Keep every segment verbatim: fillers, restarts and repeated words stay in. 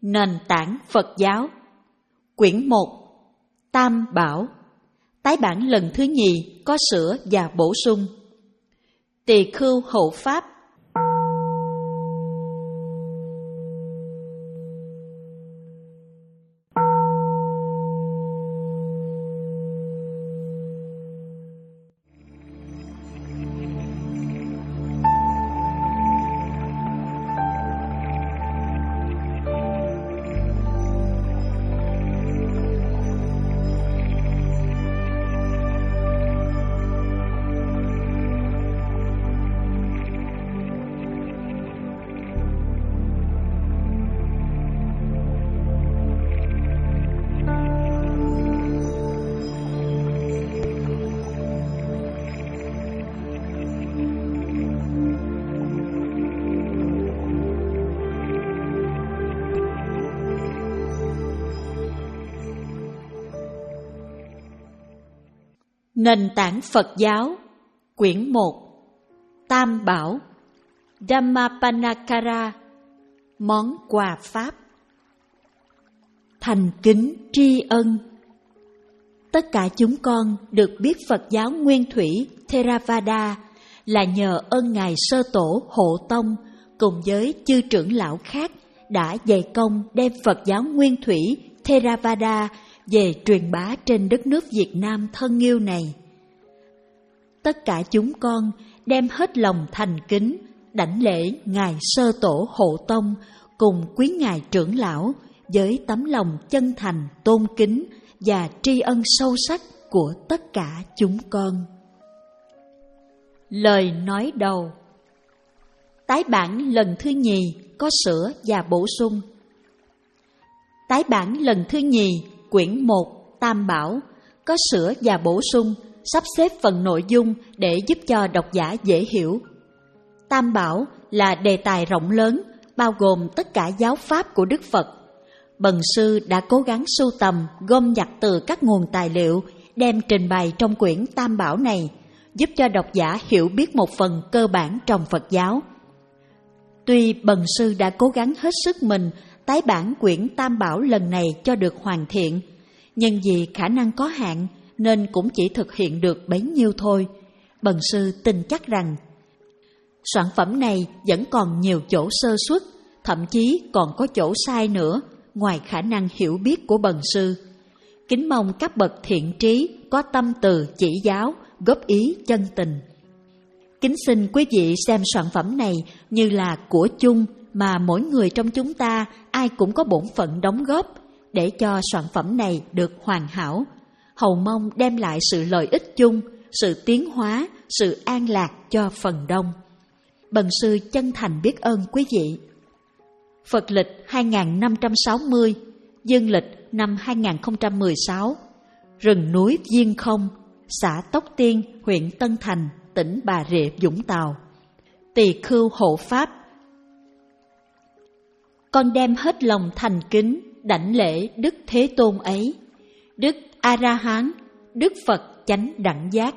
Nền tảng Phật giáo. Quyển một. Tam Bảo. Tái bản lần thứ nhì, có sửa và bổ sung. Tỳ khưu hộ pháp. Nền tảng Phật giáo. Quyển một. Tam Bảo. Dhammapanakara. Món quà Pháp. Thành kính tri ân. Tất cả chúng con được biết Phật giáo Nguyên Thủy Theravada là nhờ ơn Ngài Sơ Tổ Hộ Tông cùng với chư trưởng lão khác đã dày công đem Phật giáo Nguyên Thủy Theravada về truyền bá trên đất nước Việt Nam thân yêu này. Tất cả chúng con đem hết lòng thành kính đảnh lễ Ngài Sơ Tổ Hộ Tông cùng quý Ngài trưởng lão với tấm lòng chân thành, tôn kính và tri ân sâu sắc của tất cả chúng con. Lời nói đầu. Tái bản lần thứ nhì, có sửa và bổ sung. Tái bản lần thứ nhì, quyển một, Tam Bảo, có sửa và bổ sung, sắp xếp phần nội dung để giúp cho độc giả dễ hiểu. Tam Bảo là đề tài rộng lớn, bao gồm tất cả giáo pháp của Đức Phật. Bần sư đã cố gắng sưu tầm, gom nhặt từ các nguồn tài liệu, đem trình bày trong quyển Tam Bảo này, giúp cho độc giả hiểu biết một phần cơ bản trong Phật giáo. Tuy bần sư đã cố gắng hết sức mình tái bản quyển Tam Bảo lần này cho được hoàn thiện, nhưng vì khả năng có hạn nên cũng chỉ thực hiện được bấy nhiêu thôi. Bần sư tin chắc rằng soạn phẩm này vẫn còn nhiều chỗ sơ suất, thậm chí còn có chỗ sai nữa, ngoài khả năng hiểu biết của bần sư. Kính mong các bậc thiện trí có tâm từ chỉ giáo, góp ý chân tình. Kính xin quý vị xem soạn phẩm này như là của chung mà mỗi người trong chúng ta ai cũng có bổn phận đóng góp để cho soạn phẩm này được hoàn hảo, hầu mong đem lại sự lợi ích chung, sự tiến hóa, sự an lạc cho phần đông. Bần sư chân thành biết ơn quý vị. Phật lịch hai nghìn năm trăm sáu mươi, dương lịch năm hai nghìn không trăm mười sáu, rừng núi Viên Không, xã Tóc Tiên, huyện Tân Thành, tỉnh Bà Rịa Vũng Tàu. Tỳ khưu hộ pháp. Con đem hết lòng thành kính đảnh lễ Đức Thế Tôn ấy, Đức A-ra-hán, Đức Phật chánh đẳng giác.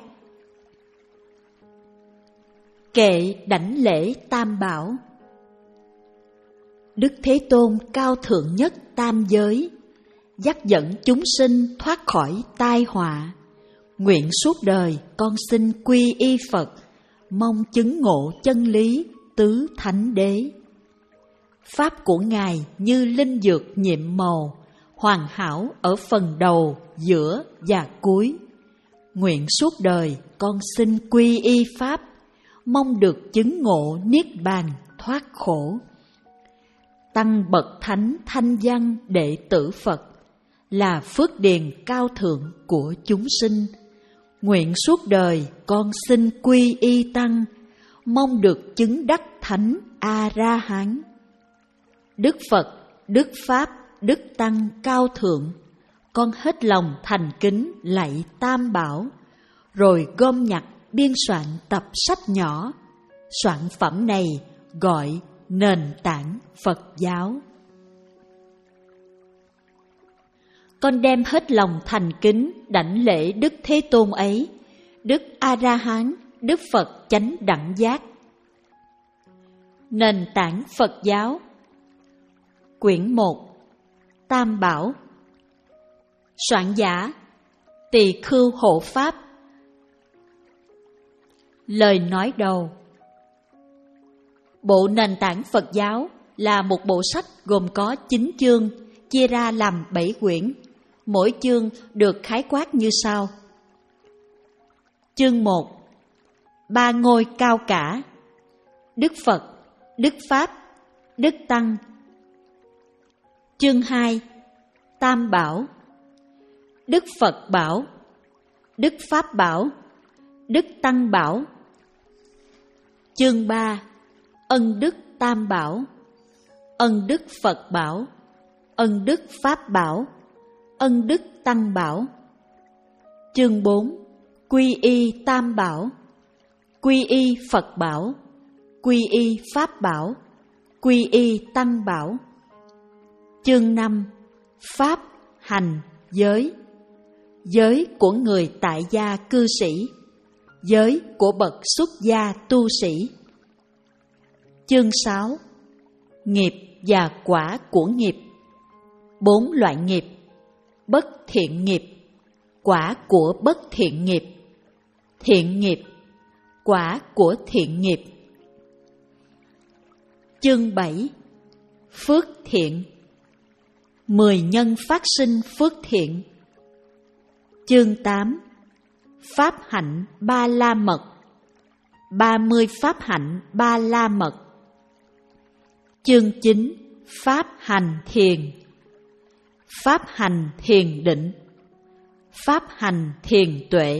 Kệ đảnh lễ Tam Bảo. Đức Thế Tôn cao thượng nhất tam giới, dắt dẫn chúng sinh thoát khỏi tai họa. Nguyện suốt đời con xin quy y Phật, mong chứng ngộ chân lý tứ thánh đế. Pháp của Ngài như linh dược nhiệm màu, hoàn hảo ở phần đầu, giữa và cuối. Nguyện suốt đời con xin quy y Pháp, mong được chứng ngộ niết bàn thoát khổ. Tăng bậc thánh thanh văn đệ tử Phật là phước điền cao thượng của chúng sinh. Nguyện suốt đời con xin quy y Tăng, mong được chứng đắc thánh A-ra-hán. Đức Phật, Đức Pháp, Đức Tăng cao thượng, con hết lòng thành kính lạy Tam Bảo, rồi gom nhặt biên soạn tập sách nhỏ. Soạn phẩm này gọi Nền tảng Phật giáo. Con đem hết lòng thành kính đảnh lễ Đức Thế Tôn ấy, Đức A-ra-hán, Đức Phật chánh đẳng giác. Nền tảng Phật giáo. Quyển một. Tam Bảo. Soạn giả Tỳ Khưu Hộ Pháp. Lời nói đầu. Bộ Nền tảng Phật giáo là một bộ sách gồm có chín chương, chia ra làm bảy quyển. Mỗi chương được khái quát như sau. Chương một. Ba ngôi cao cả: Đức Phật, Đức Pháp, Đức Tăng. Chương hai. Tam Bảo: Đức Phật Bảo, Đức Pháp Bảo, Đức Tăng Bảo. Chương ba. Ân Đức Tam Bảo: Ân Đức Phật Bảo, Ân Đức Pháp Bảo, Ân Đức Tăng Bảo. Chương bốn. Quy y Tam Bảo: Quy y Phật Bảo, Quy y Pháp Bảo, Quy y Tăng Bảo. Chương năm. Pháp, hành, giới: Giới của người tại gia cư sĩ, giới của bậc xuất gia tu sĩ. Chương sáu. Nghiệp và quả của nghiệp: Bốn loại nghiệp: Bất thiện nghiệp, quả của bất thiện nghiệp, thiện nghiệp, quả của thiện nghiệp. Chương bảy. Phước thiện: Mười nhân phát sinh phước thiện. Chương tám. Pháp hạnh ba la mật: Ba mươi pháp hạnh ba la mật. Chương chín. Pháp hành thiền: Pháp hành thiền định, Pháp hành thiền tuệ.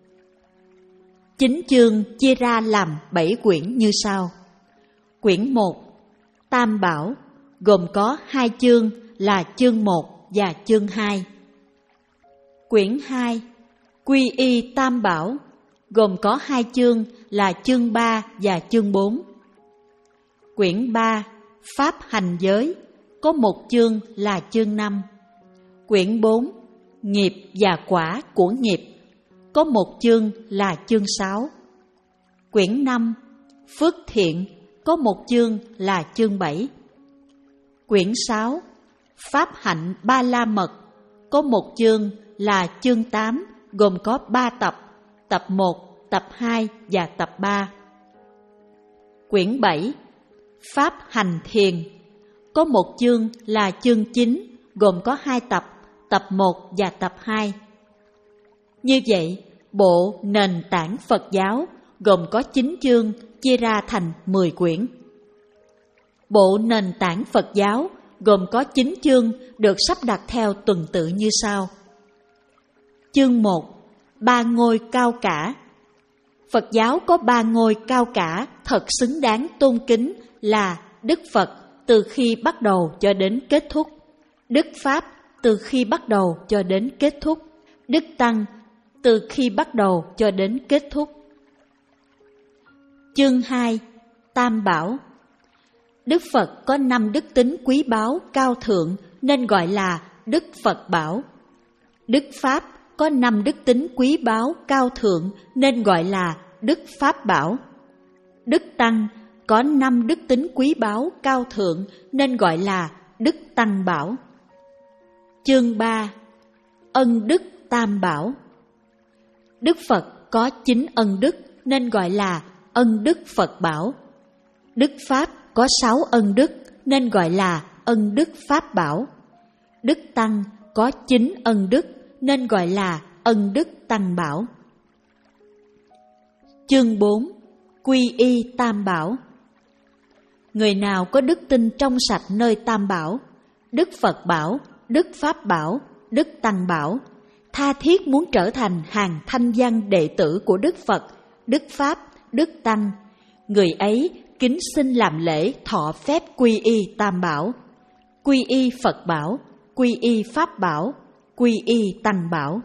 Chín chương chia ra làm bảy quyển như sau. Quyển một. Tam Bảo, gồm có hai chương là chương một và chương hai. Quyển hai. Quy y Tam Bảo, gồm có hai chương là chương ba và chương bốn. Quyển ba. Pháp hành giới, có một chương là chương năm. Quyển bốn. Nghiệp và quả của nghiệp, có một chương là chương sáu. Quyển năm. Phước thiện, có một chương là chương bảy. Quyển sáu. Pháp hạnh ba la mật, có một chương là chương tám, gồm có ba tập, tập một, tập hai và tập ba. Quyển bảy. Pháp hành thiền, có một chương là chương chín, gồm có hai tập, tập một và tập hai. Như vậy, bộ Nền tảng Phật giáo gồm có chín chương, chia ra thành mười quyển. Bộ Nền tảng Phật giáo gồm có chín chương được sắp đặt theo tuần tự như sau. Chương một. Ba ngôi cao cả: Phật giáo có ba ngôi cao cả thật xứng đáng tôn kính là Đức Phật từ khi bắt đầu cho đến kết thúc, Đức Pháp từ khi bắt đầu cho đến kết thúc, Đức Tăng từ khi bắt đầu cho đến kết thúc. Chương hai. Tam Bảo: Đức Phật có năm đức tính quý báu cao thượng nên gọi là Đức Phật Bảo. Đức Pháp có năm đức tính quý báu cao thượng nên gọi là Đức Pháp Bảo. Đức Tăng có năm đức tính quý báu cao thượng nên gọi là Đức Tăng Bảo. Chương ba. Ân Đức Tam Bảo: Đức Phật có chín ân đức nên gọi là Ân Đức Phật Bảo. Đức Pháp có sáu ân đức nên gọi là Ân Đức Pháp Bảo. Đức Tăng có chín ân đức nên gọi là Ân Đức Tăng Bảo. Chương bốn. Quy y Tam Bảo: Người nào có đức tin trong sạch nơi Tam Bảo, Đức Phật Bảo, Đức Pháp Bảo, Đức Tăng Bảo, tha thiết muốn trở thành hàng thanh văn đệ tử của Đức Phật, Đức Pháp, Đức Tăng, người ấy kính xin làm lễ thọ phép quy y Tam Bảo: Quy y Phật Bảo, Quy y Pháp Bảo, Quy y Tăng Bảo.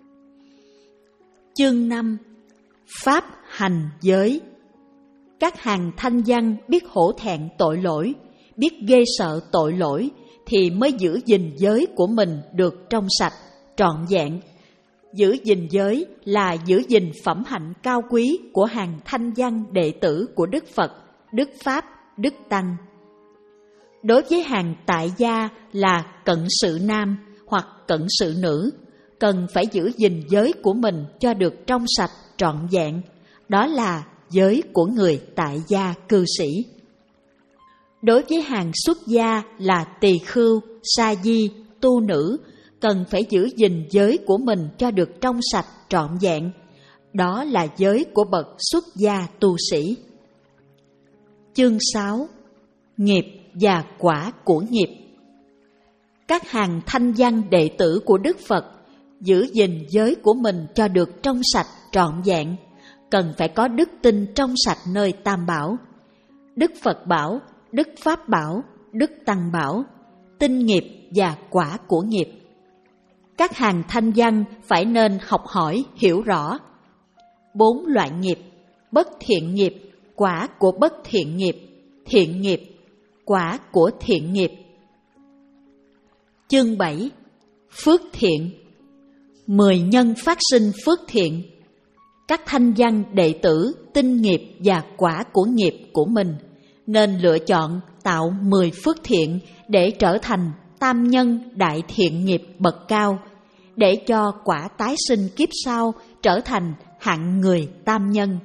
Chương năm. Pháp hành giới: Các hàng thanh văn biết hổ thẹn tội lỗi, biết ghê sợ tội lỗi thì mới giữ gìn giới của mình được trong sạch, trọn vẹn. Giữ gìn giới là giữ gìn phẩm hạnh cao quý của hàng thanh văn đệ tử của Đức Phật, Đức Pháp, Đức Tăng. Đối với hàng tại gia là cận sự nam hoặc cận sự nữ, cần phải giữ gìn giới của mình cho được trong sạch trọn vẹn. Đó là giới của người tại gia cư sĩ. Đối với hàng xuất gia là tỳ khưu, sa di, tu nữ, cần phải giữ gìn giới của mình cho được trong sạch trọn vẹn. Đó là giới của bậc xuất gia tu sĩ. Chương sáu. Nghiệp và quả của nghiệp. Các hàng thanh văn đệ tử của Đức Phật giữ gìn giới của mình cho được trong sạch trọn vẹn, cần phải có đức tin trong sạch nơi Tam Bảo. Đức Phật bảo, Đức Pháp bảo, Đức Tăng bảo, tin nghiệp và quả của nghiệp. Các hàng thanh văn phải nên học hỏi, hiểu rõ bốn loại nghiệp: bất thiện nghiệp, quả của bất thiện nghiệp, thiện nghiệp, quả của thiện nghiệp. Chương bảy. Phước thiện. Mười nhân phát sinh phước thiện. Các thanh văn đệ tử tin nghiệp và quả của nghiệp của mình, nên lựa chọn tạo mười phước thiện để trở thành tam nhân đại thiện nghiệp bậc cao, để cho quả tái sinh kiếp sau trở thành hạng người tam nhân.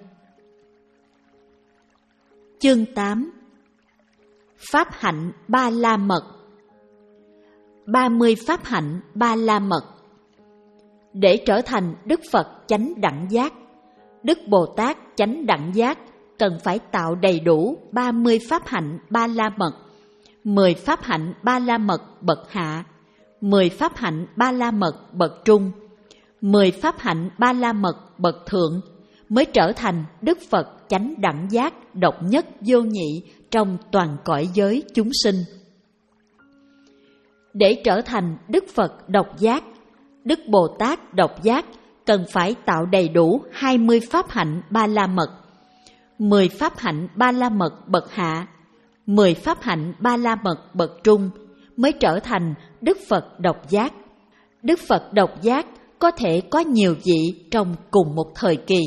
Chương tám. Pháp hạnh ba la mật. Ba mươi pháp hạnh ba la mật. Để trở thành Đức Phật chánh đẳng giác, Đức Bồ Tát chánh đẳng giác cần phải tạo đầy đủ ba mươi pháp hạnh ba la mật, mười pháp hạnh ba la mật bậc hạ, mười pháp hạnh ba la mật bậc trung, mười pháp hạnh ba la mật bậc thượng, mới trở thành Đức Phật chánh đẳng giác độc nhất vô nhị trong toàn cõi giới chúng sinh. Để trở thành Đức Phật độc giác, Đức Bồ Tát độc giác cần phải tạo đầy đủ hai mươi pháp hạnh ba la mật, mười pháp hạnh ba la mật bậc hạ, mười pháp hạnh ba la mật bậc trung, mới trở thành Đức Phật độc giác. Đức Phật độc giác có thể có nhiều vị trong cùng một thời kỳ.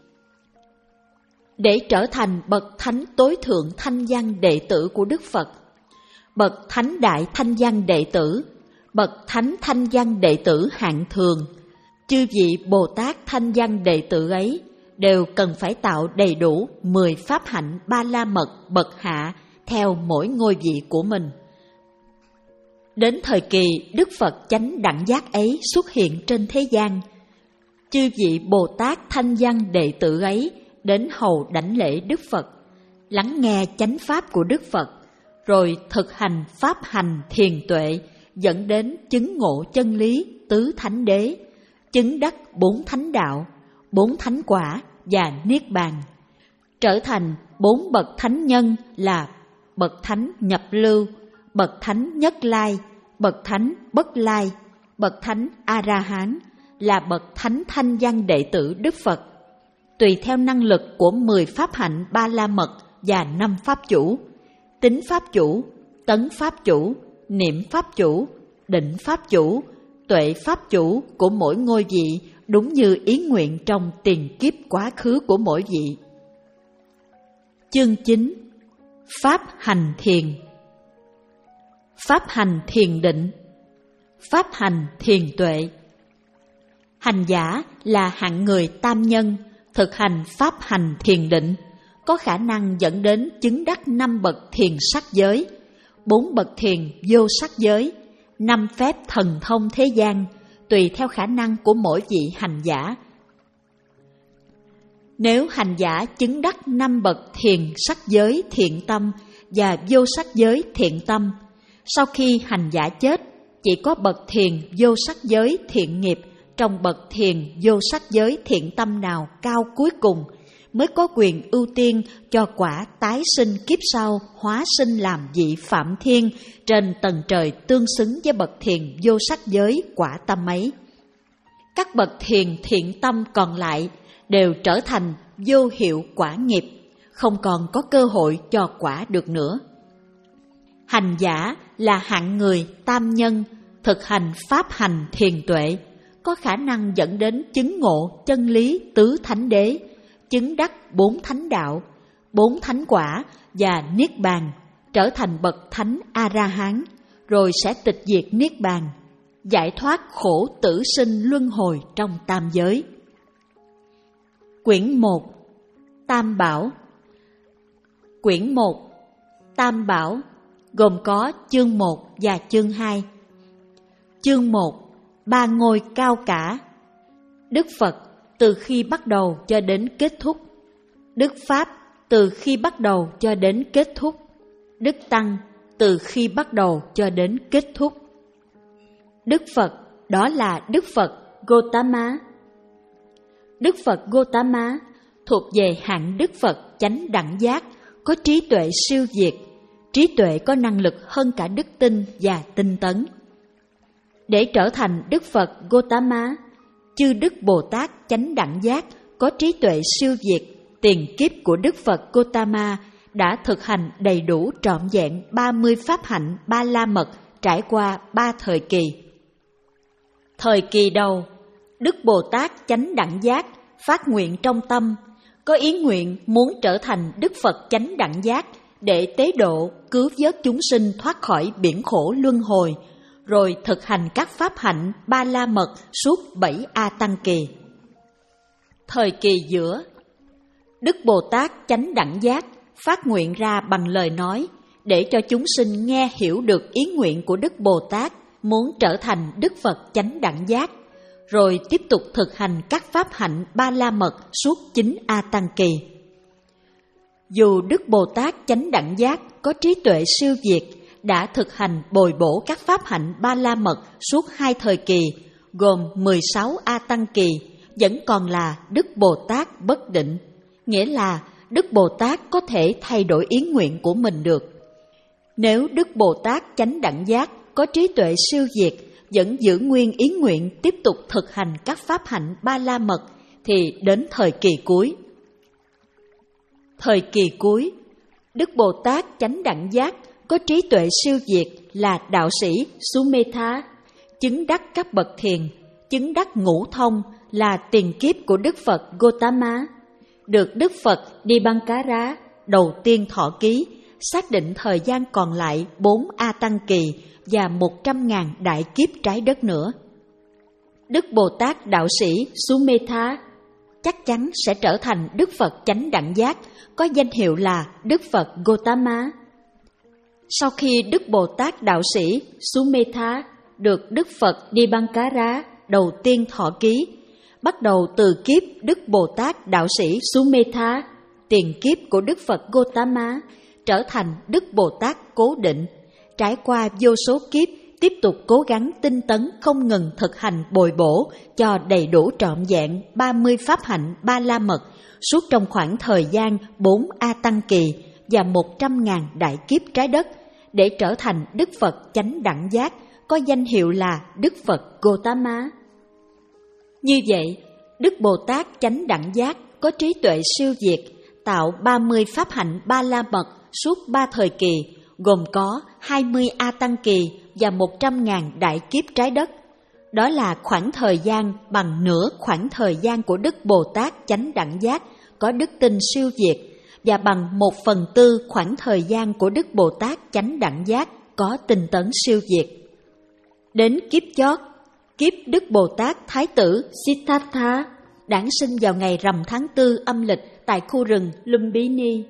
Để trở thành bậc thánh tối thượng thanh văn đệ tử của Đức Phật, bậc thánh đại thanh văn đệ tử, bậc thánh thanh văn đệ tử hạng thường, chư vị Bồ Tát thanh văn đệ tử ấy đều cần phải tạo đầy đủ mười pháp hạnh ba la mật bậc hạ theo mỗi ngôi vị của mình. Đến thời kỳ Đức Phật chánh đẳng giác ấy xuất hiện trên thế gian, chư vị Bồ Tát thanh văn đệ tử ấy đến hầu đảnh lễ Đức Phật, lắng nghe chánh pháp của Đức Phật, rồi thực hành pháp hành thiền tuệ, dẫn đến chứng ngộ chân lý tứ thánh đế, chứng đắc bốn thánh đạo, bốn thánh quả và niết bàn, trở thành bốn bậc thánh nhân là bậc thánh nhập lưu, bậc thánh nhất lai, bậc thánh bất lai, bậc thánh a la hán, là bậc thánh thanh văn đệ tử Đức Phật, tùy theo năng lực của mười pháp hạnh ba la mật và năm pháp chủ: tín pháp chủ, tấn pháp chủ, niệm pháp chủ, định pháp chủ, tuệ pháp chủ của mỗi ngôi vị, đúng như ý nguyện trong tiền kiếp quá khứ của mỗi vị. Chương chín. Pháp hành thiền. Pháp hành thiền định, pháp hành thiền tuệ. Hành giả là hạng người tam nhân, thực hành pháp hành thiền định, có khả năng dẫn đến chứng đắc năm bậc thiền sắc giới, bốn bậc thiền vô sắc giới, năm phép thần thông thế gian, tùy theo khả năng của mỗi vị hành giả. Nếu hành giả chứng đắc năm bậc thiền sắc giới thiện tâm và vô sắc giới thiện tâm, sau khi hành giả chết, chỉ có bậc thiền vô sắc giới thiện nghiệp trong bậc thiền vô sắc giới thiện tâm nào cao cuối cùng mới có quyền ưu tiên cho quả tái sinh kiếp sau hóa sinh làm vị phạm thiên trên tầng trời tương xứng với bậc thiền vô sắc giới quả tâm ấy. Các bậc thiền thiện tâm còn lại đều trở thành vô hiệu quả nghiệp, không còn có cơ hội cho quả được nữa. Hành giả là hạng người tam nhân, thực hành pháp hành thiền tuệ, có khả năng dẫn đến chứng ngộ chân lý tứ thánh đế, chứng đắc bốn thánh đạo, bốn thánh quả và niết bàn, trở thành bậc thánh A-ra-hán, rồi sẽ tịch diệt niết bàn, giải thoát khổ tử sinh luân hồi trong tam giới. Quyển một Tam Bảo. Quyển một Tam Bảo gồm có chương một và chương hai. Chương một, ba ngôi cao cả. Đức Phật từ khi bắt đầu cho đến kết thúc. Đức Pháp từ khi bắt đầu cho đến kết thúc. Đức Tăng từ khi bắt đầu cho đến kết thúc. Đức Phật đó là Đức Phật Gotama. Đức Phật Gotama thuộc về hạng Đức Phật chánh đẳng giác, có trí tuệ siêu việt, trí tuệ có năng lực hơn cả đức tin và tinh tấn. Để trở thành Đức Phật Gotama, chư Đức Bồ Tát chánh đẳng giác có trí tuệ siêu việt, tiền kiếp của Đức Phật Gotama đã thực hành đầy đủ trọn vẹn ba mươi pháp hạnh ba la mật trải qua ba thời kỳ. Thời kỳ đầu, Đức Bồ Tát chánh đẳng giác phát nguyện trong tâm, có ý nguyện muốn trở thành Đức Phật chánh đẳng giác để tế độ, cứu vớt chúng sinh thoát khỏi biển khổ luân hồi, rồi thực hành các pháp hạnh ba la mật suốt bảy A Tăng kỳ. Thời kỳ giữa, Đức Bồ Tát chánh đẳng giác phát nguyện ra bằng lời nói để cho chúng sinh nghe hiểu được ý nguyện của Đức Bồ Tát muốn trở thành Đức Phật chánh đẳng giác, rồi tiếp tục thực hành các pháp hạnh ba la mật suốt chín A Tăng kỳ. Dù Đức Bồ Tát chánh đẳng giác có trí tuệ siêu việt, đã thực hành bồi bổ các pháp hạnh ba la mật suốt hai thời kỳ, gồm mười sáu A Tăng kỳ, vẫn còn là Đức Bồ Tát bất định, nghĩa là Đức Bồ Tát có thể thay đổi ý nguyện của mình được. Nếu Đức Bồ Tát chánh đẳng giác có trí tuệ siêu việt, vẫn giữ nguyên ý nguyện tiếp tục thực hành các pháp hạnh ba la mật, thì đến thời kỳ cuối. Thời kỳ cuối, Đức Bồ Tát chánh đẳng giác có trí tuệ siêu việt là đạo sĩ Sumetha, chứng đắc các bậc thiền, chứng đắc ngũ thông là tiền kiếp của Đức Phật Gotama, được Đức Phật Dibankara đầu tiên thọ ký, xác định thời gian còn lại bốn A Tăng kỳ và một trăm ngàn đại kiếp trái đất nữa. Đức Bồ Tát đạo sĩ Sumetha chắc chắn sẽ trở thành Đức Phật chánh đẳng giác, có danh hiệu là Đức Phật Gotama. Sau khi Đức Bồ Tát đạo sĩ Sumetha được Đức Phật Dibankara đầu tiên thọ ký, bắt đầu từ kiếp Đức Bồ Tát đạo sĩ Sumetha, tiền kiếp của Đức Phật Gotama, trở thành Đức Bồ Tát cố định, trải qua vô số kiếp tiếp tục cố gắng tinh tấn không ngừng thực hành bồi bổ cho đầy đủ trọn vẹn ba mươi pháp hạnh ba la mật suốt trong khoảng thời gian bốn A Tăng kỳ và một trăm ngàn đại kiếp trái đất, để trở thành Đức Phật chánh đẳng giác, có danh hiệu là Đức Phật Gotama. Như vậy, Đức Bồ Tát chánh đẳng giác có trí tuệ siêu việt, tạo ba mươi pháp hạnh ba la mật suốt ba thời kỳ, gồm có hai mươi A Tăng kỳ và một trăm ngàn đại kiếp trái đất. Đó là khoảng thời gian bằng nửa khoảng thời gian của Đức Bồ Tát chánh đẳng giác có đức tin siêu việt, và bằng một phần tư khoảng thời gian của Đức Bồ Tát chánh đẳng giác có tinh tấn siêu việt. Đến kiếp chót, kiếp Đức Bồ Tát Thái tử Siddhartha, đản sinh vào ngày rằm tháng tư âm lịch tại khu rừng Lumbini.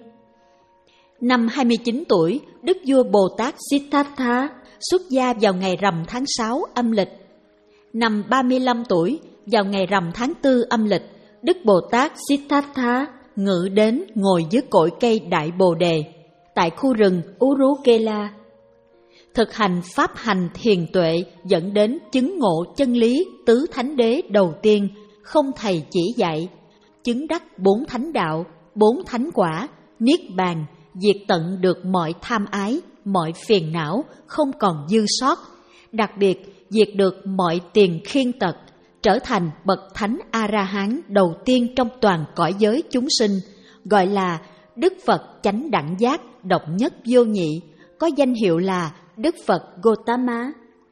Năm hai mươi chín tuổi, Đức vua Bồ Tát Siddhartha xuất gia vào ngày rằm tháng sáu âm lịch. Năm ba mươi lăm tuổi, vào ngày rằm tháng tư âm lịch, Đức Bồ Tát Siddhartha ngự đến ngồi dưới cội cây Đại Bồ Đề tại khu rừng Urukela, thực hành pháp hành thiền tuệ dẫn đến chứng ngộ chân lý tứ thánh đế đầu tiên, không thầy chỉ dạy, chứng đắc bốn thánh đạo, bốn thánh quả, niết bàn, diệt tận được mọi tham ái, mọi phiền não, không còn dư sót, đặc biệt diệt được mọi tiền khiên tật, trở thành bậc thánh A-ra-hán đầu tiên trong toàn cõi giới chúng sinh, gọi là Đức Phật chánh đẳng giác độc nhất vô nhị, có danh hiệu là Đức Phật Gotama.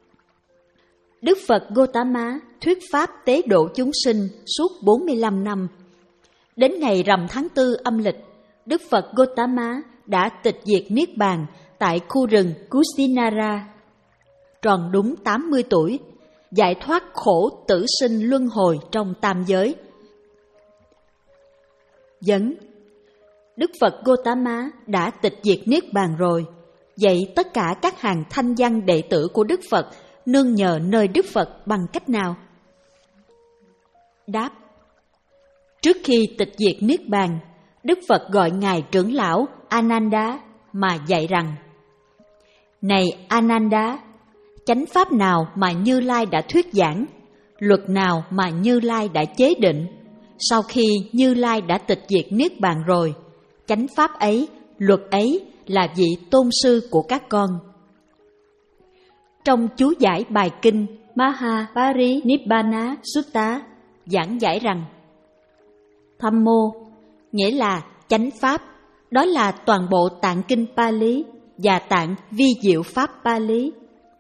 Đức Phật Gotama thuyết pháp tế độ chúng sinh suốt bốn mươi lăm năm. Đến ngày rằm tháng tư âm lịch, Đức Phật Gotama đã tịch diệt niết bàn tại khu rừng Kusinara. Tròn đúng tám mươi tuổi, giải thoát khổ tử sinh luân hồi trong tam giới. Vấn: Đức Phật Gotama đã tịch diệt Niết Bàn rồi, vậy tất cả các hàng thanh văn đệ tử của Đức Phật nương nhờ nơi Đức Phật bằng cách nào? Đáp: Trước khi tịch diệt Niết Bàn, Đức Phật gọi Ngài trưởng lão Ananda mà dạy rằng: Này Ananda, chánh pháp nào mà Như Lai đã thuyết giảng, luật nào mà Như Lai đã chế định, sau khi Như Lai đã tịch diệt Niết Bàn rồi, chánh pháp ấy, luật ấy là vị tôn sư của các con. Trong chú giải bài kinh Mahaparinibbana Sutta giảng giải rằng: Thammo nghĩa là chánh pháp, đó là toàn bộ tạng kinh Pali và tạng vi diệu pháp Pali.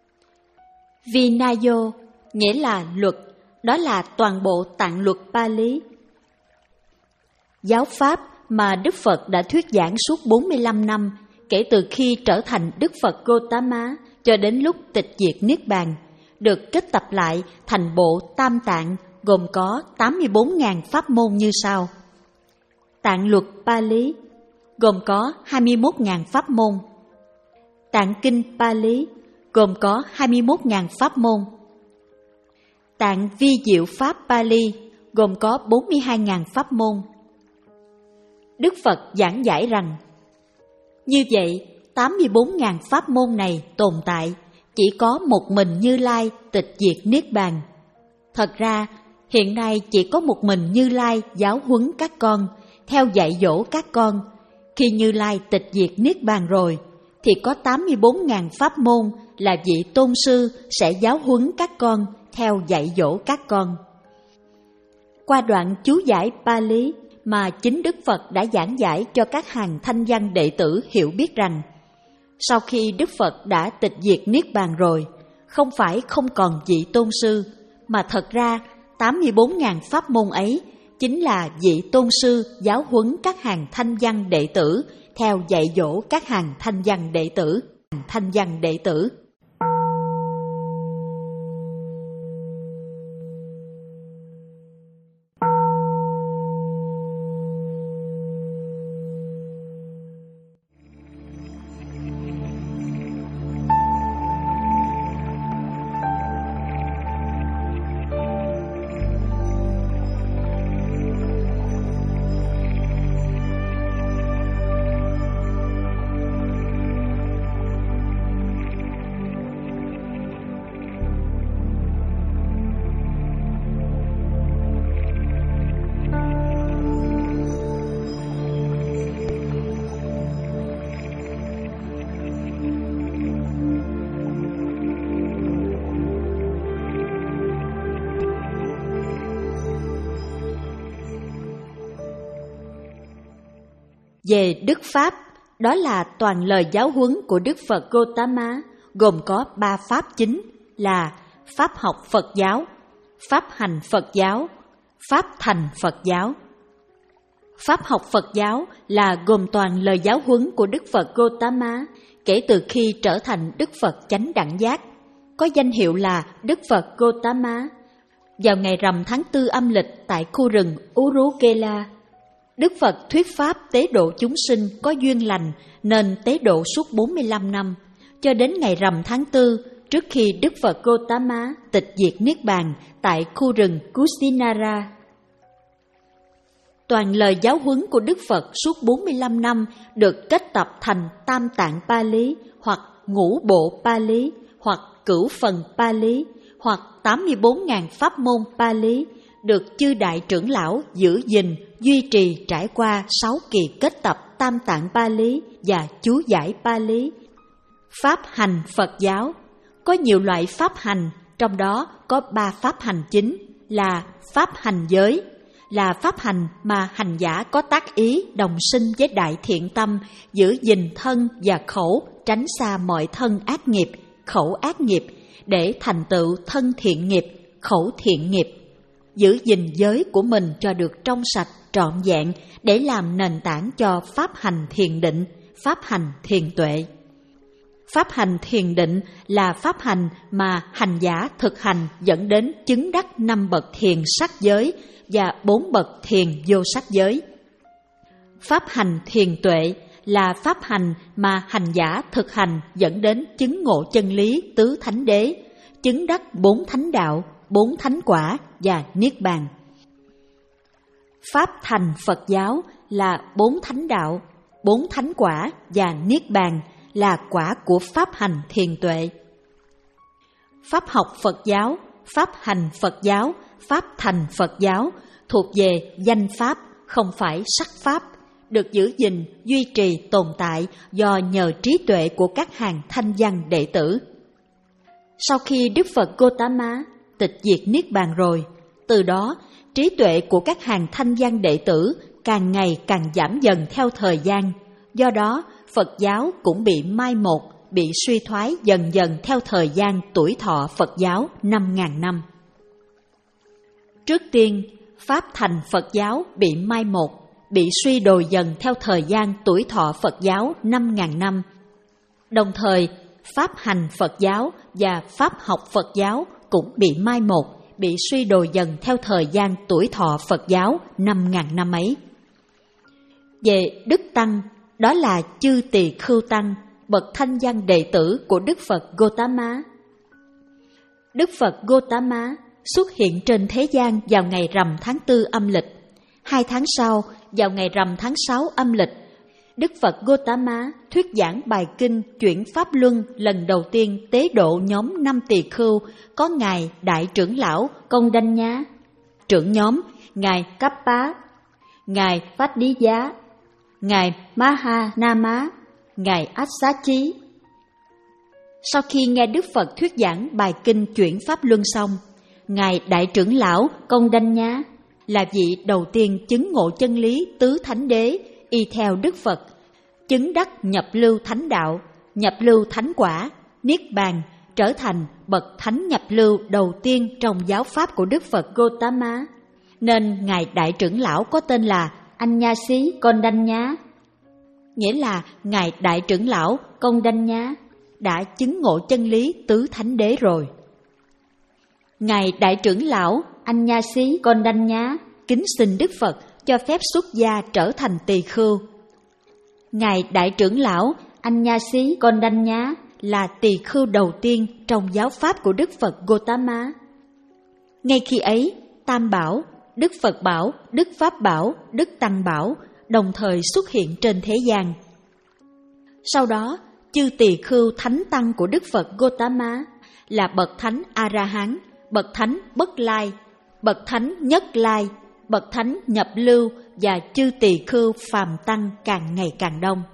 Vinayo nghĩa là luật, đó là toàn bộ tạng luật Pali. Giáo pháp mà Đức Phật đã thuyết giảng suốt bốn mươi lăm năm, kể từ khi trở thành Đức Phật Gotama cho đến lúc tịch diệt Niết Bàn, được kết tập lại thành bộ Tam Tạng gồm có tám mươi bốn nghìn pháp môn như sau. Tạng luật Pali gồm có hai mươi mốt nghìn pháp môn. Tạng kinh Pali gồm có hai mươi mốt nghìn pháp môn. Tạng vi diệu pháp Pali gồm có bốn mươi hai nghìn pháp môn. Đức Phật giảng giải rằng: Như vậy, tám mươi bốn nghìn pháp môn này tồn tại, chỉ có một mình Như Lai tịch diệt Niết Bàn. Thật ra, hiện nay chỉ có một mình Như Lai giáo huấn các con, theo dạy dỗ các con. Khi Như Lai tịch diệt Niết Bàn rồi, thì có tám mươi bốn nghìn pháp môn là vị tôn sư sẽ giáo huấn các con, theo dạy dỗ các con. Qua đoạn chú giải Pali mà chính Đức Phật đã giảng giải cho các hàng thanh văn đệ tử hiểu biết rằng, sau khi Đức Phật đã tịch diệt Niết Bàn rồi, không phải không còn vị tôn sư, mà thật ra tám mươi bốn nghìn pháp môn ấy chính là vị tôn sư giáo huấn các hàng thanh văn đệ tử, theo dạy dỗ các hàng thanh văn đệ tử, thanh văn đệ tử. Về Đức Pháp, đó là toàn lời giáo huấn của Đức Phật Gotama, gồm có ba pháp chính là Pháp học Phật giáo, Pháp hành Phật giáo, Pháp thành Phật giáo. Pháp học Phật giáo là gồm toàn lời giáo huấn của Đức Phật Gotama kể từ khi trở thành Đức Phật chánh đẳng giác, có danh hiệu là Đức Phật Gotama. Vào ngày rằm tháng tư âm lịch tại khu rừng Urukela, Đức Phật thuyết pháp tế độ chúng sinh có duyên lành nên tế độ suốt bốn mươi lăm năm, cho đến ngày rằm tháng tư trước khi Đức Phật Gotama tịch diệt Niết Bàn tại khu rừng Kusinara. Toàn lời giáo huấn của Đức Phật suốt bốn mươi lăm năm được kết tập thành Tam Tạng Pali hoặc Ngũ Bộ Pali hoặc Cửu Phần Pali hoặc tám mươi bốn nghìn pháp môn Pali, được chư đại trưởng lão giữ gìn, duy trì trải qua sáu kỳ kết tập Tam Tạng Pali và chú giải Pali. Pháp hành Phật giáo có nhiều loại pháp hành, trong đó có ba pháp hành chính là pháp hành giới, là pháp hành mà hành giả có tác ý đồng sinh với đại thiện tâm, giữ gìn thân và khẩu, tránh xa mọi thân ác nghiệp, khẩu ác nghiệp, để thành tựu thân thiện nghiệp, khẩu thiện nghiệp. Giữ gìn giới của mình cho được trong sạch, trọn vẹn để làm nền tảng cho pháp hành thiền định, pháp hành thiền tuệ. Pháp hành thiền định là pháp hành mà hành giả thực hành dẫn đến chứng đắc năm bậc thiền sắc giới và bốn bậc thiền vô sắc giới. Pháp hành thiền tuệ là pháp hành mà hành giả thực hành dẫn đến chứng ngộ chân lý tứ thánh đế, chứng đắc bốn thánh đạo, bốn thánh quả và niết bàn. Pháp thành Phật giáo là bốn thánh đạo, bốn thánh quả và niết bàn là quả của pháp hành thiền tuệ. Pháp học Phật giáo, pháp hành Phật giáo, pháp thành Phật giáo thuộc về danh pháp, không phải sắc pháp, được giữ gìn, duy trì, tồn tại do nhờ trí tuệ của các hàng thanh văn đệ tử. Sau khi Đức Phật Gotama tịch diệt niết bàn rồi, từ đó trí tuệ của các hàng thanh văn đệ tử càng ngày càng giảm dần theo thời gian. Do đó, Phật giáo cũng bị mai một, bị suy thoái dần dần theo thời gian tuổi thọ Phật giáo năm ngàn năm. Trước tiên, Pháp thành Phật giáo bị mai một, bị suy đồi dần theo thời gian tuổi thọ Phật giáo năm ngàn năm. Đồng thời, Pháp hành Phật giáo và Pháp học Phật giáo cũng bị mai một, bị suy đồi dần theo thời gian tuổi thọ Phật giáo năm ngàn năm ấy. Về Đức Tăng, đó là Chư Tỳ Khưu Tăng, bậc thanh văn đệ tử của Đức Phật Gotama. Đức Phật Gotama xuất hiện trên thế gian vào ngày rằm tháng tư âm lịch. Hai tháng sau, vào ngày rằm tháng sáu âm lịch, Đức Phật Gotama thuyết giảng bài kinh Chuyển Pháp Luân lần đầu tiên tế độ nhóm năm tỳ khưu có Ngài Đại trưởng lão Công Đanh Nhá, trưởng nhóm Ngài Kappa, Ngài Phát Đi Giá, Ngài Maha Nama, Ngài Assachi. Sau khi nghe Đức Phật thuyết giảng bài kinh Chuyển Pháp Luân xong, Ngài Đại trưởng lão Công Đanh Nhá là vị đầu tiên chứng ngộ chân lý tứ thánh đế y theo Đức Phật, chứng đắc nhập lưu thánh đạo, nhập lưu thánh quả, niết bàn, trở thành bậc thánh nhập lưu đầu tiên trong giáo pháp của Đức Phật Gotama. Nên Ngài Đại trưởng lão có tên là Annyasi Kondanya, nghĩa là Ngài Đại trưởng lão Công Đanh Nhá đã chứng ngộ chân lý tứ thánh đế rồi. Ngài Đại trưởng lão Annyasi Kondanya kính xin Đức Phật cho phép xuất gia trở thành tỳ khưu. Ngài Đại trưởng lão Annyasi Kondanya là tỳ khưu đầu tiên trong giáo pháp của Đức Phật Gotama. Ngay khi ấy, Tam Bảo, Đức Phật Bảo, Đức Pháp Bảo, Đức Tăng Bảo đồng thời xuất hiện trên thế gian. Sau đó, chư tỳ khưu thánh tăng của Đức Phật Gotama là bậc thánh A-ra-hán, bậc thánh Bất Lai, bậc thánh Nhất Lai, bậc thánh Nhập Lưu và chư tỳ khưu phàm tăng càng ngày càng đông.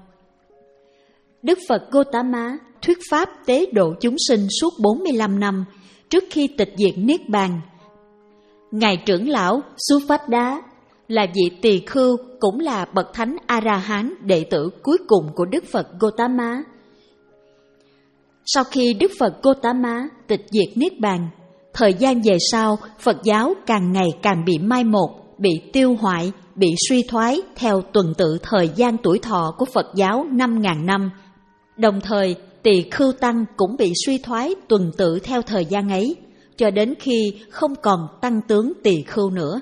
Đức Phật Gotama thuyết pháp tế độ chúng sinh suốt bốn mươi lăm năm trước khi tịch diệt niết bàn. Ngài trưởng lão Suphadda là vị tỳ khưu cũng là bậc thánh A-ra-hán đệ tử cuối cùng của Đức Phật Gotama. Sau khi Đức Phật Gotama tịch diệt niết bàn, thời gian về sau Phật giáo càng ngày càng bị mai một, bị tiêu hoại, bị suy thoái theo tuần tự thời gian tuổi thọ của Phật giáo năm ngàn năm. Đồng thời, tỳ khưu tăng cũng bị suy thoái tuần tự theo thời gian ấy, cho đến khi không còn tăng tướng tỳ khưu nữa.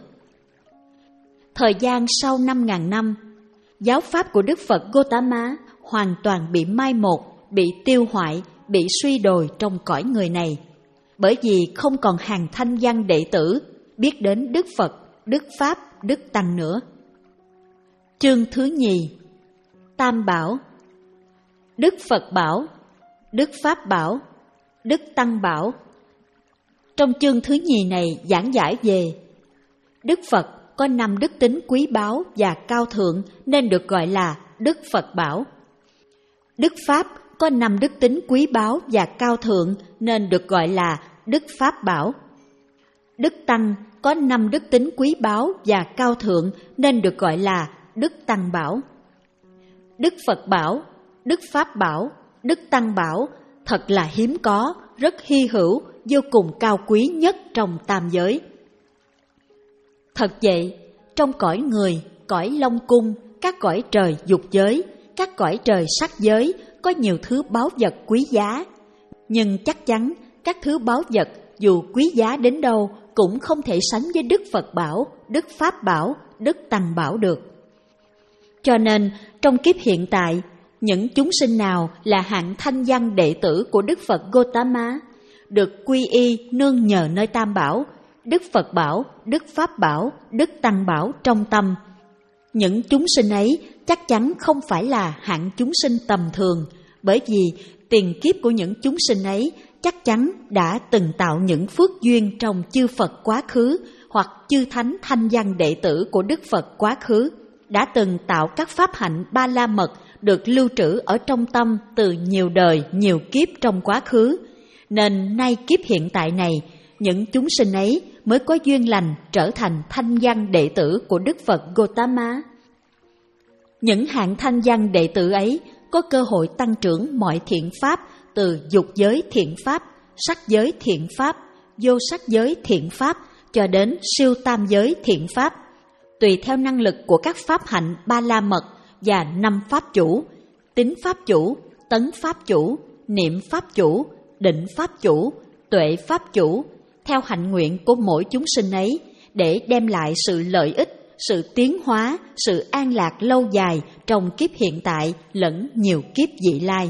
Thời gian sau năm ngàn năm, giáo pháp của Đức Phật Gotama hoàn toàn bị mai một, bị tiêu hoại, bị suy đồi trong cõi người này, bởi vì không còn hàng thanh văn đệ tử biết đến Đức Phật, Đức Pháp, Đức Tăng nữa. Chương thứ nhì, Tam Bảo. Đức Phật Bảo, Đức Pháp Bảo, Đức Tăng Bảo. Trong chương thứ nhì này giảng giải về Đức Phật có năm đức tính quý báu và cao thượng nên được gọi là Đức Phật Bảo. Đức Pháp có năm đức tính quý báu và cao thượng nên được gọi là Đức Pháp Bảo. Đức Tăng có năm đức tính quý báu và cao thượng nên được gọi là Đức Tăng Bảo. Đức Phật Bảo, Đức Pháp Bảo, Đức Tăng Bảo thật là hiếm có, rất hy hữu, vô cùng cao quý nhất trong tam giới. Thật vậy, trong cõi người, cõi Long Cung, các cõi trời dục giới, các cõi trời sắc giới có nhiều thứ báu vật quý giá, nhưng chắc chắn các thứ báu vật dù quý giá đến đâu cũng không thể sánh với Đức Phật Bảo, Đức Pháp Bảo, Đức Tăng Bảo được. Cho nên, trong kiếp hiện tại, những chúng sinh nào là hạng thanh văn đệ tử của Đức Phật Gotama, được quy y nương nhờ nơi Tam Bảo, Đức Phật Bảo, Đức Pháp Bảo, Đức Tăng Bảo trong tâm, những chúng sinh ấy chắc chắn không phải là hạng chúng sinh tầm thường, bởi vì tiền kiếp của những chúng sinh ấy chắc chắn đã từng tạo những phước duyên trong chư Phật quá khứ hoặc chư thánh thanh văn đệ tử của Đức Phật quá khứ, đã từng tạo các pháp hạnh ba la mật được lưu trữ ở trong tâm từ nhiều đời, nhiều kiếp trong quá khứ. Nên nay kiếp hiện tại này, những chúng sinh ấy mới có duyên lành trở thành thanh văn đệ tử của Đức Phật Gotama. Những hạng thanh văn đệ tử ấy có cơ hội tăng trưởng mọi thiện pháp từ dục giới thiện pháp, sắc giới thiện pháp, vô sắc giới thiện pháp cho đến siêu tam giới thiện pháp, tùy theo năng lực của các pháp hạnh ba la mật và năm pháp chủ: tín pháp chủ, tấn pháp chủ, niệm pháp chủ, định pháp chủ, tuệ pháp chủ, theo hạnh nguyện của mỗi chúng sinh ấy, để đem lại sự lợi ích, sự tiến hóa, sự an lạc lâu dài trong kiếp hiện tại lẫn nhiều kiếp vị lai.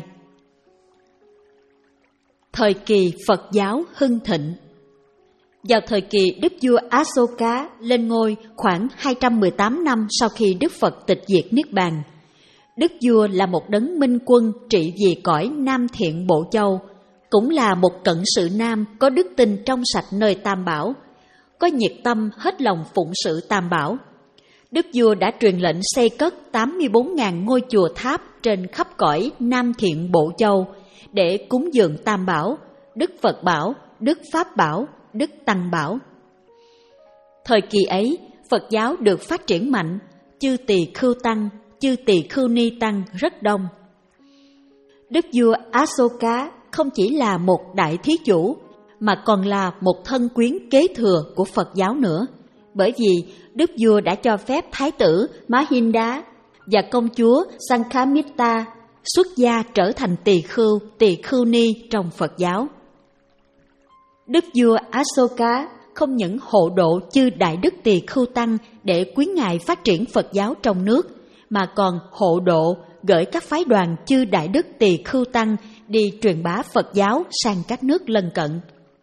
Thời kỳ Phật giáo hưng thịnh. Vào thời kỳ Đức vua Asoka lên ngôi khoảng hai trăm mười tám năm sau khi Đức Phật tịch diệt Niết Bàn, Đức vua là một đấng minh quân trị vì cõi Nam Thiện Bộ Châu, cũng là một cận sự nam có đức tin trong sạch nơi Tam Bảo, có nhiệt tâm hết lòng phụng sự Tam Bảo. Đức vua đã truyền lệnh xây cất tám mươi bốn nghìn ngôi chùa tháp trên khắp cõi Nam Thiện Bộ Châu để cúng dường Tam Bảo, Đức Phật Bảo, Đức Pháp Bảo, Đức Tăng Bảo. Thời kỳ ấy, Phật giáo được phát triển mạnh, chư tỳ khưu tăng, chư tỳ khưu ni tăng rất đông. Đức vua Asoka không chỉ là một đại thí chủ, mà còn là một thân quyến kế thừa của Phật giáo nữa, bởi vì Đức vua đã cho phép Thái tử Mahinda và công chúa Sankhamita xuất gia trở thành tỳ khưu, tỳ khưu ni trong Phật giáo. Đức vua Asoka không những hộ độ chư đại đức tỳ khưu tăng để quyến ngài phát triển Phật giáo trong nước, mà còn hộ độ gửi các phái đoàn chư đại đức tỳ khưu tăng đi truyền bá Phật giáo sang các nước lân cận.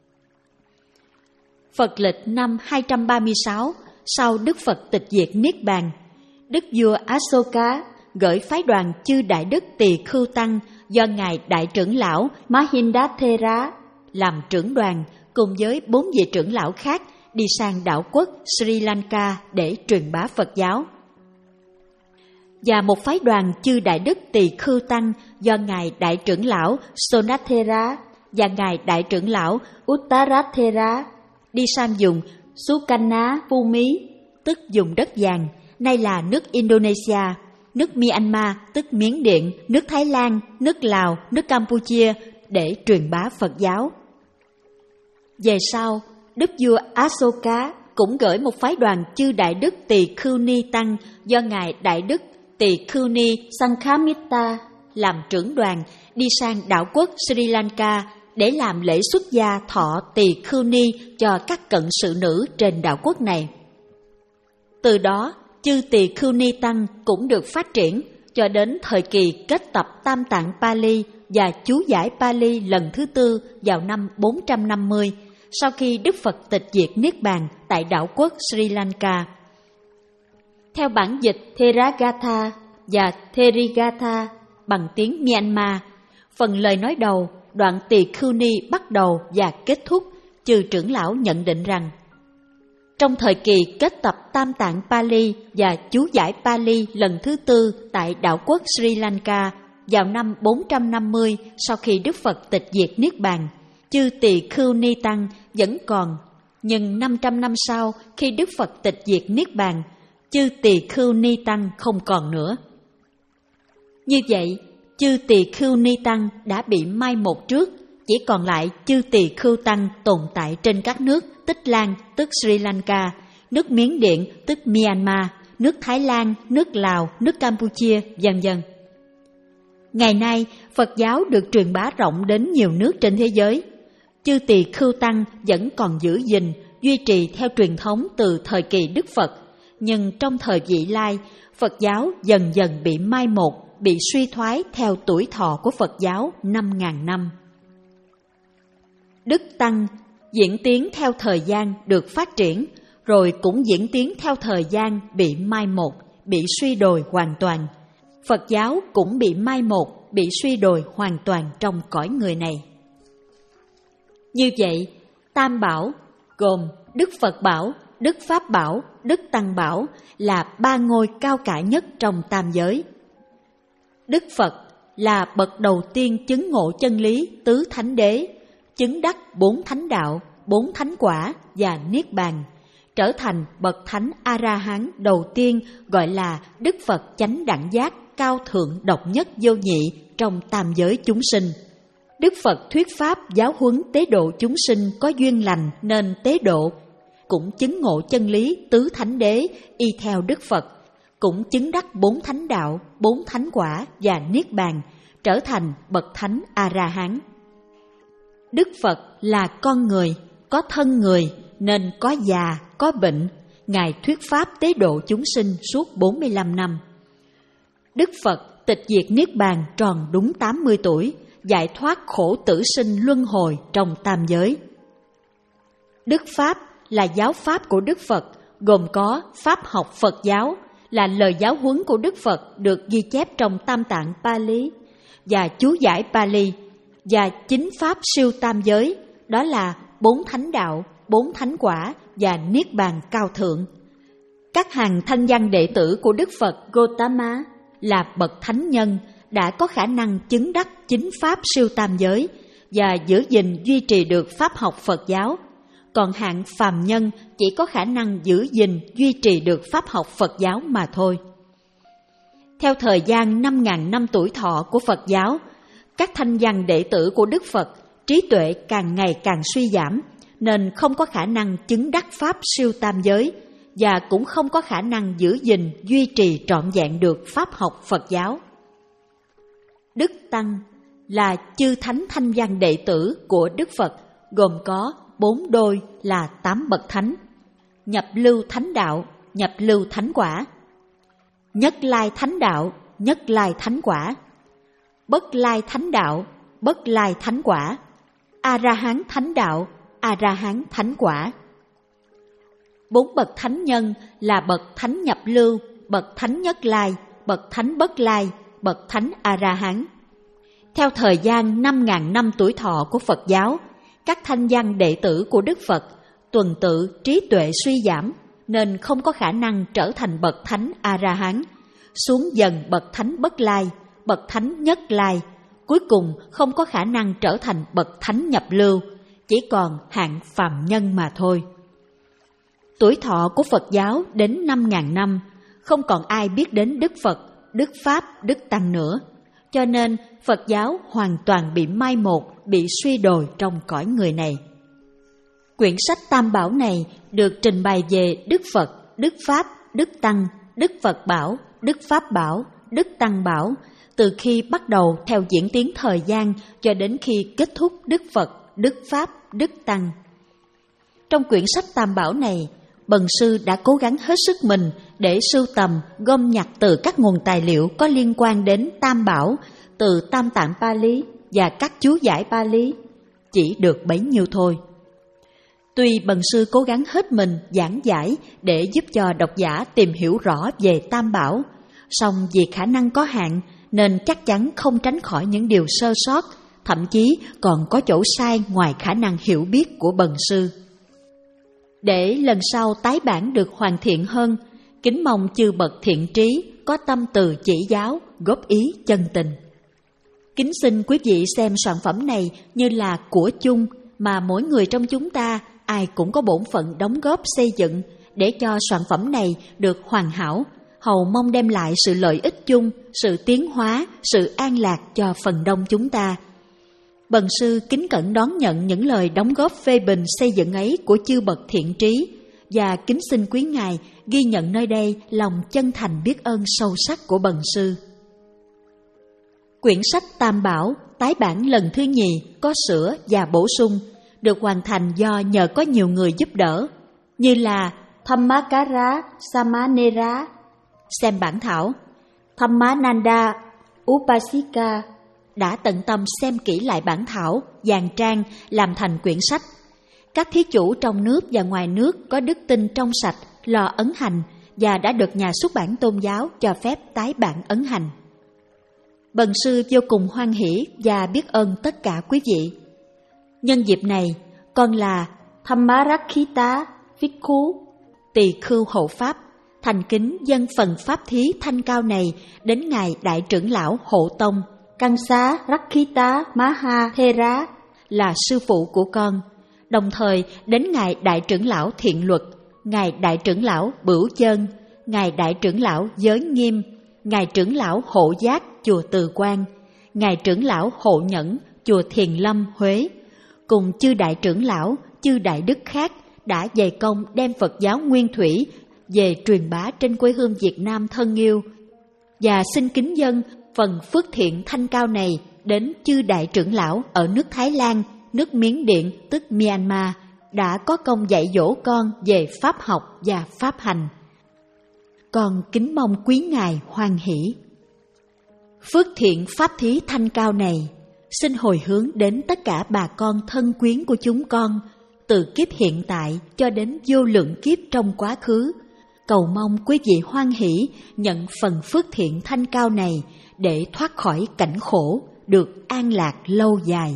Phật lịch năm hai trăm ba mươi sáu, sau Đức Phật tịch diệt Niết Bàn, Đức vua Asoka gửi phái đoàn chư đại đức tỳ khưu tăng do ngài đại trưởng lão Mahindathera làm trưởng đoàn cùng với bốn vị trưởng lão khác đi sang đảo quốc Sri Lanka để truyền bá Phật giáo. Và một phái đoàn chư đại đức tỳ khưu tăng do ngài đại trưởng lão Sonathera và ngài đại trưởng lão Uttarathera đi sang vùng Sukarna Bhumi, tức vùng đất vàng, nay là nước Indonesia, nước Myanmar, tức Miến Điện, nước Thái Lan, nước Lào, nước Campuchia để truyền bá Phật giáo. Về sau, Đức vua Asoka cũng gửi một phái đoàn chư đại đức tỳ khưu ni tăng do ngài đại đức tỳ khưu ni Sankhamita làm trưởng đoàn đi sang đảo quốc Sri Lanka để làm lễ xuất gia thọ tỳ khưu ni cho các cận sự nữ trên đảo quốc này. Từ đó, chư tỳ khưu ni tăng cũng được phát triển cho đến thời kỳ kết tập Tam Tạng Pali và chú giải Pali lần thứ tư vào năm bốn trăm năm mươi, sau khi Đức Phật tịch diệt Niết Bàn tại đảo quốc Sri Lanka. Theo bản dịch Theragatha và Therigatha bằng tiếng Myanmar, phần lời nói đầu, đoạn tỳ khưu ni bắt đầu và kết thúc, chư trưởng lão nhận định rằng trong thời kỳ kết tập Tam Tạng Pali và chú giải Pali lần thứ tư tại đảo quốc Sri Lanka vào năm bốn trăm năm mươi sau khi Đức Phật tịch diệt Niết Bàn, chư tỳ khưu ni tăng vẫn còn, nhưng năm trăm năm sau khi Đức Phật tịch diệt Niết Bàn, chư tỳ khưu ni tăng không còn nữa. Như vậy, chư tỳ khưu ni tăng đã bị mai một trước, chỉ còn lại chư tỳ khưu tăng tồn tại trên các nước Tích Lan tức Sri Lanka, nước Miến Điện tức Myanmar, nước Thái Lan, nước Lào, nước Campuchia, vân vân. Ngày nay, Phật giáo được truyền bá rộng đến nhiều nước trên thế giới. Chư Tỳ Khưu Tăng vẫn còn giữ gìn, duy trì theo truyền thống từ thời kỳ Đức Phật, nhưng trong thời vị lai, Phật giáo dần dần bị mai một, bị suy thoái theo tuổi thọ của Phật giáo năm ngàn năm. Đức Tăng diễn tiến theo thời gian được phát triển, rồi cũng diễn tiến theo thời gian bị mai một, bị suy đồi hoàn toàn. Phật giáo cũng bị mai một, bị suy đồi hoàn toàn trong cõi người này. Như vậy, Tam Bảo gồm Đức Phật Bảo, Đức Pháp Bảo, Đức Tăng Bảo là ba ngôi cao cả nhất trong tam giới. Đức Phật là bậc đầu tiên chứng ngộ chân lý tứ thánh đế, chứng đắc bốn thánh đạo, bốn thánh quả và niết bàn, trở thành bậc thánh A-ra-hán đầu tiên, gọi là Đức Phật chánh đẳng giác cao thượng độc nhất vô nhị trong tam giới chúng sinh. Đức Phật thuyết pháp giáo huấn tế độ chúng sinh có duyên lành nên tế độ, cũng chứng ngộ chân lý tứ thánh đế y theo Đức Phật, cũng chứng đắc bốn thánh đạo, bốn thánh quả và niết bàn, trở thành bậc thánh A-ra-hán. Đức Phật là con người, có thân người nên có già, có bệnh. Ngài thuyết pháp tế độ chúng sinh suốt bốn mươi lăm năm. Đức Phật tịch diệt niết bàn tròn đúng tám mươi tuổi, giải thoát khổ tử sinh luân hồi trong tam giới. Đức Pháp là giáo pháp của Đức Phật, gồm có pháp học Phật giáo, là lời giáo huấn của Đức Phật được ghi chép trong Tam Tạng Pali và chú giải Pali, và chính pháp siêu tam giới, đó là bốn thánh đạo, bốn thánh quả và niết bàn cao thượng. Các hàng thanh văn đệ tử của Đức Phật Gotama là bậc thánh nhân, đã có khả năng chứng đắc chính pháp siêu tam giới và giữ gìn duy trì được pháp học Phật giáo. Còn hạng phàm nhân chỉ có khả năng giữ gìn duy trì được pháp học Phật giáo mà thôi. Theo thời gian năm ngàn năm tuổi thọ của Phật giáo, các thanh văn đệ tử của Đức Phật trí tuệ càng ngày càng suy giảm, nên không có khả năng chứng đắc pháp siêu tam giới và cũng không có khả năng giữ gìn duy trì trọn vẹn được pháp học Phật giáo. Đức Tăng là chư thánh thanh văn đệ tử của Đức Phật, gồm có bốn đôi là tám bậc thánh: nhập lưu thánh đạo, nhập lưu thánh quả; nhất lai thánh đạo, nhất lai thánh quả; bất lai thánh đạo, bất lai thánh quả; A-ra-hán thánh đạo, A-ra-hán thánh quả. Bốn bậc thánh nhân là bậc thánh nhập lưu, bậc thánh nhất lai, bậc thánh bất lai, bậc thánh A-ra-hán. Theo thời gian năm ngàn năm tuổi thọ của Phật giáo, các thanh văn đệ tử của Đức Phật tuần tự trí tuệ suy giảm, nên không có khả năng trở thành bậc thánh A-ra-hán, xuống dần bậc thánh bất lai, bậc thánh nhất lai, cuối cùng không có khả năng trở thành bậc thánh nhập lưu, chỉ còn hạng phàm nhân mà thôi. Tuổi thọ của Phật giáo đến năm ngàn năm, không còn ai biết đến Đức Phật, Đức Pháp, Đức Tăng nữa, cho nên Phật giáo hoàn toàn bị mai một, bị suy đồi trong cõi người này. Quyển sách Tam Bảo này được trình bày về Đức Phật, Đức Pháp, Đức Tăng, Đức Phật Bảo, Đức Pháp Bảo, Đức Tăng Bảo, từ khi bắt đầu theo diễn tiến thời gian cho đến khi kết thúc Đức Phật, Đức Pháp, Đức Tăng. Trong quyển sách Tam Bảo này, Bần Sư đã cố gắng hết sức mình để sưu tầm, gom nhặt từ các nguồn tài liệu có liên quan đến Tam Bảo, từ Tam Tạng Pali và các chú giải Pali, chỉ được bấy nhiêu thôi. Tuy Bần Sư cố gắng hết mình giảng giải để giúp cho độc giả tìm hiểu rõ về Tam Bảo, song vì khả năng có hạn nên chắc chắn không tránh khỏi những điều sơ sót, thậm chí còn có chỗ sai ngoài khả năng hiểu biết của Bần Sư. Để lần sau tái bản được hoàn thiện hơn, kính mong chư bậc thiện trí có tâm từ chỉ giáo, góp ý chân tình. Kính xin quý vị xem sản phẩm này như là của chung mà mỗi người trong chúng ta ai cũng có bổn phận đóng góp xây dựng để cho sản phẩm này được hoàn hảo, hầu mong đem lại sự lợi ích chung, sự tiến hóa, sự an lạc cho phần đông chúng ta. Bần Sư kính cẩn đón nhận những lời đóng góp phê bình xây dựng ấy của chư bậc thiện trí và kính xin quý ngài ghi nhận nơi đây lòng chân thành biết ơn sâu sắc của Bần Sư. Quyển sách Tam Bảo tái bản lần thứ nhì có sửa và bổ sung, được hoàn thành do nhờ có nhiều người giúp đỡ, như là Thammakara Samanera xem bản thảo, Thammananda Upasika đã tận tâm xem kỹ lại bản thảo, dàn trang làm thành quyển sách. Các thí chủ trong nước và ngoài nước có đức tin trong sạch lo ấn hành và đã được nhà xuất bản tôn giáo cho phép tái bản ấn hành. Bần sư vô cùng hoan hỷ và biết ơn tất cả quý vị. Nhân dịp này, con là Thammarakkhita Bhikkhu, tỳ khưu hộ pháp, thành kính dâng phần pháp thí thanh cao này đến ngài đại trưởng lão hộ tông Kansa Rakkhita Maha Thera là sư phụ của con, đồng thời đến ngài đại trưởng lão Thiện Luật, ngài đại trưởng lão Bửu Chơn, ngài đại trưởng lão Giới Nghiêm, ngài trưởng lão Hộ Giác chùa Từ Quan, ngài trưởng lão Hộ Nhẫn chùa Thiền Lâm Huế, cùng chư đại trưởng lão, chư đại đức khác đã dày công đem Phật giáo nguyên thủy về truyền bá trên quê hương Việt Nam thân yêu, và xin kính dâng phần phước thiện thanh cao này đến chư đại trưởng lão ở nước Thái Lan, nước Miến Điện tức Myanmar đã có công dạy dỗ con về pháp học và pháp hành. Con kính mong quý ngài hoan hỷ. Phước thiện pháp thí thanh cao này xin hồi hướng đến tất cả bà con thân quyến của chúng con, từ kiếp hiện tại cho đến vô lượng kiếp trong quá khứ. Cầu mong quý vị hoan hỷ nhận phần phước thiện thanh cao này để thoát khỏi cảnh khổ, được an lạc lâu dài.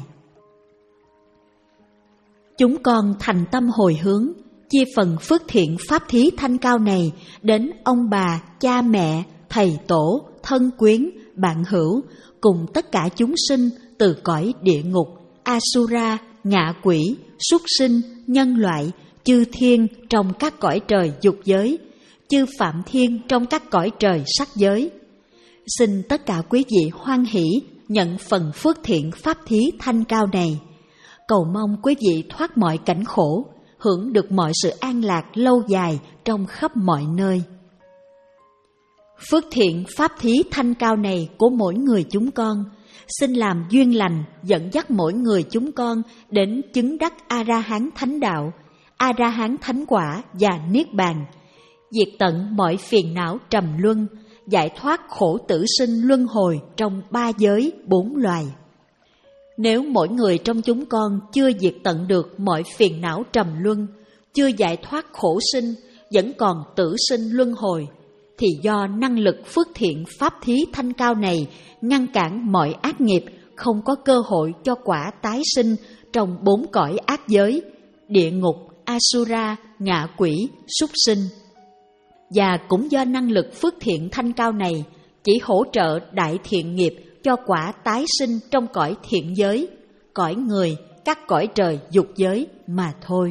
Chúng con thành tâm hồi hướng, chia phần phước thiện pháp thí thanh cao này đến ông bà, cha mẹ, thầy tổ, thân quyến, bạn hữu, cùng tất cả chúng sinh từ cõi địa ngục, Asura, ngạ quỷ, súc sinh, nhân loại, chư thiên trong các cõi trời dục giới, chư phạm thiên trong các cõi trời sắc giới. Xin tất cả quý vị hoan hỷ nhận phần phước thiện pháp thí thanh cao này. Cầu mong quý vị thoát mọi cảnh khổ, hưởng được mọi sự an lạc lâu dài trong khắp mọi nơi. Phước thiện pháp thí thanh cao này của mỗi người chúng con xin làm duyên lành dẫn dắt mỗi người chúng con đến chứng đắc A-la-hán thánh đạo, A-la-hán thánh quả và niết bàn, diệt tận mọi phiền não trầm luân, giải thoát khổ tử sinh luân hồi trong ba giới bốn loài. Nếu mỗi người trong chúng con chưa diệt tận được mọi phiền não trầm luân, chưa giải thoát khổ sinh, vẫn còn tử sinh luân hồi, thì do năng lực phước thiện pháp thí thanh cao này ngăn cản mọi ác nghiệp, không có cơ hội cho quả tái sinh trong bốn cõi ác giới, địa ngục, Asura, ngạ quỷ, súc sinh. Và cũng do năng lực phước thiện thanh cao này chỉ hỗ trợ đại thiện nghiệp cho quả tái sinh trong cõi thiện giới, cõi người, các cõi trời dục giới mà thôi.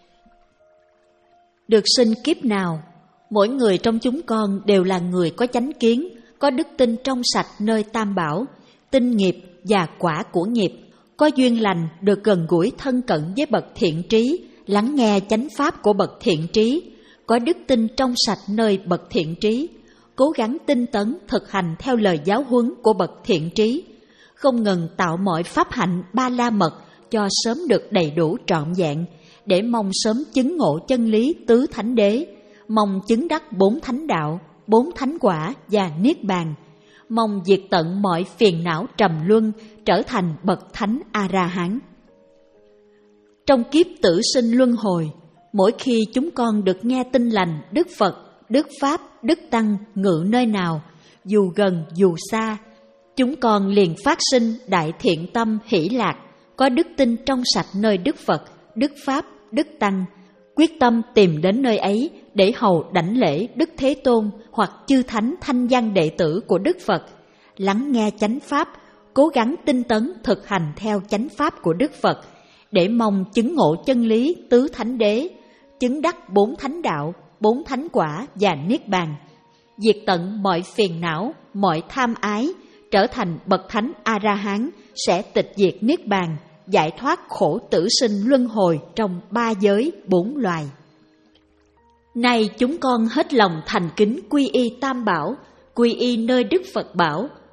Được sinh kiếp nào, mỗi người trong chúng con đều là người có chánh kiến, có đức tin trong sạch nơi Tam Bảo, tin nghiệp và quả của nghiệp, có duyên lành được gần gũi thân cận với bậc thiện trí, lắng nghe chánh pháp của bậc thiện trí, có đức tin trong sạch nơi bậc thiện trí, cố gắng tinh tấn thực hành theo lời giáo huấn của bậc thiện trí, không ngừng tạo mọi pháp hạnh ba la mật cho sớm được đầy đủ trọn vẹn, để mong sớm chứng ngộ chân lý tứ thánh đế, mong chứng đắc bốn thánh đạo, bốn thánh quả và niết bàn, mong diệt tận mọi phiền não trầm luân, trở thành bậc thánh A-la-hán. Trong kiếp tử sinh luân hồi, mỗi khi chúng con được nghe tin lành Đức Phật, Đức Pháp, Đức Tăng ngự nơi nào, dù gần dù xa, chúng con liền phát sinh đại thiện tâm hỷ lạc, có đức tin trong sạch nơi Đức Phật, Đức Pháp, Đức Tăng, quyết tâm tìm đến nơi ấy để hầu đảnh lễ Đức Thế Tôn hoặc chư thánh thanh văn đệ tử của Đức Phật, lắng nghe chánh pháp, cố gắng tinh tấn thực hành theo chánh pháp của Đức Phật, để mong chứng ngộ chân lý tứ thánh đế, chứng đắc bốn thánh đạo, bốn thánh quả và niết bàn, diệt tận mọi phiền não, mọi tham ái, trở thành bậc thánh A-la-hán, sẽ tịch diệt niết bàn, giải thoát khổ tử sinh luân hồi trong ba giới bốn loài. Nay chúng con hết lòng thành kính quy y Tam Bảo, quy y nơi Đức Phật bảo,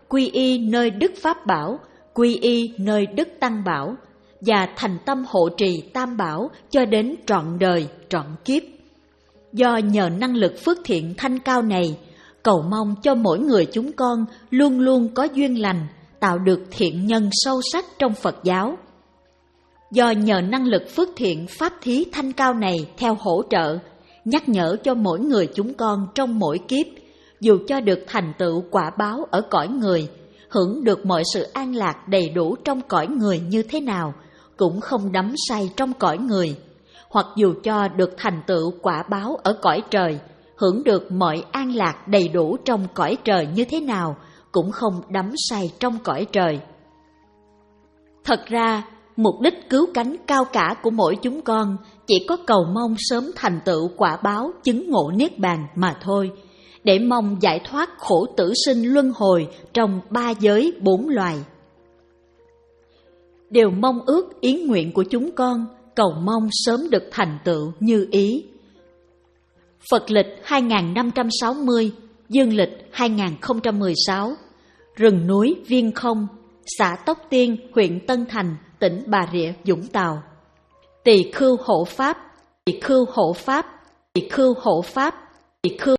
quy y nơi Đức Pháp Bảo, quy y nơi Đức Tăng Bảo, và thành tâm hộ trì Tam Bảo cho đến trọn đời, trọn kiếp. Do nhờ năng lực phước thiện thanh cao này, cầu mong cho mỗi người chúng con luôn luôn có duyên lành, tạo được thiện nhân sâu sắc trong Phật giáo. Do nhờ năng lực phước thiện pháp thí thanh cao này theo hỗ trợ, nhắc nhở cho mỗi người chúng con trong mỗi kiếp, dù cho được thành tựu quả báo ở cõi người, hưởng được mọi sự an lạc đầy đủ trong cõi người như thế nào, cũng không đắm say trong cõi người, hoặc dù cho được thành tựu quả báo ở cõi trời, hưởng được mọi an lạc đầy đủ trong cõi trời như thế nào, cũng không đắm say trong cõi trời. Thật ra, mục đích cứu cánh cao cả của mỗi chúng con chỉ có cầu mong sớm thành tựu quả báo chứng ngộ niết bàn mà thôi, để mong giải thoát khổ tử sinh luân hồi trong ba giới bốn loài. Điều mong ước ý nguyện của chúng con cầu mong sớm được thành tựu như ý. Phật lịch hai nghìn năm trăm sáu mươi, dương lịch hai nghìn không trăm mười sáu, rừng núi Viên Không, xã Tóc Tiên, huyện Tân Thành, tỉnh Bà Rịa, Vũng Tàu. Tỳ khưu hộ pháp, tỳ khưu hộ pháp, tỳ khưu hộ pháp, tỳ khưu.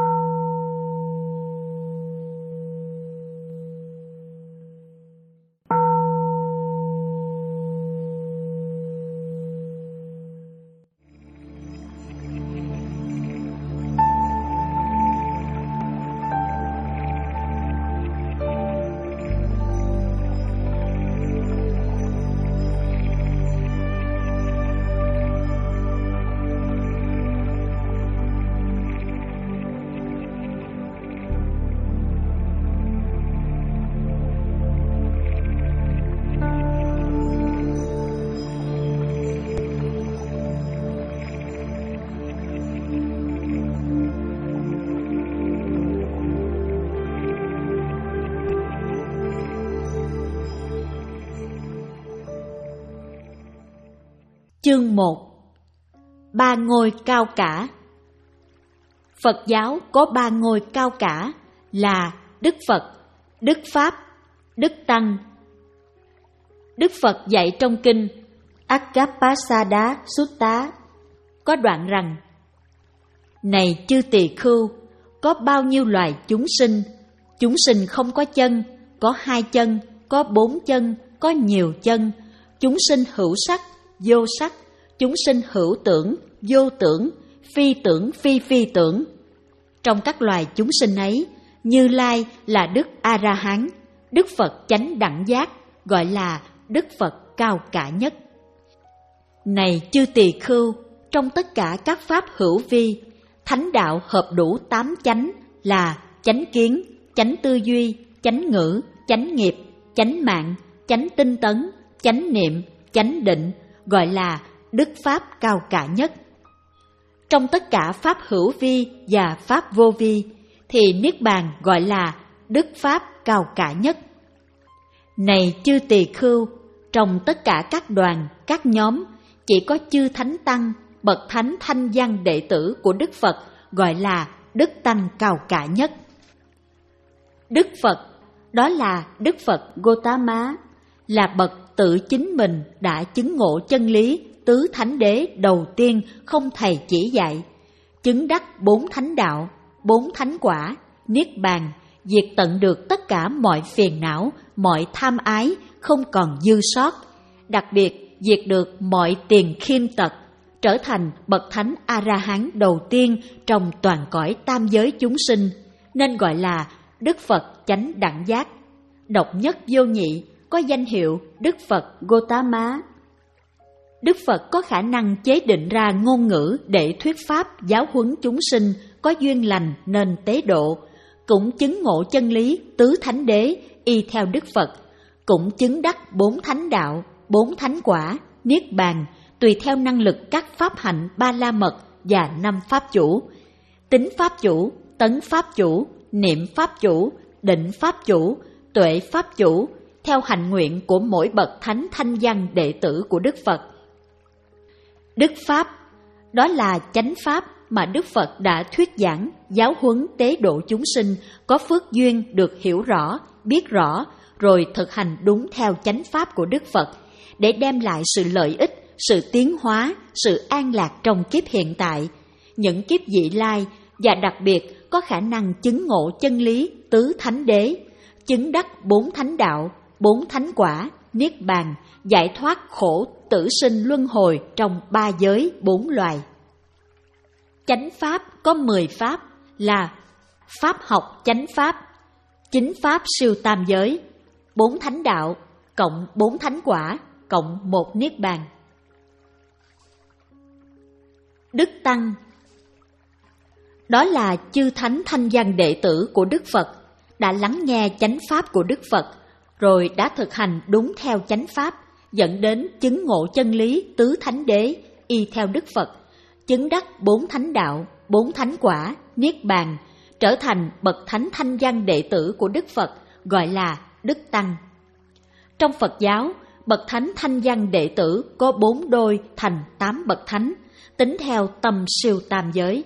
Chương một. Ba ngôi cao cả. Phật giáo có ba ngôi cao cả là Đức Phật, Đức Pháp, Đức Tăng. Đức Phật dạy trong kinh Akkapassada Sutta có đoạn rằng: Này chư tỳ khưu, có bao nhiêu loài chúng sinh, chúng sinh không có chân, có hai chân, có bốn chân, có nhiều chân, chúng sinh hữu sắc, vô sắc, chúng sinh hữu tưởng, vô tưởng, phi tưởng, phi phi tưởng. Trong các loài chúng sinh ấy, Như Lai là Đức A-ra-hán, Đức Phật chánh đẳng giác, gọi là Đức Phật cao cả nhất. Này chư tỳ khưu, trong tất cả các pháp hữu vi, thánh đạo hợp đủ tám chánh là chánh kiến, chánh tư duy, chánh ngữ, chánh nghiệp, chánh mạng, chánh tinh tấn, chánh niệm, chánh định, gọi là Đức Pháp cao cả nhất. Trong tất cả pháp hữu vi và pháp vô vi, thì Niết Bàn gọi là Đức Pháp cao cả nhất. Này chư tỳ khưu, trong tất cả các đoàn, các nhóm, chỉ có chư Thánh Tăng, bậc Thánh Thanh Văn đệ tử của Đức Phật gọi là Đức Tăng cao cả nhất. Đức Phật, đó là Đức Phật Gotama, là bậc tự chính mình đã chứng ngộ chân lý tứ thánh đế đầu tiên không thầy chỉ dạy, chứng đắc bốn thánh đạo, bốn thánh quả, niết bàn, diệt tận được tất cả mọi phiền não, mọi tham ái, không còn dư sót, đặc biệt diệt được mọi tiền khiêm tật, trở thành bậc thánh A-ra-hán đầu tiên trong toàn cõi tam giới chúng sinh, nên gọi là Đức Phật chánh đẳng giác, độc nhất vô nhị, có danh hiệu Đức Phật Gotama. Đức Phật có khả năng chế định ra ngôn ngữ để thuyết pháp giáo huấn chúng sinh có duyên lành nên tế độ, cũng chứng ngộ chân lý tứ thánh đế y theo Đức Phật, cũng chứng đắc bốn thánh đạo, bốn thánh quả, niết bàn, tùy theo năng lực các pháp hạnh ba la mật và năm pháp chủ, tính pháp chủ, tấn pháp chủ, niệm pháp chủ, định pháp chủ, tuệ pháp chủ, theo hạnh nguyện của mỗi bậc thánh thanh văn đệ tử của Đức Phật. Đức Pháp, đó là chánh pháp mà Đức Phật đã thuyết giảng, giáo huấn tế độ chúng sinh có phước duyên được hiểu rõ, biết rõ, rồi thực hành đúng theo chánh pháp của Đức Phật để đem lại sự lợi ích, sự tiến hóa, sự an lạc trong kiếp hiện tại, những kiếp vị lai, và đặc biệt có khả năng chứng ngộ chân lý tứ thánh đế, chứng đắc bốn thánh đạo, bốn thánh quả, niết bàn, giải thoát khổ tử sinh luân hồi trong ba giới bốn loài. Chánh pháp có mười pháp là pháp học chánh pháp, chính pháp siêu tam giới, bốn thánh đạo, cộng bốn thánh quả, cộng một niết bàn. Đức Tăng đó là chư thánh thanh văn đệ tử của Đức Phật, đã lắng nghe chánh pháp của Đức Phật, rồi đã thực hành đúng theo chánh pháp, dẫn đến chứng ngộ chân lý tứ thánh đế, y theo Đức Phật, chứng đắc bốn thánh đạo, bốn thánh quả, niết bàn, trở thành bậc thánh thanh văn đệ tử của Đức Phật, gọi là Đức Tăng. Trong Phật giáo, bậc thánh thanh văn đệ tử có bốn đôi thành tám bậc thánh, tính theo tâm siêu tam giới.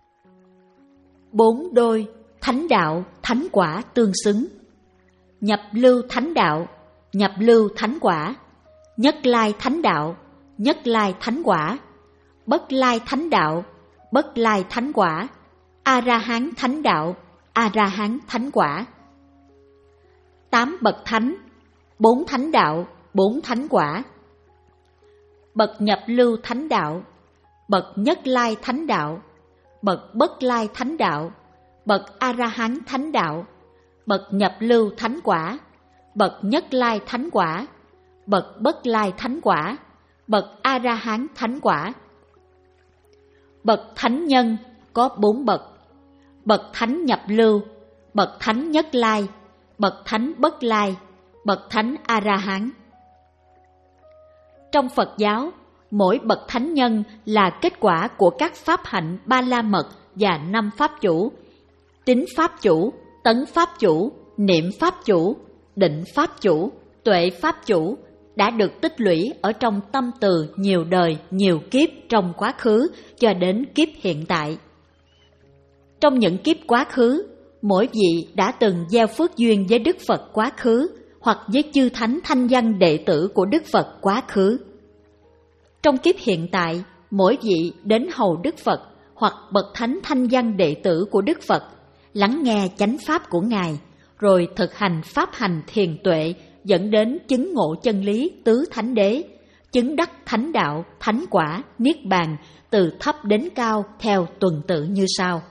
Bốn đôi thánh đạo, thánh quả tương xứng: nhập lưu thánh đạo, nhập lưu thánh quả; nhất lai thánh đạo, nhất lai thánh quả; bất lai thánh đạo, bất lai thánh quả; a ra hán thánh đạo, a ra hán thánh quả. Tám bậc thánh, bốn thánh đạo, bốn thánh quả. Bậc nhập lưu thánh đạo, bậc nhất lai thánh đạo, bậc bất lai thánh đạo, bậc a ra hán thánh đạo, bậc nhập lưu thánh quả, bậc nhất lai thánh quả, bậc bất lai thánh quả, bậc a ra hán thánh quả. Bậc thánh nhân có bốn bậc: bậc thánh nhập lưu, bậc thánh nhất lai, bậc thánh bất lai, bậc thánh a ra hán. Trong Phật giáo, mỗi bậc thánh nhân là kết quả của các pháp hạnh ba la mật và năm pháp chủ: tín pháp chủ, tấn pháp chủ, niệm pháp chủ, định pháp chủ, tuệ pháp chủ, đã được tích lũy ở trong tâm từ nhiều đời, nhiều kiếp trong quá khứ cho đến kiếp hiện tại. Trong những kiếp quá khứ, mỗi vị đã từng gieo phước duyên với Đức Phật quá khứ hoặc với chư thánh thanh văn đệ tử của Đức Phật quá khứ. Trong kiếp hiện tại, mỗi vị đến hầu Đức Phật hoặc bậc thánh thanh văn đệ tử của Đức Phật, lắng nghe chánh pháp của Ngài, rồi thực hành pháp hành thiền tuệ, dẫn đến chứng ngộ chân lý tứ thánh đế, chứng đắc thánh đạo, thánh quả, niết bàn, từ thấp đến cao theo tuần tự như sau.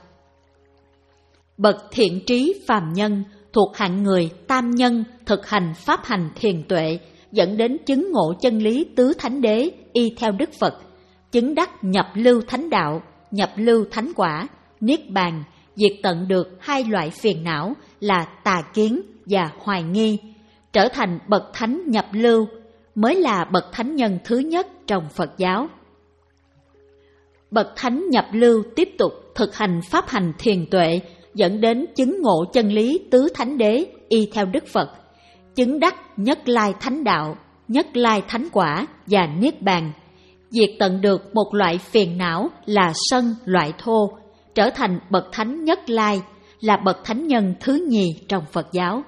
Bậc thiện trí phàm nhân thuộc hạng người tam nhân thực hành pháp hành thiền tuệ, dẫn đến chứng ngộ chân lý tứ thánh đế y theo Đức Phật, chứng đắc nhập lưu thánh đạo, nhập lưu thánh quả, niết bàn, diệt tận được hai loại phiền não là tà kiến và hoài nghi, trở thành bậc thánh nhập lưu, mới là bậc thánh nhân thứ nhất trong Phật giáo. Bậc thánh nhập lưu tiếp tục thực hành pháp hành thiền tuệ, dẫn đến chứng ngộ chân lý tứ thánh đế y theo Đức Phật, chứng đắc nhất lai thánh đạo, nhất lai thánh quả và niết bàn, diệt tận được một loại phiền não là sân loại thô, trở thành bậc thánh nhất lai, là bậc thánh nhân thứ nhì trong Phật giáo.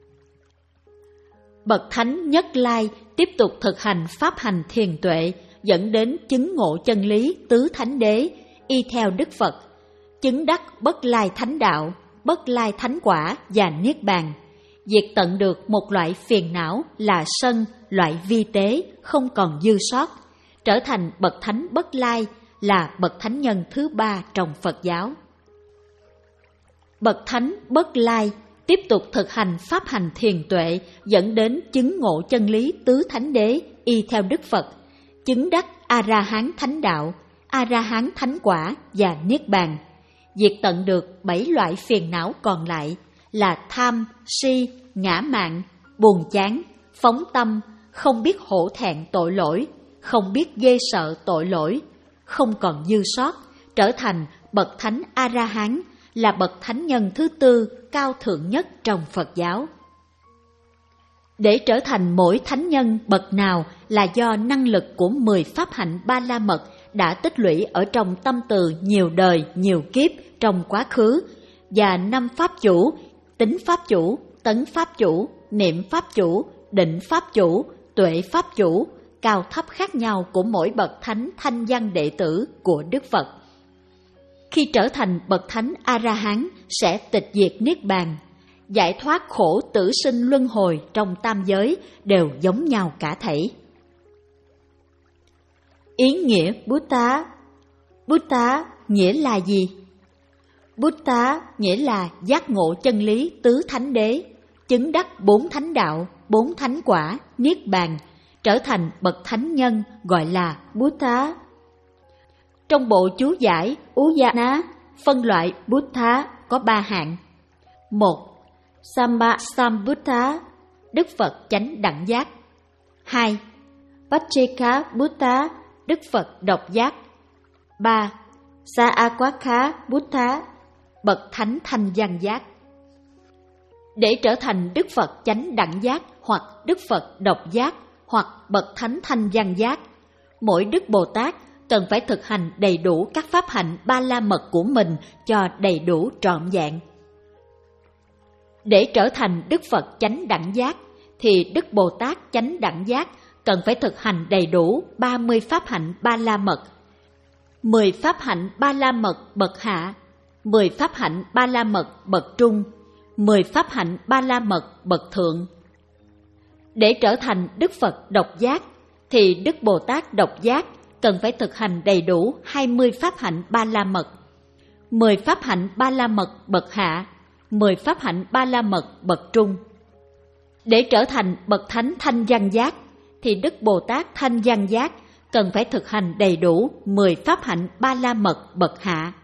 Bậc thánh nhất lai tiếp tục thực hành pháp hành thiền tuệ, dẫn đến chứng ngộ chân lý tứ thánh đế y theo Đức Phật, chứng đắc bất lai thánh đạo, bất lai thánh quả và niết bàn, diệt tận được một loại phiền não là sân loại vi tế, không còn dư sót, trở thành bậc thánh bất lai, là bậc thánh nhân thứ ba trong Phật giáo. Bậc thánh bất lai tiếp tục thực hành pháp hành thiền tuệ, dẫn đến chứng ngộ chân lý tứ thánh đế y theo Đức Phật, chứng đắc a ra hán thánh đạo, a ra hán thánh quả và niết bàn, diệt tận được bảy loại phiền não còn lại là tham, si, ngã mạn, buồn chán, phóng tâm, không biết hổ thẹn tội lỗi, không biết ghê sợ tội lỗi, không còn dư sót, trở thành bậc thánh a ra hán, là bậc thánh nhân thứ tư cao thượng nhất trong Phật giáo. Để trở thành mỗi thánh nhân bậc nào là do năng lực của mười pháp hạnh ba la mật đã tích lũy ở trong tâm từ nhiều đời, nhiều kiếp trong quá khứ, và năm pháp chủ, tín pháp chủ, tấn pháp chủ, niệm pháp chủ, định pháp chủ, tuệ pháp chủ, cao thấp khác nhau của mỗi bậc thánh thanh văn đệ tử của Đức Phật. Khi trở thành bậc thánh A-la-hán sẽ tịch diệt niết bàn, giải thoát khổ tử sinh luân hồi trong tam giới đều giống nhau cả thảy. Ý nghĩa Buddha. Buddha nghĩa là gì? Buddha nghĩa là giác ngộ chân lý tứ thánh đế, chứng đắc bốn thánh đạo, bốn thánh quả, niết bàn, trở thành bậc thánh nhân gọi là Buddha. Trong bộ chú giải Ujjana, phân loại Buddha có ba hạng. Một. Sammasambuddha, Đức Phật chánh đẳng giác. Hai. Pacceka Buddha, Đức Phật độc giác. Ba. Saakvakha Buddha, bậc thánh thanh văn giác. Để trở thành Đức Phật chánh đẳng giác hoặc Đức Phật độc giác hoặc bậc thánh thanh văn giác, mỗi Đức Bồ Tát cần phải thực hành đầy đủ các pháp hạnh ba la mật của mình cho đầy đủ trọn vẹn. Để trở thành Đức Phật chánh đẳng giác thì Đức Bồ Tát chánh đẳng giác cần phải thực hành đầy đủ ba mươi pháp hạnh ba la mật, mười pháp hạnh ba la mật bậc hạ, mười pháp hạnh ba la mật bậc trung, mười pháp hạnh ba la mật bậc thượng. Để trở thành Đức Phật độc giác thì Đức Bồ Tát độc giác cần phải thực hành đầy đủ hai mươi pháp hạnh ba la mật, mười pháp hạnh ba la mật bậc hạ, mười pháp hạnh ba la mật bậc trung. Để trở thành bậc thánh thanh văn giác thì Đức Bồ Tát thanh văn giác cần phải thực hành đầy đủ mười pháp hạnh ba la mật bậc hạ.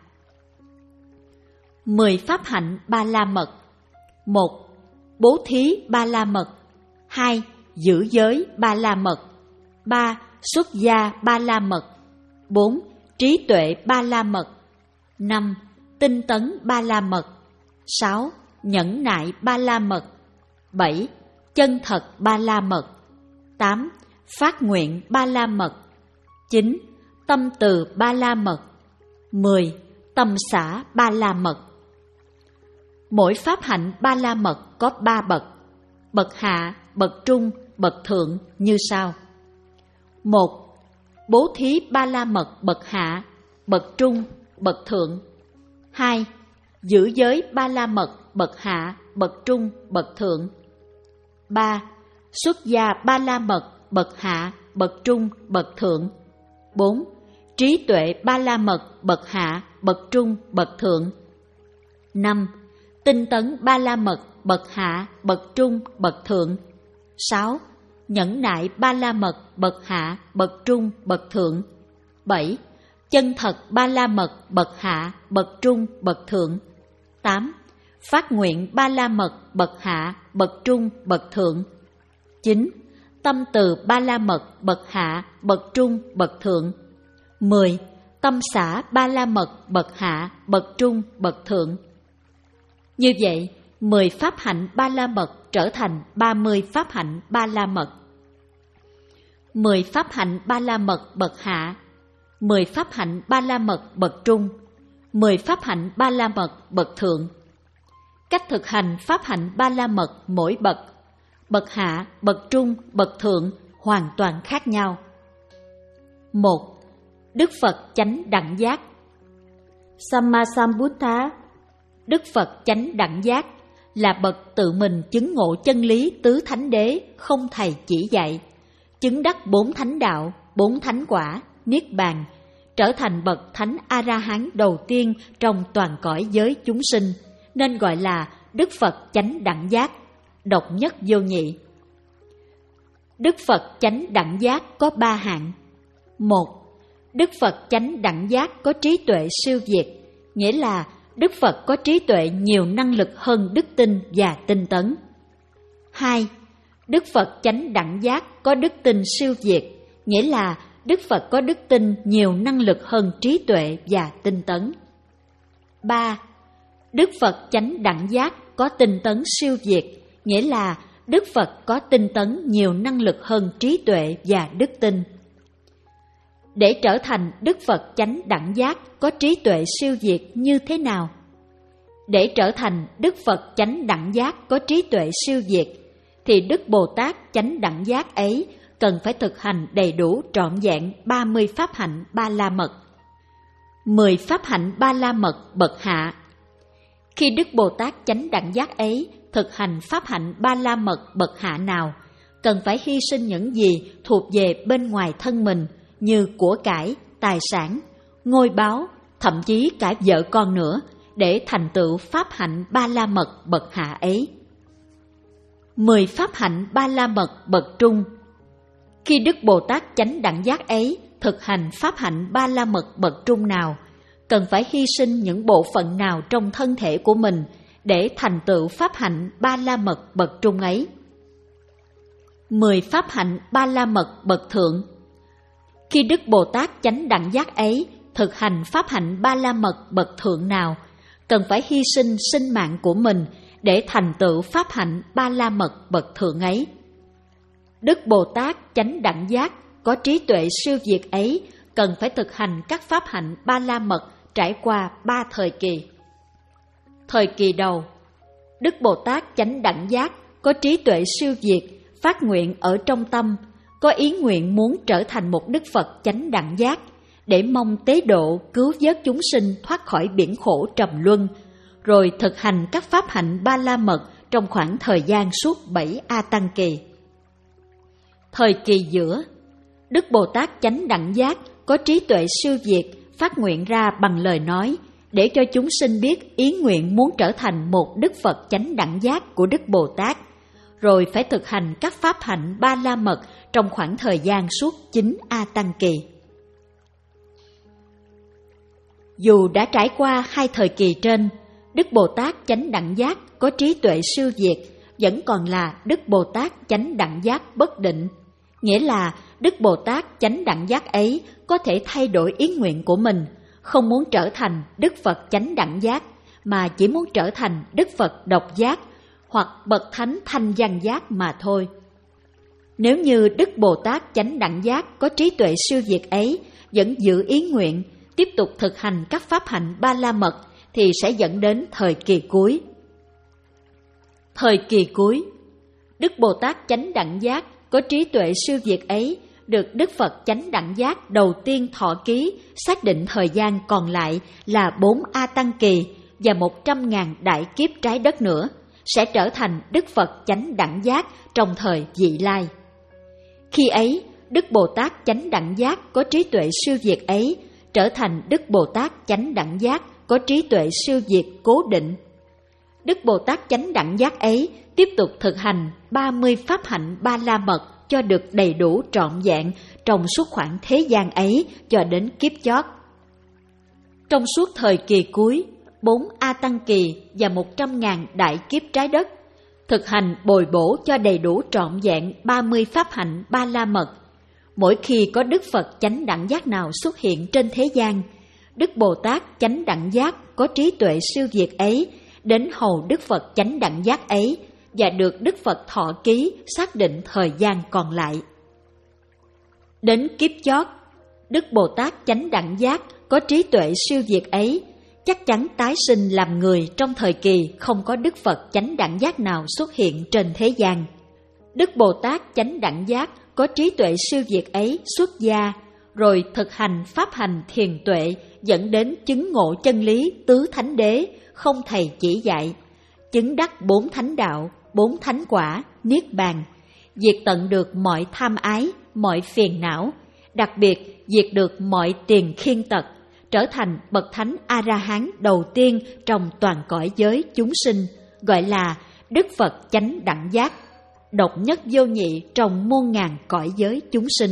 mười pháp hạnh ba la mật. Một. Bố thí ba la mật. Hai. Giữ giới ba la mật. Ba. Xuất gia ba la mật. Bốn. Trí tuệ ba la mật. Năm. Tinh tấn ba la mật. Sáu. Nhẫn nại ba la mật. Bảy. Chân thật ba la mật. Tám. Phát nguyện ba la mật. Chín. Tâm từ ba la mật. Mười. Tâm xả ba la mật. Mỗi pháp hạnh ba la mật có ba bậc, bậc hạ, bậc trung, bậc thượng như sau. Một. Bố thí ba la mật bậc hạ, bậc trung, bậc thượng. Hai. Giữ giới ba la mật bậc hạ, bậc trung, bậc thượng. Ba. Xuất gia ba la mật bậc hạ, bậc trung, bậc thượng. Bốn. Trí tuệ ba la mật bậc hạ, bậc trung, bậc thượng. Năm. Tinh tấn ba la mật bậc hạ, bậc trung, bậc thượng. Sáu. Nhẫn nại ba la mật bậc hạ, bậc trung, bậc thượng. Bảy. Chân thật ba la mật bậc hạ, bậc trung, bậc thượng. Tám. Phát nguyện ba la mật bậc hạ, bậc trung, bậc thượng. Chín. Tâm từ ba la mật bậc hạ, bậc trung, bậc thượng. Mười. Tâm xả ba la mật bậc hạ, bậc trung, bậc thượng. Như vậy, mười pháp hạnh ba la mật trở thành ba mươi pháp hạnh ba la mật. Mười pháp hạnh ba la mật bậc hạ, mười pháp hạnh ba la mật bậc trung, mười pháp hạnh ba la mật bậc thượng. Cách thực hành pháp hạnh ba la mật mỗi bậc, bậc hạ, bậc trung, bậc thượng hoàn toàn khác nhau. Một. Đức Phật chánh đẳng giác. Sammasambuddha, Đức Phật chánh đẳng giác là bậc tự mình chứng ngộ chân lý tứ thánh đế không thầy chỉ dạy, chứng đắc bốn thánh đạo, bốn thánh quả, niết bàn, trở thành bậc thánh A-la-hán đầu tiên trong toàn cõi giới chúng sinh, nên gọi là Đức Phật chánh đẳng giác, độc nhất vô nhị. Đức Phật chánh đẳng giác có ba hạng. Một. Đức Phật chánh đẳng giác có trí tuệ siêu việt, nghĩa là Đức Phật có trí tuệ nhiều năng lực hơn đức tin và tinh tấn. Hai. Đức Phật chánh đẳng giác có đức tin siêu việt, nghĩa là Đức Phật có đức tin nhiều năng lực hơn trí tuệ và tinh tấn. Ba. Đức Phật chánh đẳng giác có tinh tấn siêu việt, nghĩa là Đức Phật có tinh tấn nhiều năng lực hơn trí tuệ và đức tin. Để trở thành Đức Phật chánh đẳng giác có trí tuệ siêu việt như thế nào? Để trở thành Đức Phật chánh đẳng giác có trí tuệ siêu việt, thì Đức Bồ Tát chánh đẳng giác ấy cần phải thực hành đầy đủ trọn vẹn ba mươi pháp hạnh ba la mật. mười pháp hạnh ba la mật bậc hạ. Khi Đức Bồ Tát chánh đẳng giác ấy thực hành pháp hạnh ba la mật bậc hạ nào, cần phải hy sinh những gì thuộc về bên ngoài thân mình như của cải, tài sản, ngôi báu, thậm chí cả vợ con nữa, để thành tựu pháp hạnh ba la mật bậc hạ ấy. Mười pháp hạnh ba la mật bậc trung. Khi Đức Bồ Tát chánh đẳng giác ấy thực hành pháp hạnh ba la mật bậc trung nào, cần phải hy sinh những bộ phận nào trong thân thể của mình để thành tựu pháp hạnh ba la mật bậc trung ấy. Mười pháp hạnh ba la mật bậc thượng. Khi Đức Bồ Tát chánh đẳng giác ấy thực hành pháp hạnh ba la mật bậc thượng nào, cần phải hy sinh sinh mạng của mình để thành tựu pháp hạnh ba la mật bậc thượng ấy. Đức Bồ Tát chánh đẳng giác có trí tuệ siêu việt ấy cần phải thực hành các pháp hạnh ba la mật trải qua ba thời kỳ. Thời kỳ đầu, Đức Bồ Tát chánh đẳng giác có trí tuệ siêu việt, phát nguyện ở trong tâm, có ý nguyện muốn trở thành một Đức Phật chánh đẳng giác, để mong tế độ cứu vớt chúng sinh thoát khỏi biển khổ trầm luân, rồi thực hành các pháp hạnh ba la mật trong khoảng thời gian suốt bảy A Tăng kỳ. Thời kỳ giữa, Đức Bồ Tát chánh đẳng giác có trí tuệ siêu việt, phát nguyện ra bằng lời nói, để cho chúng sinh biết ý nguyện muốn trở thành một Đức Phật chánh đẳng giác của Đức Bồ Tát, rồi phải thực hành các pháp hạnh ba la mật trong khoảng thời gian suốt chín A Tăng kỳ. Dù đã trải qua hai thời kỳ trên, Đức Bồ Tát chánh đẳng giác có trí tuệ siêu việt vẫn còn là Đức Bồ Tát chánh đẳng giác bất định, nghĩa là Đức Bồ Tát chánh đẳng giác ấy có thể thay đổi ý nguyện của mình, không muốn trở thành Đức Phật chánh đẳng giác, mà chỉ muốn trở thành Đức Phật độc giác hoặc bậc thánh thanh văn giác mà thôi. Nếu như Đức Bồ Tát chánh đẳng giác có trí tuệ siêu việt ấy vẫn giữ ý nguyện tiếp tục thực hành các pháp hạnh ba la mật, thì sẽ dẫn đến thời kỳ cuối. Thời kỳ cuối, Đức Bồ Tát chánh đẳng giác có trí tuệ siêu việt ấy được Đức Phật chánh đẳng giác đầu tiên thọ ký, xác định thời gian còn lại là bốn A Tăng kỳ và một trăm ngàn đại kiếp trái đất nữa, sẽ trở thành Đức Phật chánh đẳng giác trong thời vị lai. Khi ấy, Đức Bồ Tát chánh đẳng giác có trí tuệ siêu việt ấy trở thành Đức Bồ Tát chánh đẳng giác có trí tuệ siêu việt cố định. Đức Bồ Tát chánh đẳng giác ấy tiếp tục thực hành ba mươi pháp hạnh ba la mật cho được đầy đủ trọn vẹn trong suốt khoảng thế gian ấy cho đến kiếp chót. Trong suốt thời kỳ cuối, bốn A Tăng kỳ và một trăm ngàn đại kiếp trái đất, thực hành bồi bổ cho đầy đủ trọn vẹn ba mươi pháp hạnh ba la mật. Mỗi khi có Đức Phật chánh đẳng giác nào xuất hiện trên thế gian, Đức Bồ Tát chánh đẳng giác có trí tuệ siêu việt ấy đến hầu Đức Phật chánh đẳng giác ấy và được Đức Phật thọ ký xác định thời gian còn lại. Đến kiếp chót, Đức Bồ Tát chánh đẳng giác có trí tuệ siêu việt ấy chắc chắn tái sinh làm người trong thời kỳ không có Đức Phật chánh đẳng giác nào xuất hiện trên thế gian. Đức Bồ Tát chánh đẳng giác có trí tuệ siêu việt ấy xuất gia, rồi thực hành pháp hành thiền tuệ dẫn đến chứng ngộ chân lý tứ thánh đế không thầy chỉ dạy, chứng đắc bốn thánh đạo, bốn thánh quả, niết bàn, diệt tận được mọi tham ái, mọi phiền não, đặc biệt diệt được mọi tiền khiên tật, trở thành bậc thánh A-la-hán đầu tiên trong toàn cõi giới chúng sinh, gọi là Đức Phật chánh đẳng giác, độc nhất vô nhị trong muôn ngàn cõi giới chúng sinh.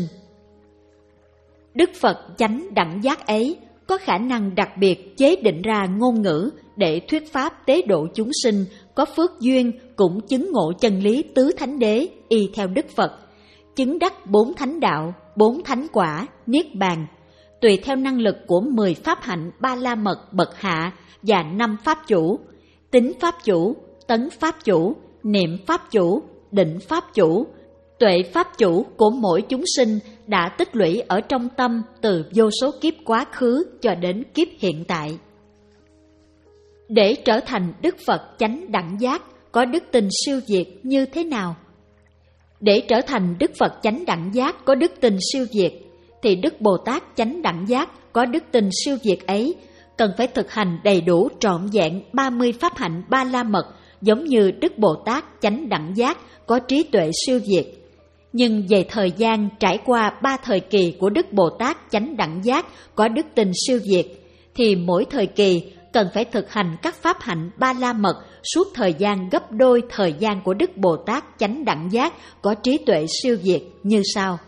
Đức Phật chánh đẳng giác ấy có khả năng đặc biệt chế định ra ngôn ngữ để thuyết pháp tế độ chúng sinh có phước duyên cũng chứng ngộ chân lý tứ thánh đế y theo Đức Phật, chứng đắc bốn thánh đạo, bốn thánh quả, niết bàn, tùy theo năng lực của mười pháp hạnh ba la mật bậc hạ và năm pháp chủ, tính pháp chủ, tấn pháp chủ, niệm pháp chủ, định pháp chủ, tuệ pháp chủ của mỗi chúng sinh đã tích lũy ở trong tâm từ vô số kiếp quá khứ cho đến kiếp hiện tại. Để trở thành Đức Phật chánh đẳng giác có đức tin siêu việt như thế nào? Để trở thành Đức Phật chánh đẳng giác có đức tin siêu việt, thì Đức Bồ Tát chánh đẳng giác có đức tin siêu việt ấy cần phải thực hành đầy đủ trọn vẹn ba mươi pháp hạnh ba la mật, giống như Đức Bồ Tát chánh đẳng giác có trí tuệ siêu việt. Nhưng về thời gian trải qua ba thời kỳ của Đức Bồ Tát chánh đẳng giác có đức tin siêu việt, thì mỗi thời kỳ cần phải thực hành các pháp hạnh ba la mật suốt thời gian gấp đôi thời gian của Đức Bồ Tát chánh đẳng giác có trí tuệ siêu việt như sau.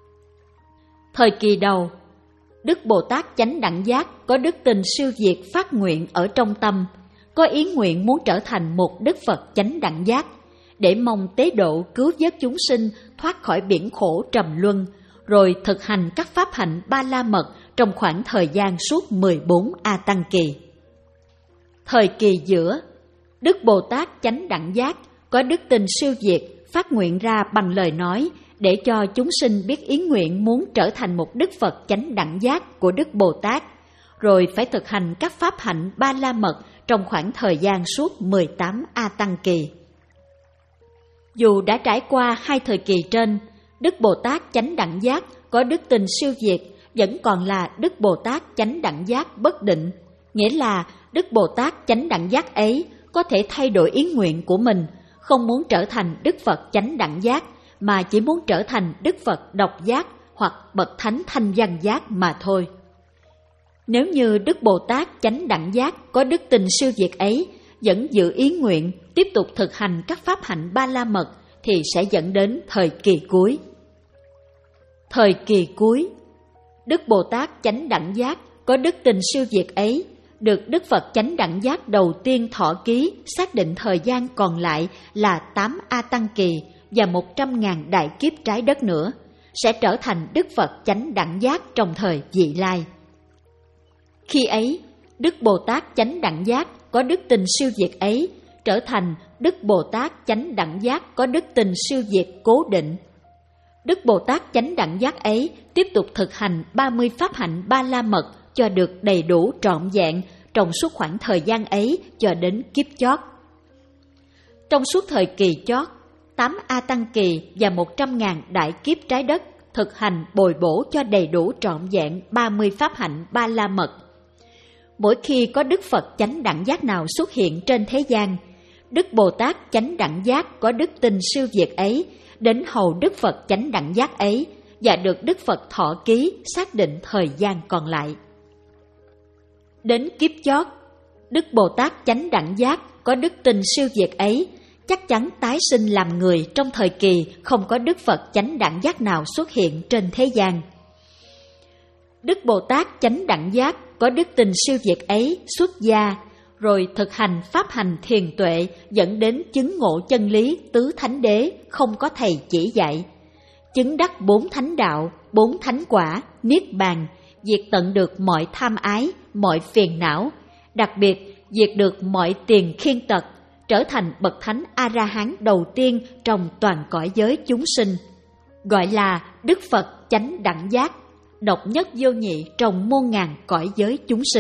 Thời kỳ đầu, Đức Bồ Tát chánh đẳng giác có đức tin siêu việt phát nguyện ở trong tâm, có ý nguyện muốn trở thành một Đức Phật chánh đẳng giác, để mong tế độ cứu vớt chúng sinh thoát khỏi biển khổ trầm luân, rồi thực hành các pháp hạnh ba la mật trong khoảng thời gian suốt mười bốn A Tăng kỳ. Thời kỳ giữa, Đức Bồ Tát chánh đẳng giác có đức tin siêu việt phát nguyện ra bằng lời nói, để cho chúng sinh biết ý nguyện muốn trở thành một Đức Phật chánh đẳng giác của Đức Bồ Tát, rồi phải thực hành các pháp hạnh ba la mật trong khoảng thời gian suốt mười tám A Tăng kỳ. Dù đã trải qua hai thời kỳ trên, Đức Bồ Tát chánh đẳng giác có đức tin siêu việt vẫn còn là Đức Bồ Tát chánh đẳng giác bất định, nghĩa là Đức Bồ Tát chánh đẳng giác ấy có thể thay đổi ý nguyện của mình, không muốn trở thành Đức Phật chánh đẳng giác, mà chỉ muốn trở thành Đức Phật độc giác hoặc bậc thánh thanh văn giác mà thôi. Nếu như Đức Bồ Tát chánh đẳng giác có đức tin siêu việt ấy vẫn giữ ý nguyện tiếp tục thực hành các pháp hạnh ba la mật, thì sẽ dẫn đến thời kỳ cuối. Thời kỳ cuối, Đức Bồ Tát chánh đẳng giác có đức tin siêu việt ấy được Đức Phật chánh đẳng giác đầu tiên thọ ký, xác định thời gian còn lại là tám A Tăng kỳ và một trăm ngàn đại kiếp trái đất nữa, sẽ trở thành Đức Phật chánh đẳng giác trong thời vị lai. Khi ấy, Đức Bồ Tát chánh đẳng giác có đức tin siêu việt ấy trở thành Đức Bồ Tát chánh đẳng giác có đức tin siêu việt cố định. Đức Bồ Tát chánh đẳng giác ấy tiếp tục thực hành ba mươi pháp hạnh ba la mật cho được đầy đủ trọn vẹn trong suốt khoảng thời gian ấy cho đến kiếp chót. Trong suốt thời kỳ chót, tám A Tăng kỳ và một trăm ngàn đại kiếp trái đất thực hành bồi bổ cho đầy đủ trọn vẹn ba mươi pháp hạnh ba la mật. Mỗi khi có Đức Phật chánh đẳng giác nào xuất hiện trên thế gian, Đức Bồ Tát chánh đẳng giác có đức tin siêu việt ấy đến hầu Đức Phật chánh đẳng giác ấy và được Đức Phật thọ ký xác định thời gian còn lại. Đến kiếp chót, Đức Bồ Tát chánh đẳng giác có đức tin siêu việt ấy chắc chắn tái sinh làm người trong thời kỳ không có Đức Phật chánh đẳng giác nào xuất hiện trên thế gian. Đức Bồ Tát chánh đẳng giác có đức tin siêu việt ấy xuất gia, rồi thực hành pháp hành thiền tuệ dẫn đến chứng ngộ chân lý tứ thánh đế không có thầy chỉ dạy, chứng đắc bốn thánh đạo, bốn thánh quả, niết bàn, diệt tận được mọi tham ái, mọi phiền não, đặc biệt diệt được mọi tiền khiên tật, trở thành bậc thánh A-la-hán đầu tiên trong toàn cõi giới chúng sinh, gọi là Đức Phật chánh đẳng giác, độc nhất vô nhị trong muôn ngàn cõi giới chúng sinh.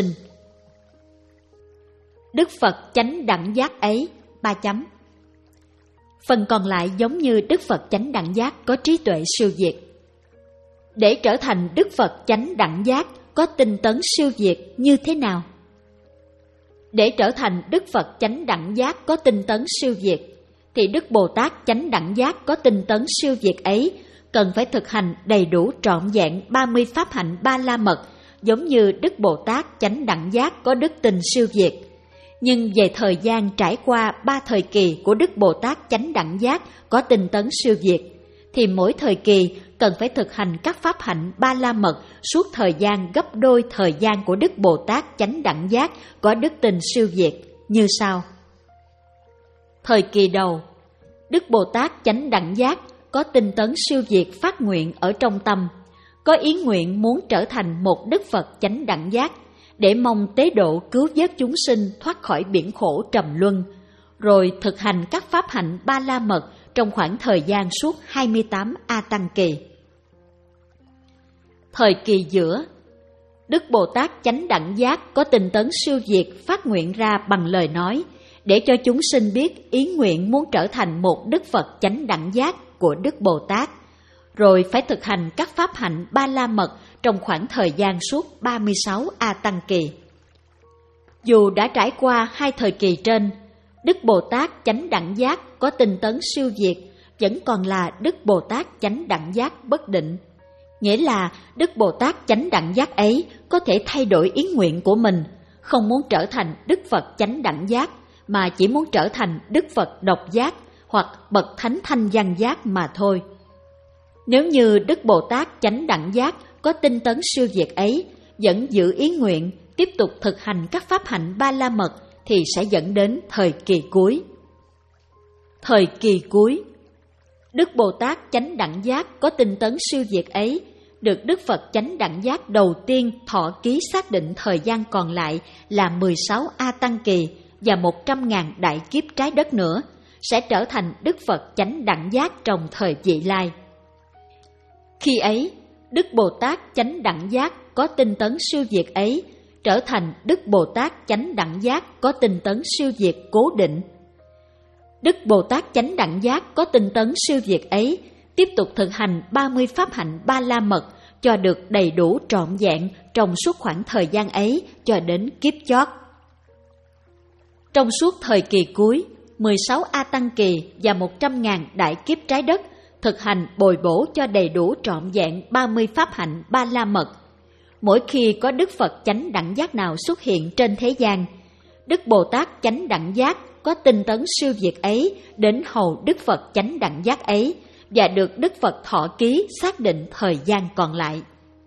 Đức Phật chánh đẳng giác ấy, ba chấm. Phần còn lại giống như Đức Phật chánh đẳng giác có trí tuệ siêu việt. Để trở thành Đức Phật chánh đẳng giác có tinh tấn siêu việt như thế nào? Để trở thành Đức Phật chánh đẳng giác có tinh tấn siêu việt, thì Đức Bồ Tát chánh đẳng giác có tinh tấn siêu việt ấy cần phải thực hành đầy đủ trọn vẹn ba mươi pháp hạnh ba la mật, giống như Đức Bồ Tát chánh đẳng giác có đức tin siêu việt. Nhưng về thời gian trải qua ba thời kỳ của Đức Bồ Tát chánh đẳng giác có tinh tấn siêu việt, thì mỗi thời kỳ cần phải thực hành các pháp hạnh ba la mật suốt thời gian gấp đôi thời gian của Đức Bồ Tát chánh đẳng giác có đức tin siêu việt như sau. Thời kỳ đầu, Đức Bồ Tát chánh đẳng giác có tinh tấn siêu việt phát nguyện ở trong tâm, có ý nguyện muốn trở thành một Đức Phật chánh đẳng giác, để mong tế độ cứu vớt chúng sinh thoát khỏi biển khổ trầm luân, rồi thực hành các pháp hạnh ba la mật trong khoảng thời gian suốt hai mươi tám A Tăng kỳ. Thời kỳ giữa, Đức Bồ Tát Chánh Đẳng Giác có tinh tấn siêu việt phát nguyện ra bằng lời nói, để cho chúng sinh biết ý nguyện muốn trở thành một Đức Phật Chánh Đẳng Giác của Đức Bồ Tát, rồi phải thực hành các pháp hạnh Ba La Mật trong khoảng thời gian suốt ba mươi sáu A Tăng Kỳ. Dù đã trải qua hai thời kỳ trên, Đức Bồ Tát Chánh Đẳng Giác có tinh tấn siêu việt vẫn còn là Đức Bồ Tát Chánh Đẳng Giác bất định. Nghĩa là Đức Bồ Tát Chánh Đẳng Giác ấy có thể thay đổi ý nguyện của mình, không muốn trở thành Đức Phật Chánh Đẳng Giác, mà chỉ muốn trở thành Đức Phật Độc Giác hoặc Bậc Thánh Thanh Văn Giác mà thôi. Nếu như Đức Bồ Tát Chánh Đẳng Giác có tinh tấn siêu việt ấy, vẫn giữ ý nguyện, tiếp tục thực hành các pháp hạnh Ba La Mật, thì sẽ dẫn đến thời kỳ cuối. Thời kỳ cuối, Đức Bồ Tát Chánh Đẳng Giác có tinh tấn siêu việt ấy, được Đức Phật Chánh Đẳng Giác đầu tiên thọ ký xác định thời gian còn lại là mười sáu A Tăng Kỳ và một trăm ngàn đại kiếp trái đất nữa, sẽ trở thành Đức Phật Chánh Đẳng Giác trong thời vị lai. Khi ấy, Đức Bồ Tát Chánh Đẳng Giác có tinh tấn siêu việt ấy, trở thành Đức Bồ Tát Chánh Đẳng Giác có tinh tấn siêu việt cố định. Đức Bồ Tát Chánh Đẳng Giác có tinh tấn siêu việt ấy, tiếp tục thực hành ba mươi pháp hạnh Ba La Mật cho được đầy đủ trọn vẹn trong suốt khoảng thời gian ấy cho đến kiếp chót. Trong suốt thời kỳ cuối, mười sáu A Tăng Kỳ và một trăm ngàn đại kiếp trái đất, thực hành bồi bổ cho đầy đủ trọn vẹn ba mươi pháp hạnh Ba La Mật. Mỗi khi có Đức Phật Chánh Đẳng Giác nào xuất hiện trên thế gian, Đức Bồ Tát Chánh Đẳng Giác có tinh tấn siêu việt ấy đến hầu Đức Phật Chánh Đẳng Giác ấy, và được Đức Phật thọ ký xác định thời gian còn lại.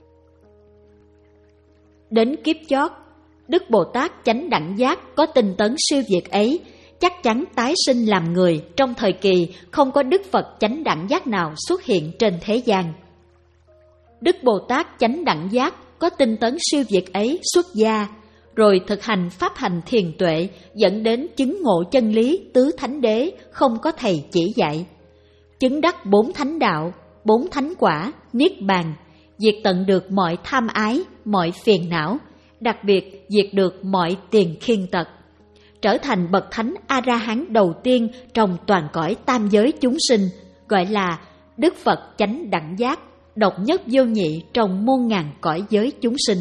Đến kiếp chót, Đức Bồ Tát Chánh Đẳng Giác có tinh tấn siêu việt ấy chắc chắn tái sinh làm người trong thời kỳ không có Đức Phật Chánh Đẳng Giác nào xuất hiện trên thế gian. Đức Bồ Tát Chánh Đẳng Giác có tinh tấn siêu việt ấy xuất gia, rồi thực hành pháp hành thiền tuệ dẫn đến chứng ngộ chân lý tứ thánh đế không có thầy chỉ dạy, chứng đắc bốn thánh đạo, bốn thánh quả, niết bàn, diệt tận được mọi tham ái, mọi phiền não, đặc biệt diệt được mọi tiền khiên tật, trở thành bậc thánh A-la-hán đầu tiên trong toàn cõi tam giới chúng sinh, gọi là Đức Phật Chánh Đẳng Giác, độc nhất vô nhị trong muôn ngàn cõi giới chúng sinh.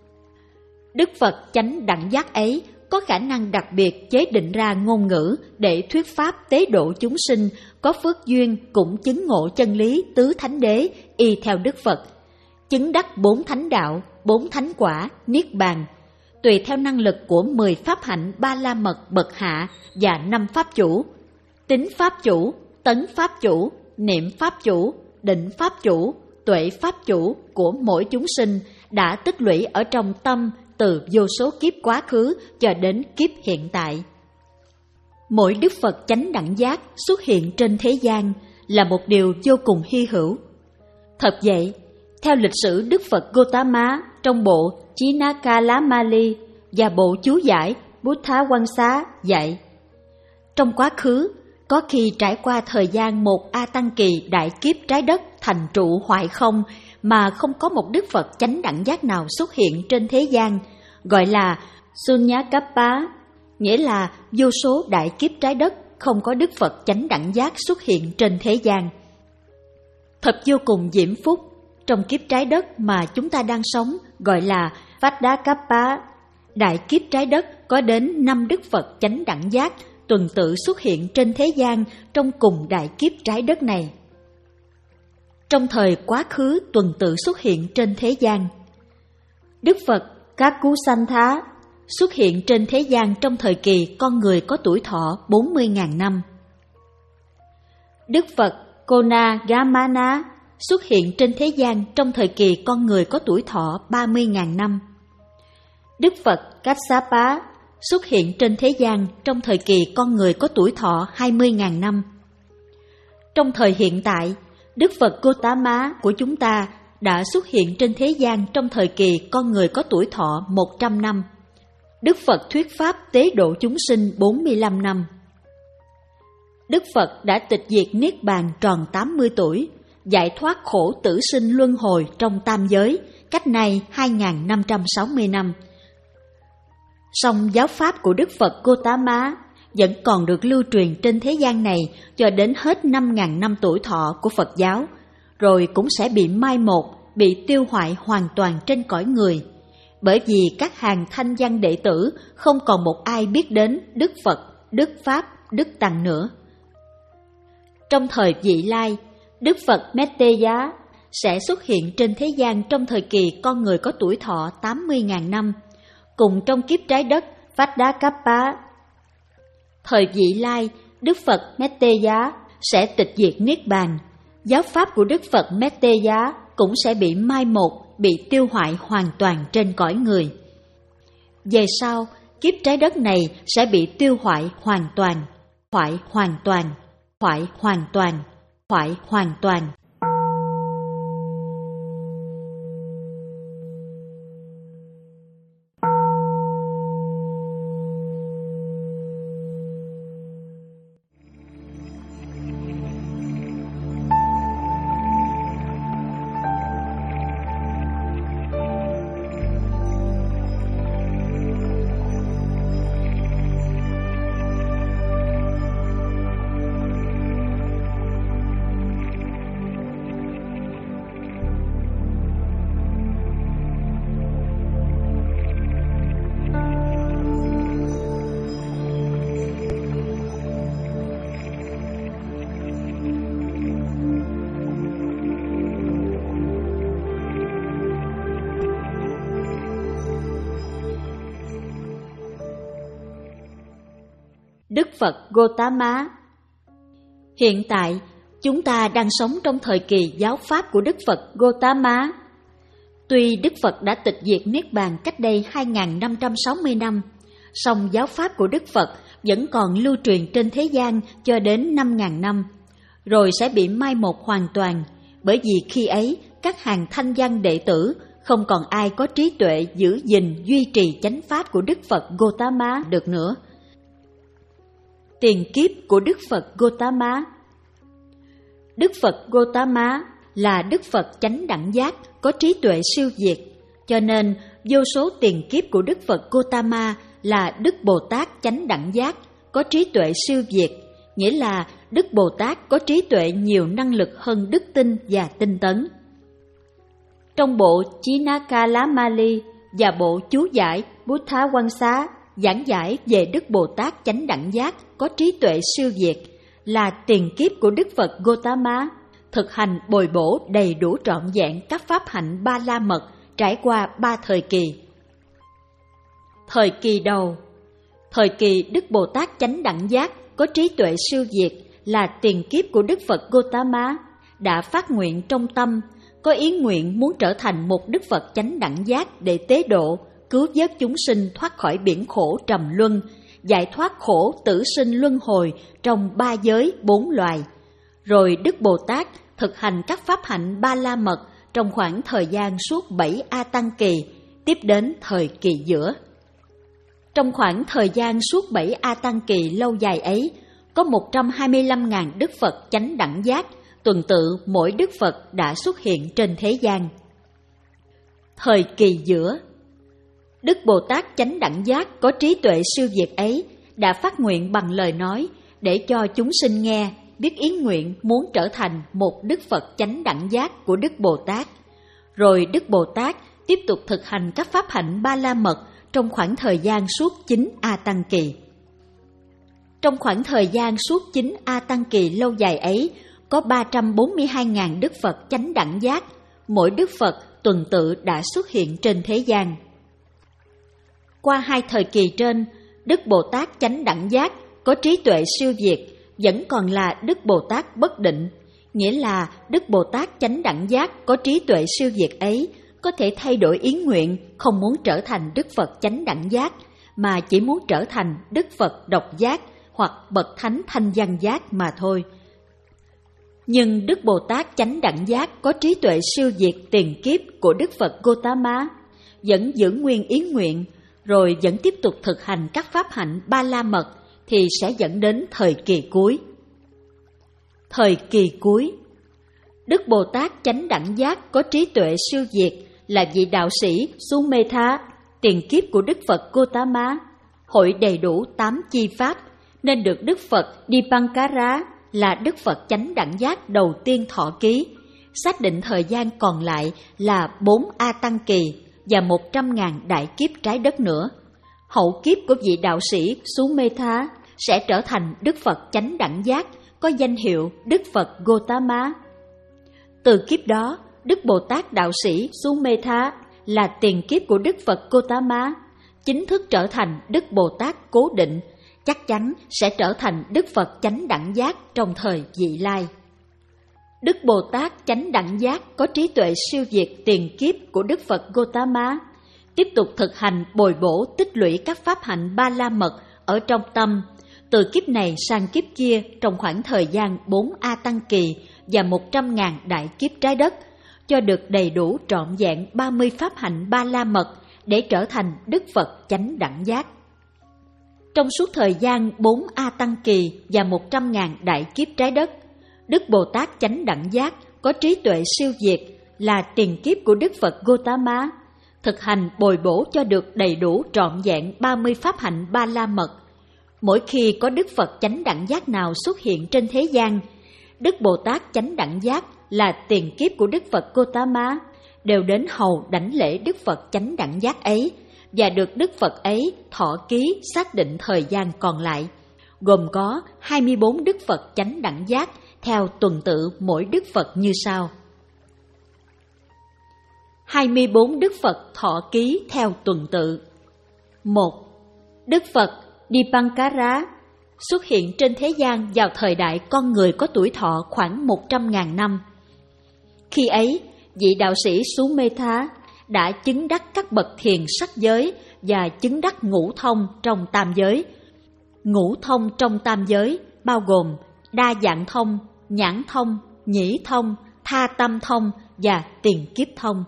Đức Phật Chánh Đẳng Giác ấy có khả năng đặc biệt chế định ra ngôn ngữ để thuyết pháp tế độ chúng sinh có phước duyên cũng chứng ngộ chân lý tứ thánh đế y theo Đức Phật, chứng đắc bốn thánh đạo, bốn thánh quả, niết bàn, tùy theo năng lực của mười pháp hạnh Ba La Mật bậc hạ và năm pháp chủ: tín pháp chủ, tấn pháp chủ, niệm pháp chủ, định pháp chủ, tuệ pháp chủ của mỗi chúng sinh đã tích lũy ở trong tâm từ vô số kiếp quá khứ cho đến kiếp hiện tại. Mỗi Đức Phật Chánh Đẳng Giác xuất hiện trên thế gian là một điều vô cùng hy hữu. Thật vậy, theo lịch sử Đức Phật Gautama trong bộ Chinakalamali và bộ chú giải Buddha Quan Xá dạy, trong quá khứ, có khi trải qua thời gian một A Tăng Kỳ đại kiếp trái đất thành trụ hoại không mà không có một Đức Phật Chánh Đẳng Giác nào xuất hiện trên thế gian, gọi là Sunyakappa, nghĩa là vô số đại kiếp trái đất không có Đức Phật Chánh Đẳng Giác xuất hiện trên thế gian. Thật vô cùng diễm phúc, trong kiếp trái đất mà chúng ta đang sống gọi là Vaddakappa, đại kiếp trái đất có đến năm Đức Phật Chánh Đẳng Giác tuần tự xuất hiện trên thế gian trong cùng đại kiếp trái đất này. Trong thời quá khứ tuần tự xuất hiện trên thế gian, Đức Phật Kakusantha xuất hiện trên thế gian trong thời kỳ con người có tuổi thọ bốn mươi nghìn năm. Đức Phật Konagamana xuất hiện trên thế gian trong thời kỳ con người có tuổi thọ ba mươi nghìn năm. Đức Phật Kassapa xuất hiện trên thế gian trong thời kỳ con người có tuổi thọ hai mươi nghìn năm. Trong thời hiện tại, Đức Phật Gautama của chúng ta đã xuất hiện trên thế gian trong thời kỳ con người có tuổi thọ một trăm năm. Đức Phật thuyết pháp tế độ chúng sinh bốn mươi lăm năm. Đức Phật đã tịch diệt Niết Bàn tròn tám mươi tuổi, giải thoát khổ tử sinh luân hồi trong tam giới cách nay hai nghìn năm trăm sáu mươi năm. Song giáo pháp của Đức Phật Gotama vẫn còn được lưu truyền trên thế gian này cho đến hết năm nghìn năm tuổi thọ của Phật giáo, rồi cũng sẽ bị mai một, bị tiêu hoại hoàn toàn trên cõi người, bởi vì các hàng thanh văn đệ tử không còn một ai biết đến Đức Phật, Đức Pháp, Đức Tăng nữa. Trong thời vị lai, Đức Phật Metteya sẽ xuất hiện trên thế gian trong thời kỳ con người có tuổi thọ tám mươi nghìn năm, cùng trong kiếp trái đất Vajrakappa. Thời vị lai, Đức Phật Metteya sẽ tịch diệt Niết Bàn, giáo pháp của Đức Phật Metteya cũng sẽ bị mai một, bị tiêu hoại hoàn toàn trên cõi người. Về sau, kiếp trái đất này sẽ bị tiêu hoại hoàn toàn, hoại hoàn toàn, hoại hoàn toàn, hoại hoàn toàn. Đức Phật Gotama. Hiện tại, chúng ta đang sống trong thời kỳ giáo pháp của Đức Phật Gotama. Tuy Đức Phật đã tịch diệt Niết Bàn cách đây hai nghìn năm trăm sáu mươi năm, song giáo pháp của Đức Phật vẫn còn lưu truyền trên thế gian cho đến năm nghìn năm, rồi sẽ bị mai một hoàn toàn, bởi vì khi ấy các hàng thanh văn đệ tử không còn ai có trí tuệ giữ gìn duy trì chánh pháp của Đức Phật Gotama được nữa. Tiền kiếp của Đức Phật Gotama. Đức Phật Gotama là Đức Phật chánh đẳng giác, có trí tuệ siêu việt, cho nên vô số tiền kiếp của Đức Phật Gotama là Đức Bồ Tát chánh đẳng giác, có trí tuệ siêu việt, nghĩa là Đức Bồ Tát có trí tuệ nhiều năng lực hơn đức tin và tinh tấn. Trong bộ Chinakalamali và bộ chú giải Buddha Quan Xá giảng giải về Đức Bồ Tát chánh đẳng giác có trí tuệ siêu việt là tiền kiếp của Đức Phật Gotama, thực hành bồi bổ đầy đủ trọn vẹn các pháp hạnh ba la mật trải qua ba thời kỳ. Thời kỳ đầu, thời kỳ Đức Bồ Tát chánh đẳng giác có trí tuệ siêu việt là tiền kiếp của Đức Phật Gotama, đã phát nguyện trong tâm, có ý nguyện muốn trở thành một Đức Phật chánh đẳng giác để tế độ, cứu vớt chúng sinh thoát khỏi biển khổ trầm luân, giải thoát khổ tử sinh luân hồi trong ba giới bốn loài. Rồi Đức Bồ Tát thực hành các pháp hạnh ba la mật trong khoảng thời gian suốt bảy A Tăng kỳ, tiếp đến thời kỳ giữa. Trong khoảng thời gian suốt bảy A Tăng kỳ lâu dài ấy, có một trăm hai mươi lăm nghìn Đức Phật chánh đẳng giác, tuần tự mỗi Đức Phật đã xuất hiện trên thế gian. Thời kỳ giữa, Đức Bồ Tát chánh đẳng giác có trí tuệ siêu việt ấy đã phát nguyện bằng lời nói để cho chúng sinh nghe, biết ý nguyện muốn trở thành một Đức Phật chánh đẳng giác của Đức Bồ Tát. Rồi Đức Bồ Tát tiếp tục thực hành các pháp hạnh ba la mật trong khoảng thời gian suốt chín A Tăng kỳ. Trong khoảng thời gian suốt chín A Tăng kỳ lâu dài ấy, có ba trăm bốn mươi hai nghìn Đức Phật chánh đẳng giác, mỗi Đức Phật tuần tự đã xuất hiện trên thế gian. Qua hai thời kỳ trên, Đức Bồ Tát chánh đẳng giác có trí tuệ siêu việt vẫn còn là Đức Bồ Tát bất định, nghĩa là Đức Bồ Tát chánh đẳng giác có trí tuệ siêu việt ấy có thể thay đổi ý nguyện không muốn trở thành Đức Phật chánh đẳng giác, mà chỉ muốn trở thành Đức Phật độc giác hoặc bậc thánh thanh văn giác mà thôi. Nhưng Đức Bồ Tát chánh đẳng giác có trí tuệ siêu việt tiền kiếp của Đức Phật Gotama vẫn giữ nguyên ý nguyện, rồi vẫn tiếp tục thực hành các pháp hạnh ba la mật thì sẽ dẫn đến thời kỳ cuối. Thời kỳ cuối, Đức Bồ Tát chánh đẳng giác có trí tuệ siêu việt là vị đạo sĩ Sumetha, tiền kiếp của Đức Phật Gotama, hội đầy đủ tám chi pháp, nên được Đức Phật Dipankara là Đức Phật chánh đẳng giác đầu tiên thọ ký, xác định thời gian còn lại là bốn A Tăng kỳ và một trăm ngàn đại kiếp trái đất nữa. Hậu kiếp của vị đạo sĩ Sumetha sẽ trở thành Đức Phật chánh đẳng giác, có danh hiệu Đức Phật Gotama. Từ kiếp đó, Đức Bồ Tát đạo sĩ Sumetha là tiền kiếp của Đức Phật Gotama, chính thức trở thành Đức Bồ Tát cố định, chắc chắn sẽ trở thành Đức Phật chánh đẳng giác trong thời vị lai. Đức Bồ Tát chánh đẳng giác có trí tuệ siêu việt tiền kiếp của Đức Phật Gotama, tiếp tục thực hành bồi bổ tích lũy các pháp hạnh ba la mật ở trong tâm, từ kiếp này sang kiếp kia trong khoảng thời gian bốn A Tăng kỳ và một trăm ngàn đại kiếp trái đất, cho được đầy đủ trọn vẹn ba mươi pháp hạnh ba la mật để trở thành Đức Phật chánh đẳng giác. Trong suốt thời gian bốn A Tăng kỳ và một trăm ngàn đại kiếp trái đất, Đức Bồ Tát chánh đẳng giác có trí tuệ siêu việt là tiền kiếp của Đức Phật Gotama, thực hành bồi bổ cho được đầy đủ trọn vẹn ba mươi pháp hạnh ba la mật. Mỗi khi có Đức Phật chánh đẳng giác nào xuất hiện trên thế gian, Đức Bồ Tát chánh đẳng giác là tiền kiếp của Đức Phật Gotama đều đến hầu đảnh lễ Đức Phật chánh đẳng giác ấy, và được Đức Phật ấy thọ ký xác định thời gian còn lại, gồm có hai mươi bốn Đức Phật chánh đẳng giác theo tuần tự mỗi Đức Phật như sau. hai mươi bốn Đức Phật thọ ký theo tuần tự. một. Đức Phật Dipankara xuất hiện trên thế gian vào thời đại con người có tuổi thọ khoảng một trăm ngàn năm. Khi ấy, vị đạo sĩ Sumetha đã chứng đắc các bậc thiền sắc giới và chứng đắc ngũ thông trong tam giới. Ngũ thông trong tam giới bao gồm đa dạng thông, nhãn thông, nhĩ thông, tha tâm thông và tiền kiếp thông.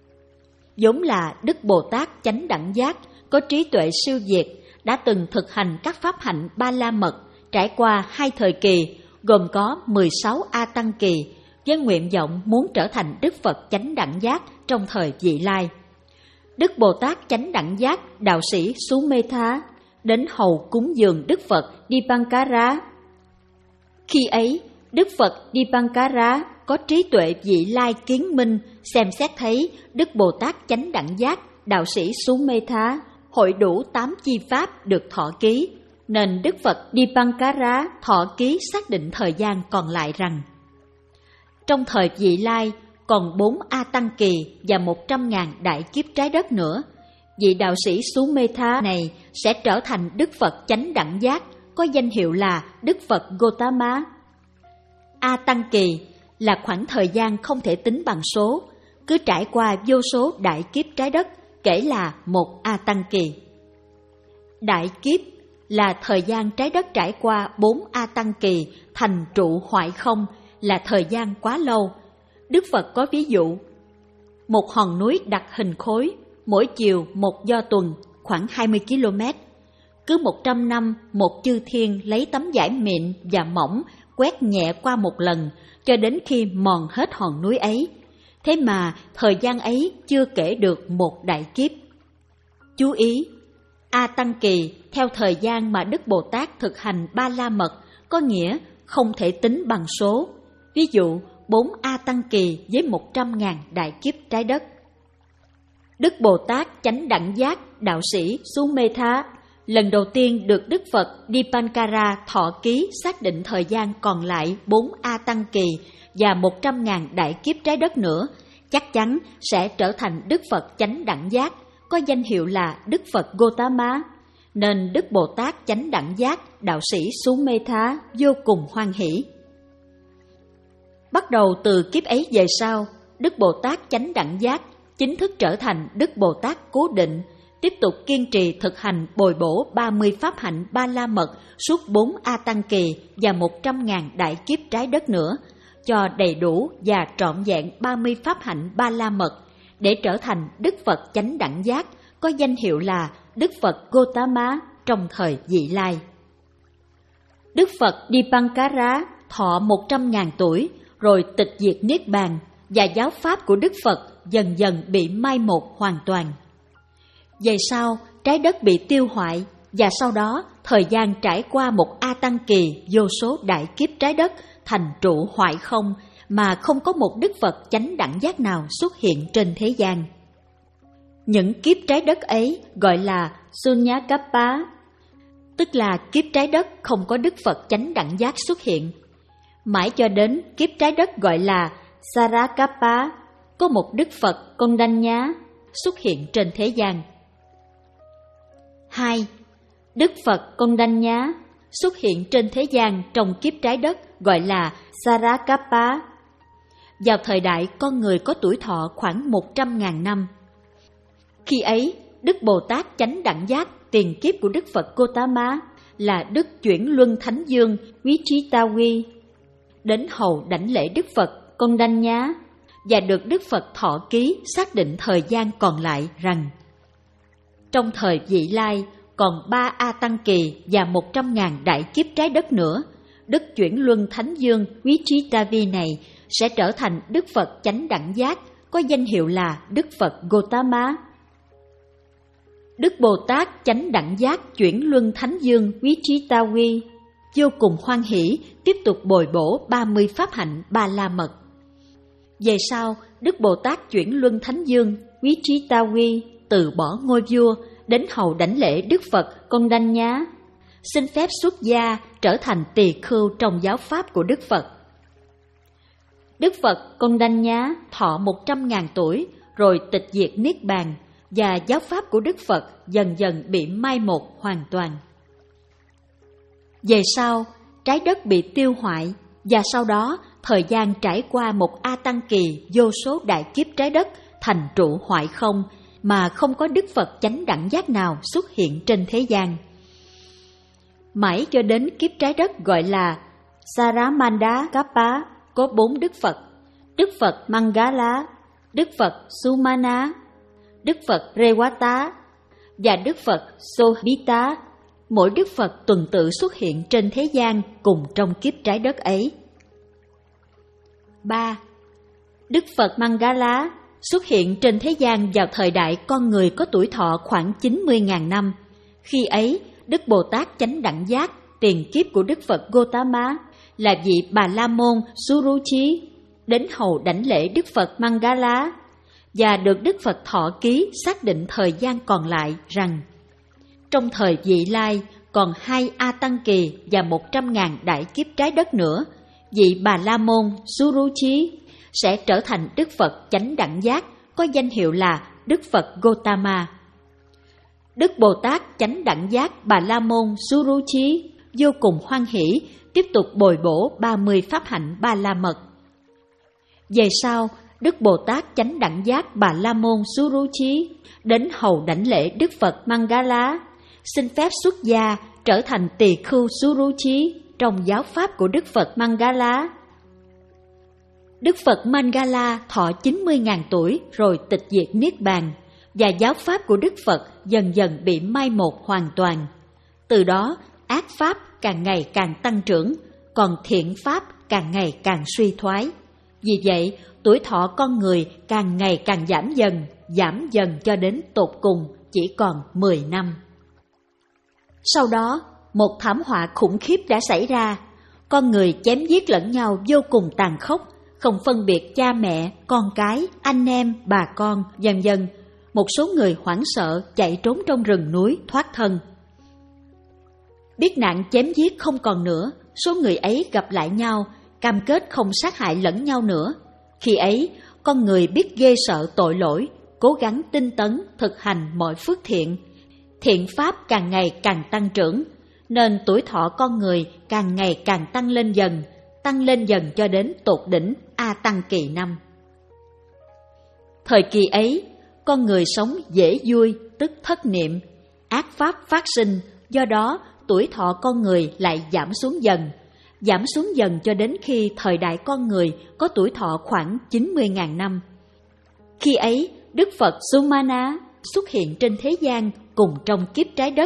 Vốn là Đức Bồ Tát chánh đẳng giác có trí tuệ siêu việt, đã từng thực hành các pháp hạnh ba la mật trải qua hai thời kỳ, gồm có mười sáu A Tăng kỳ, với nguyện vọng muốn trở thành Đức Phật chánh đẳng giác trong thời vị lai. Đức Bồ Tát chánh đẳng giác đạo sĩ Sumetha đến hầu cúng dường Đức Phật Dipankara. Khi ấy, Đức Phật Dipankara có trí tuệ vị lai kiến minh, xem xét thấy Đức Bồ Tát chánh đẳng giác đạo sĩ Sumetha hội đủ tám chi pháp được thọ ký, nên Đức Phật Dipankara thọ ký xác định thời gian còn lại rằng trong thời vị lai còn bốn A Tăng kỳ và một trăm ngàn đại kiếp trái đất nữa, vị đạo sĩ Sumetha này sẽ trở thành Đức Phật chánh đẳng giác, có danh hiệu là Đức Phật Gotama. A Tăng kỳ là khoảng thời gian không thể tính bằng số, cứ trải qua vô số đại kiếp trái đất kể là một A Tăng kỳ. Đại kiếp là thời gian trái đất trải qua bốn A Tăng kỳ thành trụ hoại không, là thời gian quá lâu. Đức Phật có ví dụ: một hòn núi đặt hình khối, mỗi chiều một do tuần, khoảng hai mươi ki lô mét. Cứ một trăm năm, một chư thiên lấy tấm vải mịn và mỏng quét nhẹ qua một lần, cho đến khi mòn hết hòn núi ấy. Thế mà thời gian ấy chưa kể được một đại kiếp. Chú ý, A Tăng kỳ theo thời gian mà Đức Bồ Tát thực hành ba la mật, có nghĩa không thể tính bằng số. Ví dụ, bốn A Tăng kỳ với một trăm ngàn đại kiếp trái đất. Đức Bồ Tát chánh đẳng giác đạo sĩ Sumetha lần đầu tiên được Đức Phật Dipankara thọ ký xác định thời gian còn lại bốn A Tăng kỳ và một trăm ngàn đại kiếp trái đất nữa, chắc chắn sẽ trở thành Đức Phật chánh đẳng giác, có danh hiệu là Đức Phật Gotama, nên Đức Bồ Tát chánh đẳng giác đạo sĩ Sumetha vô cùng hoan hỷ. Bắt đầu từ kiếp ấy về sau, Đức Bồ Tát chánh đẳng giác chính thức trở thành Đức Bồ Tát cố định, tiếp tục kiên trì thực hành bồi bổ ba mươi pháp hạnh ba la mật suốt bốn A Tăng kỳ và một trăm ngàn đại kiếp trái đất nữa, cho đầy đủ và trọn vẹn ba mươi pháp hạnh ba la mật để trở thành Đức Phật chánh đẳng giác, có danh hiệu là Đức Phật Gotama trong thời vị lai. Đức Phật Dipankara thọ một trăm ngàn tuổi rồi tịch diệt niết bàn, và giáo pháp của Đức Phật dần dần bị mai một hoàn toàn. Về sau, trái đất bị tiêu hoại, và sau đó thời gian trải qua một A Tăng kỳ vô số đại kiếp trái đất thành trụ hoại không, mà không có một Đức Phật chánh đẳng giác nào xuất hiện trên thế gian. Những kiếp trái đất ấy gọi là Sunyakappa, tức là kiếp trái đất không có Đức Phật chánh đẳng giác xuất hiện. Mãi cho đến kiếp trái đất gọi là Sarakappa, có một Đức Phật Kondanya xuất hiện trên thế gian. Hai. Đức Phật Kondanya xuất hiện trên thế gian trong kiếp trái đất gọi là Sarakappa. Vào thời đại con người có tuổi thọ khoảng một trăm ngàn năm. Khi ấy, Đức Bồ Tát chánh đẳng giác tiền kiếp của Đức Phật Gotama là Đức Chuyển Luân Thánh Dương Vichitavi đến hầu đảnh lễ Đức Phật Kondanya và được Đức Phật thọ ký xác định thời gian còn lại rằng trong thời vị lai còn ba A Tăng kỳ và một trăm ngàn đại kiếp trái đất nữa, Đức Chuyển Luân Thánh Dương Vichitavi này sẽ trở thành Đức Phật chánh đẳng giác, có danh hiệu là Đức Phật Gotama. Đức Bồ Tát chánh đẳng giác Chuyển Luân Thánh Dương Vichitavi vô cùng hoan hỷ tiếp tục bồi bổ ba mươi pháp hạnh Ba La Mật. Về sau, Đức Bồ Tát Chuyển Luân Thánh Dương Vichitavi từ bỏ ngôi vua đến hầu đảnh lễ Đức Phật Kondanya, xin phép xuất gia trở thành tỳ khưu trong giáo pháp của Đức Phật. Đức Phật Kondanya thọ một trăm ngàn tuổi rồi tịch diệt niết bàn, và giáo pháp của Đức Phật dần dần bị mai một hoàn toàn. Về sau, trái đất bị tiêu hoại, và sau đó thời gian trải qua một A Tăng kỳ vô số đại kiếp trái đất thành trụ hoại không, mà không có Đức Phật chánh đẳng giác nào xuất hiện trên thế gian. Mãi cho đến kiếp trái đất gọi là Saramandakappa có bốn Đức Phật: Đức Phật Mangala, Đức Phật Sumana, Đức Phật Rewata và Đức Phật Sohbita. Mỗi Đức Phật tuần tự xuất hiện trên thế gian cùng trong kiếp trái đất ấy. Ba. Đức Phật Mangala xuất hiện trên thế gian vào thời đại con người có tuổi thọ khoảng chín mươi ngàn năm. Khi ấy, Đức Bồ Tát chánh đẳng giác tiền kiếp của Đức Phật Gotama là vị Bà La Môn Suruchi đến hầu đảnh lễ Đức Phật Mangala, và được Đức Phật thọ ký xác định thời gian còn lại rằng trong thời vị lai còn hai A Tăng kỳ và một trăm ngàn đại kiếp trái đất nữa, vị Bà La Môn Suruchi sẽ trở thành Đức Phật chánh đẳng giác, có danh hiệu là Đức Phật Gotama. Đức Bồ Tát chánh đẳng giác Bà La Môn Suruchi vô cùng hoan hỷ tiếp tục bồi bổ ba mươi pháp hạnh Ba La Mật. Về sau, Đức Bồ Tát chánh đẳng giác Bà La Môn Suruchi đến hầu đảnh lễ Đức Phật Mangala, xin phép xuất gia trở thành tỳ khưu Suruchi trong giáo pháp của Đức Phật Mangala. Đức Phật Mangala thọ chín mươi ngàn tuổi rồi tịch diệt niết bàn, và giáo pháp của Đức Phật dần dần bị mai một hoàn toàn. Từ đó, ác pháp càng ngày càng tăng trưởng, còn thiện pháp càng ngày càng suy thoái. Vì vậy, tuổi thọ con người càng ngày càng giảm dần, giảm dần cho đến tột cùng chỉ còn mười năm. Sau đó, một thảm họa khủng khiếp đã xảy ra. Con người chém giết lẫn nhau vô cùng tàn khốc, không phân biệt cha mẹ, con cái, anh em, bà con, vân vân. Một số người hoảng sợ chạy trốn trong rừng núi thoát thân. Biết nạn chém giết không còn nữa, số người ấy gặp lại nhau, cam kết không sát hại lẫn nhau nữa. Khi ấy, con người biết ghê sợ tội lỗi, cố gắng tinh tấn thực hành mọi phước thiện. Thiện pháp càng ngày càng tăng trưởng, nên tuổi thọ con người càng ngày càng tăng lên dần, tăng lên dần cho đến tột đỉnh A Tăng kỳ năm. Thời kỳ ấy, con người sống dễ vui, tức thất niệm, ác pháp phát sinh, do đó tuổi thọ con người lại giảm xuống dần, giảm xuống dần cho đến khi thời đại con người có tuổi thọ khoảng chín mươi ngàn năm. Khi ấy, Đức Phật Sumana xuất hiện trên thế gian cùng trong kiếp trái đất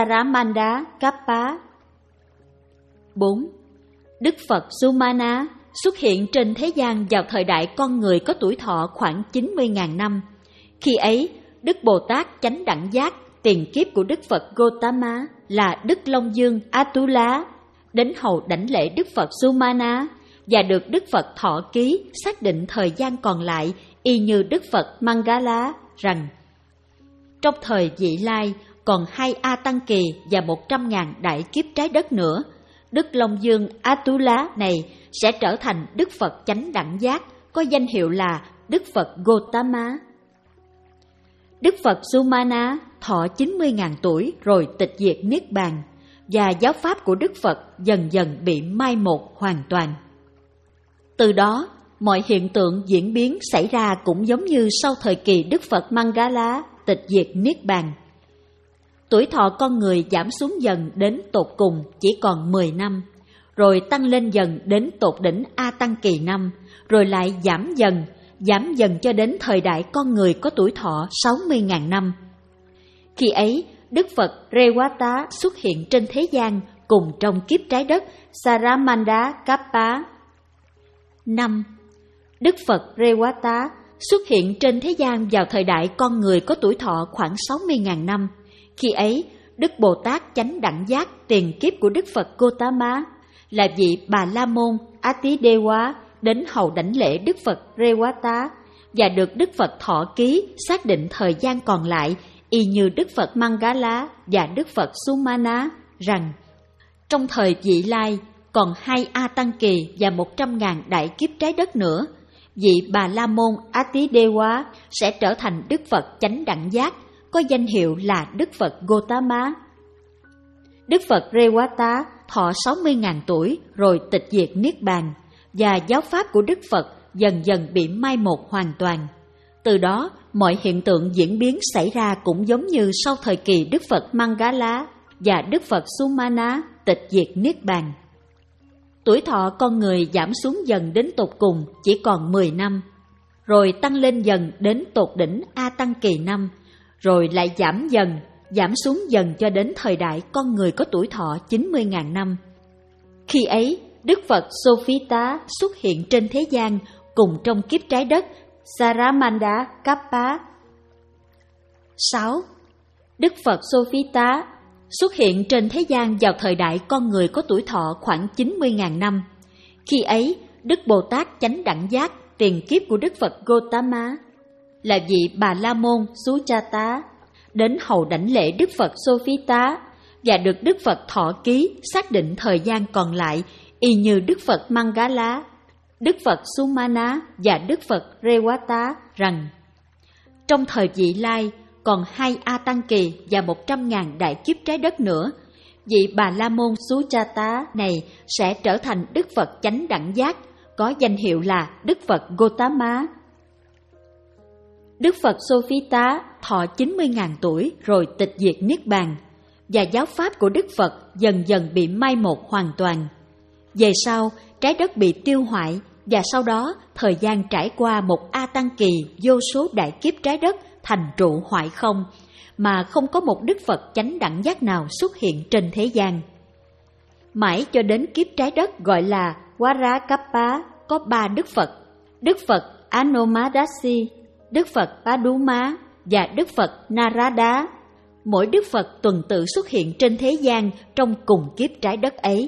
Saramanda Kappa. Bốn. Đức Phật Sumana xuất hiện trên thế gian vào thời đại con người có tuổi thọ khoảng chín mươi nghìn năm. Khi ấy, Đức Bồ Tát Chánh Đẳng Giác, tiền kiếp của Đức Phật Gotama là Đức Long Dương Atula, đến hầu đảnh lễ Đức Phật Sumana và được Đức Phật thọ ký xác định thời gian còn lại y như Đức Phật Mangala rằng trong thời vị lai còn hai A Tăng Kỳ và một trăm ngàn đại kiếp trái đất nữa, Đức Long Dương Atula này sẽ trở thành Đức Phật Chánh Đẳng Giác, có danh hiệu là Đức Phật Gotama. Đức Phật Sumana thọ chín mươi nghìn tuổi rồi tịch diệt Niết Bàn, và giáo pháp của Đức Phật dần dần bị mai một hoàn toàn. Từ đó, mọi hiện tượng diễn biến xảy ra cũng giống như sau thời kỳ Đức Phật Mangala tịch diệt Niết Bàn. Tuổi thọ con người giảm xuống dần đến tột cùng chỉ còn mười năm, rồi tăng lên dần đến tột đỉnh A Tăng Kỳ năm, rồi lại giảm dần, giảm dần cho đến thời đại con người có tuổi thọ sáu mươi nghìn năm. Khi ấy, Đức Phật Rewata xuất hiện trên thế gian cùng trong kiếp trái đất Saramanda Kappa. năm. Đức Phật Rewata xuất hiện trên thế gian vào thời đại con người có tuổi thọ khoảng sáu mươi nghìn năm. Khi ấy, Đức Bồ Tát Chánh Đẳng Giác, tiền kiếp của Đức Phật Gotama là vị Bà La Môn Atidewa đến hầu đảnh lễ Đức Phật Rewata và được Đức Phật thọ ký xác định thời gian còn lại y như Đức Phật Mangala và Đức Phật Sumana rằng trong thời vị lai còn hai A Tăng Kỳ và một trăm ngàn đại kiếp trái đất nữa, vị Bà La Môn Atidewa sẽ trở thành Đức Phật Chánh Đẳng Giác, có danh hiệu là Đức Phật Gotama. Đức Phật Rewata thọ sáu mươi nghìn tuổi rồi tịch diệt Niết Bàn, và giáo pháp của Đức Phật dần dần bị mai một hoàn toàn. Từ đó, mọi hiện tượng diễn biến xảy ra cũng giống như sau thời kỳ Đức Phật Mangala và Đức Phật Sumana tịch diệt Niết Bàn. Tuổi thọ con người giảm xuống dần đến tột cùng chỉ còn mười năm, rồi tăng lên dần đến tột đỉnh A Tăng Kỳ năm, rồi lại giảm dần, giảm xuống dần cho đến thời đại con người có tuổi thọ chín mươi nghìn năm. Khi ấy, Đức Phật Sophita xuất hiện trên thế gian cùng trong kiếp trái đất Saramanda Kappa. sáu. Đức Phật Sophita xuất hiện trên thế gian vào thời đại con người có tuổi thọ khoảng chín mươi nghìn năm. Khi ấy, Đức Bồ Tát Chánh Đẳng Giác, tiền kiếp của Đức Phật Gotama là vị Bà La Môn Suchata đến hầu đảnh lễ Đức Phật Sophita và được Đức Phật thọ ký xác định thời gian còn lại y như Đức Phật Mangala, Đức Phật Sumana và Đức Phật Rewata rằng trong thời vị lai còn hai A Tăng Kỳ và một trăm ngàn đại kiếp trái đất nữa, vị Bà La Môn Suchata này sẽ trở thành Đức Phật Chánh Đẳng Giác, có danh hiệu là Đức Phật Gotama. Đức Phật Sophita thọ chín mươi nghìn tuổi rồi tịch diệt Niết Bàn, và giáo pháp của Đức Phật dần dần bị mai một hoàn toàn. Về sau, trái đất bị tiêu hoại, và sau đó thời gian trải qua một A Tăng Kỳ vô số đại kiếp trái đất thành trụ hoại không, mà không có một Đức Phật Chánh Đẳng Giác nào xuất hiện trên thế gian. Mãi cho đến kiếp trái đất gọi là Warakappa có ba Đức Phật, Đức Phật Anomadasi, Đức Phật Paduma và Đức Phật Narada. Mỗi Đức Phật tuần tự xuất hiện trên thế gian trong cùng kiếp trái đất ấy.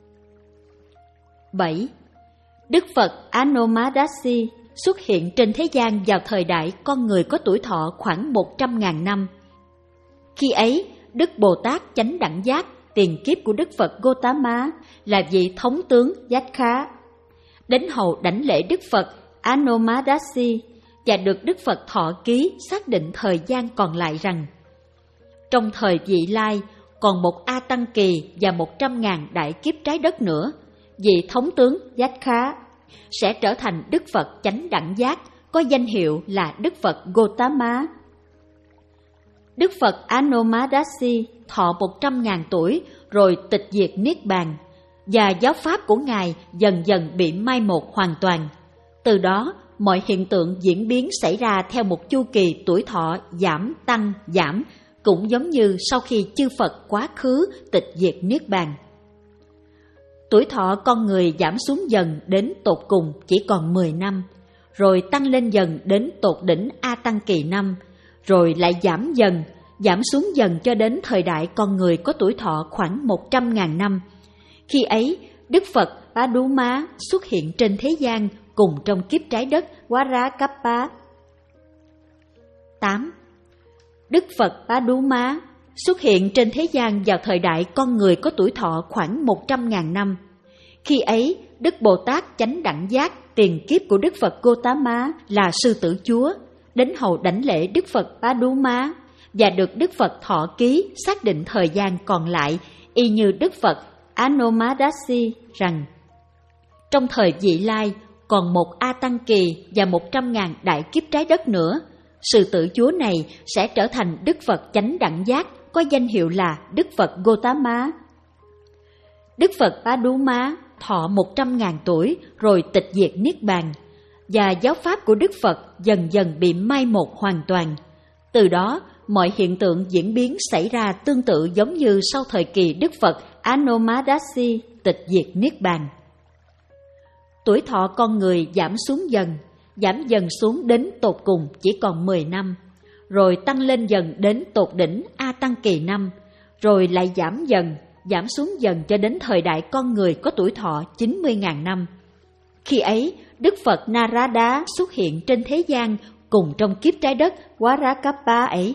bảy. Đức Phật Anomadasi xuất hiện trên thế gian vào thời đại con người có tuổi thọ khoảng một trăm ngàn năm. Khi ấy, Đức Bồ Tát Chánh Đẳng Giác, tiền kiếp của Đức Phật Gotama là vị thống tướng Yakha đến hầu đảnh lễ Đức Phật Anomadasi và được Đức Phật thọ ký xác định thời gian còn lại rằng trong thời vị lai còn một A Tăng Kỳ và một trăm ngàn đại kiếp trái đất nữa, vị thống tướng Yakha sẽ trở thành Đức Phật Chánh Đẳng Giác, có danh hiệu là Đức Phật Gotama. Đức Phật Anomadasi thọ một trăm ngàn tuổi rồi tịch diệt Niết Bàn, và giáo pháp của Ngài dần dần bị mai một hoàn toàn. Từ đó, mọi hiện tượng diễn biến xảy ra theo một chu kỳ tuổi thọ giảm tăng giảm, cũng giống như sau khi chư Phật quá khứ tịch diệt Niết Bàn. Tuổi thọ con người giảm xuống dần đến tột cùng chỉ còn mười năm, rồi tăng lên dần đến tột đỉnh A Tăng Kỳ năm, rồi lại giảm dần, giảm xuống dần cho đến thời đại con người có tuổi thọ khoảng một trăm ngàn năm. Khi ấy, Đức Phật Paduma xuất hiện trên thế gian cùng trong kiếp trái đất Varakappa. tám. Đức Phật Paduma xuất hiện trên thế gian vào thời đại con người có tuổi thọ khoảng một trăm ngàn năm. Khi ấy, Đức Bồ Tát Chánh Đẳng Giác, tiền kiếp của Đức Phật Gotama là sư tử chúa, đến hầu đảnh lễ Đức Phật Paduma và được Đức Phật thọ ký xác định thời gian còn lại, y như Đức Phật Anomadasi rằng trong thời vị lai còn một A Tăng Kỳ và một trăm ngàn đại kiếp trái đất nữa, sư tử chúa này sẽ trở thành Đức Phật Chánh Đẳng Giác, có danh hiệu là Đức Phật Gotama. Đức Phật Paduma thọ một trăm ngàn tuổi rồi tịch diệt niết bàn, và giáo pháp của Đức Phật dần dần bị mai một hoàn toàn. Từ đó, mọi hiện tượng diễn biến xảy ra tương tự giống như sau thời kỳ Đức Phật Anomadasi tịch diệt niết bàn. Tuổi thọ con người giảm xuống dần, giảm dần xuống đến tột cùng chỉ còn mười năm, rồi tăng lên dần đến tột đỉnh A Tăng Kỳ năm, rồi lại giảm dần, giảm xuống dần cho đến thời đại con người có tuổi thọ chín mươi ngàn năm. Khi ấy, Đức Phật Narada xuất hiện trên thế gian cùng trong kiếp trái đất Varakappa ấy.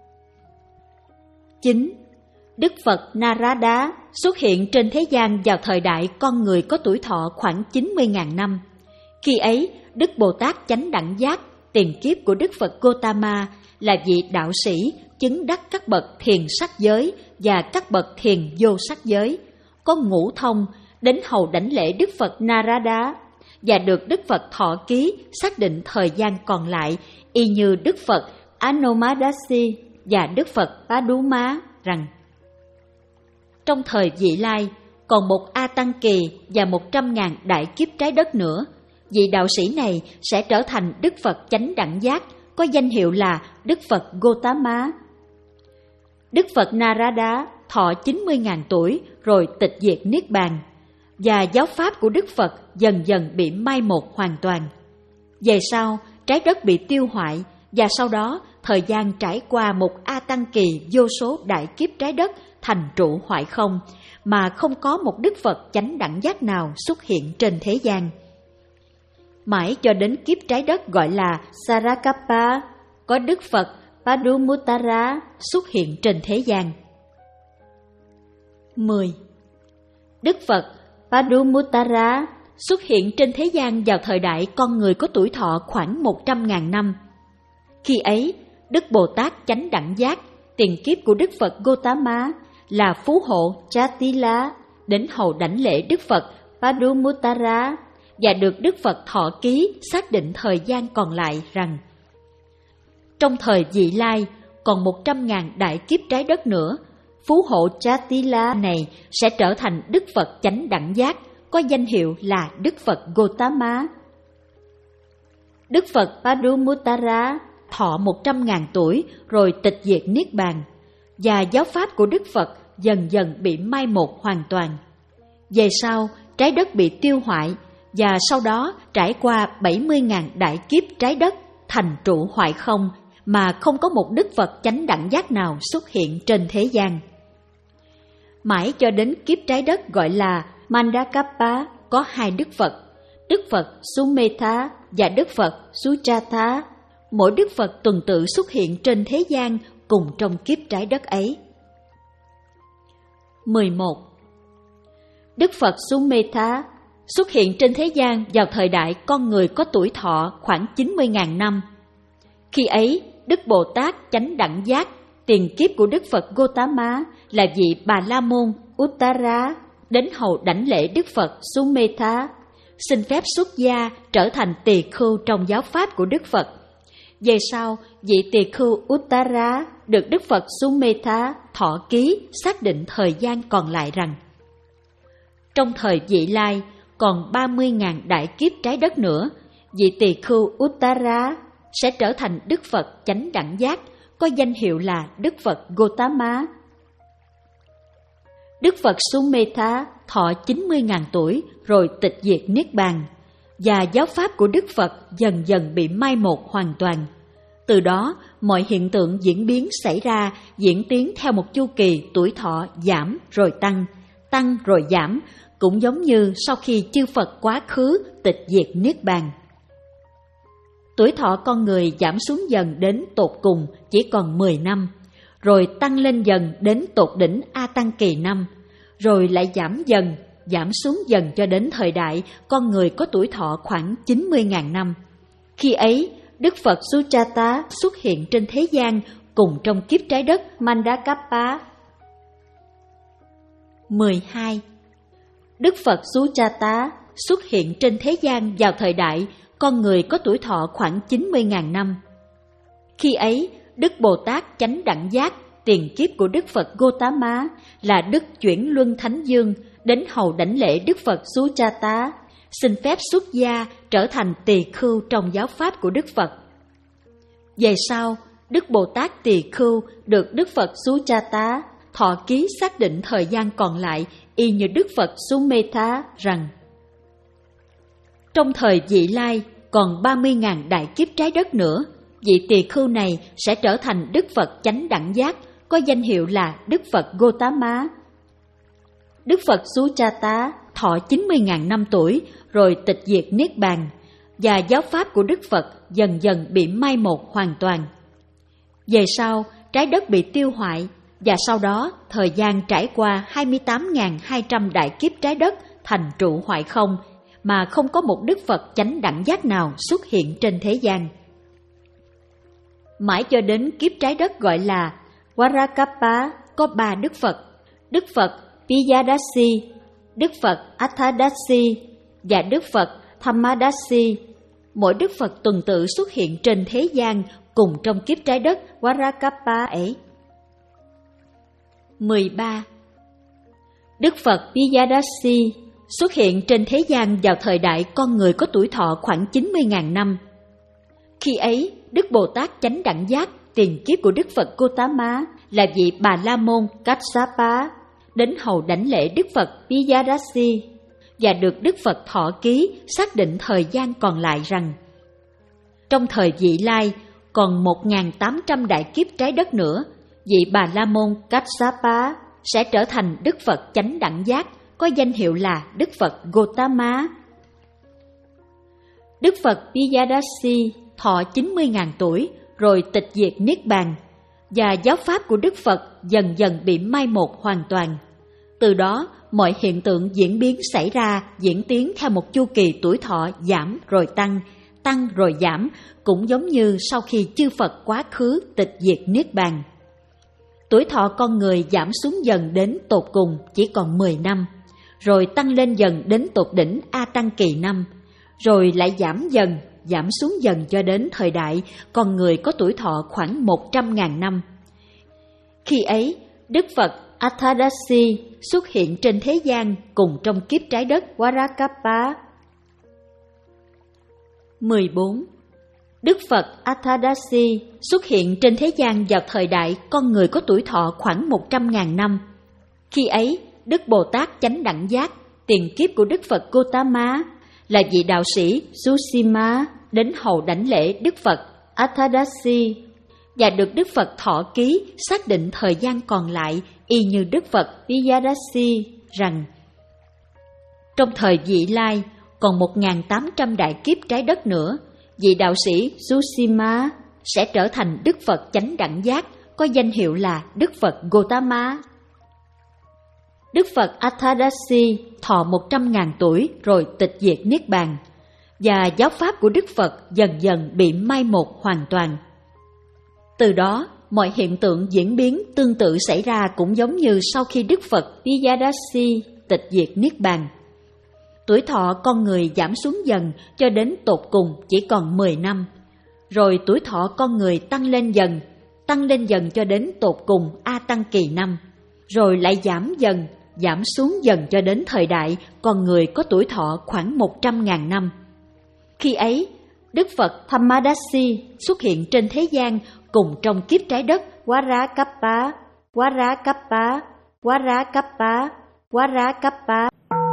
chín. Đức Phật Narada xuất hiện trên thế gian vào thời đại con người có tuổi thọ khoảng chín mươi ngàn năm. Khi ấy, Đức Bồ Tát Chánh Đẳng Giác, tiền kiếp của Đức Phật Gotama là vị đạo sĩ chứng đắc các bậc thiền sắc giới và các bậc thiền vô sắc giới, có ngũ thông, đến hầu đảnh lễ Đức Phật Narada và được Đức Phật thọ ký xác định thời gian còn lại, y như Đức Phật Anomadasi và Đức Phật Paduma rằng trong thời vị lai còn một A Tăng Kỳ và một trăm ngàn đại kiếp trái đất nữa, vị đạo sĩ này sẽ trở thành Đức Phật Chánh Đẳng Giác, có danh hiệu là Đức Phật Gotama. Đức Phật Narada thọ chín mươi ngàn tuổi rồi tịch diệt niết bàn, và giáo pháp của Đức Phật dần dần bị mai một hoàn toàn. Về sau, trái đất bị tiêu hoại, và sau đó thời gian trải qua một A Tăng Kỳ vô số đại kiếp trái đất thành trụ hoại không, mà không có một Đức Phật Chánh Đẳng Giác nào xuất hiện trên thế gian. Mãi cho đến kiếp trái đất gọi là Sarakappa, có Đức Phật Padumuttara xuất hiện trên thế gian. mười. Đức Phật Padumuttara xuất hiện trên thế gian vào thời đại con người có tuổi thọ khoảng một trăm ngàn năm. Khi ấy, Đức Bồ Tát Chánh Đẳng Giác, tiền kiếp của Đức Phật Gotama là phú hộ Chatila, đến hầu đảnh lễ Đức Phật Padumuttara và được Đức Phật thọ ký xác định thời gian còn lại rằng trong thời vị lai còn một trăm ngàn đại kiếp trái đất nữa, phú hộ Chatila này sẽ trở thành Đức Phật Chánh Đẳng Giác, có danh hiệu là Đức Phật Gotama. Đức Phật Padumuttara thọ một trăm ngàn tuổi rồi tịch diệt niết bàn, và giáo pháp của Đức Phật dần dần bị mai một hoàn toàn. Về sau, trái đất bị tiêu hoại, và sau đó trải qua bảy mươi ngàn đại kiếp trái đất thành trụ hoại không, mà không có một Đức Phật Chánh Đẳng Giác nào xuất hiện trên thế gian. Mãi cho đến kiếp trái đất gọi là Mandakappa có hai Đức Phật, Đức Phật Sumetha và Đức Phật Suchatha. Mỗi Đức Phật tuần tự xuất hiện trên thế gian cùng trong kiếp trái đất ấy. mười một. Đức Phật Sumetha xuất hiện trên thế gian vào thời đại con người có tuổi thọ khoảng chín mươi ngàn năm. Khi ấy, Đức Bồ Tát Chánh Đẳng Giác, tiền kiếp của Đức Phật Gotama là vị Bà La Môn Uttara, đến hầu đảnh lễ Đức Phật Sumetha, xin phép xuất gia trở thành tỳ khưu trong giáo pháp của Đức Phật. Về sau, vị tỳ khưu Uttara được Đức Phật Sumetha thọ ký xác định thời gian còn lại rằng trong thời vị lai còn ba mươi ngàn đại kiếp trái đất nữa, vị tỳ khưu Uttara sẽ trở thành Đức Phật Chánh Đẳng Giác, có danh hiệu là Đức Phật Gotama. Đức Phật Sumetha thọ chín mươi nghìn tuổi rồi tịch diệt niết bàn, và giáo pháp của Đức Phật dần dần bị mai một hoàn toàn. Từ đó, mọi hiện tượng diễn biến xảy ra diễn tiến theo một chu kỳ tuổi thọ giảm rồi tăng, tăng rồi giảm, cũng giống như sau khi chư Phật quá khứ tịch diệt niết bàn. Tuổi thọ con người giảm xuống dần đến tột cùng chỉ còn mười năm, rồi tăng lên dần đến tột đỉnh A Tăng kỳ năm, rồi lại giảm dần, giảm xuống dần cho đến thời đại con người có tuổi thọ khoảng chín mươi nghìn năm. Khi ấy, Đức Phật Suchata xuất hiện trên thế gian cùng trong kiếp trái đất Mandakappa. mười hai. Đức Phật Suchata xuất hiện trên thế gian vào thời đại con người có tuổi thọ khoảng chín mươi nghìn năm. Khi ấy, Đức Bồ Tát Chánh Đẳng Giác, tiền kiếp của Đức Phật Gotama, là Đức Chuyển Luân Thánh Dương, đến hầu đảnh lễ Đức Phật Suchata, xin phép xuất gia trở thành tỳ khưu trong giáo pháp của Đức Phật. Về sau, Đức Bồ Tát Tỳ Khưu được Đức Phật Suchata thọ ký xác định thời gian còn lại y như Đức Phật Sumedha rằng: trong thời vị lai còn ba mươi nghìn đại kiếp trái đất nữa, vị tỳ khưu này sẽ trở thành Đức Phật Chánh Đẳng Giác, có danh hiệu là Đức Phật Gotama. Đức Phật Suchata thọ chín mươi nghìn năm tuổi rồi tịch diệt niết bàn, và giáo pháp của Đức Phật dần dần bị mai một hoàn toàn. Về sau, trái đất bị tiêu hoại, và sau đó thời gian trải qua hai mươi tám nghìn hai trăm đại kiếp trái đất thành trụ hoại không, mà không có một Đức Phật Chánh Đẳng Giác nào xuất hiện trên thế gian. Mãi cho đến kiếp trái đất gọi là Varakappa có ba Đức Phật: Đức Phật Piyadasi, Đức Phật Athadasi và Đức Phật Thammadasi. Mỗi Đức Phật tuần tự xuất hiện trên thế gian cùng trong kiếp trái đất Varakappa ấy. mười ba. Đức Phật Piyadasi xuất hiện trên thế gian vào thời đại con người có tuổi thọ khoảng chín mươi nghìn năm. Khi ấy, Đức Bồ Tát Chánh Đẳng Giác, tiền kiếp của Đức Phật Gotama, là vị Bà La Môn Kassapa, đến hầu đảnh lễ Đức Phật Piyadasi, và được Đức Phật thọ ký xác định thời gian còn lại rằng: trong thời vị lai còn một nghìn tám trăm đại kiếp trái đất nữa, vị Bà La Môn Kassapa sẽ trở thành Đức Phật Chánh Đẳng Giác, có danh hiệu là Đức Phật Gotama. Đức Phật Piyadasi thọ chín mươi nghìn tuổi rồi tịch diệt niết bàn, và giáo pháp của Đức Phật dần dần bị mai một hoàn toàn. Từ đó, mọi hiện tượng diễn biến xảy ra diễn tiến theo một chu kỳ tuổi thọ giảm rồi tăng, tăng rồi giảm, cũng giống như sau khi chư Phật quá khứ tịch diệt niết bàn. Tuổi thọ con người giảm xuống dần đến tột cùng chỉ còn mười năm, rồi tăng lên dần đến tột đỉnh A Tăng kỳ năm, rồi lại giảm dần, giảm xuống dần cho đến thời đại con người có tuổi thọ khoảng một trăm nghìn năm. Khi ấy, Đức Phật Athadasi xuất hiện trên thế gian cùng trong kiếp trái đất Varakappa. mười bốn. Đức Phật Athadasi xuất hiện trên thế gian vào thời đại con người có tuổi thọ khoảng một trăm nghìn năm. Khi ấy, Đức Bồ Tát Chánh Đẳng Giác, tiền kiếp của Đức Phật Gotama, là vị đạo sĩ Susima, đến hầu đảnh lễ Đức Phật Athadasi, và được Đức Phật thọ ký xác định thời gian còn lại y như Đức Phật Piyadasi rằng: trong thời vị lai còn một nghìn tám trăm đại kiếp trái đất nữa, vị đạo sĩ Susima sẽ trở thành Đức Phật Chánh Đẳng Giác, có danh hiệu là Đức Phật Gotama. Đức Phật Athadasi thọ một trăm nghìn tuổi rồi tịch diệt niết bàn, và giáo pháp của Đức Phật dần dần bị mai một hoàn toàn. Từ đó, mọi hiện tượng diễn biến tương tự xảy ra cũng giống như sau khi Đức Phật Piyadasi tịch diệt niết bàn. Tuổi thọ con người giảm xuống dần cho đến tột cùng chỉ còn mười năm, rồi tuổi thọ con người tăng lên dần, tăng lên dần cho đến tột cùng A Tăng kỳ năm, rồi lại giảm dần, giảm xuống dần cho đến thời đại con người có tuổi thọ khoảng một trăm nghìn năm. Khi ấy, Đức Phật Thammadasi xuất hiện trên thế gian cùng trong kiếp trái đất Varakappa, Varakappa, Varakappa, Varakappa.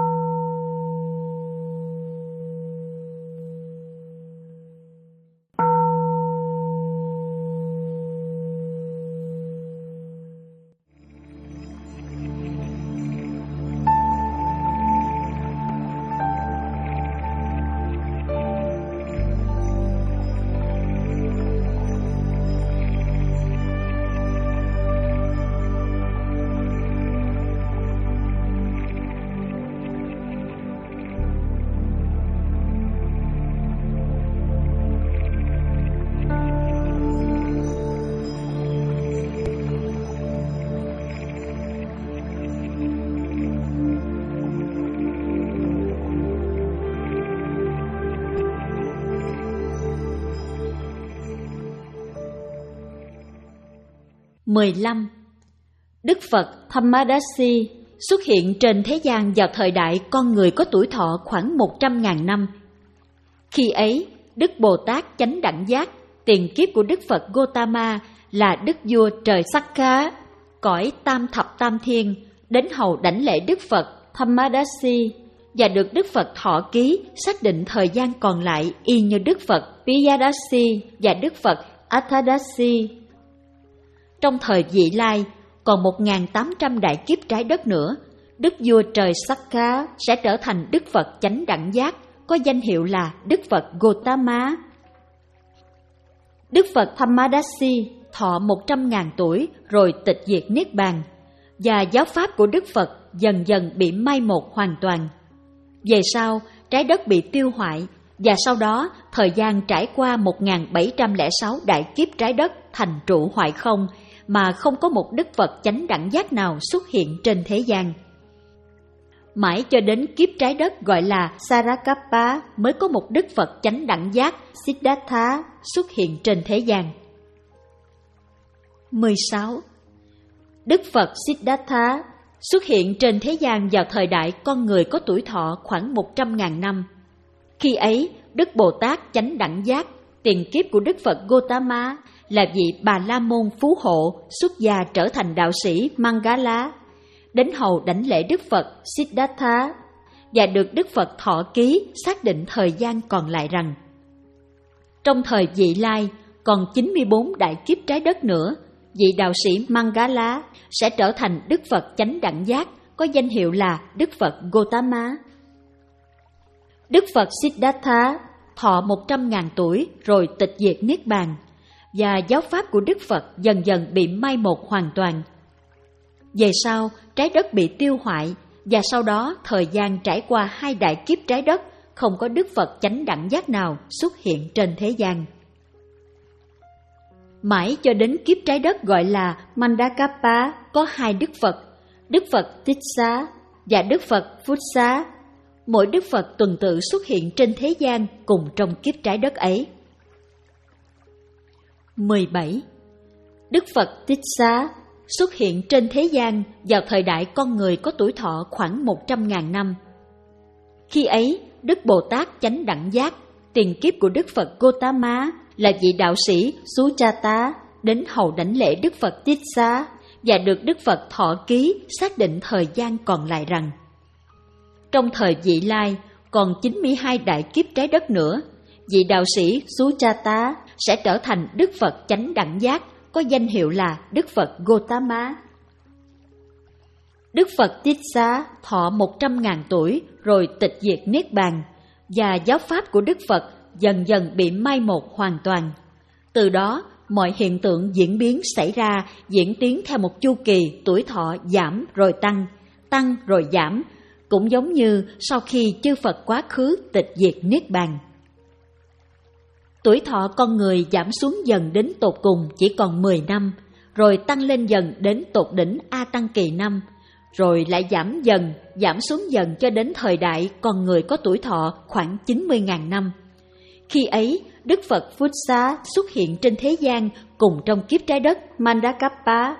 mười lăm. Đức Phật Thammadasi xuất hiện trên thế gian vào thời đại con người có tuổi thọ khoảng một trăm ngàn năm. Khi ấy, Đức Bồ Tát Chánh Đẳng Giác, tiền kiếp của Đức Phật Gotama, là đức vua trời Sakka, cõi tam thập tam thiên, đến hầu đảnh lễ Đức Phật Thammadasi và được Đức Phật thọ ký xác định thời gian còn lại y như Đức Phật Piyadasi và Đức Phật Attadasi. Trong thời vị lai, còn một nghìn tám trăm đại kiếp trái đất nữa, Đức vua trời Sakka sẽ trở thành Đức Phật Chánh Đẳng Giác, có danh hiệu là Đức Phật Gotama. Đức Phật Thammadasi thọ một trăm ngàn tuổi rồi tịch diệt Niết Bàn, và giáo pháp của Đức Phật dần dần bị mai một hoàn toàn. Về sau, trái đất bị tiêu hoại, và sau đó thời gian trải qua một nghìn bảy trăm lẻ sáu đại kiếp trái đất thành trụ hoại không, mà không có một Đức Phật Chánh Đẳng Giác nào xuất hiện trên thế gian. Mãi cho đến kiếp trái đất gọi là Sarakappa mới có một Đức Phật Chánh Đẳng Giác Siddhartha xuất hiện trên thế gian. mười sáu. Đức Phật Siddhartha xuất hiện trên thế gian vào thời đại con người có tuổi thọ khoảng một trăm ngàn năm. Khi ấy, Đức Bồ Tát Chánh Đẳng Giác, tiền kiếp của Đức Phật Gotama, là vị Bà La Môn Phú Hộ xuất gia trở thành đạo sĩ Mangala, đến hầu đảnh lễ Đức Phật Siddhartha và được Đức Phật thọ ký xác định thời gian còn lại rằng trong thời vị lai còn chín mươi bốn đại kiếp trái đất nữa, vị đạo sĩ Mangala sẽ trở thành Đức Phật Chánh Đẳng Giác, có danh hiệu là Đức Phật Gotama. Đức Phật Siddhartha thọ một trăm ngàn tuổi rồi tịch diệt Niết Bàn, và giáo pháp của Đức Phật dần dần bị mai một hoàn toàn. Về sau, trái đất bị tiêu hoại, và sau đó thời gian trải qua hai đại kiếp trái đất, không có Đức Phật Chánh Đẳng Giác nào xuất hiện trên thế gian. Mãi cho đến kiếp trái đất gọi là Mandakappa có hai Đức Phật, Đức Phật Tissa và Đức Phật Phutsa. Mỗi Đức Phật tuần tự xuất hiện trên thế gian cùng trong kiếp trái đất ấy. mười bảy. Đức Phật Tissa xuất hiện trên thế gian vào thời đại con người có tuổi thọ khoảng một trăm ngàn năm. Khi ấy, Đức Bồ Tát Chánh Đẳng Giác, tiền kiếp của Đức Phật Gotama, là vị đạo sĩ Suchata, đến hầu đảnh lễ Đức Phật Tissa và được Đức Phật thọ ký xác định thời gian còn lại rằng trong thời vị lai còn chín mươi hai đại kiếp trái đất nữa, vị đạo sĩ Suchata sẽ trở thành Đức Phật Chánh Đẳng Giác, có danh hiệu là Đức Phật Gotama. Đức Phật Tissa thọ một trăm ngàn tuổi rồi tịch diệt Niết Bàn, và giáo pháp của Đức Phật dần dần bị mai một hoàn toàn. Từ đó, mọi hiện tượng diễn biến xảy ra diễn tiến theo một chu kỳ tuổi thọ giảm rồi tăng, tăng rồi giảm, cũng giống như sau khi chư Phật quá khứ tịch diệt Niết Bàn. Tuổi thọ con người giảm xuống dần đến tột cùng chỉ còn mười năm, rồi tăng lên dần đến tột đỉnh A Tăng Kỳ năm, rồi lại giảm dần, giảm xuống dần cho đến thời đại con người có tuổi thọ khoảng chín mươi ngàn năm. Khi ấy, Đức Phật Phutsa xuất hiện trên thế gian cùng trong kiếp trái đất Mandakappa.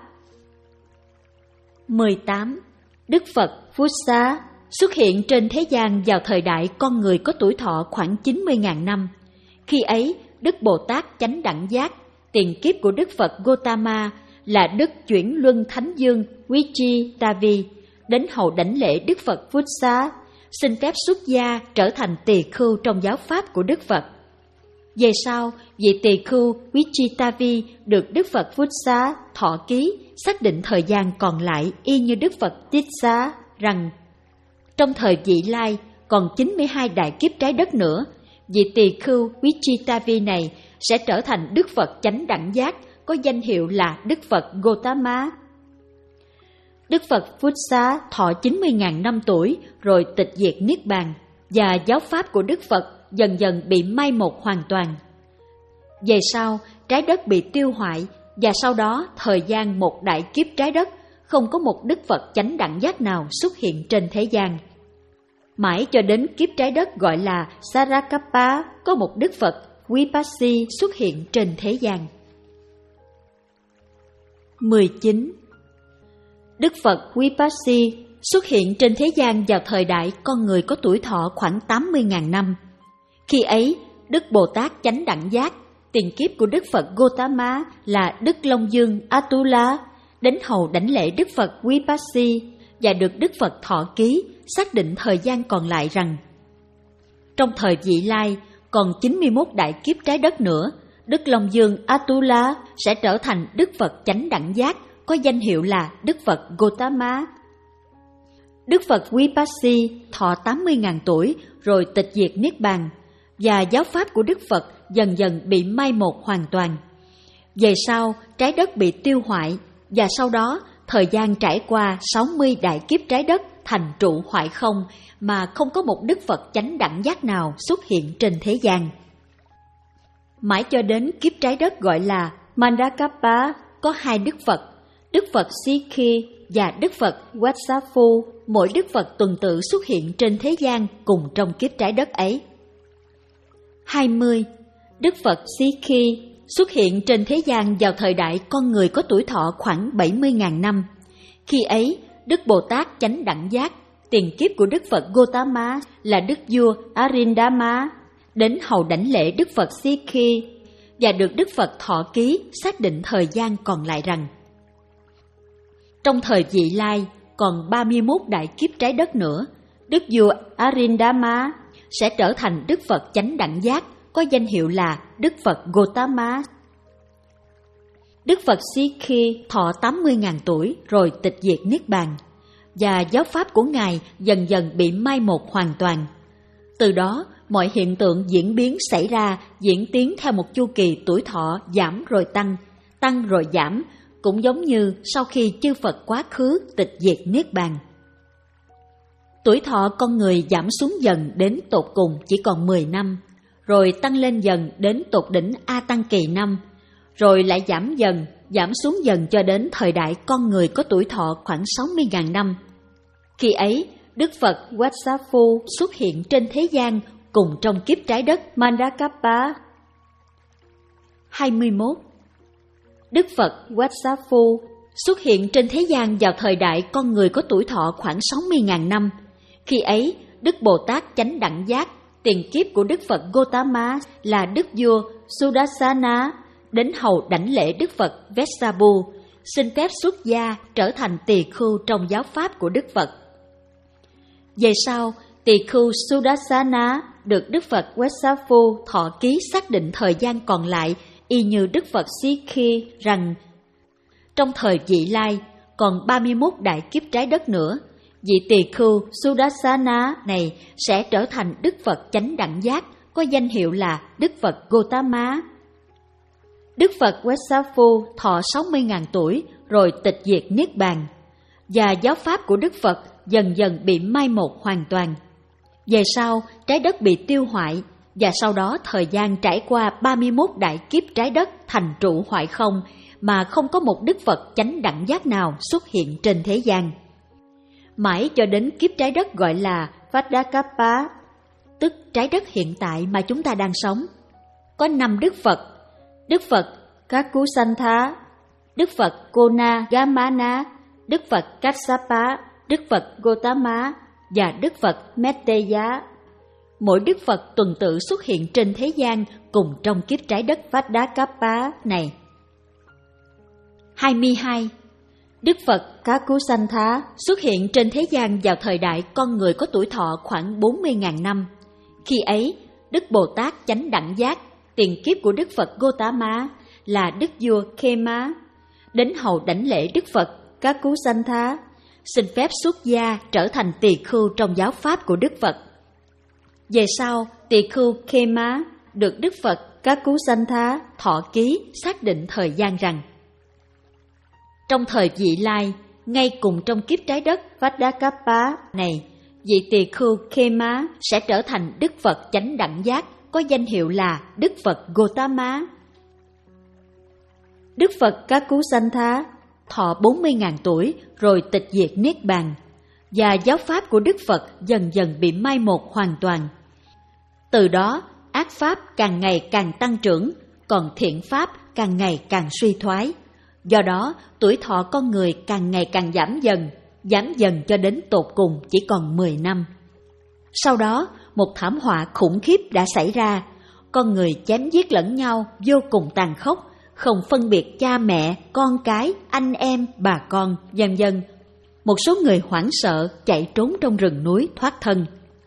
mười tám. Đức Phật Phutsa xuất hiện trên thế gian vào thời đại con người có tuổi thọ khoảng chín mươi ngàn năm. Khi ấy, Đức Bồ Tát Chánh Đẳng Giác, tiền kiếp của Đức Phật Gotama, là Đức Chuyển Luân Thánh Dương Vichitavi, đến hầu đảnh lễ Đức Phật Vút Xá, xin phép xuất gia trở thành tỳ khưu trong giáo pháp của Đức Phật. Về sau, vị tỳ khưu Vichitavi được Đức Phật Vút Xá thọ ký, xác định thời gian còn lại y như Đức Phật Tiết Xá rằng trong thời vị lai còn chín mươi hai đại kiếp trái đất nữa, vị tỳ khưu Vichitavi này sẽ trở thành Đức Phật chánh đẳng giác, có danh hiệu là Đức Phật Gotama. Đức Phật Vút Xá thọ chín mươi nghìn năm tuổi rồi tịch diệt niết bàn, và giáo pháp của Đức Phật dần dần bị mai một hoàn toàn. Về sau, trái đất bị tiêu hoại, và sau đó thời gian một đại kiếp trái đất, không có một Đức Phật chánh đẳng giác nào xuất hiện trên thế gian. Mãi cho đến kiếp trái đất gọi là Sarakapa, có một Đức Phật Vipassi xuất hiện trên thế gian. mười chín. Đức Phật Vipassi xuất hiện trên thế gian vào thời đại con người có tuổi thọ khoảng tám mươi nghìn năm. Khi ấy, Đức Bồ Tát chánh đẳng giác, tiền kiếp của Đức Phật Gotama là Đức Long Dương Atula, đến hầu đảnh lễ Đức Phật Vipassi và được Đức Phật thọ ký, xác định thời gian còn lại rằng trong thời vị lai còn chín mươi mốt đại kiếp trái đất nữa, Đức Long Dương Atula sẽ trở thành Đức Phật chánh đẳng giác, có danh hiệu là Đức Phật Gotama. Đức Phật Vipassi thọ tám mươi nghìn tuổi rồi tịch diệt niết bàn, và giáo pháp của Đức Phật dần dần bị mai một hoàn toàn. Về sau, trái đất bị tiêu hoại, và sau đó thời gian trải qua sáu mươi đại kiếp trái đất thành trụ hoại không, mà không có một Đức Phật chánh đẳng giác nào xuất hiện trên thế gian. Mãi cho đến kiếp trái đất gọi là Mandakapa, có hai Đức Phật, Đức Phật Sikhi và Đức Phật Vatsafu, mỗi Đức Phật tuần tự xuất hiện trên thế gian cùng trong kiếp trái đất ấy. hai mươi. Đức Phật Sikhi xuất hiện trên thế gian vào thời đại con người có tuổi thọ khoảng bảy mươi nghìn năm. Khi ấy, Đức Bồ Tát chánh đẳng giác, tiền kiếp của Đức Phật Gotama là Đức vua Arindama, đến hầu đảnh lễ Đức Phật Sikhi và được Đức Phật thọ ký, xác định thời gian còn lại rằng trong thời vị lai còn ba mươi mốt đại kiếp trái đất nữa, Đức vua Arindama sẽ trở thành Đức Phật chánh đẳng giác, có danh hiệu là Đức Phật Gotama. Đức Phật Sikhi thọ tám mươi nghìn tuổi rồi tịch diệt niết bàn, và giáo pháp của Ngài dần dần bị mai một hoàn toàn. Từ đó, mọi hiện tượng diễn biến xảy ra diễn tiến theo một chu kỳ tuổi thọ giảm rồi tăng, tăng rồi giảm, cũng giống như sau khi chư Phật quá khứ tịch diệt niết bàn. Tuổi thọ con người giảm xuống dần đến tột cùng chỉ còn mười năm, rồi tăng lên dần đến tột đỉnh A Tăng kỳ năm, rồi lại giảm dần, giảm xuống dần cho đến thời đại con người có tuổi thọ khoảng sáu mươi nghìn năm. Khi ấy, Đức Phật Vatsafu xuất hiện trên thế gian cùng trong kiếp trái đất Mandakapa. hai mươi mốt. Đức Phật Vatsafu xuất hiện trên thế gian vào thời đại con người có tuổi thọ khoảng sáu mươi nghìn năm. Khi ấy, Đức Bồ Tát chánh đẳng giác, tiền kiếp của Đức Phật Gotama là Đức vua Sudarsana, đến hầu đảnh lễ Đức Phật Vesabu, xin phép xuất gia trở thành tỳ khưu trong giáo pháp của Đức Phật. Về sau, tỳ khưu Sudarsana được Đức Phật Vesabu thọ ký, xác định thời gian còn lại y như Đức Phật Sikhi rằng trong thời vị lai còn ba mươi mốt đại kiếp trái đất nữa, vị tỳ khưu Sudarsana này sẽ trở thành Đức Phật chánh đẳng giác, có danh hiệu là Đức Phật Gotama. Đức Phật Vesavu thọ sáu mươi nghìn tuổi rồi tịch diệt niết bàn, và giáo pháp của Đức Phật dần dần bị mai một hoàn toàn. Về sau, trái đất bị tiêu hoại, và sau đó thời gian trải qua ba mươi mốt đại kiếp trái đất thành trụ hoại không, mà không có một Đức Phật chánh đẳng giác nào xuất hiện trên thế gian. Mãi cho đến kiếp trái đất gọi là Vadakapa, tức trái đất hiện tại mà chúng ta đang sống. Có năm Đức Phật: Đức Phật Kakusantha, Đức Phật Kona Gamana, Đức Phật Kassapa, Đức Phật Gotama và Đức Phật Metteya. Mỗi Đức Phật tuần tự xuất hiện trên thế gian cùng trong kiếp trái đất Vadakapa này. hai mươi hai. Đức Phật Kakusantha xuất hiện trên thế gian vào thời đại con người có tuổi thọ khoảng bốn mươi nghìn năm. Khi ấy, Đức Bồ Tát Chánh Đẳng Giác, tiền kiếp của Đức Phật Gotama, là Đức vua Khema, đến hầu đảnh lễ Đức Phật Kakusantha, xin phép xuất gia trở thành tỳ khưu trong giáo pháp của Đức Phật. Về sau, tỳ khưu Khema được Đức Phật Kakusantha thọ ký xác định thời gian rằng trong thời vị lai, ngay cùng trong kiếp trái đất Vajrakappa này, vị tỳ khưu Khema sẽ trở thành Đức Phật Chánh Đẳng Giác, có danh hiệu là Đức Phật Gotama. Đức Phật Kakusantha thọ bốn mươi nghìn tuổi rồi tịch diệt Niết Bàn, và giáo pháp của Đức Phật dần dần bị mai một hoàn toàn. Từ đó, ác pháp càng ngày càng tăng trưởng, còn thiện pháp càng ngày càng suy thoái. Do đó, tuổi thọ con người càng ngày càng giảm dần, giảm dần cho đến tột cùng chỉ còn mười năm. Sau đó, một thảm họa khủng khiếp đã xảy ra, con người chém giết lẫn nhau vô cùng tàn khốc, không phân biệt cha mẹ, con cái, anh em, bà con, vân vân. Một số người hoảng sợ chạy trốn trong rừng núi thoát thân.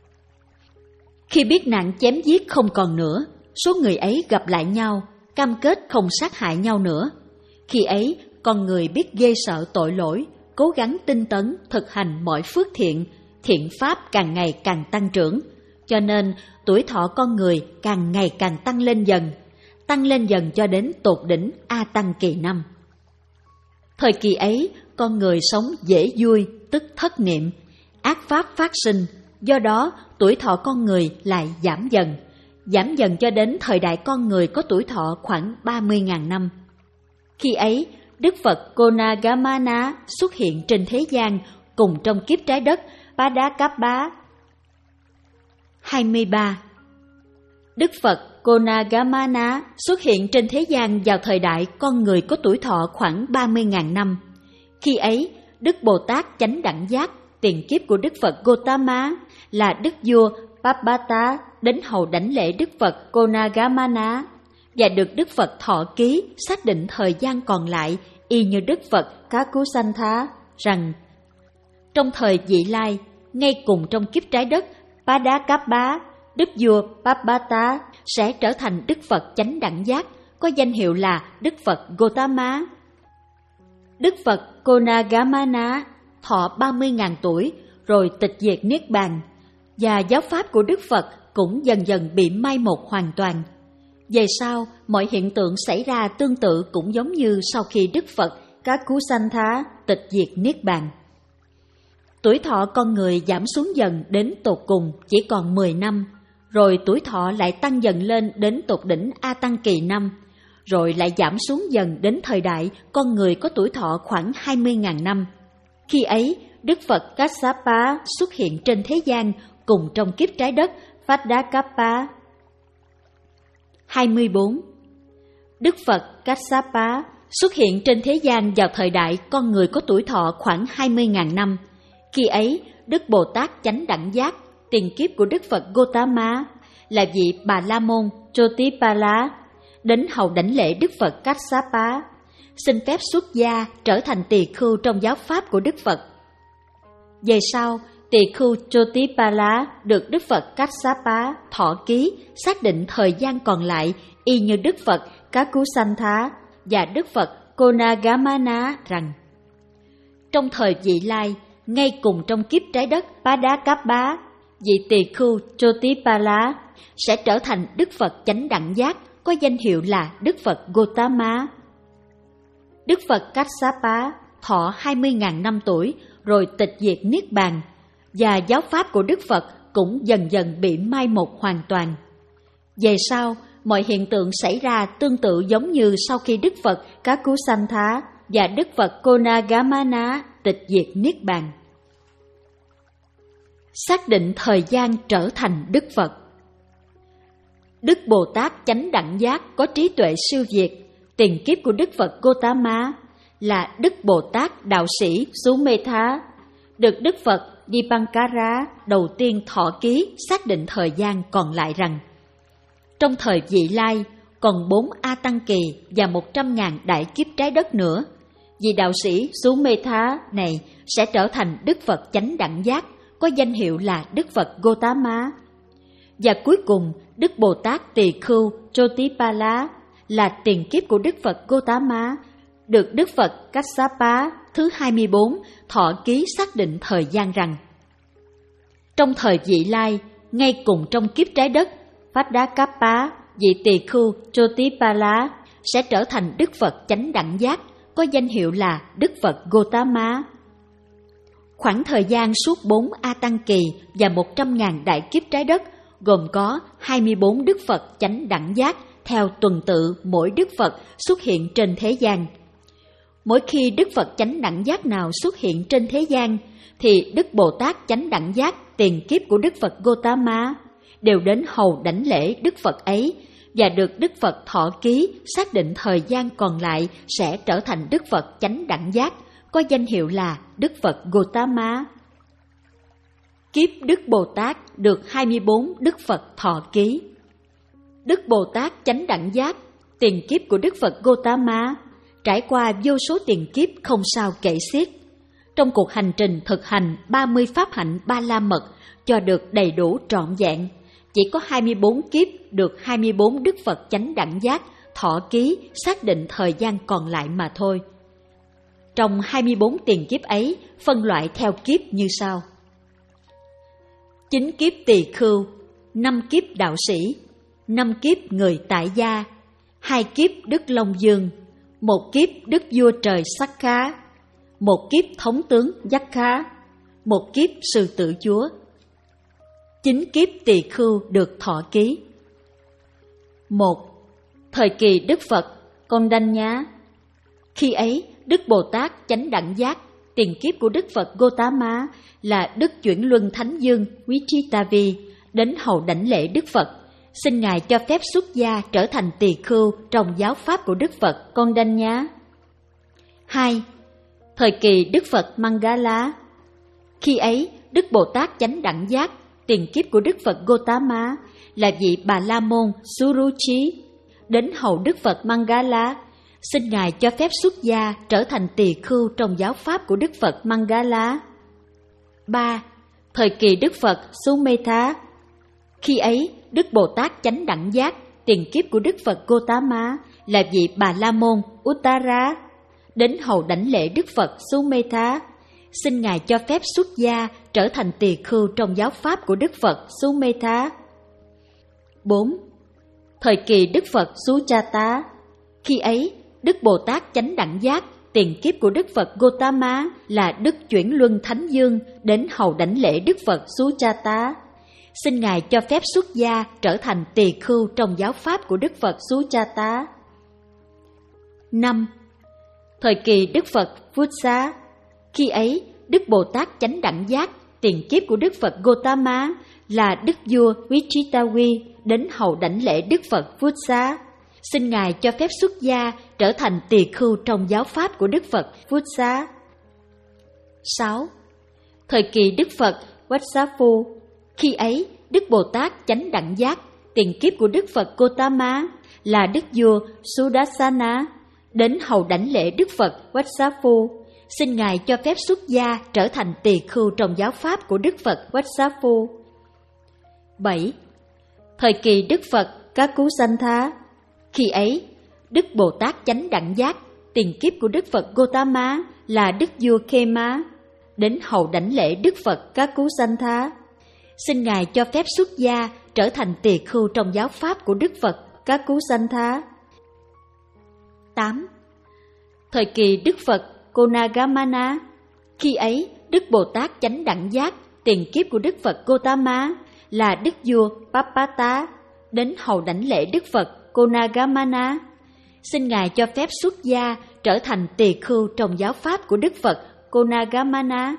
Khi biết nạn chém giết không còn nữa, số người ấy gặp lại nhau, cam kết không sát hại nhau nữa. Khi ấy, con người biết ghê sợ tội lỗi, cố gắng tinh tấn thực hành mọi phước thiện, thiện pháp càng ngày càng tăng trưởng, cho nên tuổi thọ con người càng ngày càng tăng lên dần, tăng lên dần cho đến tột đỉnh A Tăng kỳ năm. Thời kỳ ấy, con người sống dễ vui, tức thất niệm, ác pháp phát sinh, do đó tuổi thọ con người lại giảm dần, giảm dần cho đến thời đại con người có tuổi thọ khoảng ba mươi nghìn năm. Khi ấy, Đức Phật Konagamana xuất hiện trên thế gian cùng trong kiếp trái đất Padakappa. hai mươi ba. Đức Phật Konagamana xuất hiện trên thế gian vào thời đại con người có tuổi thọ khoảng ba mươi nghìn năm. Khi ấy, Đức Bồ Tát Chánh Đẳng Giác, tiền kiếp của Đức Phật Gotama, là Đức vua Pabbata đến hầu đảnh lễ Đức Phật Konagamana, và được Đức Phật thọ ký xác định thời gian còn lại y như Đức Phật Kakusantha rằng trong thời vị lai, ngay cùng trong kiếp trái đất Padakappa, Đức vua Pabbata sẽ trở thành Đức Phật Chánh Đẳng Giác, có danh hiệu là Đức Phật Gotama. Đức Phật Konagamana thọ ba mươi nghìn tuổi rồi tịch diệt Niết Bàn, và giáo pháp của Đức Phật cũng dần dần bị mai một hoàn toàn. Về sau, mọi hiện tượng xảy ra tương tự cũng giống như sau khi Đức Phật Kakusantha tịch diệt Niết Bàn. Tuổi thọ con người giảm xuống dần đến tột cùng chỉ còn mười năm, rồi tuổi thọ lại tăng dần lên đến tột đỉnh A Tăng kỳ năm, rồi lại giảm xuống dần đến thời đại con người có tuổi thọ khoảng hai mươi nghìn năm. Khi ấy, Đức Phật Kassapa xuất hiện trên thế gian cùng trong kiếp trái đất Vajrakappa. hai mươi bốn. Đức Phật Kassapa xuất hiện trên thế gian vào thời đại con người có tuổi thọ khoảng hai mươi nghìn năm. Khi ấy, Đức Bồ Tát Chánh Đẳng Giác, tiền kiếp của Đức Phật Gotama, là vị Bà La Môn Jotipala, đến hầu đảnh lễ Đức Phật Kassapa, xin phép xuất gia trở thành tỳ khưu trong giáo pháp của Đức Phật. Về sau, tỳ khưu Jotipala được Đức Phật Kassapa thọ ký xác định thời gian còn lại y như Đức Phật Kakusantha và Đức Phật Konagamana rằng trong thời vị lai, ngay cùng trong kiếp trái đất Padakappa, vị tỳ khưu Jotipala sẽ trở thành Đức Phật Chánh Đẳng Giác, có danh hiệu là Đức Phật Gotama. Đức Phật Kassapa thọ hai mươi nghìn năm tuổi rồi tịch diệt Niết Bàn, và giáo pháp của Đức Phật cũng dần dần bị mai một hoàn toàn. Về sau, mọi hiện tượng xảy ra tương tự giống như sau khi Đức Phật Kakusantha và Đức Phật Konagamana tịch diệt Niết Bàn. Xác định thời gian trở thành Đức Phật. Đức Bồ Tát Chánh Đẳng Giác có trí tuệ siêu việt, tiền kiếp của Đức Phật Gotama, là Đức Bồ Tát Đạo Sĩ Sumetha, được Đức Phật Dipankara đầu tiên thọ ký xác định thời gian còn lại rằng trong thời vị lai còn bốn A Tăng kỳ và một trăm ngàn đại kiếp trái đất nữa. Vị đạo sĩ Sumetha này sẽ trở thành Đức Phật chánh đẳng giác, có danh hiệu là Đức Phật Gotama. Và cuối cùng, Đức Bồ Tát Tỳ Khưu Jotipala là tiền kiếp của Đức Phật Gotama, được Đức Phật Kassapa thứ hai mươi bốn thọ ký xác định thời gian rằng trong thời vị lai, ngay cùng trong kiếp trái đất, Phadakappa, vị Tỳ Khưu Jotipala sẽ trở thành Đức Phật chánh đẳng giác, có danh hiệu là Đức Phật Gotama. Khoảng thời gian suốt bốn A Tăng kỳ và một trăm ngàn đại kiếp trái đất gồm có hai mươi bốn Đức Phật chánh đẳng giác theo tuần tự mỗi Đức Phật xuất hiện trên thế gian. Mỗi khi Đức Phật chánh đẳng giác nào xuất hiện trên thế gian, thì Đức Bồ Tát chánh đẳng giác tiền kiếp của Đức Phật Gotama đều đến hầu đảnh lễ Đức Phật ấy, và được Đức Phật thọ ký xác định thời gian còn lại sẽ trở thành Đức Phật chánh đẳng giác, có danh hiệu là Đức Phật Gotama. Kiếp Đức Bồ Tát được hai mươi bốn Đức Phật thọ ký. Đức Bồ Tát chánh đẳng giác, tiền kiếp của Đức Phật Gotama, trải qua vô số tiền kiếp không sao kể xiết. Trong cuộc hành trình thực hành ba mươi pháp hạnh Ba La Mật cho được đầy đủ trọn vẹn, chỉ có hai mươi bốn kiếp được hai mươi bốn Đức Phật chánh đẳng giác thọ ký xác định thời gian còn lại mà thôi. Trong hai mươi bốn tiền kiếp ấy, phân loại theo kiếp như sau: chín kiếp tỳ khưu, năm kiếp đạo sĩ, năm kiếp người tại gia, hai kiếp Đức Long Dương, một kiếp Đức Vua Trời Sakka, một kiếp Thống tướng Yakka, một kiếp Sư Tử Chúa. Chín kiếp tỳ khưu được thọ ký. Một. Thời kỳ Đức Phật Kondanya. Khi ấy, Đức Bồ Tát chánh đẳng giác, tiền kiếp của Đức Phật Gotama là Đức Chuyển Luân Thánh Dương Vichitavi, đến hầu đảnh lễ Đức Phật, xin Ngài cho phép xuất gia trở thành tỳ khưu trong giáo pháp của Đức Phật Kondanya. Hai. Thời kỳ Đức Phật Mangala. Khi ấy, Đức Bồ Tát chánh đẳng giác, tiền kiếp của Đức Phật Gotama là vị Bà La Môn Suruchi, đến hầu Đức Phật Mangala, xin Ngài cho phép xuất gia trở thành tỳ khưu trong giáo pháp của Đức Phật Mangala. Ba. Thời kỳ Đức Phật Sumetha. Khi ấy, Đức Bồ Tát chánh đẳng giác, tiền kiếp của Đức Phật Gotama là vị Bà La Môn Uttara, đến hầu đảnh lễ Đức Phật Sumetha, xin Ngài cho phép xuất gia trở thành tỳ khưu trong giáo pháp của Đức Phật Sumetha. Bốn. Thời kỳ Đức Phật Suchata. Khi ấy, Đức Bồ Tát chánh đẳng giác, tiền kiếp của Đức Phật Gotama là Đức Chuyển Luân Thánh Dương, đến hầu đảnh lễ Đức Phật Suchata, xin Ngài cho phép xuất gia trở thành tỳ khưu trong giáo pháp của Đức Phật Suchata. Năm. Thời kỳ Đức Phật Vutsa. Khi ấy, Đức Bồ Tát chánh đẳng giác, tiền kiếp của Đức Phật Gotama là Đức Vua Vichitavi, đến hầu đảnh lễ Đức Phật Vutsa, xin Ngài cho phép xuất gia trở thành tỳ khưu trong giáo pháp của Đức Phật Vutsa. Sáu. Thời kỳ Đức Phật Vatsaphu. Khi ấy, Đức Bồ Tát chánh đẳng giác, tiền kiếp của Đức Phật Gotama là Đức Vua Sudarsana, đến hầu đảnh lễ Đức Phật Vatsaphu, xin Ngài cho phép xuất gia trở thành tỳ khưu trong giáo pháp của Đức Phật Vatsaphu. Bảy. Thời kỳ Đức Phật Kakusantha. Khi ấy, Đức Bồ Tát chánh đẳng giác, tiền kiếp của Đức Phật Gotama là Đức Vua Khema, đến hầu đảnh lễ Đức Phật Kakusantha, xin Ngài cho phép xuất gia trở thành tỳ khưu trong giáo pháp của Đức Phật Kakusantha. Tám. Thời kỳ Đức Phật Konagamana. Khi ấy, Đức Bồ Tát chánh đẳng giác, tiền kiếp của Đức Phật Gotama là Đức Vua Papata, đến hầu đảnh lễ Đức Phật Konagamana, xin Ngài cho phép xuất gia trở thành tỳ khưu trong giáo pháp của Đức Phật Konagamana.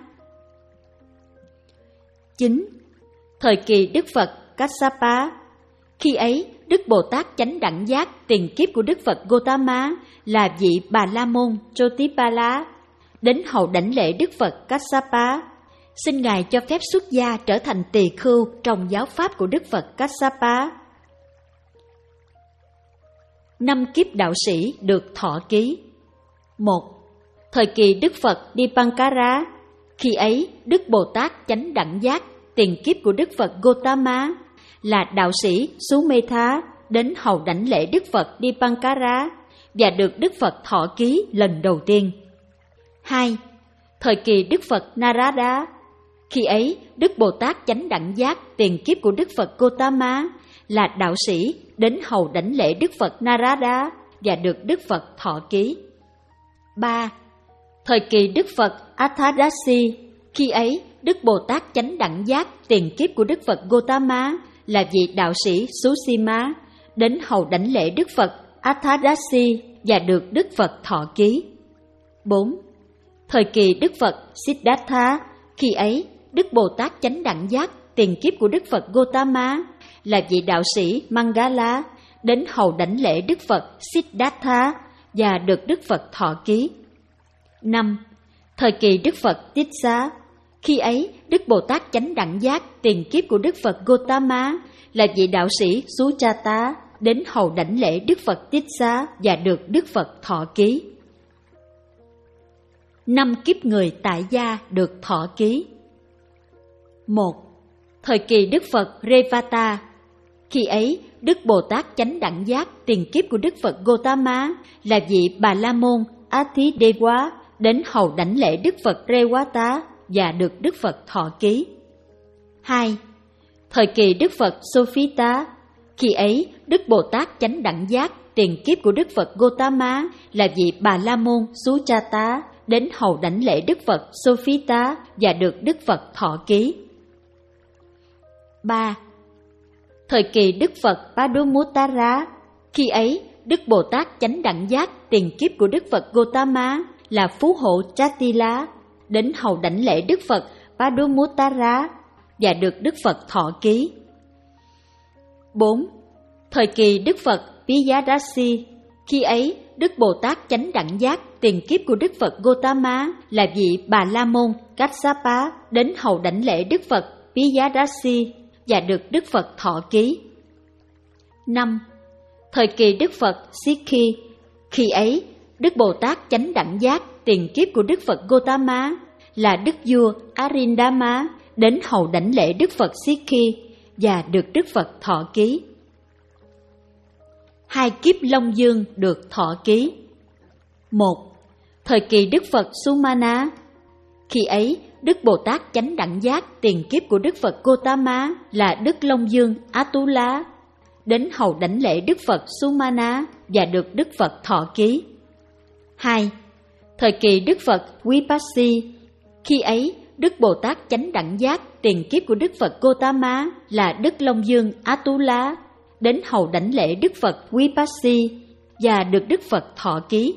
Chín. Thời kỳ Đức Phật Kassapa. Khi ấy, Đức Bồ Tát chánh đẳng giác, tiền kiếp của Đức Phật Gotama là vị Bà La Môn Jotipala, đến hầu đảnh lễ Đức Phật Kassapa, xin Ngài cho phép xuất gia trở thành tỳ khưu trong giáo pháp của Đức Phật Kassapa. Năm kiếp đạo sĩ được thọ ký. Một. Thời kỳ Đức Phật Dipankara, khi ấy Đức Bồ Tát Chánh Đẳng Giác, tiền kiếp của Đức Phật Gotama, là đạo sĩ Sumetha, đến hầu đảnh lễ Đức Phật Dipankara và được Đức Phật thọ ký lần đầu tiên. Hai. Thời kỳ Đức Phật Narada, khi ấy Đức Bồ Tát Chánh Đẳng Giác, tiền kiếp của Đức Phật Gotama, là đạo sĩ đến hầu đảnh lễ Đức Phật Narada và được Đức Phật thọ ký. Ba. Thời kỳ Đức Phật Athadasi, khi ấy Đức Bồ Tát Chánh Đẳng Giác, tiền kiếp của Đức Phật Gotama, là vị đạo sĩ Susima, đến hầu đảnh lễ Đức Phật Athadasi và được Đức Phật thọ ký. Bốn. Thời kỳ Đức Phật Siddhartha, khi ấy Đức Bồ Tát Chánh Đẳng Giác, tiền kiếp của Đức Phật Gotama, là vị đạo sĩ Mangala, đến hầu đảnh lễ Đức Phật Siddhartha và được Đức Phật thọ ký. Năm. Thời kỳ Đức Phật Tissa, khi ấy Đức Bồ Tát Chánh Đẳng Giác, tiền kiếp của Đức Phật Gotama, là vị đạo sĩ Suchata, đến hầu đảnh lễ Đức Phật Tissa và được Đức Phật thọ ký. Năm kiếp người tại gia được thọ ký. Một. Thời kỳ Đức Phật Revata, khi ấy Đức Bồ Tát Chánh Đẳng Giác, tiền kiếp của Đức Phật Gotama, là vị Bà La Môn Athidewa, đến hầu đảnh lễ Đức Phật Rewata và được Đức Phật thọ ký. Hai. Thời kỳ Đức Phật Sophita, khi ấy Đức Bồ Tát Chánh Đẳng Giác, tiền kiếp của Đức Phật Gotama, là vị Bà La Môn Suchata, đến hầu đảnh lễ Đức Phật Sophita và được Đức Phật thọ ký. Ba. Thời kỳ Đức Phật Padumuttara, khi ấy Đức Bồ Tát Chánh Đẳng Giác, tiền kiếp của Đức Phật Gotama, là phú hộ Chatila, đến hầu đảnh lễ Đức Phật Padumuttara và được Đức Phật thọ ký. Bốn. Thời kỳ Đức Phật Piyadasi, khi ấy Đức Bồ Tát Chánh Đẳng Giác, tiền kiếp của Đức Phật Gotama, là vị Bà La Môn Kassapa, đến hầu đảnh lễ Đức Phật Piyadasi và được Đức Phật thọ ký. Năm. Thời kỳ Đức Phật Sikhi, khi ấy Đức Bồ Tát Chánh Đẳng Giác, tiền kiếp của Đức Phật Gotama, là Đức vua Arindama, đến hầu đảnh lễ Đức Phật Sikhi và được Đức Phật thọ ký. Hai kiếp Long Dương được thọ ký. Một. Thời kỳ Đức Phật Sumana, khi ấy Đức Bồ Tát Chánh Đẳng Giác, tiền kiếp của Đức Phật Gotama, là Đức Long Dương Atula, đến hầu đảnh lễ Đức Phật Sumana và được Đức Phật thọ ký. Hai. Thời kỳ Đức Phật Vipassi, khi ấy Đức Bồ Tát Chánh Đẳng Giác, tiền kiếp của Đức Phật Gotama, là Đức Long Dương Atula, đến hầu đảnh lễ Đức Phật Vipassi và được Đức Phật thọ ký.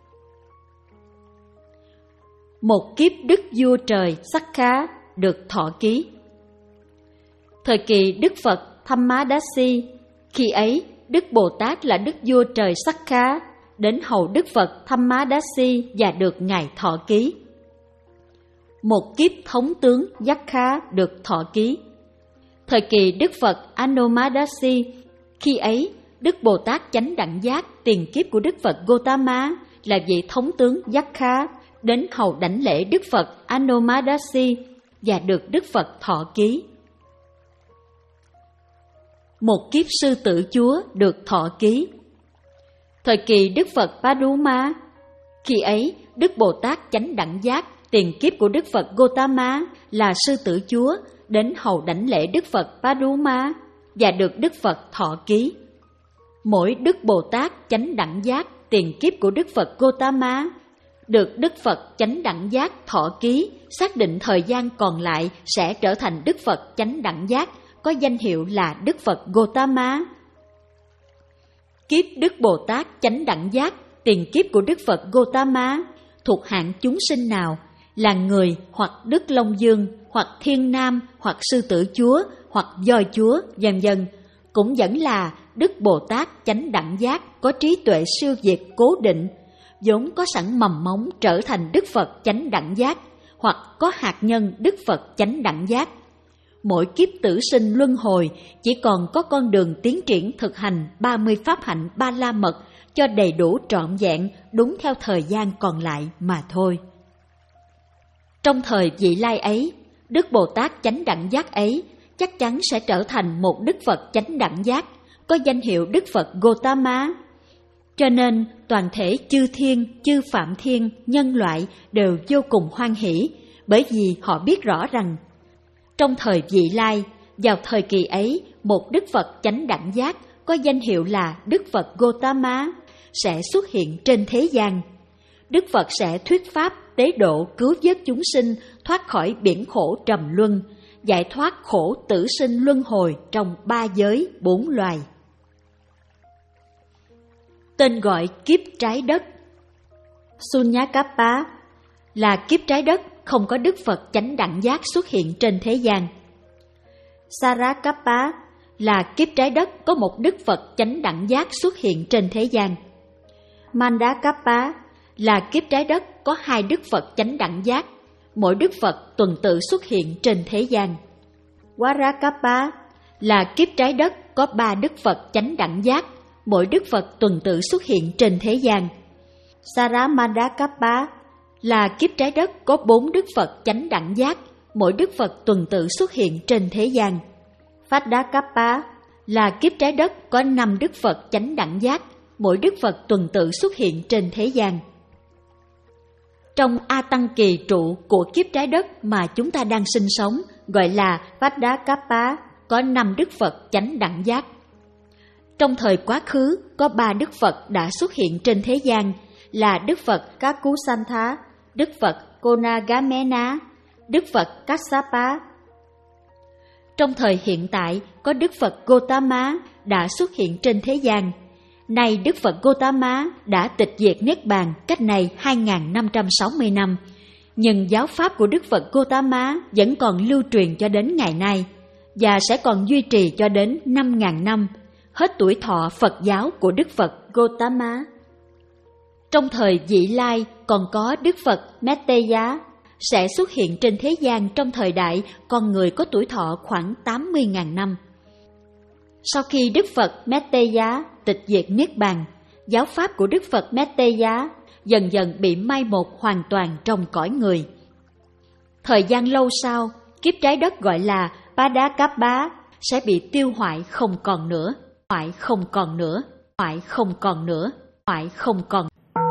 Một kiếp Đức Vua Trời Sakha được thọ ký. Thời kỳ Đức Phật Thammadasi, khi ấy Đức Bồ Tát là Đức Vua Trời Sakha, đến hầu Đức Phật Thammadasi và được Ngài thọ ký. Một kiếp Thống tướng Yakha được thọ ký. Thời kỳ Đức Phật Anomadasi, khi ấy Đức Bồ Tát Chánh Đẳng Giác, tiền kiếp của Đức Phật Gotama, là vị Thống tướng Yakha, đến hầu đảnh lễ Đức Phật Anomadasi và được Đức Phật thọ ký. Một kiếp Sư Tử Chúa được thọ ký. Thời kỳ Đức Phật Paduma, khi ấy Đức Bồ Tát Chánh Đẳng Giác, tiền kiếp của Đức Phật Gotama, là Sư Tử Chúa, đến hầu đảnh lễ Đức Phật Paduma và được Đức Phật thọ ký. Mỗi Đức Bồ Tát Chánh Đẳng Giác, tiền kiếp của Đức Phật Gotama, được Đức Phật Chánh Đẳng Giác thọ ký, xác định thời gian còn lại sẽ trở thành Đức Phật Chánh Đẳng Giác, có danh hiệu là Đức Phật Gotama. Kiếp Đức Bồ Tát Chánh Đẳng Giác, tiền kiếp của Đức Phật Gotama, thuộc hạng chúng sinh nào, là người hoặc Đức Long Dương, hoặc Thiên Nam, hoặc Sư Tử Chúa, hoặc Voi Chúa, vân vân, cũng vẫn là Đức Bồ Tát Chánh Đẳng Giác, có trí tuệ siêu việt cố định, vốn có sẵn mầm móng trở thành Đức Phật Chánh Đẳng Giác, hoặc có hạt nhân Đức Phật Chánh Đẳng Giác. Mỗi kiếp tử sinh luân hồi chỉ còn có con đường tiến triển thực hành ba mươi pháp hạnh ba la mật cho đầy đủ trọn vẹn đúng theo thời gian còn lại mà thôi. Trong thời vị lai ấy, Đức Bồ Tát chánh đẳng giác ấy chắc chắn sẽ trở thành một Đức Phật chánh đẳng giác, có danh hiệu Đức Phật Gotama. Cho nên toàn thể chư thiên, chư phạm thiên, nhân loại đều vô cùng hoan hỷ, bởi vì họ biết rõ rằng trong thời vị lai, vào thời kỳ ấy, một Đức Phật chánh đẳng giác có danh hiệu là Đức Phật Gotama sẽ xuất hiện trên thế gian. Đức Phật sẽ thuyết pháp tế độ cứu vớt chúng sinh thoát khỏi biển khổ trầm luân, giải thoát khổ tử sinh luân hồi trong ba giới bốn loài. Tên gọi kiếp trái đất Sunyakapa là kiếp trái đất không có Đức Phật chánh đẳng giác xuất hiện trên thế gian. Sarakapa là kiếp trái đất có một Đức Phật chánh đẳng giác xuất hiện trên thế gian. Mandakapa là kiếp trái đất có hai Đức Phật chánh đẳng giác, mỗi Đức Phật tuần tự xuất hiện trên thế gian. Varakapa là kiếp trái đất có ba Đức Phật chánh đẳng giác, mỗi Đức Phật tuần tự xuất hiện trên thế gian. Saramandakapa là kiếp trái đất có bốn Đức Phật chánh đẳng giác, mỗi Đức Phật tuần tự xuất hiện trên thế gian. Phadakapa là kiếp trái đất có năm Đức Phật chánh đẳng giác, mỗi Đức Phật tuần tự xuất hiện trên thế gian. Trong A Tăng kỳ trụ của kiếp trái đất mà chúng ta đang sinh sống gọi là Phadakapa, có năm Đức Phật chánh đẳng giác. Trong thời quá khứ có ba Đức Phật đã xuất hiện trên thế gian là Đức Phật Kakusantha, Đức Phật Konagamena, Đức Phật Kassapa. Trong thời hiện tại có Đức Phật Gotama đã xuất hiện trên thế gian. Nay Đức Phật Gotama đã tịch diệt Niết Bàn cách này hai nghìn năm trăm sáu mươi năm, nhưng giáo pháp của Đức Phật Gotama vẫn còn lưu truyền cho đến ngày nay và sẽ còn duy trì cho đến năm nghìn năm, hết tuổi thọ Phật giáo của Đức Phật Gotama. Trong thời vị lai còn có Đức Phật Metteya sẽ xuất hiện trên thế gian trong thời đại con người có tuổi thọ khoảng tám mươi nghìn năm. Sau khi Đức Phật Metteya tịch diệt Niết Bàn, giáo pháp của Đức Phật Metteya dần dần bị mai một hoàn toàn trong cõi người. Thời gian lâu sau, kiếp trái đất gọi là Padakapa sẽ bị tiêu hoại không còn nữa, hoại không còn nữa, hoại không còn nữa, hoại không còn.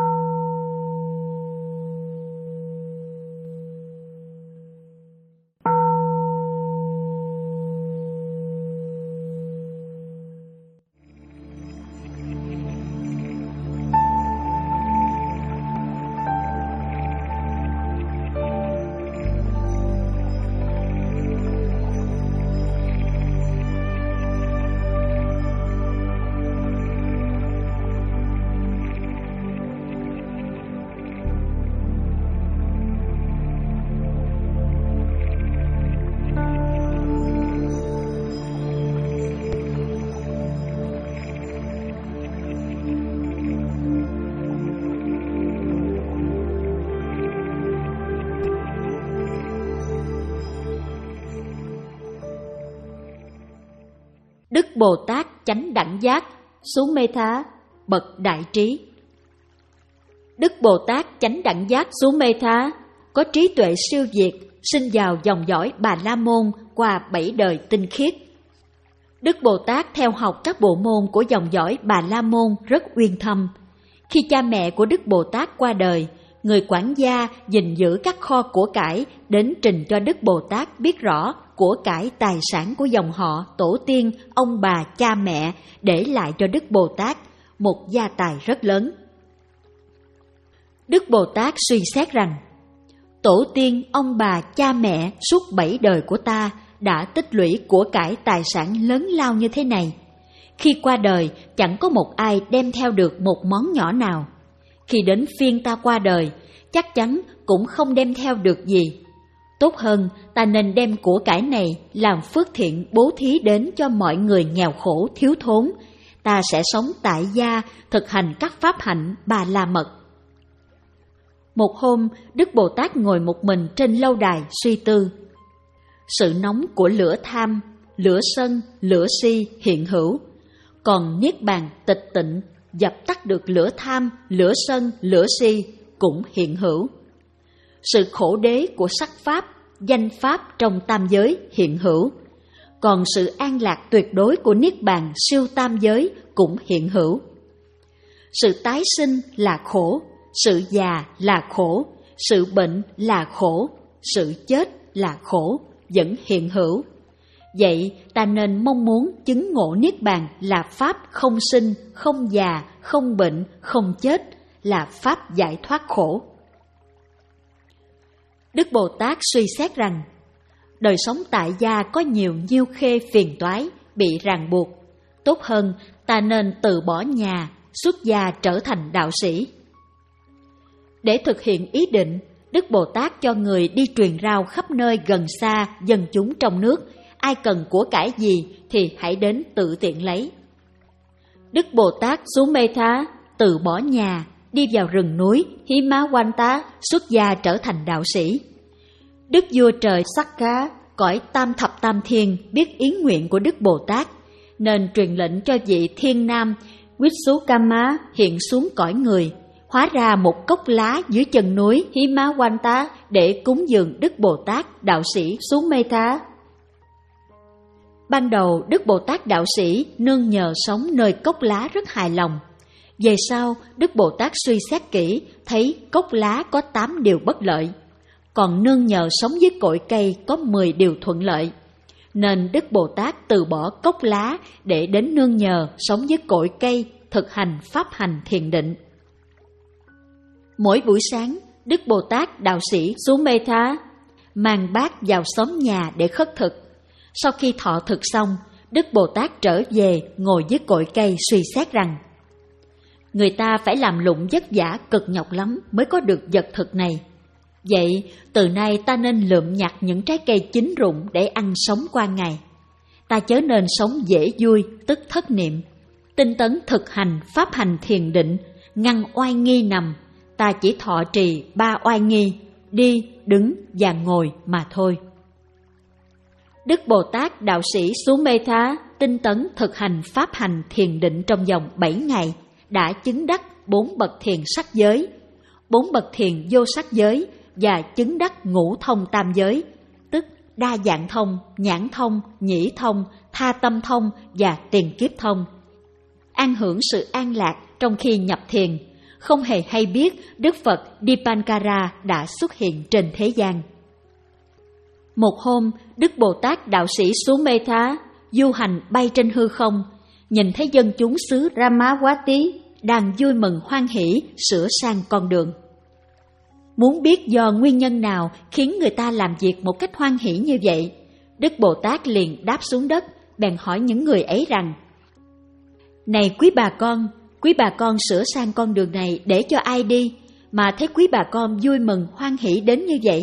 Đức Bồ Tát chánh đẳng giác Sumetha bậc đại trí. Đức Bồ Tát chánh đẳng giác Sumetha có trí tuệ siêu việt, sinh vào dòng dõi Bà La Môn qua bảy đời tinh khiết. Đức Bồ Tát theo học các bộ môn của dòng dõi Bà La Môn rất uyên thâm. Khi cha mẹ của Đức Bồ Tát qua đời, người quản gia gìn giữ các kho của cải đến trình cho Đức Bồ Tát biết rõ của cải tài sản của dòng họ, tổ tiên, ông bà, cha mẹ để lại cho Đức Bồ Tát một gia tài rất lớn. Đức Bồ Tát suy xét rằng, tổ tiên, ông bà, cha mẹ suốt bảy đời của ta đã tích lũy của cải tài sản lớn lao như thế này. Khi qua đời, chẳng có một ai đem theo được một món nhỏ nào. Khi đến phiên ta qua đời, chắc chắn cũng không đem theo được gì. Tốt hơn, ta nên đem của cải này làm phước thiện bố thí đến cho mọi người nghèo khổ thiếu thốn. Ta sẽ sống tại gia, thực hành các pháp hạnh Bà La Mật. Một hôm, Đức Bồ Tát ngồi một mình trên lâu đài suy tư. Sự nóng của lửa tham, lửa sân, lửa si hiện hữu, còn Niết Bàn tịch tịnh, dập tắt được lửa tham, lửa sân, lửa si cũng hiện hữu. Sự khổ đế của sắc pháp, danh pháp trong tam giới hiện hữu. Còn sự an lạc tuyệt đối của Niết Bàn siêu tam giới cũng hiện hữu. Sự tái sinh là khổ, sự già là khổ, sự bệnh là khổ, sự chết là khổ, vẫn hiện hữu. Vậy ta nên mong muốn chứng ngộ Niết Bàn là pháp không sinh, không già, không bệnh, không chết, là pháp giải thoát khổ. Đức Bồ Tát suy xét rằng, đời sống tại gia có nhiều nhiêu khê phiền toái, bị ràng buộc. Tốt hơn ta nên từ bỏ nhà, xuất gia trở thành đạo sĩ. Để thực hiện ý định, Đức Bồ Tát cho người đi truyền rao khắp nơi gần xa dân chúng trong nước. Ai cần của cải gì thì hãy đến tự tiện lấy. Đức Bồ Tát Sumedha từ bỏ nhà, đi vào rừng núi Himawanta, xuất gia trở thành đạo sĩ. Đức vua trời Sakka, cõi tam thập tam thiên, biết ý nguyện của Đức Bồ Tát, nên truyền lệnh cho vị thiên nam Vishukama hiện xuống cõi người, hóa ra một cốc lá dưới chân núi Himawanta để cúng dường Đức Bồ Tát đạo sĩ Sumedha. Ban đầu Đức Bồ Tát đạo sĩ nương nhờ sống nơi cốc lá rất hài lòng. Về sau Đức Bồ Tát suy xét kỹ, thấy cốc lá có tám điều bất lợi, còn nương nhờ sống với cội cây có mười điều thuận lợi. Nên Đức Bồ Tát từ bỏ cốc lá để đến nương nhờ sống với cội cây, thực hành pháp hành thiền định. Mỗi buổi sáng, Đức Bồ Tát đạo sĩ Sumedha mang bát vào xóm nhà để khất thực. Sau khi thọ thực xong, Đức Bồ Tát trở về ngồi dưới cội cây suy xét rằng, người ta phải làm lụng vất vả cực nhọc lắm mới có được vật thực này. Vậy từ nay ta nên lượm nhặt những trái cây chín rụng để ăn sống qua ngày. Ta chớ nên sống dễ vui tức thất niệm, tinh tấn thực hành pháp hành thiền định, ngăn oai nghi nằm. Ta chỉ thọ trì ba oai nghi, đi, đứng và ngồi mà thôi. Đức Bồ Tát đạo sĩ Sumedha tinh tấn thực hành pháp hành thiền định trong vòng bảy ngày, đã chứng đắc bốn bậc thiền sắc giới, bốn bậc thiền vô sắc giới và chứng đắc ngũ thông tam giới, tức đa dạng thông, nhãn thông, nhĩ thông, tha tâm thông và tiền kiếp thông. An hưởng sự an lạc trong khi nhập thiền, không hề hay biết Đức Phật Dipankara đã xuất hiện trên thế gian. Một hôm, Đức Bồ Tát đạo sĩ Sumedha du hành bay trên hư không, nhìn thấy dân chúng xứ Ramawati đang vui mừng hoan hỷ sửa sang con đường. Muốn biết do nguyên nhân nào khiến người ta làm việc một cách hoan hỷ như vậy, Đức Bồ Tát liền đáp xuống đất, bèn hỏi những người ấy rằng: Này quý bà con, quý bà con sửa sang con đường này để cho ai đi, mà thấy quý bà con vui mừng hoan hỷ đến như vậy?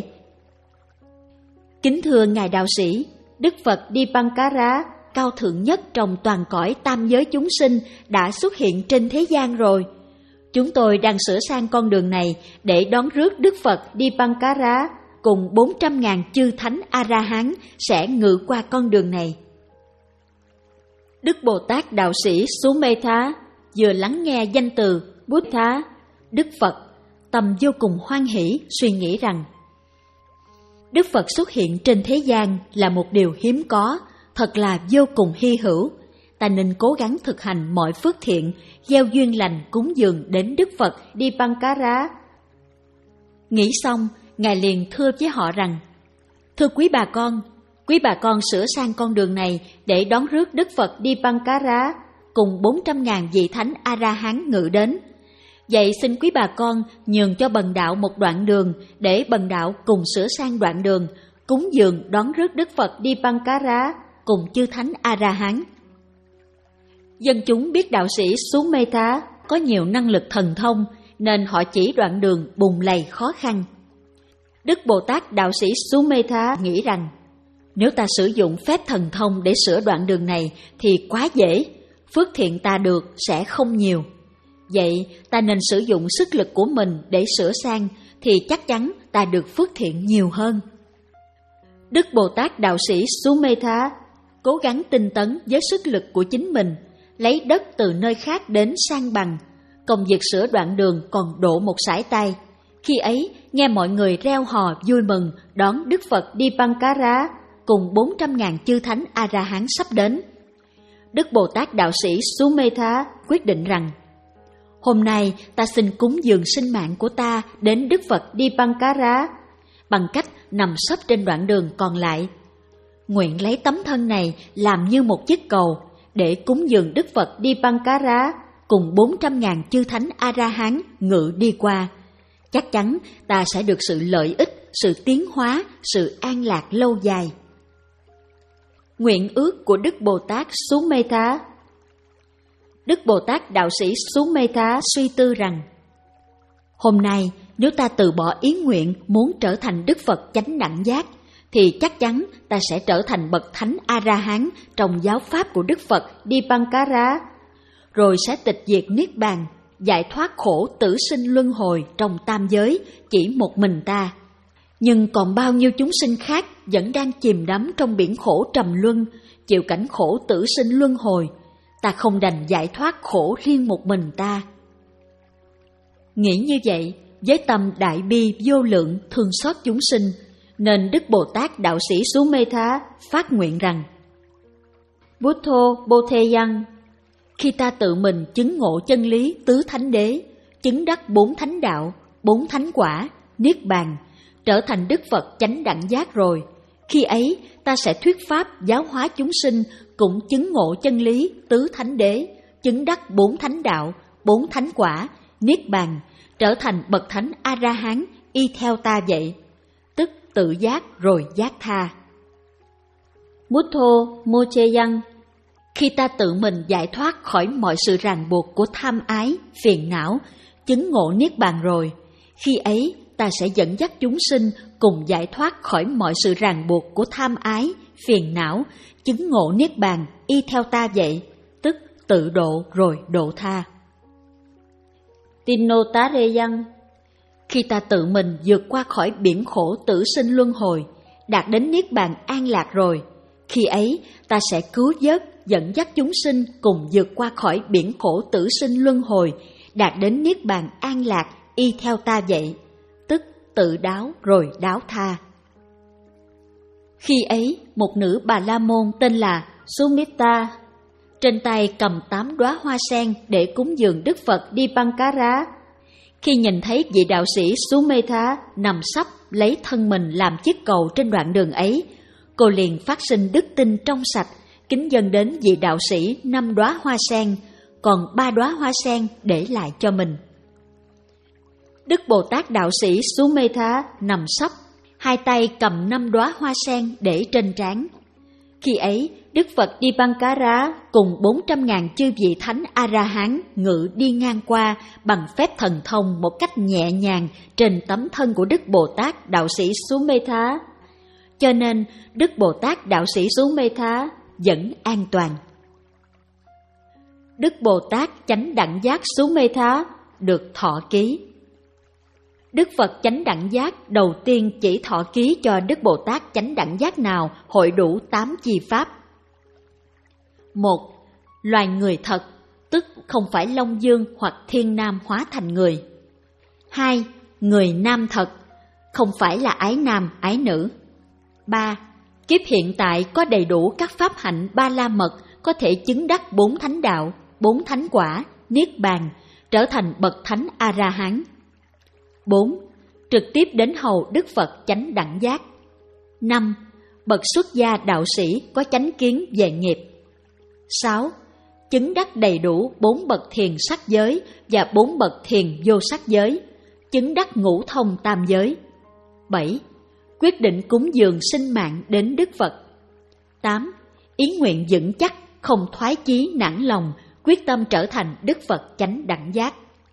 Kính thưa Ngài đạo sĩ, Đức Phật Dipankara, cao thượng nhất trong toàn cõi tam giới chúng sinh, đã xuất hiện trên thế gian rồi. Chúng tôi đang sửa sang con đường này để đón rước Đức Phật Dipankara cùng bốn trăm ngàn chư thánh A-la-hán sẽ ngự qua con đường này. Đức Bồ Tát đạo sĩ Sumedha vừa lắng nghe danh từ Buddha, Đức Phật, tâm vô cùng hoan hỷ, suy nghĩ rằng Đức Phật xuất hiện trên thế gian là một điều hiếm có, thật là vô cùng hy hữu. Ta nên cố gắng thực hành mọi phước thiện, gieo duyên lành cúng dường đến Đức Phật Dipankara. Nghĩ xong, Ngài liền thưa với họ rằng: Thưa quý bà con, quý bà con sửa sang con đường này để đón rước Đức Phật Dipankara cùng bốn trăm ngàn vị thánh A-la-hán ngự đến. Vậy xin quý bà con nhường cho bần đạo một đoạn đường để bần đạo cùng sửa sang đoạn đường, cúng dường đón rước Đức Phật Dipankara cùng chư thánh A-la-hán. Dân chúng biết đạo sĩ Sumedha có nhiều năng lực thần thông nên họ chỉ đoạn đường bùn lầy khó khăn. Đức Bồ Tát đạo sĩ Sumedha nghĩ rằng nếu ta sử dụng phép thần thông để sửa đoạn đường này thì quá dễ, phước thiện ta được sẽ không nhiều. Vậy ta nên sử dụng sức lực của mình để sửa sang thì chắc chắn ta được phước thiện nhiều hơn. Đức Bồ Tát đạo sĩ Sumedha cố gắng tinh tấn với sức lực của chính mình. lấy đất từ nơi khác đến san bằng. Công việc sửa đoạn đường còn độ một sải tay. Khi ấy, nghe mọi người reo hò vui mừng đón Đức Phật Dipankara cùng bốn trăm ngàn chư thánh A-la-hán sắp đến. Đức Bồ Tát đạo sĩ Sumetha quyết định rằng, hôm nay ta xin cúng dường sinh mạng của ta đến Đức Phật Dipankara bằng cách nằm sấp trên đoạn đường còn lại. Nguyện lấy tấm thân này làm như một chiếc cầu để cúng dường Đức Phật Dipankara cùng bốn trăm ngàn chư thánh A-la-hán ngự đi qua. Chắc chắn ta sẽ được sự lợi ích, sự tiến hóa, sự an lạc lâu dài. Nguyện ước của Đức Bồ Tát Sumetha. Đức Bồ Tát đạo sĩ Sumetha suy tư rằng, hôm nay nếu ta từ bỏ ý nguyện muốn trở thành Đức Phật chánh đẳng giác, thì chắc chắn ta sẽ trở thành bậc thánh A-la-hán trong giáo pháp của Đức Phật Dipankara, rồi sẽ tịch diệt niết bàn, giải thoát khổ tử sinh luân hồi trong tam giới chỉ một mình ta. Nhưng còn bao nhiêu chúng sinh khác vẫn đang chìm đắm trong biển khổ trầm luân, chịu cảnh khổ tử sinh luân hồi. Ta không đành giải thoát khổ riêng một mình ta. Nghĩ như vậy, với tâm đại bi vô lượng thương xót chúng sinh, nên Đức Bồ Tát đạo sĩ Sumetha phát nguyện rằng, Buddho Bodhayang, khi ta tự mình chứng ngộ chân lý tứ thánh đế, chứng đắc bốn thánh đạo, bốn thánh quả, niết bàn, trở thành Đức Phật chánh đẳng giác rồi, khi ấy ta sẽ thuyết pháp giáo hóa chúng sinh cũng chứng ngộ chân lý tứ thánh đế, chứng đắc bốn thánh đạo, bốn thánh quả, niết bàn, trở thành bậc thánh A-la-hán y theo ta vậy, tức tự giác rồi giác tha. Muttho Mocheyang, khi ta tự mình giải thoát khỏi mọi sự ràng buộc của tham ái, phiền não, chứng ngộ niết bàn rồi, khi ấy ta sẽ dẫn dắt chúng sinh cùng giải thoát khỏi mọi sự ràng buộc của tham ái, phiền não, chứng ngộ niết bàn y theo ta vậy, tức tự độ rồi độ tha. Tinotareyang, khi ta tự mình vượt qua khỏi biển khổ tử sinh luân hồi, đạt đến niết bàn an lạc rồi, khi ấy ta sẽ cứu vớt, dẫn dắt chúng sinh cùng vượt qua khỏi biển khổ tử sinh luân hồi, đạt đến niết bàn an lạc y theo ta vậy, tức tự đáo rồi đáo tha. Khi ấy, một nữ Bà La Môn tên là Sumita, trên tay cầm tám đóa hoa sen để cúng dường Đức Phật Dipankara. Khi nhìn thấy vị đạo sĩ Sumetha nằm sấp lấy thân mình làm chiếc cầu trên đoạn đường ấy, cô liền phát sinh đức tin trong sạch, kính dâng đến vị đạo sĩ năm đóa hoa sen, còn ba đóa hoa sen để lại cho mình. Đức Bồ Tát đạo sĩ Sumetha nằm sấp, hai tay cầm năm đóa hoa sen để trên trán. Khi ấy, Đức Phật Dipankara cùng bốn trăm ngàn chư vị thánh A-la-hán ngự đi ngang qua bằng phép thần thông một cách nhẹ nhàng trên tấm thân của Đức Bồ Tát đạo sĩ Sumetha. Cho nên, Đức Bồ Tát đạo sĩ Sumetha vẫn an toàn. Đức Bồ Tát chánh đẳng giác Sumetha được thọ ký. Đức Phật chánh đẳng giác đầu tiên chỉ thọ ký cho Đức Bồ Tát chánh đẳng giác nào hội đủ tám chi pháp. Một, loài người thật, tức không phải Long Dương hoặc Thiên Nam hóa thành người. Hai, người nam thật, không phải là ái nam, ái nữ. Ba, kiếp hiện tại có đầy đủ các pháp hạnh ba la mật có thể chứng đắc bốn thánh đạo, bốn thánh quả, niết bàn, trở thành bậc thánh A-la-hán. Bốn, trực tiếp đến hầu Đức Phật chánh đẳng giác. Năm, bậc xuất gia đạo sĩ có chánh kiến về nghiệp. Sáu, chứng đắc đầy đủ bốn bậc thiền sắc giới và bốn bậc thiền vô sắc giới, chứng đắc ngũ thông tam giới. Bảy, quyết định cúng dường sinh mạng đến Đức Phật. Tám, ý nguyện vững chắc, không thoái chí nản lòng, quyết tâm trở thành Đức Phật chánh đẳng giác.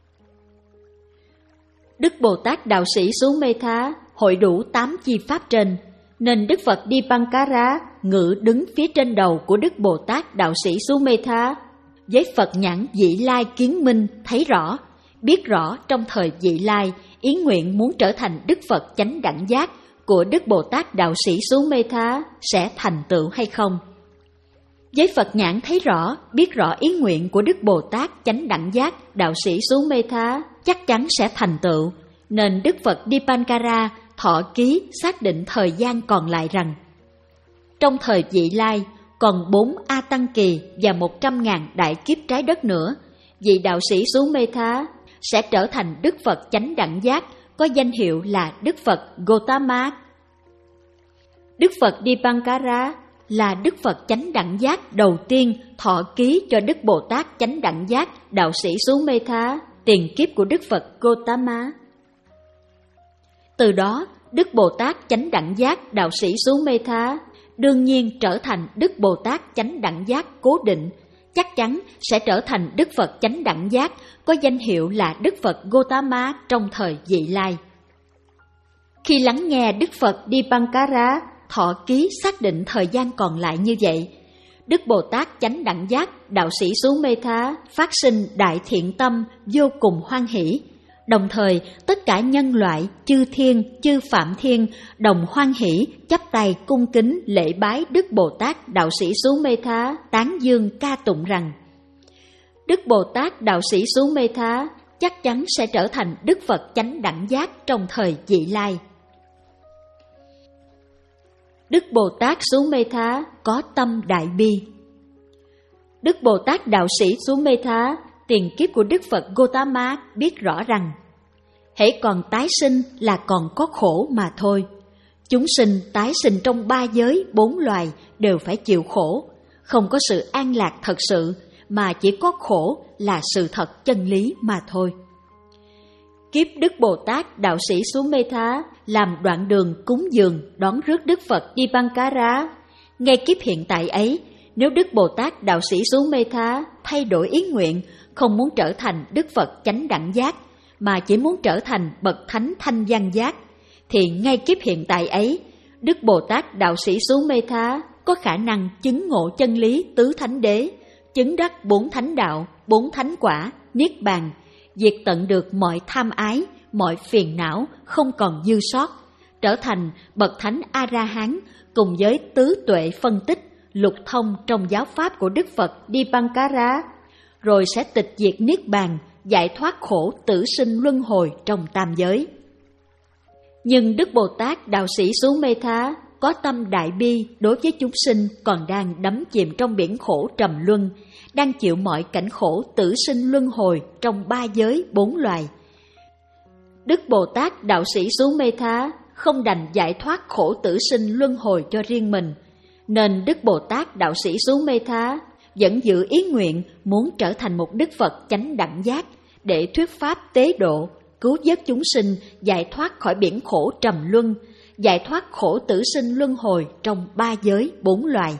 Đức Bồ Tát đạo sĩ Sumetha hội đủ tám chi pháp trên, nên Đức Phật Dipankara ngự đứng phía trên đầu của Đức Bồ Tát đạo sĩ Sumetha, với Phật nhãn vị lai kiến minh thấy rõ, biết rõ trong thời vị lai ý nguyện muốn trở thành Đức Phật chánh đẳng giác của Đức Bồ Tát đạo sĩ Sumetha sẽ thành tựu hay không. Với Phật nhãn thấy rõ, biết rõ ý nguyện của Đức Bồ Tát chánh đẳng giác đạo sĩ Sumetha chắc chắn sẽ thành tựu, nên Đức Phật Dipankara thọ ký xác định thời gian còn lại rằng trong thời vị lai còn bốn A Tăng Kỳ và một trăm ngàn đại kiếp trái đất nữa, vị đạo sĩ Sumetha sẽ trở thành Đức Phật chánh đẳng giác có danh hiệu là Đức Phật Gotama. Đức Phật Dipankara là Đức Phật chánh đẳng giác đầu tiên thọ ký cho Đức Bồ Tát chánh đẳng giác đạo sĩ Sumetha, tiền kiếp của Đức Phật Gotama. Từ đó, Đức Bồ Tát chánh đẳng giác đạo sĩ Sumetha đương nhiên trở thành Đức Bồ Tát chánh đẳng giác cố định, chắc chắn sẽ trở thành Đức Phật chánh đẳng giác có danh hiệu là Đức Phật Gotama trong thời vị lai. Khi lắng nghe Đức Phật Dipankara thọ ký xác định thời gian còn lại như vậy, Đức Bồ Tát chánh đẳng giác đạo sĩ Sumetha phát sinh đại thiện tâm vô cùng hoan hỷ. Đồng thời, tất cả nhân loại, chư thiên, chư phạm thiên đồng hoan hỷ chắp tay cung kính lễ bái Đức Bồ Tát đạo sĩ Sumetha, tán dương ca tụng rằng Đức Bồ Tát đạo sĩ Sumetha chắc chắn sẽ trở thành Đức Phật chánh đẳng giác trong thời vị lai. Đức Bồ Tát Sumetha có tâm đại bi. Đức Bồ Tát đạo sĩ Sumetha, tiền kiếp của Đức Phật Gotama, biết rõ rằng hễ còn tái sinh là còn có khổ mà thôi. Chúng sinh tái sinh trong ba giới bốn loài đều phải chịu khổ, không có sự an lạc thật sự, mà chỉ có khổ là sự thật chân lý mà thôi. Kiếp Đức Bồ Tát đạo sĩ Sumetha làm đoạn đường cúng dường đón rước Đức Phật Dipankara. Ngay kiếp hiện tại ấy, nếu Đức Bồ Tát đạo sĩ Sumetha thay đổi ý nguyện, không muốn trở thành Đức Phật chánh đẳng giác, mà chỉ muốn trở thành bậc thánh thanh văn giác, thì ngay kiếp hiện tại ấy, Đức Bồ Tát đạo sĩ Sumetha có khả năng chứng ngộ chân lý tứ thánh đế, chứng đắc bốn thánh đạo, bốn thánh quả, niết bàn, diệt tận được mọi tham ái, mọi phiền não không còn dư sót, trở thành bậc thánh A-ra-hán cùng với tứ tuệ phân tích, lục thông trong giáo pháp của Đức Phật Dipankara, rồi sẽ tịch diệt niết bàn, giải thoát khổ tử sinh luân hồi trong tam giới. Nhưng Đức Bồ Tát đạo sĩ Sumetha có tâm đại bi đối với chúng sinh còn đang đắm chìm trong biển khổ trầm luân, đang chịu mọi cảnh khổ tử sinh luân hồi trong ba giới bốn loài. Đức Bồ Tát đạo sĩ Sumetha không đành giải thoát khổ tử sinh luân hồi cho riêng mình, nên Đức Bồ Tát đạo sĩ Sumetha vẫn giữ ý nguyện muốn trở thành một Đức Phật chánh đẳng giác để thuyết pháp tế độ, cứu vớt chúng sinh giải thoát khỏi biển khổ trầm luân, giải thoát khổ tử sinh luân hồi trong ba giới bốn loài.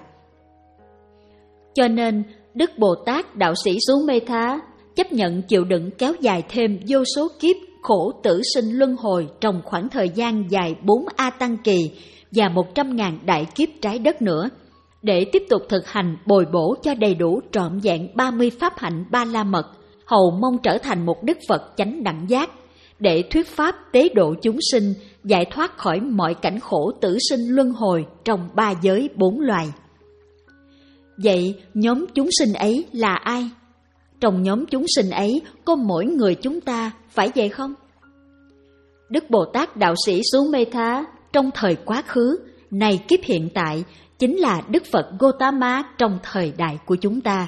Cho nên, Đức Bồ Tát đạo sĩ Sumetha chấp nhận chịu đựng kéo dài thêm vô số kiếp khổ tử sinh luân hồi trong khoảng thời gian dài bốn A Tăng Kỳ và một trăm ngàn đại kiếp trái đất nữa, để tiếp tục thực hành bồi bổ cho đầy đủ trọn vẹn ba mươi pháp hạnh ba la mật, hầu mong trở thành một Đức Phật chánh đẳng giác, để thuyết pháp tế độ chúng sinh, giải thoát khỏi mọi cảnh khổ tử sinh luân hồi trong ba giới bốn loài. Vậy nhóm chúng sinh ấy là ai? Trong nhóm chúng sinh ấy có mỗi người chúng ta, phải vậy không? Đức Bồ Tát đạo sĩ Sumetha trong thời quá khứ, nay kiếp hiện tại, chính là Đức Phật Gotama trong thời đại của chúng ta.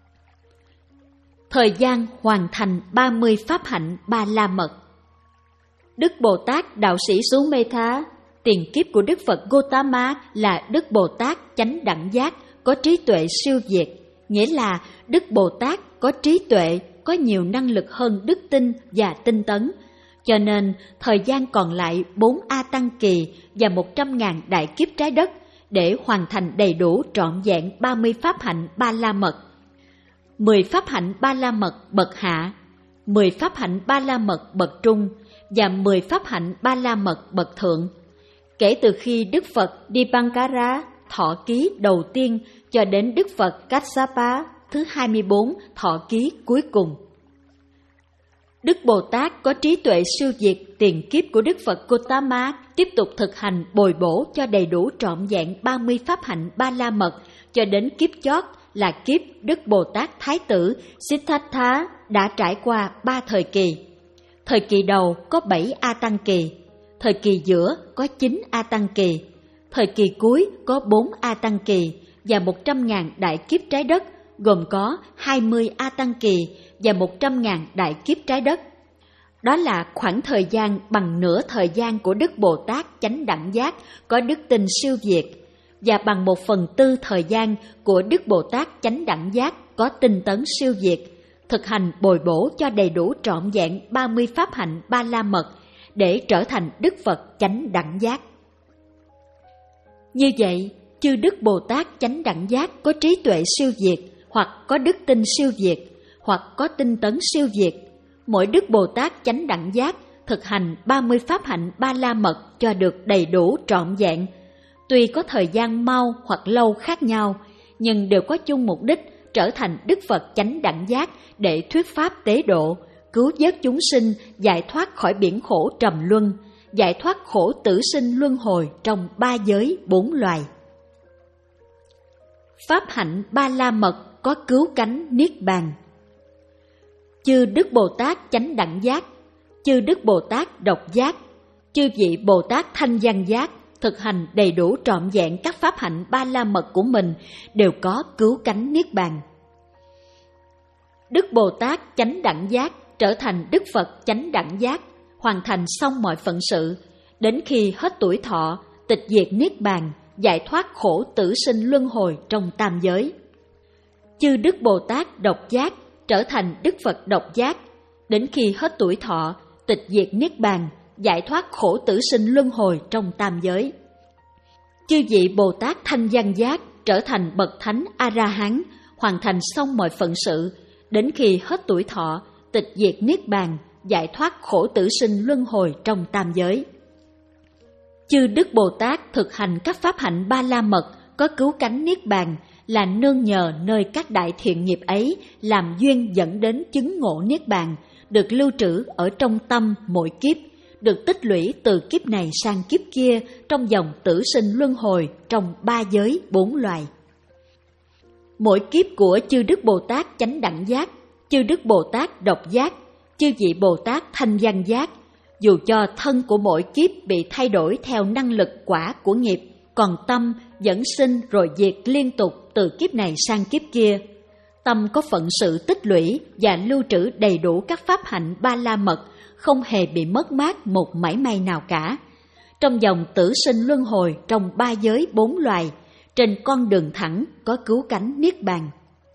Thời gian hoàn thành ba mươi pháp hạnh ba la mật. Đức Bồ Tát đạo sĩ Sumetha, tiền kiếp của Đức Phật Gotama là Đức Bồ Tát chánh đẳng giác, có trí tuệ siêu việt, nghĩa là Đức Bồ Tát có trí tuệ, có nhiều năng lực hơn đức tin và tinh tấn. Cho nên, thời gian còn lại bốn A Tăng Kỳ và một trăm ngàn đại kiếp trái đất để hoàn thành đầy đủ trọn vẹn ba mươi pháp hạnh ba la mật. mười pháp hạnh ba la mật bậc hạ, mười pháp hạnh ba la mật bậc trung và mười pháp hạnh ba la mật bậc thượng. Kể từ khi Đức Phật Dipankara thọ ký đầu tiên cho đến Đức Phật Kassapa thứ hai mươi bốn thọ ký cuối cùng. Đức Bồ Tát có trí tuệ siêu việt tiền kiếp của Đức Phật Gautama tiếp tục thực hành bồi bổ cho đầy đủ trọn vẹn ba mươi pháp hạnh Ba La Mật cho đến kiếp chót là kiếp Đức Bồ Tát Thái tử Siddhartha đã trải qua ba thời kỳ. Thời kỳ đầu có bảy A Tăng kỳ, thời kỳ giữa có chín A Tăng kỳ, thời kỳ cuối có bốn A Tăng kỳ và một trăm ngàn đại kiếp trái đất gồm có hai mươi A Tăng kỳ và một trăm ngàn đại kiếp trái đất. Đó là khoảng thời gian bằng nửa thời gian của Đức Bồ Tát Chánh Đẳng Giác có đức tin siêu việt và bằng một phần tư thời gian của Đức Bồ Tát Chánh Đẳng Giác có tinh tấn siêu việt, thực hành bồi bổ cho đầy đủ trọn vẹn ba mươi pháp hạnh Ba La Mật để trở thành Đức Phật Chánh Đẳng Giác. Như vậy, chư Đức Bồ Tát Chánh Đẳng Giác có trí tuệ siêu việt hoặc có đức tin siêu việt hoặc có tinh tấn siêu việt. Mỗi Đức Bồ Tát Chánh Đẳng Giác thực hành ba mươi pháp hạnh Ba La Mật cho được đầy đủ trọn vẹn. Tuy có thời gian mau hoặc lâu khác nhau, nhưng đều có chung mục đích trở thành Đức Phật Chánh Đẳng Giác để thuyết pháp tế độ, cứu vớt chúng sinh giải thoát khỏi biển khổ trầm luân, giải thoát khổ tử sinh luân hồi trong ba giới bốn loài. Pháp hạnh Ba La Mật có cứu cánh Niết Bàn. Chư Đức Bồ Tát Chánh Đẳng Giác, chư Đức Bồ Tát Độc Giác, chư vị Bồ Tát Thanh Văn Giác thực hành đầy đủ trọn vẹn các pháp hạnh Ba La Mật của mình đều có cứu cánh Niết Bàn. Đức Bồ Tát Chánh Đẳng Giác trở thành Đức Phật Chánh Đẳng Giác, hoàn thành xong mọi phận sự, đến khi hết tuổi thọ, tịch diệt Niết Bàn, giải thoát khổ tử sinh luân hồi trong tam giới. Chư Đức Bồ Tát Độc Giác trở thành Đức Phật Độc Giác, đến khi hết tuổi thọ, tịch diệt Niết Bàn, giải thoát khổ tử sinh luân hồi trong tam giới. Chư vị Bồ Tát Thanh Văn Giác trở thành bậc thánh A-la-hán, hoàn thành xong mọi phận sự, đến khi hết tuổi thọ, tịch diệt Niết Bàn, giải thoát khổ tử sinh luân hồi trong tam giới. Chư Đức Bồ Tát thực hành các pháp hạnh Ba La Mật có cứu cánh Niết Bàn, là nương nhờ nơi các đại thiện nghiệp ấy làm duyên dẫn đến chứng ngộ Niết Bàn, được lưu trữ ở trong tâm mỗi kiếp, được tích lũy từ kiếp này sang kiếp kia trong dòng tử sinh luân hồi trong ba giới bốn loài. Mỗi kiếp của chư Đức Bồ Tát Chánh Đẳng Giác, chư Đức Bồ Tát Độc Giác, chư vị Bồ Tát Thanh Văn Giác, dù cho thân của mỗi kiếp bị thay đổi theo năng lực quả của nghiệp, còn tâm vẫn sinh rồi diệt liên tục từ kiếp này sang kiếp kia. Tâm có phận sự tích lũy và lưu trữ đầy đủ các pháp hạnh Ba La Mật, không hề bị mất mát một mảy may nào cả. Trong dòng tử sinh luân hồi trong ba giới bốn loài, trên con đường thẳng có cứu cánh Niết Bàn.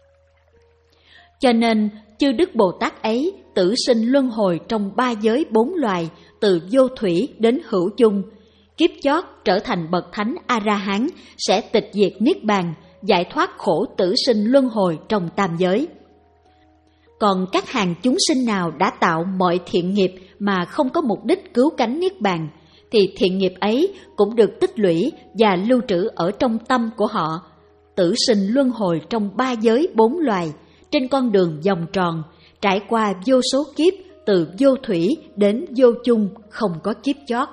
Cho nên, chư Đức Bồ Tát ấy tử sinh luân hồi trong ba giới bốn loài, từ vô thủy đến hữu chung. Kiếp chót trở thành bậc thánh A-la-hán, sẽ tịch diệt Niết Bàn, giải thoát khổ tử sinh luân hồi trong tam giới. Còn các hàng chúng sinh nào đã tạo mọi thiện nghiệp mà không có mục đích cứu cánh Niết Bàn, thì thiện nghiệp ấy cũng được tích lũy và lưu trữ ở trong tâm của họ, tử sinh luân hồi trong ba giới bốn loài, trên con đường vòng tròn, trải qua vô số kiếp, từ vô thủy đến vô chung, không có kiếp chót.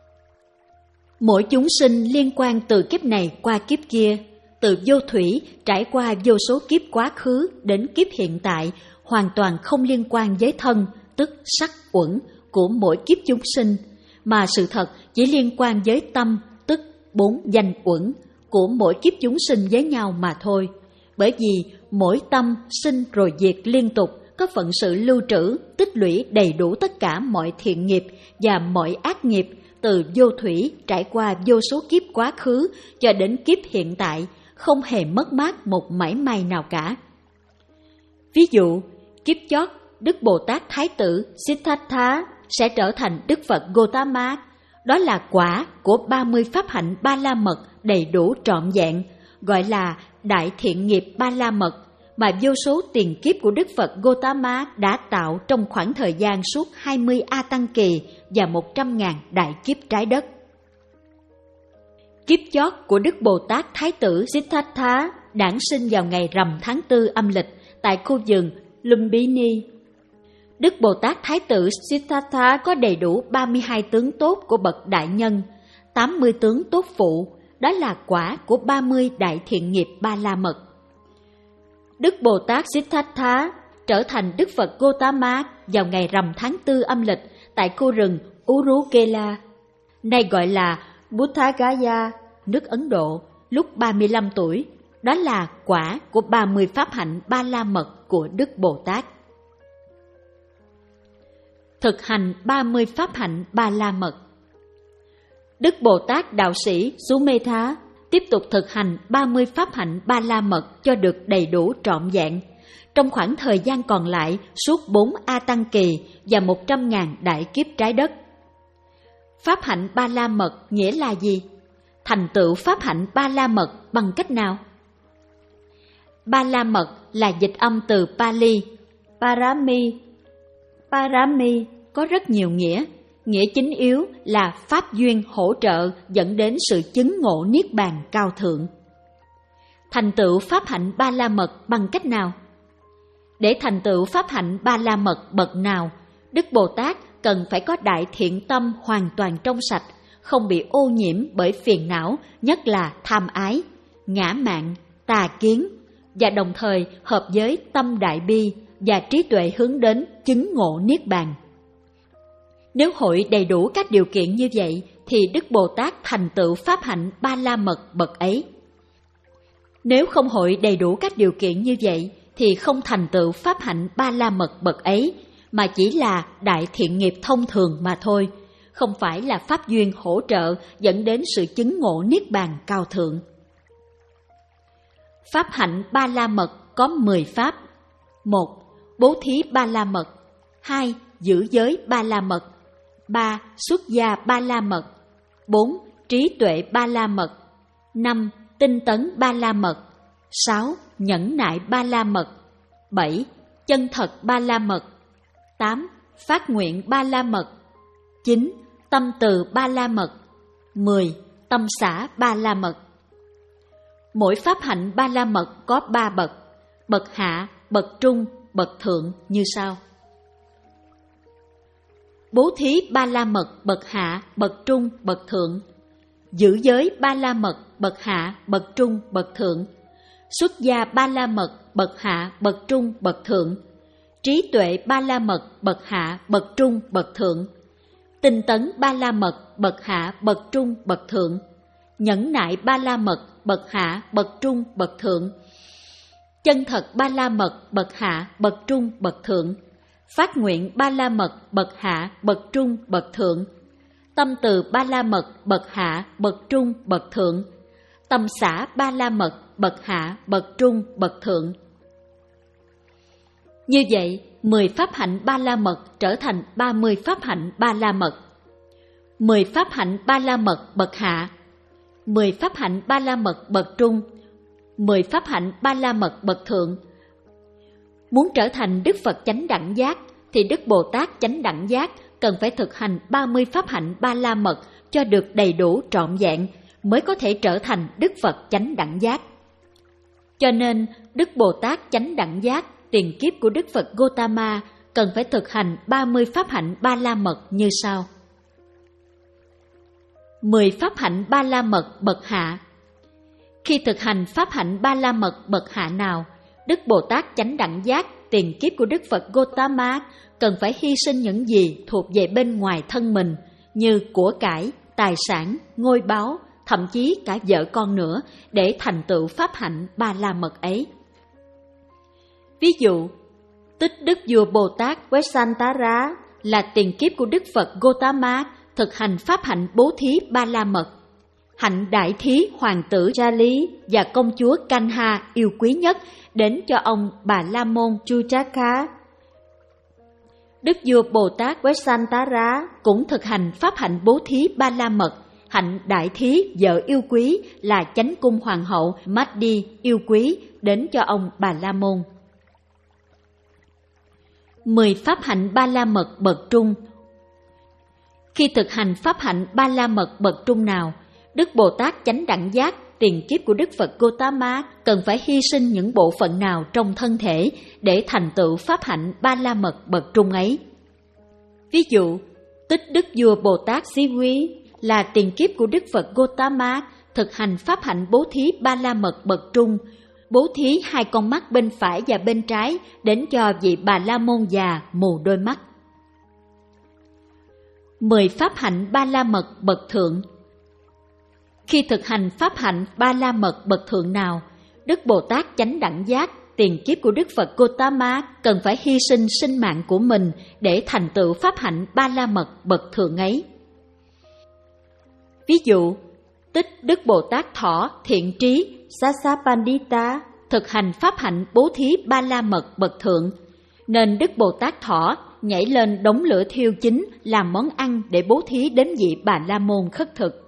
Mỗi chúng sinh liên quan từ kiếp này qua kiếp kia, từ vô thủy trải qua vô số kiếp quá khứ đến kiếp hiện tại, hoàn toàn không liên quan với thân, tức sắc uẩn của mỗi kiếp chúng sinh, mà sự thật chỉ liên quan với tâm, tức bốn danh uẩn của mỗi kiếp chúng sinh với nhau mà thôi. Bởi vì mỗi tâm sinh rồi diệt liên tục, có phận sự lưu trữ, tích lũy đầy đủ tất cả mọi thiện nghiệp và mọi ác nghiệp, từ vô thủy trải qua vô số kiếp quá khứ cho đến kiếp hiện tại, không hề mất mát một mảy may nào cả. Ví dụ, kiếp chót, Đức Bồ Tát Thái tử Siddhartha sẽ trở thành Đức Phật Gautama. Đó là quả của ba mươi pháp hạnh Ba La Mật đầy đủ trọn vẹn, gọi là đại thiện nghiệp Ba La Mật, mà vô số tiền kiếp của Đức Phật Gautama đã tạo trong khoảng thời gian suốt hai mươi A Tăng kỳ và một trăm ngàn đại kiếp trái đất. Kiếp chót của Đức Bồ Tát Thái tử Siddhartha đản sinh vào ngày rằm tháng tư âm lịch tại khu vườn Lumbini. Đức Bồ Tát Thái tử Siddhartha có đầy đủ ba mươi hai tướng tốt của bậc đại nhân, tám mươi tướng tốt phụ, đó là quả của ba mươi đại thiện nghiệp Ba La Mật. Đức Bồ Tát Siddhartha trở thành Đức Phật Gotama vào ngày rằm tháng tư âm lịch tại khu rừng Urukela, nay gọi là Buddhagaya, nước Ấn Độ, lúc ba mươi lăm tuổi. Đó là quả của ba mươi pháp hạnh Ba La Mật của Đức Bồ Tát. Thực hành ba mươi pháp hạnh Ba La Mật. Đức Bồ Tát đạo sĩ Sumetha tiếp tục thực hành ba mươi pháp hạnh Ba La Mật cho được đầy đủ trọn vẹn trong khoảng thời gian còn lại suốt bốn A Tăng kỳ và một trăm ngàn đại kiếp trái đất. Pháp hạnh Ba La Mật nghĩa là gì? Thành tựu pháp hạnh Ba La Mật bằng cách nào? Ba La Mật là dịch âm từ Pali, Parami. Parami có rất nhiều nghĩa. Nghĩa chính yếu là pháp duyên hỗ trợ dẫn đến sự chứng ngộ niết bàn cao thượng. Thành tựu pháp hạnh Ba La Mật bằng cách nào? Để thành tựu pháp hạnh Ba La Mật bậc nào, Đức Bồ Tát cần phải có đại thiện tâm hoàn toàn trong sạch, không bị ô nhiễm bởi phiền não, nhất là tham ái, ngã mạn, tà kiến, và đồng thời hợp với tâm đại bi và trí tuệ hướng đến chứng ngộ niết bàn. Nếu hội đầy đủ các điều kiện như vậy thì Đức Bồ Tát thành tựu pháp hạnh Ba La Mật bậc ấy. Nếu không hội đầy đủ các điều kiện như vậy thì không thành tựu pháp hạnh Ba La Mật bậc ấy, mà chỉ là đại thiện nghiệp thông thường mà thôi, không phải là pháp duyên hỗ trợ dẫn đến sự chứng ngộ niết bàn cao thượng. Pháp hạnh Ba La Mật có mười pháp. một. Bố thí Ba La Mật. hai. Giữ giới Ba La Mật. ba. Xuất gia Ba La Mật. bốn. Trí tuệ Ba La Mật. năm. Tinh tấn Ba La Mật. sáu. Nhẫn nại Ba La Mật. bảy. Chân thật Ba La Mật. tám. Phát nguyện Ba La Mật. chín. Tâm từ Ba La Mật. mười. Tâm xả Ba La Mật. Mỗi pháp hạnh Ba La Mật có ba bậc, bậc hạ, bậc trung, bậc thượng như sau. Bố thí Ba La Mật bậc hạ, bậc trung, bậc thượng. Giữ giới Ba La Mật bậc hạ, bậc trung, bậc thượng. Xuất gia Ba La Mật bậc hạ, bậc trung, bậc thượng. Trí tuệ Ba La Mật bậc hạ, bậc trung, bậc thượng. Tinh tấn Ba La Mật bậc hạ, bậc trung, bậc thượng. Nhẫn nại Ba La Mật bậc hạ, bậc trung, bậc thượng. Chân thật Ba La Mật bậc hạ, bậc trung, bậc thượng. Phát nguyện Ba La Mật bậc hạ, bậc trung, bậc thượng. Tâm từ Ba La Mật bậc hạ, bậc trung, bậc thượng. Tâm xả Ba La Mật bậc hạ, bậc trung, bậc thượng. Như vậy, mười pháp hạnh Ba La Mật trở thành ba mươi pháp hạnh Ba La Mật. mười pháp hạnh Ba La Mật bậc hạ, mười pháp hạnh Ba La Mật bậc trung, mười pháp hạnh Ba La Mật bậc thượng. Muốn trở thành Đức Phật chánh đẳng giác thì Đức Bồ Tát chánh đẳng giác cần phải thực hành ba mươi pháp hạnh Ba La Mật cho được đầy đủ trọn vẹn mới có thể trở thành Đức Phật chánh đẳng giác. Cho nên, Đức Bồ Tát chánh đẳng giác tiền kiếp của Đức Phật Gotama cần phải thực hành ba mươi pháp hạnh Ba La Mật như sau. mười pháp hạnh Ba La Mật bậc hạ. Khi thực hành pháp hạnh Ba La Mật bậc hạ nào, Đức Bồ Tát chánh đẳng giác tiền kiếp của Đức Phật Gotama cần phải hy sinh những gì thuộc về bên ngoài thân mình như của cải, tài sản, ngôi báu, thậm chí cả vợ con nữa để thành tựu pháp hạnh Ba La Mật ấy. Ví dụ, Tích Đức Vua Bồ Tát Vesantara là tiền kiếp của Đức Phật Gotama thực hành pháp hạnh bố thí Ba La Mật. Hạnh đại thí hoàng tử Jali và công chúa Kanha yêu quý nhất đến cho ông Bà La Môn Chuchaka. Đức vua Bồ Tát Vesantara cũng thực hành pháp hạnh bố thí Ba La Mật. Hạnh đại thí vợ yêu quý là chánh cung hoàng hậu Maddi yêu quý đến cho ông Bà La Môn. Mười pháp hạnh Ba La Mật bậc trung. Khi thực hành pháp hạnh Ba La Mật bậc trung nào, Đức Bồ Tát chánh đẳng giác tiền kiếp của Đức Phật Gautama cần phải hy sinh những bộ phận nào trong thân thể để thành tựu pháp hạnh Ba La Mật bậc trung ấy. Ví dụ, Tích Đức Vua Bồ Tát Xí Quý là tiền kiếp của Đức Phật Gautama thực hành pháp hạnh bố thí Ba La Mật bậc trung, bố thí hai con mắt bên phải và bên trái đến cho vị Bà La Môn già mù đôi mắt. Mười pháp hạnh Ba La Mật bậc thượng. Khi thực hành pháp hạnh Ba La Mật bậc thượng nào, Đức Bồ Tát Chánh Đẳng Giác, tiền kiếp của Đức Phật Gautama cần phải hy sinh sinh mạng của mình để thành tựu pháp hạnh Ba La Mật bậc thượng ấy. Ví dụ, Tích Đức Bồ Tát Thọ Thiện Trí Sasapandita thực hành pháp hạnh bố thí Ba La Mật bậc thượng, nên Đức Bồ Tát Thọ nhảy lên đống lửa thiêu chính làm món ăn để bố thí đến vị Bà La Môn khất thực.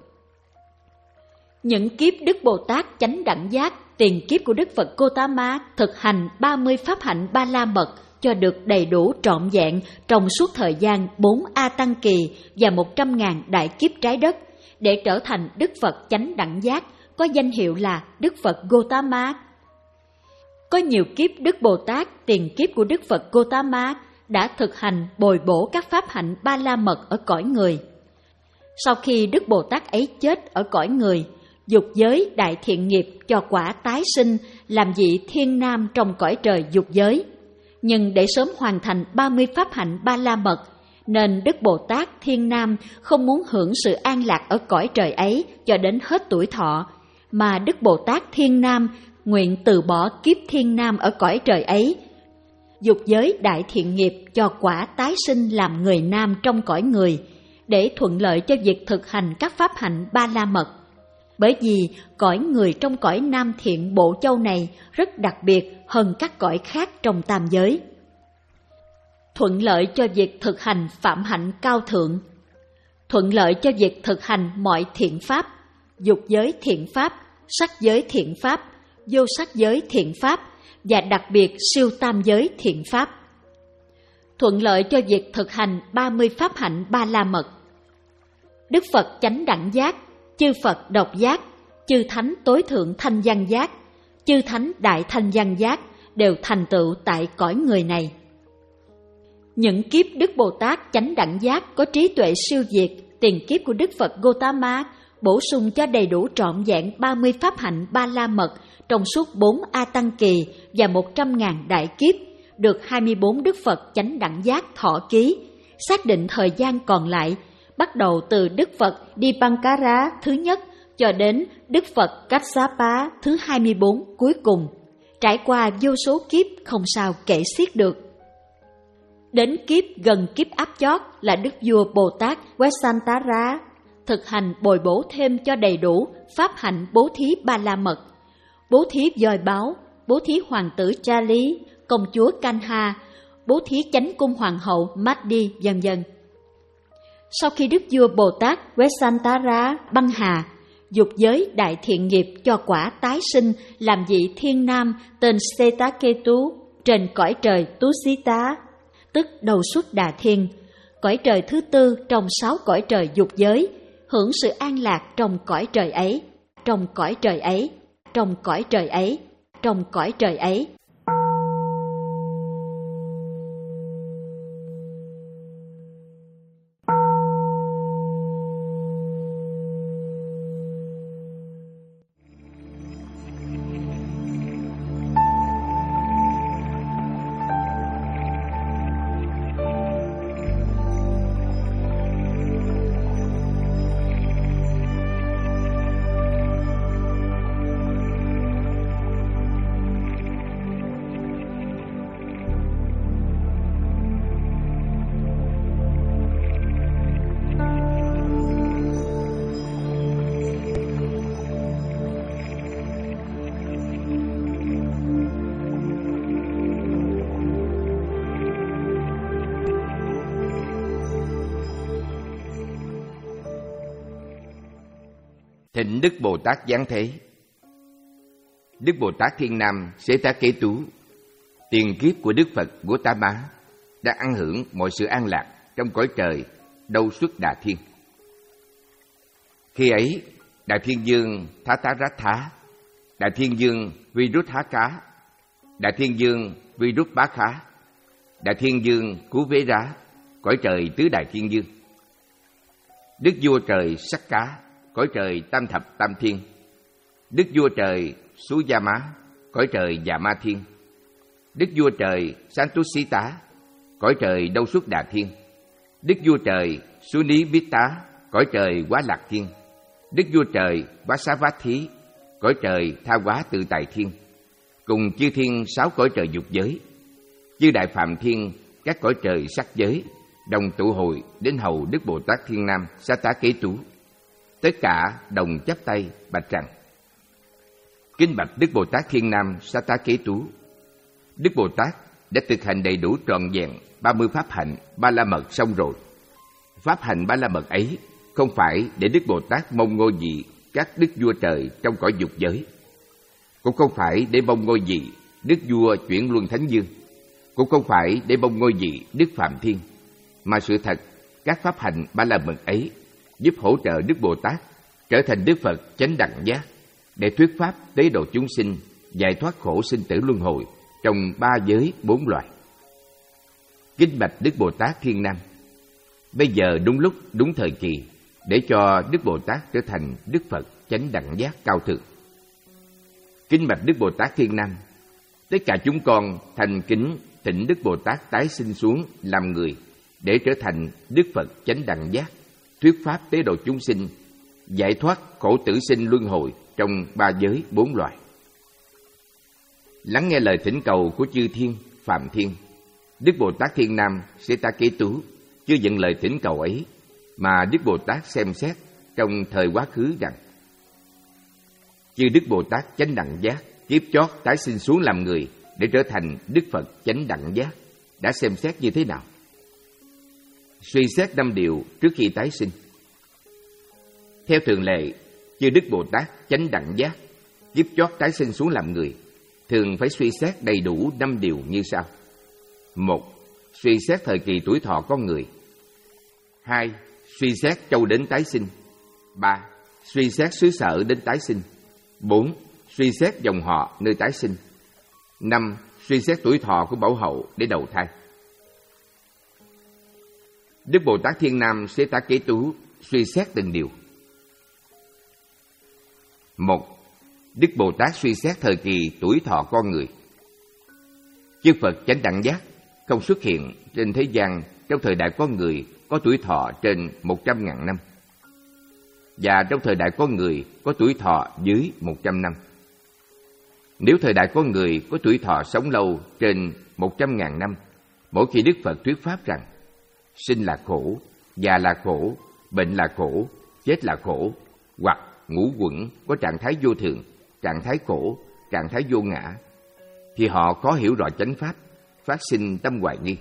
Những kiếp Đức Bồ Tát Chánh Đẳng Giác, tiền kiếp của Đức Phật Gautama thực hành ba mươi pháp hạnh Ba La Mật cho được đầy đủ trọn vẹn trong suốt thời gian bốn A Tăng Kỳ và một trăm ngàn đại kiếp trái đất, để trở thành Đức Phật Chánh Đẳng Giác, có danh hiệu là Đức Phật Gautama. Có nhiều kiếp Đức Bồ Tát, tiền kiếp của Đức Phật Gautama đã thực hành bồi bổ các pháp hạnh Ba La Mật ở cõi người. Sau khi Đức Bồ Tát ấy chết ở cõi người, dục giới đại thiện nghiệp cho quả tái sinh làm vị thiên nam trong cõi trời dục giới. Nhưng để sớm hoàn thành ba mươi pháp hạnh Ba La Mật, nên Đức Bồ Tát Thiên Nam không muốn hưởng sự an lạc ở cõi trời ấy cho đến hết tuổi thọ, mà Đức Bồ Tát Thiên Nam nguyện từ bỏ kiếp Thiên Nam ở cõi trời ấy, dục giới đại thiện nghiệp cho quả tái sinh làm người nam trong cõi người, để thuận lợi cho việc thực hành các pháp hạnh Ba La Mật. Bởi vì cõi người trong cõi Nam Thiện Bộ Châu này rất đặc biệt hơn các cõi khác trong tam giới. Thuận lợi cho việc thực hành phạm hạnh cao thượng, thuận lợi cho việc thực hành mọi thiện pháp, dục giới thiện pháp, sắc giới thiện pháp, vô sắc giới thiện pháp và đặc biệt siêu tam giới thiện pháp. Thuận lợi cho việc thực hành ba mươi pháp hạnh Ba La Mật. Đức Phật Chánh Đẳng Giác, chư Phật Độc Giác, chư Thánh Tối Thượng Thanh Văn Giác, chư Thánh Đại Thanh Văn Giác đều thành tựu tại cõi người này. Những kiếp Đức Bồ Tát Chánh Đẳng Giác có trí tuệ siêu việt, tiền kiếp của Đức Phật Gautama bổ sung cho đầy đủ trọn vẹn ba mươi pháp hạnh Ba La Mật trong suốt bốn A Tăng Kỳ và một trăm ngàn đại kiếp, được hai mươi bốn Đức Phật Chánh Đẳng Giác thọ ký, xác định thời gian còn lại, bắt đầu từ Đức Phật Dipankara thứ nhất cho đến Đức Phật Kassapa thứ hai mươi bốn cuối cùng, trải qua vô số kiếp không sao kể xiết được. Đến kiếp gần kiếp áp chót là Đức Vua Bồ Tát Vesantara, thực hành bồi bổ thêm cho đầy đủ pháp hạnh bố thí Ba La Mật, bố thí voi báo, bố thí hoàng tử Chali, công chúa Kanha, bố thí chánh cung hoàng hậu Maddi, vân vân. Sau khi Đức Vua Bồ Tát Vesantara băng hà, dục giới đại thiện nghiệp cho quả tái sinh làm vị thiên nam tên Setaketu trên cõi trời Tusita, tức đầu xuất Đà Thiên, cõi trời thứ tư trong sáu cõi trời dục giới, hưởng sự an lạc trong cõi trời ấy, trong cõi trời ấy, trong cõi trời ấy, trong cõi trời ấy. Thỉnh Đức Bồ Tát Giáng Thế. Đức Bồ Tát Thiên Nam Setaketu, tiền kiếp của Đức Phật Gautama, đã ăn hưởng mọi sự an lạc trong cõi trời Đâu Xuất Đà Thiên. Khi ấy, Đại Thiên Vương Thá Tá Rát Thá, Đại Thiên Vương Virut Há Cá, Đại Thiên Vương Virut Bá Khá, Đại Thiên Vương Cú Vế Rá, cõi trời tứ Đại Thiên Vương. Đức vua trời Sắc Cá, cõi trời Tam Thập Tam Thiên. Đức vua trời Sú Gia Má, cõi trời Dạ Ma Thiên. Đức vua trời Santusi Tá, cõi trời Đâu Xuất Đà Thiên. Đức vua trời Sú Ní Bít Tá, cõi trời Quá Lạc Thiên. Đức vua trời Vá Xá Vát Thí, cõi trời Tha Quá Tự Tại Thiên. Cùng chư thiên sáu cõi trời dục giới, chư đại phạm thiên các cõi trời sắc giới, đồng tụ hội đến hầu Đức Bồ Tát Thiên Nam Sa Tá Kế Tú. Tất cả đồng chắp tay bạch rằng: Kính bạch Đức Bồ Tát Thiên Nam Sa Tá Kế Tú, Đức Bồ Tát đã thực hành đầy đủ trọn vẹn ba mươi pháp hạnh Ba La Mật xong rồi. Pháp hạnh Ba La Mật ấy không phải để Đức Bồ Tát mong ngôi vị các đức vua trời trong cõi dục giới, cũng không phải để mong ngôi vị đức vua chuyển luân thánh dương, cũng không phải để mong ngôi vị đức phạm thiên, mà sự thật các pháp hạnh Ba La Mật ấy giúp hỗ trợ Đức Bồ Tát trở thành Đức Phật chánh đẳng giác, để thuyết pháp tế độ chúng sinh giải thoát khổ sinh tử luân hồi trong ba giới bốn loài. Kính bạch Đức Bồ Tát Thiên Nam, bây giờ đúng lúc đúng thời kỳ để cho Đức Bồ Tát trở thành Đức Phật chánh đẳng giác cao thượng. Kính bạch Đức Bồ Tát Thiên Nam, tất cả chúng con thành kính thỉnh Đức Bồ Tát tái sinh xuống làm người để trở thành Đức Phật chánh đẳng giác, thuyết pháp tế độ chúng sinh giải thoát khổ tử sinh luân hồi trong ba giới bốn loài. Lắng nghe lời thỉnh cầu của chư thiên phạm thiên, Đức Bồ Tát Thiên Nam Sa Tá Kế Tú chưa nhận lời thỉnh cầu ấy, mà Đức Bồ Tát xem xét trong thời quá khứ rằng: chư Đức Bồ Tát chánh đẳng giác kiếp chót tái sinh xuống làm người để trở thành Đức Phật chánh đẳng giác đã xem xét như thế nào? Suy xét năm điều trước khi tái sinh. Theo thường lệ, chư Đức Bồ Tát chánh đẳng giác kiếp chót tái sinh xuống làm người thường phải suy xét đầy đủ năm điều như sau: một. Suy xét thời kỳ tuổi thọ con người. Hai. Suy xét châu đến tái sinh. Ba. Suy xét xứ sở đến tái sinh. Bốn. Suy xét dòng họ nơi tái sinh. Năm. Suy xét tuổi thọ của bảo hậu để đầu thai. Đức Bồ Tát Thiên Nam Sa Tá Kế Tú suy xét từng điều. Một. Đức Bồ Tát suy xét thời kỳ tuổi thọ con người. Chư Phật chánh đẳng giác không xuất hiện trên thế gian trong thời đại con người có tuổi thọ trên một trăm ngàn năm, và trong thời đại con người có tuổi thọ dưới một trăm năm. Nếu thời đại con người có tuổi thọ sống lâu trên một trăm ngàn năm, mỗi khi Đức Phật thuyết pháp rằng sinh là khổ, già là khổ, bệnh là khổ, chết là khổ, hoặc ngũ uẩn có trạng thái vô thường, trạng thái khổ, trạng thái vô ngã, thì họ khó hiểu rõ chánh pháp, phát sinh tâm hoài nghi.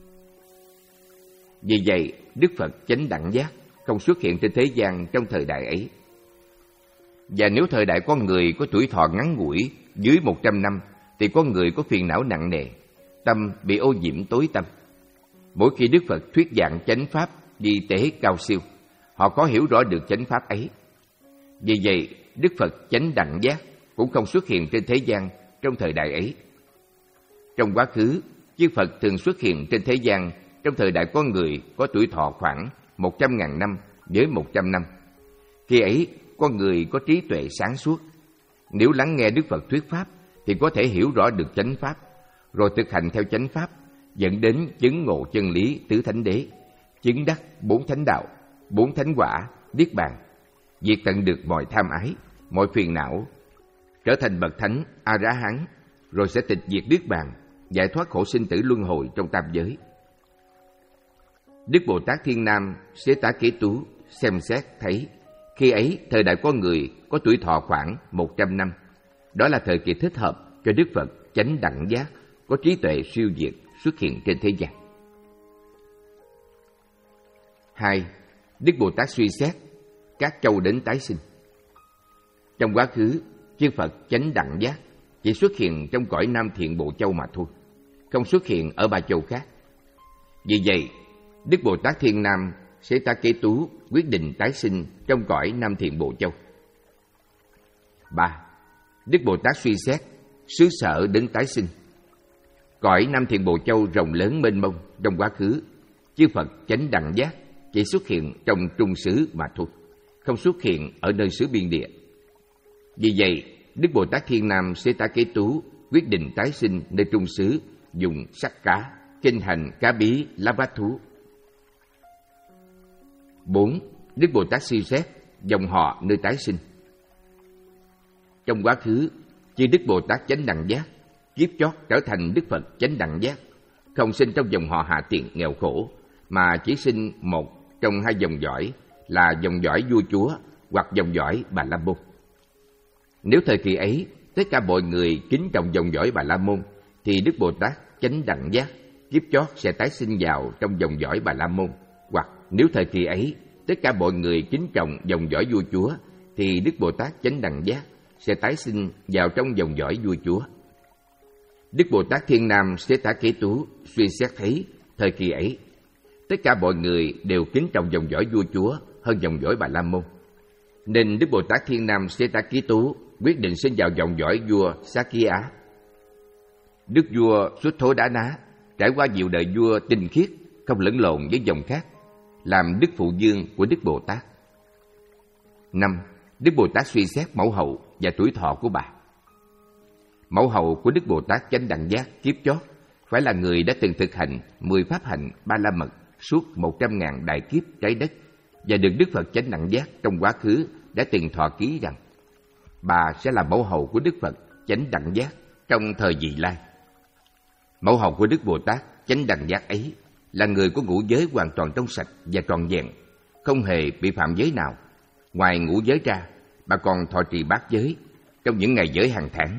Vì vậy, Đức Phật chánh đẳng giác không xuất hiện trên thế gian trong thời đại ấy. Và nếu thời đại con người có tuổi thọ ngắn ngủi dưới một trăm năm, thì con người có phiền não nặng nề, tâm bị ô nhiễm tối tâm. Mỗi khi Đức Phật thuyết giảng chánh pháp di tế cao siêu, họ có hiểu rõ được chánh pháp ấy. Vì vậy, Đức Phật chánh đẳng giác cũng không xuất hiện trên thế gian trong thời đại ấy. Trong quá khứ, chư Phật thường xuất hiện trên thế gian trong thời đại con người có tuổi thọ khoảng một trăm ngàn năm với một trăm năm. Khi ấy, con người có trí tuệ sáng suốt. Nếu lắng nghe Đức Phật thuyết pháp thì có thể hiểu rõ được chánh pháp, rồi thực hành theo chánh pháp, dẫn đến chứng ngộ chân lý tứ thánh đế, chứng đắc bốn thánh đạo, bốn thánh quả, niết bàn, diệt tận được mọi tham ái, mọi phiền não, trở thành bậc thánh A Rá Hán, rồi sẽ tịch diệt niết bàn, giải thoát khổ sinh tử luân hồi trong tam giới. Đức Bồ Tát Thiên Nam Sa Tá Kế Tú xem xét thấy khi ấy thời đại con người có tuổi thọ khoảng một trăm năm. Đó là thời kỳ thích hợp cho Đức Phật chánh đẳng giác có trí tuệ siêu việt xuất hiện trên thế gian. Hai. Đức Bồ Tát suy xét các châu đến tái sinh. Trong quá khứ, chư Phật chánh đẳng giác chỉ xuất hiện trong cõi Nam Thiện Bộ Châu mà thôi, không xuất hiện ở ba châu khác. Vì vậy, Đức Bồ Tát Thiên Nam Sa Tá Kế Tú quyết định tái sinh trong cõi Nam Thiện Bộ Châu. ba. Đức Bồ Tát suy xét xứ sở đến tái sinh. Cõi Nam Thiện Bồ Châu rộng lớn mênh mông trong quá khứ, chư Phật chánh đẳng giác chỉ xuất hiện trong trung xứ mà thôi, không xuất hiện ở nơi xứ biên địa. Vì vậy, Đức Bồ Tát Thiên Nam Xê Ta Kế Tú quyết định tái sinh nơi trung xứ, dùng sắc cá, kinh hành cá bí lá bát thú. bốn. Đức Bồ Tát suy xét dòng họ nơi tái sinh. Trong quá khứ, chư Đức Bồ Tát chánh đẳng giác kiếp chót trở thành Đức Phật chánh đẳng giác, không sinh trong dòng họ hạ tiện nghèo khổ, mà chỉ sinh một trong hai dòng dõi là dòng dõi vua chúa hoặc dòng dõi Bà La Môn. Nếu thời kỳ ấy tất cả mọi người kính trọng dòng dõi Bà La Môn, thì Đức Bồ Tát chánh đẳng giác kiếp chót sẽ tái sinh vào trong dòng dõi Bà La Môn. Hoặc nếu thời kỳ ấy tất cả mọi người kính trọng dòng dõi vua chúa, thì Đức Bồ Tát chánh đẳng giác sẽ tái sinh vào trong dòng dõi vua chúa. Đức Bồ Tát Thiên Nam Xế Tá Kế Tú suy xét thấy thời kỳ ấy tất cả mọi người đều kính trọng dòng dõi vua chúa hơn dòng dõi Bà La Môn, nên Đức Bồ Tát Thiên Nam Xế Tá Kế Tú quyết định sinh vào dòng dõi vua Sakya. Đức vua Xuất Thố Đá Ná trải qua nhiều đời vua tinh khiết, không lẫn lộn với dòng khác, làm đức phụ dương của Đức Bồ Tát. năm. Đức Bồ Tát suy xét mẫu hậu và tuổi thọ của bà. Mẫu hậu của Đức Bồ Tát chánh đẳng giác kiếp chót phải là người đã từng thực hành mười pháp hạnh ba la mật suốt một trăm ngàn đại kiếp trái đất, và được Đức Phật chánh đẳng giác trong quá khứ đã từng thọ ký rằng bà sẽ là mẫu hậu của Đức Phật chánh đẳng giác trong thời vị lai. Mẫu hậu của Đức Bồ Tát chánh đẳng giác ấy là người có ngũ giới hoàn toàn trong sạch và trọn vẹn, không hề bị phạm giới nào. Ngoài ngũ giới ra, bà còn thọ trì bát giới trong những ngày giới hàng tháng.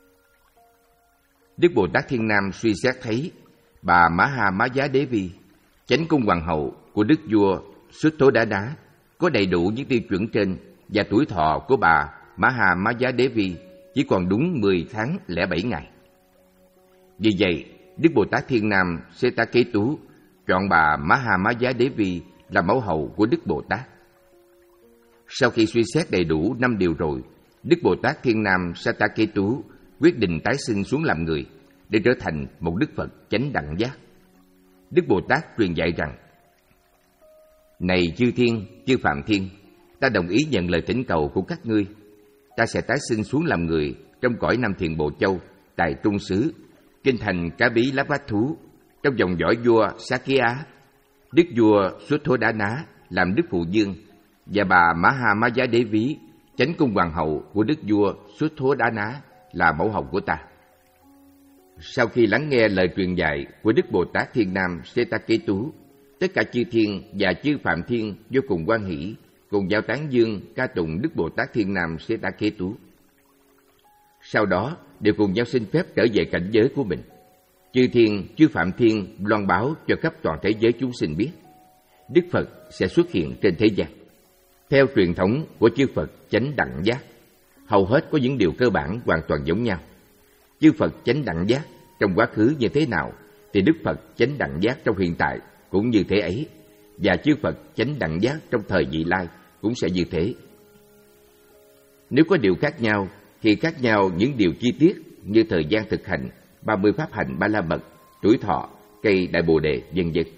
Đức Bồ Tát Thiên Nam suy xét thấy bà Maha Maya Đế Vi, chánh cung hoàng hậu của Đức vua Xuất Thố Đá Đá, có đầy đủ những tiêu chuẩn trên, và tuổi thọ của bà Maha Maya Đế Vi chỉ còn đúng mười tháng lẻ bảy ngày. Vì vậy, Đức Bồ Tát Thiên Nam Xê Ta Kế Tú chọn bà Maha Maya Đế Vi là mẫu hậu của Đức Bồ Tát. Sau khi suy xét đầy đủ năm điều rồi, Đức Bồ Tát Thiên Nam Xê Ta Kế Tú quyết định tái sinh xuống làm người để trở thành một Đức Phật chánh đẳng giác. Đức Bồ Tát truyền dạy rằng: Này chư thiên, chư phạm thiên, ta đồng ý nhận lời thỉnh cầu của các ngươi. Ta sẽ tái sinh xuống làm người trong cõi Nam Thiện Bồ Châu, tại trung xứ, kinh thành Cá Bí Lá Bát Thú, trong dòng dõi vua Sakya. Đức vua Xuất Thố Đá Ná làm đức phụ dương, và bà Maha Maya Đế Vi, chánh cung hoàng hậu của Đức vua Xuất Thố Đá Ná, là mẫu hậu của ta. Sau khi lắng nghe lời truyền dạy của Đức Bồ Tát Thiên Nam Xê Ta Kế Tú, tất cả chư thiên và chư phạm thiên vô cùng hoan hỷ, cùng giao tán dương ca tụng Đức Bồ Tát Thiên Nam Xê Ta Kế Tú. Sau đó đều cùng nhau xin phép trở về cảnh giới của mình. Chư thiên, chư phạm thiên loan báo cho khắp toàn thế giới chúng sinh biết Đức Phật sẽ xuất hiện trên thế gian. Theo truyền thống của chư Phật chánh đẳng giác, hầu hết có những điều cơ bản hoàn toàn giống nhau. Chư Phật chánh đẳng giác trong quá khứ như thế nào, thì Đức Phật chánh đẳng giác trong hiện tại cũng như thế ấy, và chư Phật chánh đẳng giác trong thời vị lai cũng sẽ như thế. Nếu có điều khác nhau, thì khác nhau những điều chi tiết như thời gian thực hành, ba mươi pháp hành ba la mật, tuổi thọ, cây đại bồ đề, vân vân.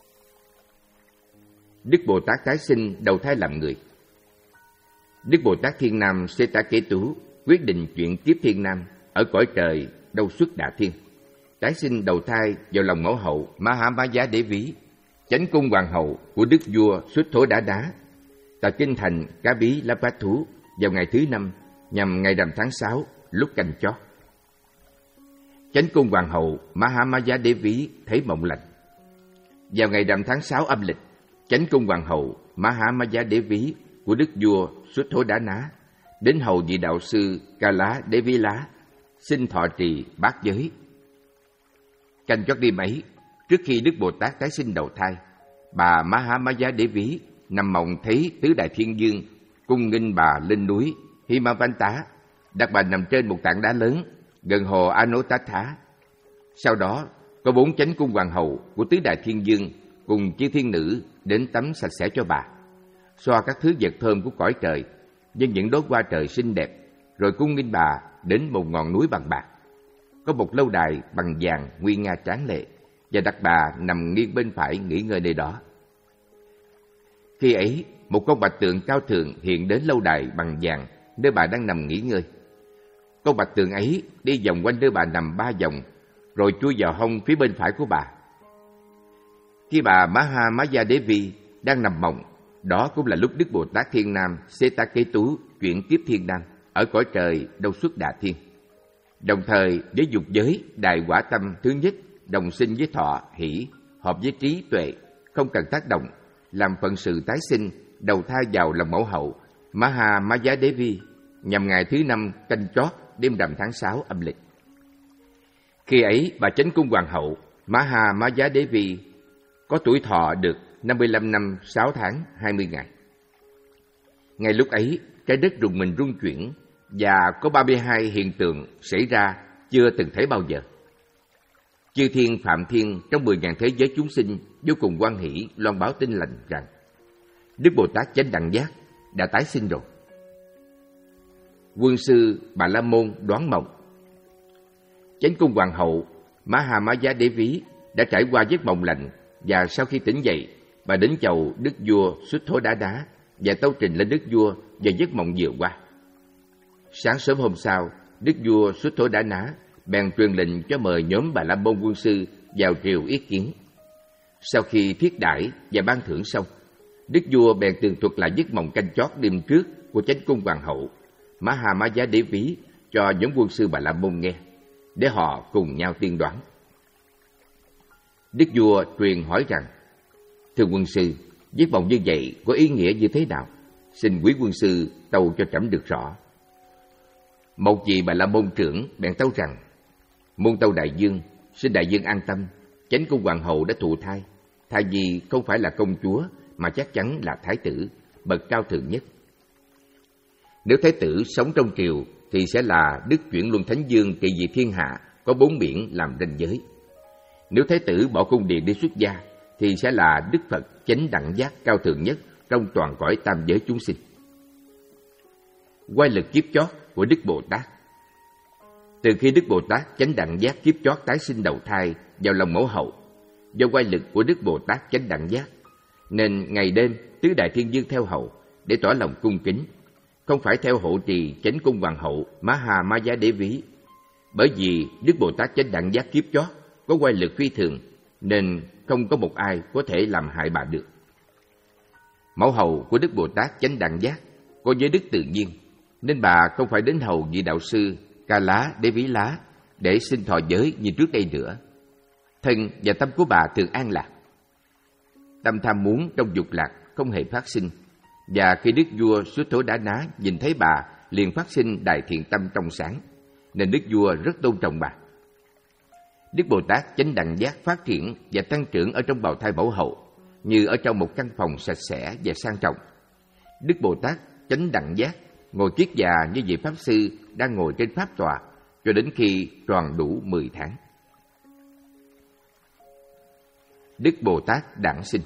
Đức Bồ Tát tái sinh đầu thai làm người. Đức Bồ Tát Thiên Nam Xê Ta Kế Tú quyết định chuyển kiếp thiên nam ở cõi trời Đâu Xuất Đà Thiên, tái sinh đầu thai vào lòng mẫu hậu Maha Maya Đế Vi, chánh cung hoàng hậu của Đức vua Xuất Thố Đá Đá, tại kinh thành Cá Bí Lá Bát Thú vào ngày thứ năm, nhằm ngày rằm tháng sáu, lúc canh chót. Chánh cung hoàng hậu Maha Maya Đế Vi thấy mộng lành. Vào ngày rằm tháng sáu âm lịch, chánh cung hoàng hậu Maha Maya Đế Vi của Đức vua Xuất Thố Đá Ná đến hầu vị đạo sư Ca Lá Đế Vi Lá xin thọ trì bát giới. Canh chót đêm ấy, trước khi Đức Bồ Tát tái sinh đầu thai, bà Maha Maya Đế Vi nằm mộng thấy tứ đại thiên dương cung nghênh bà lên núi Himavanta, đặt bà nằm trên một tảng đá lớn gần hồ Anotatha. Sau đó có bốn chánh cung hoàng hậu của tứ đại thiên dương cùng chư thiên nữ đến tắm sạch sẽ cho bà, xoa các thứ vật thơm của cõi trời với những đóa hoa trời xinh đẹp, rồi cung nghinh bà đến một ngọn núi bằng bạc. Có một lâu đài bằng vàng nguy nga tráng lệ, và đặt bà nằm nghiêng bên phải nghỉ ngơi nơi đó. Khi ấy, một con bạch tượng cao thượng hiện đến lâu đài bằng vàng nơi bà đang nằm nghỉ ngơi. Con bạch tượng ấy đi vòng quanh nơi bà nằm ba vòng, rồi chui vào hông phía bên phải của bà. Khi bà Maha Maya Devi đang nằm mộng, đó cũng là lúc Đức Bồ Tát Thiên Nam Setaketu chuyển kiếp thiên nam ở cõi trời Đâu Xuất Đà Thiên. Đồng thời với dục giới đại quả tâm thứ nhất, đồng sinh với thọ hỷ, hợp với trí tuệ, không cần tác động, làm phận sự tái sinh, đầu thai vào lòng mẫu hậu Maha Maya Devi nhằm ngày thứ năm canh chót đêm rằm tháng sáu âm lịch. Khi ấy, bà Chánh Cung Hoàng hậu Maha Maya Devi có tuổi thọ được năm mươi lăm năm sáu tháng hai mươi ngày. Ngay lúc ấy, trái đất rùng mình rung chuyển và có ba mươi hai hiện tượng xảy ra chưa từng thấy bao giờ. Chư thiên phạm thiên trong mười ngàn thế giới chúng sinh vô cùng hoan hỷ loan báo tin lành rằng Đức Bồ Tát Chánh Đẳng Giác đã tái sinh rồi. Quân sư Bà La Môn đoán mộng. Chánh Cung Hoàng hậu Maha Maya Devi đã trải qua giấc mộng lành, và sau khi tỉnh dậy, bà đến chầu đức vua Xuất Thố Đá Đá và tâu trình lên đức vua về giấc mộng vừa qua. Sáng sớm hôm sau, đức vua Xuất Thố Đá Ná bèn truyền lệnh cho mời nhóm Bà La Môn quân sư vào triều ý kiến. Sau khi thiết đãi và ban thưởng xong, đức vua bèn tường thuật lại giấc mộng canh chót đêm trước của Chánh Cung Hoàng hậu Maha Maya Devi cho nhóm quân sư Bà La Môn nghe, để họ cùng nhau tiên đoán. Đức vua truyền hỏi rằng: Thưa quân sư, giấc mộng như vậy có ý nghĩa như thế nào? Xin quý quân sư tâu cho trẫm được rõ. Một vị Bà La Môn trưởng bèn tâu rằng: Môn tâu đại dương, xin đại dương an tâm, Chánh Cung Hoàng hậu đã thụ thai. Thai nhi không phải là công chúa, mà chắc chắn là thái tử, bậc cao thượng nhất. Nếu thái tử sống trong triều thì sẽ là Đức Chuyển Luân Thánh Dương trị vì thiên hạ, có bốn biển làm ranh giới. Nếu thái tử bỏ cung điện đi xuất gia thì sẽ là Đức Phật Chánh Đẳng Giác cao thượng nhất trong toàn cõi tam giới chúng sinh. Oai lực kiếp chót của Đức Bồ Tát. Từ khi Đức Bồ Tát Chánh Đẳng Giác kiếp chót tái sinh đầu thai vào lòng mẫu hậu, do oai lực của Đức Bồ Tát Chánh Đẳng Giác, nên ngày đêm tứ đại thiên dương theo hầu để tỏ lòng cung kính, không phải theo hộ trì Chánh Cung Hoàng hậu Maha Maya Devi. Bởi vì Đức Bồ Tát Chánh Đẳng Giác kiếp chót có oai lực phi thường, nên không có một ai có thể làm hại bà được. Mẫu hậu của Đức Bồ Tát Chánh Đẳng Giác có giới đức tự nhiên, nên bà không phải đến hầu vị đạo sư Ca Lá Đế Ví Lá để xin thọ giới như trước đây nữa. Thân và tâm của bà thường an lạc. Tâm tham muốn trong dục lạc không hề phát sinh, và khi đức vua Xuất Thố Đá Ná nhìn thấy bà liền phát sinh đại thiện tâm trong sáng, nên đức vua rất tôn trọng bà. Đức Bồ Tát Chánh Đẳng Giác phát triển và tăng trưởng ở trong bào thai mẫu hậu, như ở trong một căn phòng sạch sẽ và sang trọng. Đức Bồ Tát Chánh Đẳng Giác ngồi kiết già như vị pháp sư đang ngồi trên pháp tọa cho đến khi tròn đủ mười tháng. Đức Bồ Tát đản sinh.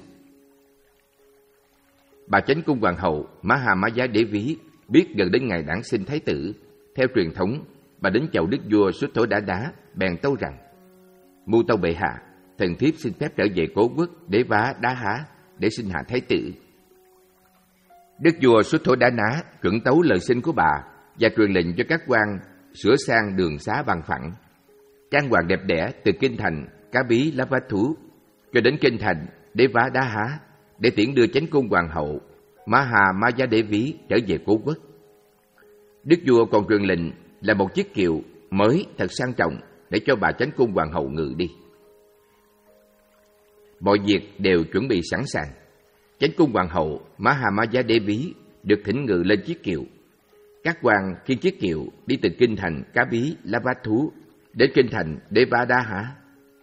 Bà Chánh Cung Hoàng hậu Maha Maya Devi biết gần đến ngày đản sinh thái tử. Theo truyền thống, bà đến chầu đức vua Xuất Thố Đá Đá bèn tâu rằng: Mưu tâu bệ hạ, thần thiếp xin phép trở về cố quốc Đế Vá Đá Há để sinh hạ thái tử. Đức vua Xuất Thố Đá Ná chuẩn tấu lời xin của bà và truyền lệnh cho các quan sửa sang đường xá bằng phẳng, trang hoàng đẹp đẽ từ kinh thành Cá Bí Lá Vát Thú cho đến kinh thành Đế Vá Đá Há, để tiễn đưa Chánh Cung Hoàng hậu Maha Maya Devi trở về cố quốc. Đức vua còn truyền lệnh là một chiếc kiệu mới thật sang trọng để cho bà Chánh Cung Hoàng hậu ngự đi. Mọi việc đều chuẩn bị sẵn sàng. Chánh Cung Hoàng hậu Maha Maya Devi được thỉnh ngự lên chiếc kiệu. Các quan khiêng chiếc kiệu đi từ kinh thành Cá Bí Lá Vát Thú đến kinh thành Đế Vá Đá Há.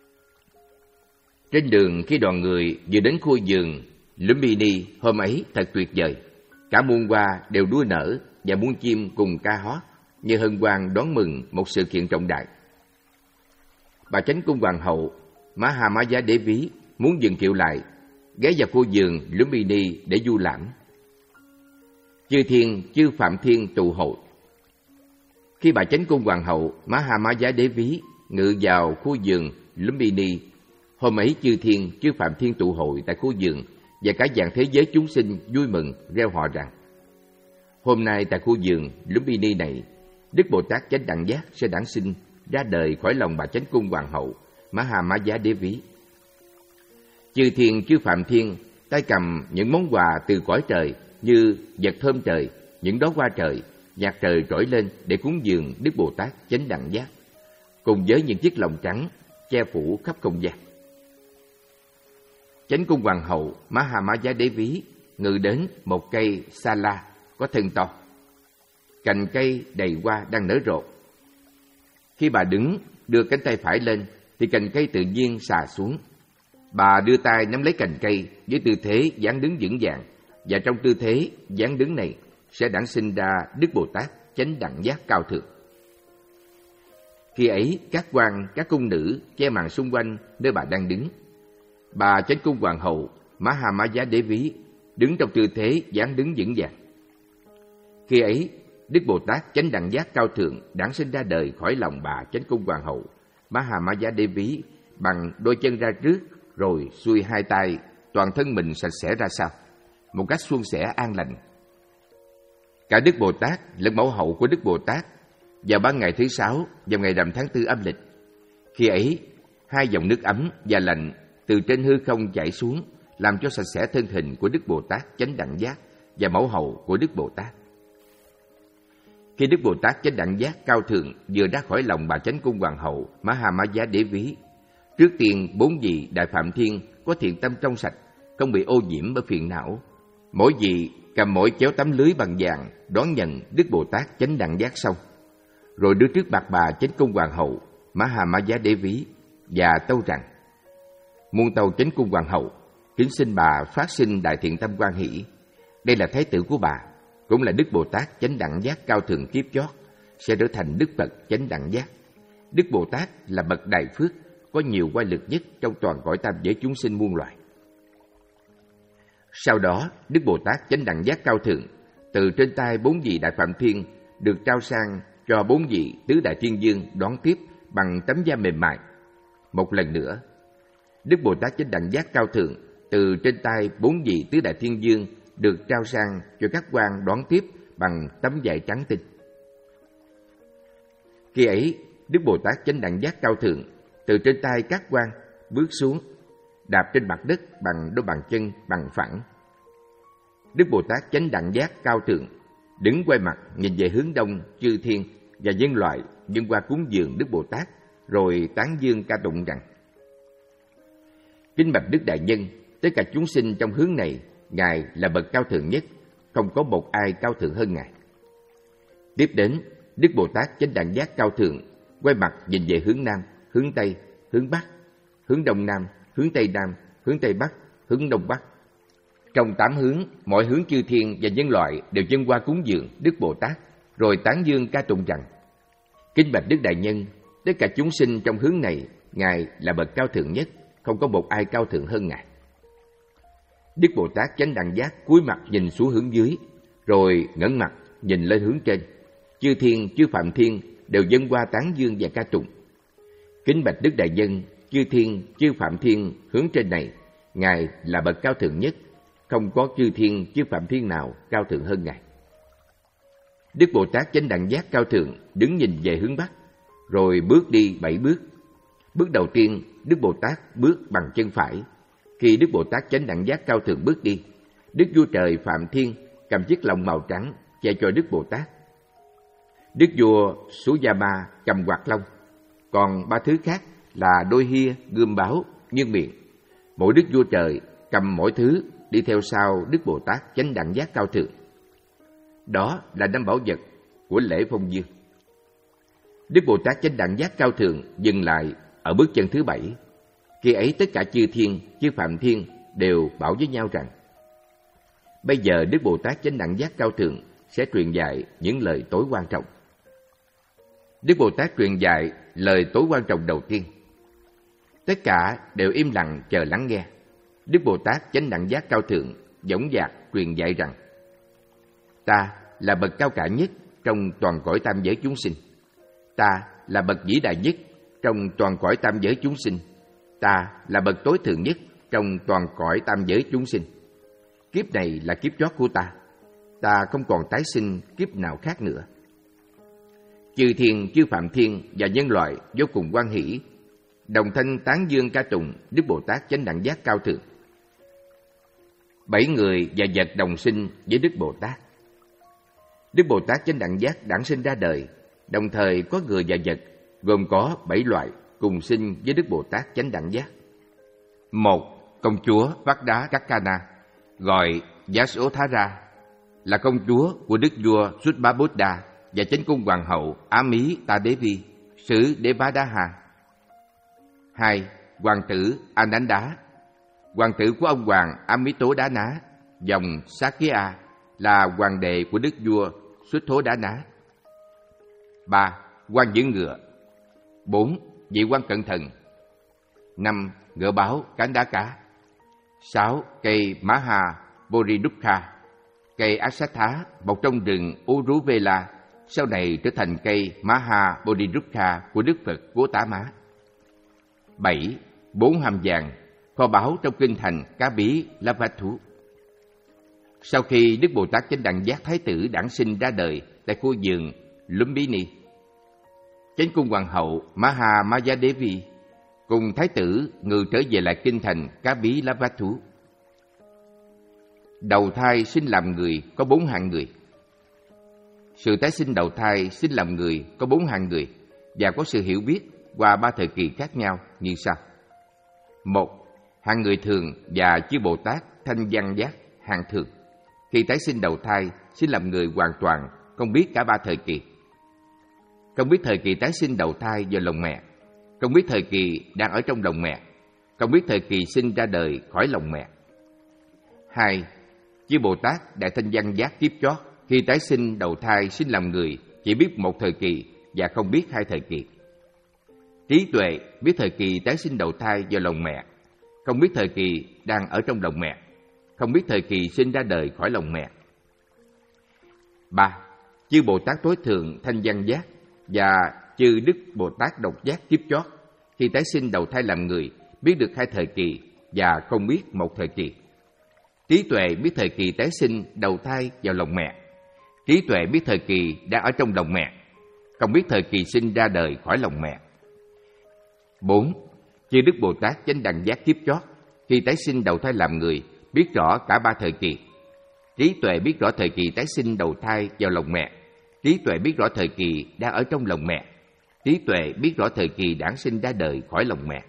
Trên đường khi đoàn người vừa đến khu vườn Lumbini hôm ấy thật tuyệt vời. Cả muôn hoa đều đua nở và muôn chim cùng ca hót như hân hoan đón mừng một sự kiện trọng đại. Bà Chánh Cung Hoàng hậu Maha Maya Devi muốn dừng kiệu lại, ghé vào khu vườn Lumbini để du lãm. Chư thiên chư phạm thiên tụ hội. Khi bà Chánh Cung Hoàng hậu Mahamaya Đế Ví ngự vào khu vườn Lumbini, hôm ấy chư thiên, chư phạm thiên tụ hội tại khu vườn và cả dạng thế giới chúng sinh vui mừng reo hò rằng: hôm nay tại khu vườn Lumbini này, Đức Bồ Tát Chánh Đẳng Giác sẽ đản sinh ra đời khỏi lòng bà Chánh Cung Hoàng hậu Mahamaya Đế Ví. Chư thiên, chư phạm thiên tay cầm những món quà từ cõi trời như vật thơm trời, những đóa hoa trời, nhạc trời trỗi lên để cúng dường Đức Bồ Tát Chánh Đẳng Giác, cùng với những chiếc lồng trắng che phủ khắp không gian. Chánh Cung Hoàng hậu Mahamaya Đế Ví ngự đến một cây sa la có thân to, cành cây đầy hoa đang nở rộ. Khi bà đứng đưa cánh tay phải lên thì cành cây tự nhiên xà xuống. Bà đưa tay nắm lấy cành cây với tư thế dáng đứng vững vàng, và trong tư thế dáng đứng này sẽ đản sinh ra Đức Bồ Tát Chánh Đẳng Giác cao thượng. Khi ấy, các quan, các cung nữ che màn xung quanh nơi bà đang đứng. Bà Chánh Cung Hoàng hậu Mahamaya Đế Ví đứng trong tư thế dáng đứng vững vàng. Khi ấy, Đức Bồ Tát Chánh Đẳng Giác cao thượng đản sinh ra đời khỏi lòng bà Chánh Cung Hoàng hậu Mahamaya Đế Ví bằng đôi chân ra trước, rồi xuôi hai tay, toàn thân mình sạch sẽ ra sau, một cách suôn sẻ an lành. Cả Đức Bồ Tát lẫn mẫu hậu của Đức Bồ Tát vào ban ngày thứ sáu, vào ngày rằm tháng tư âm lịch. Khi ấy, hai dòng nước ấm và lạnh từ trên hư không chảy xuống, làm cho sạch sẽ thân hình của Đức Bồ Tát Chánh Đẳng Giác và mẫu hậu của Đức Bồ Tát. Khi Đức Bồ Tát Chánh Đẳng Giác cao thượng vừa ra khỏi lòng bà Chánh Cung Hoàng hậu Mahamaya Đế Ví, trước tiên bốn vị đại phạm thiên có thiện tâm trong sạch, không bị ô nhiễm bởi phiền não, mỗi vị cầm mỗi chéo tấm lưới bằng vàng đón nhận Đức Bồ Tát Chánh Đẳng Giác xong, rồi đưa trước mặt bà Chánh Cung Hoàng hậu Mahamaya Đế Ví và tâu rằng: muôn tâu Chánh Cung Hoàng hậu, kính xin bà phát sinh đại thiện tâm quan hỷ. Đây là thái tử của bà, cũng là Đức Bồ Tát Chánh Đẳng Giác cao thượng kiếp chót, sẽ trở thành Đức Phật Chánh Đẳng Giác. Đức Bồ Tát là bậc đại phước, có nhiều oai lực nhất trong toàn cõi tam giới chúng sinh muôn loài. Sau đó, Đức Bồ Tát Chánh Đẳng Giác cao thượng từ trên tay bốn vị đại phạm thiên được trao sang cho bốn vị tứ đại thiên vương đón tiếp bằng tấm da mềm mại. Một lần nữa, Đức Bồ Tát Chánh Đẳng Giác cao thượng từ trên tay bốn vị tứ đại thiên vương được trao sang cho các quan đón tiếp bằng tấm vải trắng tinh. Khi ấy, Đức Bồ Tát Chánh Đẳng Giác cao thượng từ trên tay các quan bước xuống, đạp trên mặt đất bằng đôi bàn chân bằng phẳng. Đức Bồ Tát Chánh Đẳng Giác cao thượng đứng quay mặt nhìn về hướng đông, chư thiên và nhân loại dâng qua cúng dường Đức Bồ Tát, rồi tán dương ca tụng rằng: kính bạch Đức Đại Nhân, tất cả chúng sinh trong hướng này, Ngài là bậc cao thượng nhất, không có một ai cao thượng hơn Ngài. Tiếp đến, Đức Bồ Tát Chánh Đẳng Giác cao thượng quay mặt nhìn về hướng nam, hướng tây, hướng bắc, hướng đông nam, hướng tây nam, hướng tây bắc, hướng đông bắc. Trong tám hướng, mọi hướng chư thiên và nhân loại đều dâng qua cúng dường Đức Bồ Tát, rồi tán dương ca tụng rằng: kính bạch Đức Đại Nhân, tất cả chúng sinh trong hướng này, Ngài là bậc cao thượng nhất, không có một ai cao thượng hơn Ngài. Đức Bồ Tát Chánh Đẳng Giác cúi mặt nhìn xuống hướng dưới, rồi ngẩng mặt nhìn lên hướng trên. Chư thiên, chư phạm thiên đều dâng qua tán dương và ca tụng: kính bạch Đức Đại Nhân, chư thiên, chư phạm thiên hướng trên này, Ngài là bậc cao thượng nhất, không có chư thiên, chư phạm thiên nào cao thượng hơn Ngài. Đức Bồ Tát Chánh Đẳng Giác cao thượng đứng nhìn về hướng bắc, rồi bước đi bảy bước. Bước đầu tiên, Đức Bồ Tát bước bằng chân phải. Khi Đức Bồ Tát Chánh Đẳng Giác cao thượng bước đi, Đức Vua Trời Phạm Thiên cầm chiếc lọng màu trắng che cho Đức Bồ Tát. Đức Vua Suyama cầm quạt lông, còn ba thứ khác là đôi hia, gươm báo, nhương miệng. Mỗi Đức Vua Trời cầm mỗi thứ đi theo sau Đức Bồ Tát Chánh Đẳng Giác cao thượng. Đó là năm bảo vật của lễ phong dương. Đức Bồ Tát Chánh Đẳng Giác cao thượng dừng lại ở bước chân thứ bảy. Khi ấy tất cả chư thiên, chư phạm thiên đều bảo với nhau rằng: bây giờ Đức Bồ Tát Chánh Đẳng Giác cao thượng sẽ truyền dạy những lời tối quan trọng. Đức Bồ Tát truyền dạy lời tối quan trọng đầu tiên. Tất cả đều im lặng chờ lắng nghe. Đức Bồ Tát Chánh Đẳng Giác cao thượng dõng dạc truyền dạy rằng: ta là bậc cao cả nhất trong toàn cõi tam giới chúng sinh. Ta là bậc vĩ đại nhất trong toàn cõi tam giới chúng sinh. Ta là bậc tối thượng nhất trong toàn cõi tam giới chúng sinh. Kiếp này là kiếp chót của ta. Ta không còn tái sinh kiếp nào khác nữa. Chư thiên, chư phạm thiên và nhân loại vô cùng hoan hỷ, đồng thanh tán dương ca tụng Đức Bồ Tát chánh đẳng giác cao thượng. Bảy người và vật đồng sinh với Đức Bồ Tát. Đức Bồ Tát chánh đẳng giác đản sinh ra đời, đồng thời có người và vật gồm có bảy loại cùng sinh với Đức Bồ Tát chánh đẳng giác. Một, công chúa Vát Đá Kakkana, gọi Yasodhara, là công chúa của đức vua Sutthabuddha và chánh cung hoàng hậu Amita Devi, xứ Devadaha. Hai, hoàng tử Ananda, hoàng tử của ông hoàng Amitodana, dòng Sakya, là hoàng đệ của đức vua Sutthodana. Ba, quan giữ ngựa. Bốn, vị quan cận thần. Năm, ngựa báo Kandaka. Sáu, cây Maha Bodhidukha, cây Asatha mọc trong rừng Uruvela, sau này trở thành cây Maha Bodhidukha của Đức Phật Gotama. Bảy, bốn hàm vàng, kho báu trong kinh thành Cá Bí Lavathu. Sau khi Đức Bồ Tát chánh đẳng giác thái tử đản sinh ra đời tại khu vườn Lumbini, chánh cung hoàng hậu Maha Maya Devi cùng thái tử ngự trở về lại kinh thành Cá Bí Lavathu. Đầu thai sinh làm người có bốn hạng người. Sự tái sinh đầu thai sinh làm người có bốn hạng người và có sự hiểu biết qua ba thời kỳ khác nhau như sau. Một, hạng người thường và chư Bồ Tát thanh văn giác hạng thường. Khi tái sinh đầu thai sinh làm người hoàn toàn không biết cả ba thời kỳ. Không biết thời kỳ tái sinh đầu thai vào lòng mẹ, không biết thời kỳ đang ở trong lòng mẹ, không biết thời kỳ sinh ra đời khỏi lòng mẹ. Hai, chư Bồ Tát đại thanh văn giác kiếp chót khi tái sinh đầu thai sinh làm người chỉ biết một thời kỳ và không biết hai thời kỳ. Trí tuệ biết thời kỳ tái sinh đầu thai vào lòng mẹ, không biết thời kỳ đang ở trong lòng mẹ, không biết thời kỳ sinh ra đời khỏi lòng mẹ. Ba, chư Bồ Tát tối thượng thanh văn giác và chư Đức Bồ Tát độc giác kiếp chót khi tái sinh đầu thai làm người biết được hai thời kỳ và không biết một thời kỳ. Trí tuệ biết thời kỳ tái sinh đầu thai vào lòng mẹ, trí tuệ biết thời kỳ đang ở trong lòng mẹ, không biết thời kỳ sinh ra đời khỏi lòng mẹ. Bốn, chư Đức Bồ Tát chánh đẳng giác kiếp chót khi tái sinh đầu thai làm người biết rõ cả ba thời kỳ. Trí tuệ biết rõ thời kỳ tái sinh đầu thai vào lòng mẹ, trí tuệ biết rõ thời kỳ đang ở trong lòng mẹ, trí tuệ biết rõ thời kỳ đản sinh ra đời khỏi lòng mẹ.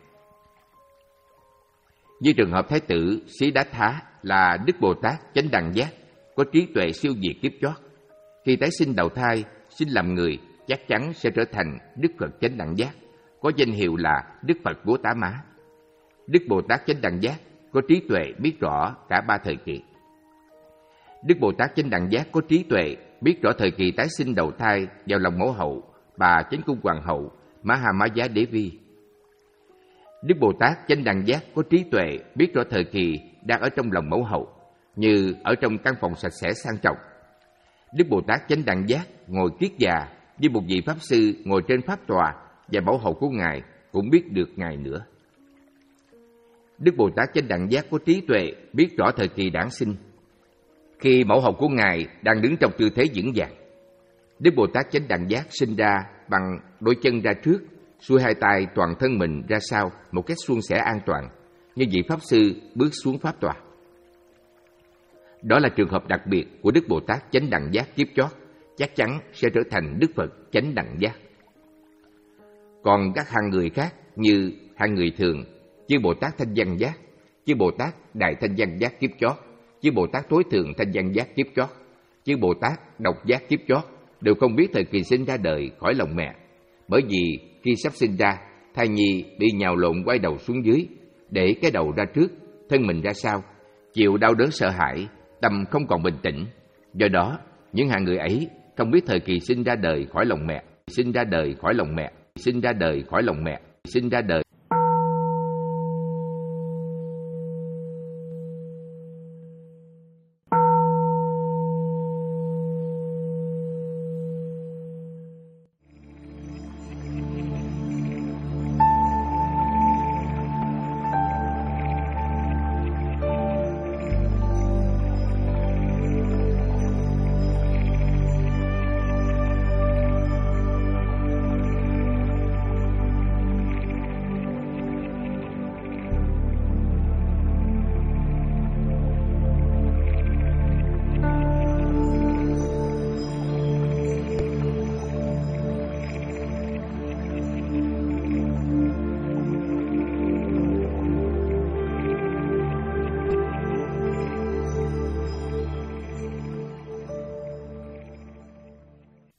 Như trường hợp thái tử Siddhartha là Đức Bồ Tát chánh đẳng giác, có trí tuệ siêu việt kiếp chót. Khi tái sinh đầu thai, sinh làm người, chắc chắn sẽ trở thành Đức Phật chánh đẳng giác, có danh hiệu là Đức Phật Gotama. Đức Bồ Tát chánh đẳng giác có trí tuệ biết rõ cả ba thời kỳ. Đức Bồ Tát chánh đẳng giác có trí tuệ biết rõ thời kỳ tái sinh đầu thai vào lòng mẫu hậu, bà chánh cung hoàng hậu Mahamaya Devi. Đức Bồ Tát chánh đẳng giác có trí tuệ biết rõ thời kỳ đang ở trong lòng mẫu hậu, như ở trong căn phòng sạch sẽ sang trọng. Đức Bồ Tát chánh đẳng giác ngồi kiết già như một vị pháp sư ngồi trên pháp tòa, và mẫu hậu của ngài cũng biết được ngài nữa. Đức Bồ Tát chánh đẳng giác có trí tuệ biết rõ thời kỳ đản sinh, khi mẫu hậu của ngài đang đứng trong tư thế vững vàng. Đức Bồ Tát chánh đẳng giác sinh ra bằng đôi chân ra trước, xuôi hai tay toàn thân mình ra sau một cách suôn sẻ an toàn, như vị pháp sư bước xuống pháp tòa. Đó là trường hợp đặc biệt của Đức Bồ Tát chánh đẳng giác kiếp chót, chắc chắn sẽ trở thành Đức Phật chánh đẳng giác. Còn các hạng người khác như hạng người thường, chư Bồ Tát thanh văn giác, chư Bồ Tát đại thanh văn giác kiếp chót, chư Bồ Tát tối thượng thanh văn giác kiếp chót, chư Bồ Tát độc giác kiếp chót đều không biết thời kỳ sinh ra đời khỏi lòng mẹ, bởi vì khi sắp sinh ra, thai nhi bị nhào lộn quay đầu xuống dưới, để cái đầu ra trước, thân mình ra sau, chịu đau đớn sợ hãi, tâm không còn bình tĩnh. Do đó, những hạng người ấy không biết thời kỳ sinh ra đời khỏi lòng mẹ, sinh ra đời khỏi lòng mẹ, sinh ra đời khỏi lòng mẹ, sinh ra đời.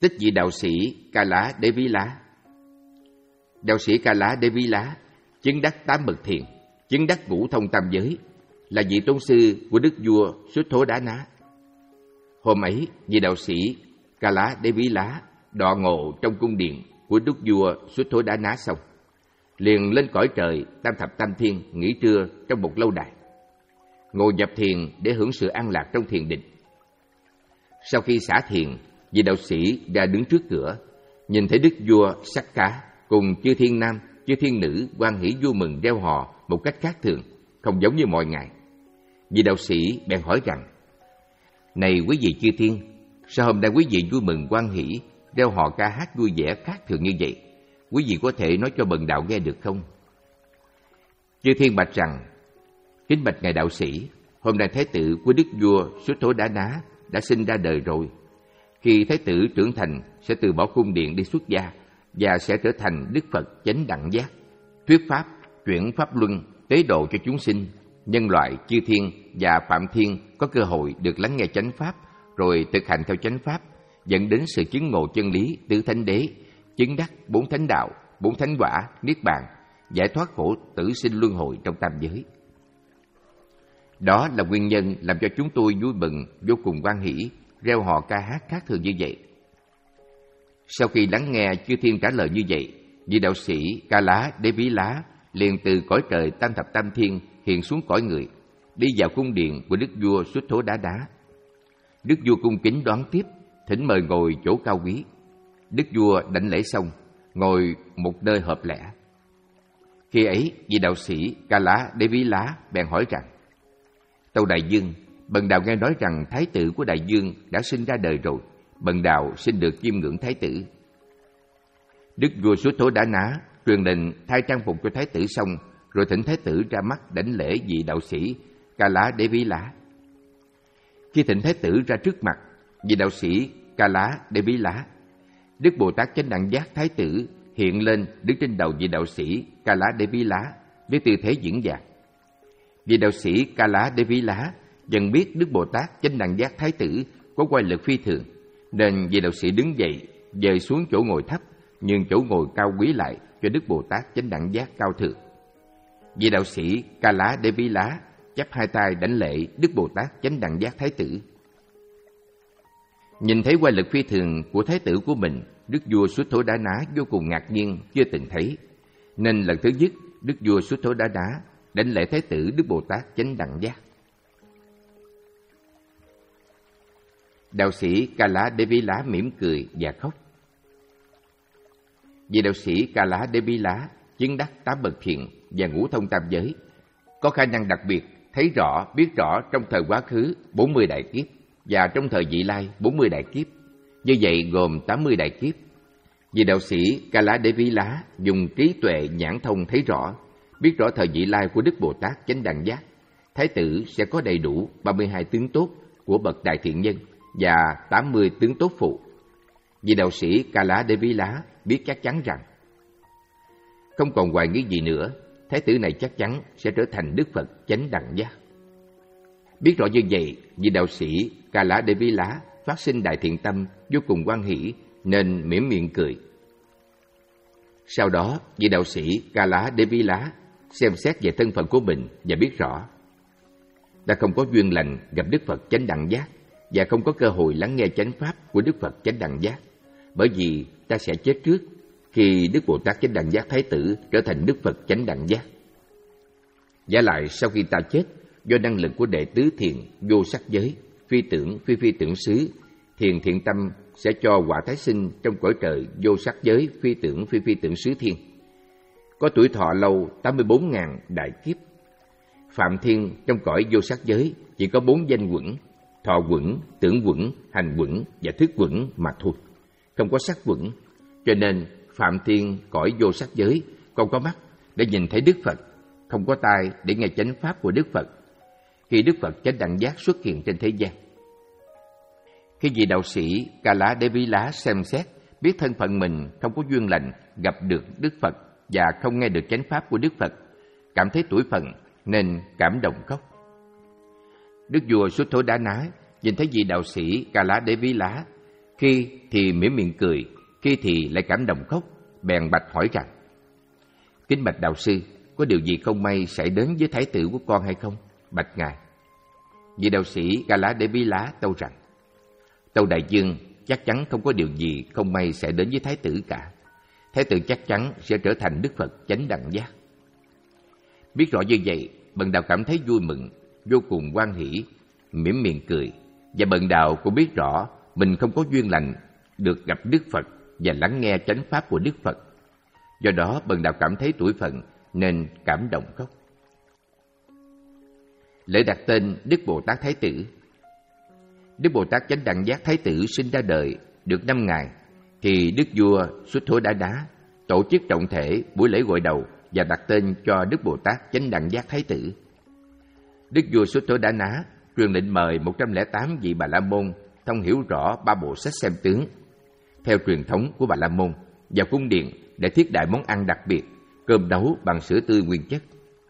Tích vị đạo sĩ Ca Lá Đế Ví Lá. Đạo sĩ Ca Lá Đế Ví Lá chứng đắc tám bậc thiền, chứng đắc ngũ thông tam giới, là vị tôn sư của đức vua Xuất Thố Đá Ná. Hôm ấy, vị đạo sĩ Ca Lá Đế Ví Lá đọ ngộ trong cung điện của đức vua Xuất Thố Đá Ná xong, liền lên cõi trời tam thập tam thiên nghỉ trưa trong một lâu đài, ngồi nhập thiền để hưởng sự an lạc trong thiền định. Sau khi xả thiền, vị đạo sĩ ra đứng trước cửa, nhìn thấy đức vua Sắc Cá cùng chư thiên nam, chư thiên nữ hoan hỷ vui mừng reo hò một cách khác thường, không giống như mọi ngày. Vị đạo sĩ bèn hỏi rằng: Này quý vị chư thiên, sao hôm nay quý vị vui mừng hoan hỷ reo hò ca hát vui vẻ khác thường như vậy? Quý vị có thể nói cho bần đạo nghe được không? Chư thiên bạch rằng: Kính bạch ngài đạo sĩ, hôm nay thái tử của đức vua Xuất Thố Đá Ná đã sinh ra đời rồi. Khi thái tử trưởng thành sẽ từ bỏ cung điện đi xuất gia và sẽ trở thành Đức Phật chánh đẳng giác, thuyết pháp, chuyển pháp luân, tế độ cho chúng sinh, nhân loại, chư thiên và phạm thiên có cơ hội được lắng nghe chánh pháp rồi thực hành theo chánh pháp, dẫn đến sự chứng ngộ chân lý tứ thánh đế, chứng đắc bốn thánh đạo, bốn thánh quả, niết bàn, giải thoát khổ tử sinh luân hồi trong tam giới. Đó là nguyên nhân làm cho chúng tôi vui mừng vô cùng hoan hỷ, reo hò ca hát khác thường như vậy. Sau khi lắng nghe chư thiên trả lời như vậy, vị đạo sĩ Ca Lá Đế Ví Lá liền từ cõi trời tam thập tam thiên hiện xuống cõi người, đi vào cung điện của đức vua Xuất Thố Đá Đá. Đức vua cung kính đón tiếp, thỉnh mời ngồi chỗ cao quý. Đức vua đảnh lễ xong, ngồi một nơi hợp lẽ. Khi ấy, vị đạo sĩ Ca Lá Đế Ví Lá bèn hỏi rằng: Tâu đại vương, bần đạo nghe nói rằng thái tử của đại vương đã sinh ra đời rồi, bần đạo xin được chiêm ngưỡng thái tử. Đức vua Xuất Thố Đá Ná truyền lệnh thay trang phục cho thái tử xong, rồi thỉnh thái tử ra mắt đảnh lễ vị đạo sĩ Ca Lá Đế Ví Lá. Khi thỉnh thái tử ra trước mặt vị đạo sĩ Ca Lá Đế Ví Lá, Đức Bồ Tát Chánh Đẳng Giác thái tử hiện lên đứng trên đầu vị đạo sĩ Ca Lá Đế Ví Lá với tư thế vững vàng. Vị đạo sĩ Ca Lá Đế Ví Lá dần biết Đức Bồ Tát Chánh Đẳng Giác thái tử có oai lực phi thường, nên vị đạo sĩ đứng dậy dời xuống chỗ ngồi thấp, nhưng chỗ ngồi cao quý lại cho Đức Bồ Tát Chánh Đẳng Giác cao thượng. Vị đạo sĩ Ca Lá Đế Ví Lá chắp hai tay đảnh lễ Đức Bồ Tát Chánh Đẳng Giác thái tử. Nhìn thấy oai lực phi thường của thái tử của mình, đức vua Xuất Thố Đá Ná vô cùng ngạc nhiên chưa từng thấy, nên lần thứ nhất đức vua Xuất Thố Đá Ná đảnh lễ thái tử Đức Bồ Tát Chánh Đẳng Giác. Đạo sĩ Ca Lá Đế Ví Lá mỉm cười và khóc. Vị đạo sĩ Ca Lá Đế Ví Lá chứng đắc tám bậc thiền và ngũ thông tam giới, có khả năng đặc biệt thấy rõ, biết rõ trong thời quá khứ bốn mươi đại kiếp và trong thời vị lai bốn mươi đại kiếp, như vậy gồm tám mươi đại kiếp. Vị đạo sĩ Ca Lá Đế Ví Lá dùng trí tuệ nhãn thông thấy rõ, biết rõ thời vị lai của Đức Bồ Tát Chánh Đẳng Giác, thái tử sẽ có đầy đủ ba mươi hai tướng tốt của bậc đại thiện nhân và tám mươi tướng tốt phụ. Vị đạo sĩ Ca Lá Đế Ví Lá biết chắc chắn rằng không còn hoài nghi gì nữa, thái tử này chắc chắn sẽ trở thành Đức Phật Chánh Đẳng Giác. Biết rõ như vậy, vị đạo sĩ Ca Lá Đế Ví Lá phát sinh đại thiện tâm vô cùng hoan hỷ, nên mỉm miệng cười. Sau đó, vị đạo sĩ Ca Lá Đế Ví Lá xem xét về thân phận của mình và biết rõ ta không có duyên lành gặp Đức Phật Chánh Đẳng Giác và không có cơ hội lắng nghe chánh pháp của Đức Phật Chánh Đẳng Giác, bởi vì ta sẽ chết trước khi Đức Bồ Tát Chánh Đẳng Giác thái tử trở thành Đức Phật Chánh Đẳng Giác. Giả lại sau khi ta chết, do năng lực của đệ tứ thiền vô sắc giới, phi tưởng phi phi tưởng xứ, thiền thiện tâm sẽ cho quả tái sinh trong cõi trời vô sắc giới, phi tưởng phi phi tưởng xứ thiên, có tuổi thọ lâu tám mươi bốn ngàn đại kiếp. Phạm thiên trong cõi vô sắc giới chỉ có bốn danh quẩn: thọ quẩn, tưởng quẩn, hành quẩn và thức quẩn mà thôi, không có sắc quẩn. Cho nên Phạm thiên cõi vô sắc giới không có mắt để nhìn thấy Đức Phật, không có tai để nghe chánh pháp của Đức Phật khi Đức Phật Chánh Đẳng Giác xuất hiện trên thế gian. Khi vị đạo sĩ Ca Lá Đế Ví Lá xem xét biết thân phận mình không có duyên lành gặp được Đức Phật và không nghe được chánh pháp của Đức Phật, cảm thấy tủi phận nên cảm động khóc. Đức vua Xuất Thố Đá Ná nhìn thấy vị đạo sĩ Ca Lá Đế Ví Lá khi thì mỉm miệng cười, khi thì lại cảm động khóc, bèn bạch hỏi rằng: Kính bạch đạo sư, có điều gì không may xảy đến với thái tử của con hay không? Bạch ngài. Vị đạo sĩ Galadebila tâu rằng: Tâu đại dương, chắc chắn không có điều gì không may sẽ đến với thái tử cả. Thái tử chắc chắn sẽ trở thành Đức Phật chánh đẳng giác. Biết rõ như vậy, Bần đạo cảm thấy vui mừng, vô cùng hoan hỷ, mỉm miệng cười. Và Bần đạo cũng biết rõ mình không có duyên lành được gặp Đức Phật và lắng nghe chánh pháp của Đức Phật. Do đó Bần đạo cảm thấy tủi phận nên cảm động khóc. Lễ đặt tên Đức Bồ Tát Thái Tử. Đức Bồ Tát chánh đẳng giác Thái Tử sinh ra đời được năm ngày, thì Đức vua Sutthodana tổ chức trọng thể buổi lễ gội đầu và đặt tên cho Đức Bồ Tát chánh đẳng giác Thái Tử. Đức vua Sutthodana truyền lệnh mời một trăm lẻ tám vị Bà La Môn thông hiểu rõ ba bộ sách xem tướng theo truyền thống của Bà La Môn vào cung điện để thiết đại món ăn đặc biệt, cơm nấu bằng sữa tươi nguyên chất.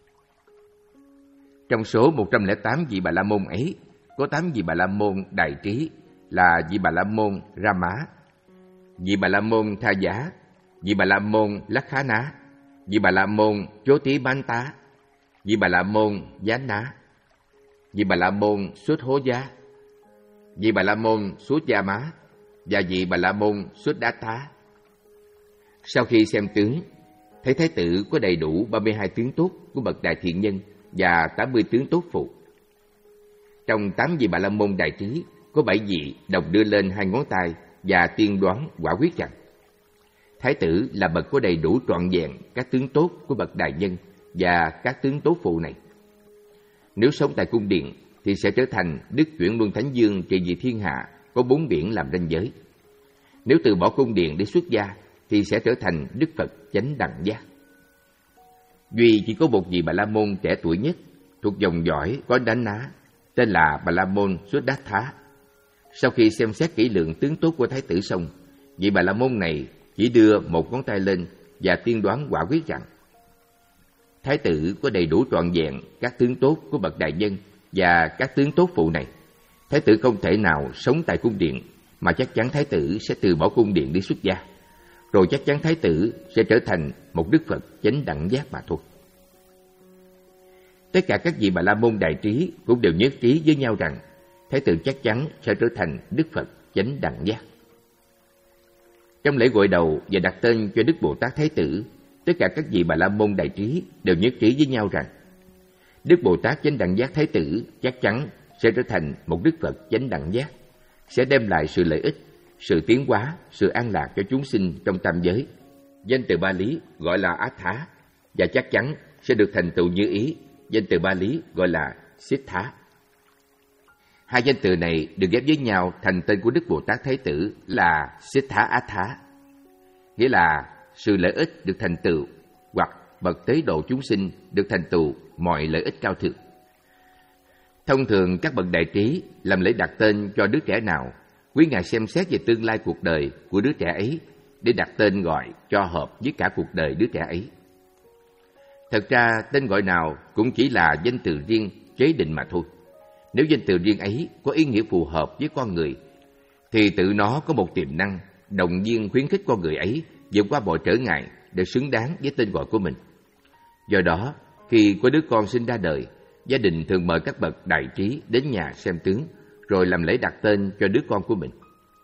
Trong số một trăm lẻ tám vị Bà La Môn ấy, có tám vị Bà La Môn đại trí là vị Bà La Môn Rama, vị Bà La Môn Tha Giá, vị Bà La Môn Lakkhana, vị Bà La Môn Chotipanta, vị Bà La Môn Jana, vị Bà La Môn Sutthoja, vị Bà La Môn Sujama và vị Bà La Môn Suddhatha. Sau khi xem tướng, thấy thái tử có đầy đủ ba mươi hai tướng tốt của bậc đại thiện nhân và tám mươi tướng tốt phụ. Trong tám vị Bà La Môn đại trí, có bảy vị đồng đưa lên hai ngón tay và tiên đoán quả quyết rằng thái tử là bậc có đầy đủ trọn vẹn các tướng tốt của bậc đại nhân và các tướng tốt phụ này. Nếu sống tại cung điện thì sẽ trở thành Đức Chuyển Luân Thánh Dương trị vì thiên hạ, có bốn biển làm ranh giới. Nếu từ bỏ cung điện để xuất gia thì sẽ trở thành Đức Phật chánh đẳng giác. Duy chỉ có một vị Bà La Môn trẻ tuổi nhất thuộc dòng dõi có đánh ná, tên là Bà La Môn Suddhatha. Sau khi xem xét kỹ lưỡng tướng tốt của thái tử xong, vị Bà La Môn này chỉ đưa một ngón tay lên và tiên đoán quả quyết rằng thái tử có đầy đủ trọn vẹn các tướng tốt của bậc đại nhân và các tướng tốt phụ này. Thái tử không thể nào sống tại cung điện, mà chắc chắn thái tử sẽ từ bỏ cung điện đi xuất gia. Rồi chắc chắn thái tử sẽ trở thành một Đức Phật chánh đẳng giác mà thôi. Tất cả các vị Bà La Môn đại trí cũng đều nhất trí với nhau rằng thái tử chắc chắn sẽ trở thành Đức Phật chánh đẳng giác. Trong lễ gội đầu và đặt tên cho Đức Bồ Tát Thái Tử, tất cả các vị Bà La Môn đại trí đều nhất trí với nhau rằng Đức Bồ Tát chánh đẳng giác Thái Tử chắc chắn sẽ trở thành một Đức Phật chánh đẳng giác, sẽ đem lại sự lợi ích, sự tiến hóa, sự an lạc cho chúng sinh trong tam giới. Danh từ Bali gọi là Atha và chắc chắn sẽ được thành tựu như ý. Danh từ Bali gọi là Siddha. Hai danh từ này được ghép với nhau thành tên của Đức Bồ Tát Thái Tử là Siddha Atha, nghĩa là sự lợi ích được thành tựu hoặc bậc tế độ chúng sinh được thành tựu mọi lợi ích cao thượng. Thông thường các bậc đại trí làm lễ đặt tên cho đứa trẻ nào, quý ngài xem xét về tương lai cuộc đời của đứa trẻ ấy để đặt tên gọi cho hợp với cả cuộc đời đứa trẻ ấy. Thật ra tên gọi nào cũng chỉ là danh từ riêng chế định mà thôi. Nếu danh từ riêng ấy có ý nghĩa phù hợp với con người thì tự nó có một tiềm năng động viên khuyến khích con người ấy vượt qua mọi trở ngại để xứng đáng với tên gọi của mình. Do đó, khi có đứa con sinh ra đời, gia đình thường mời các bậc đại trí đến nhà xem tướng rồi làm lễ đặt tên cho đứa con của mình.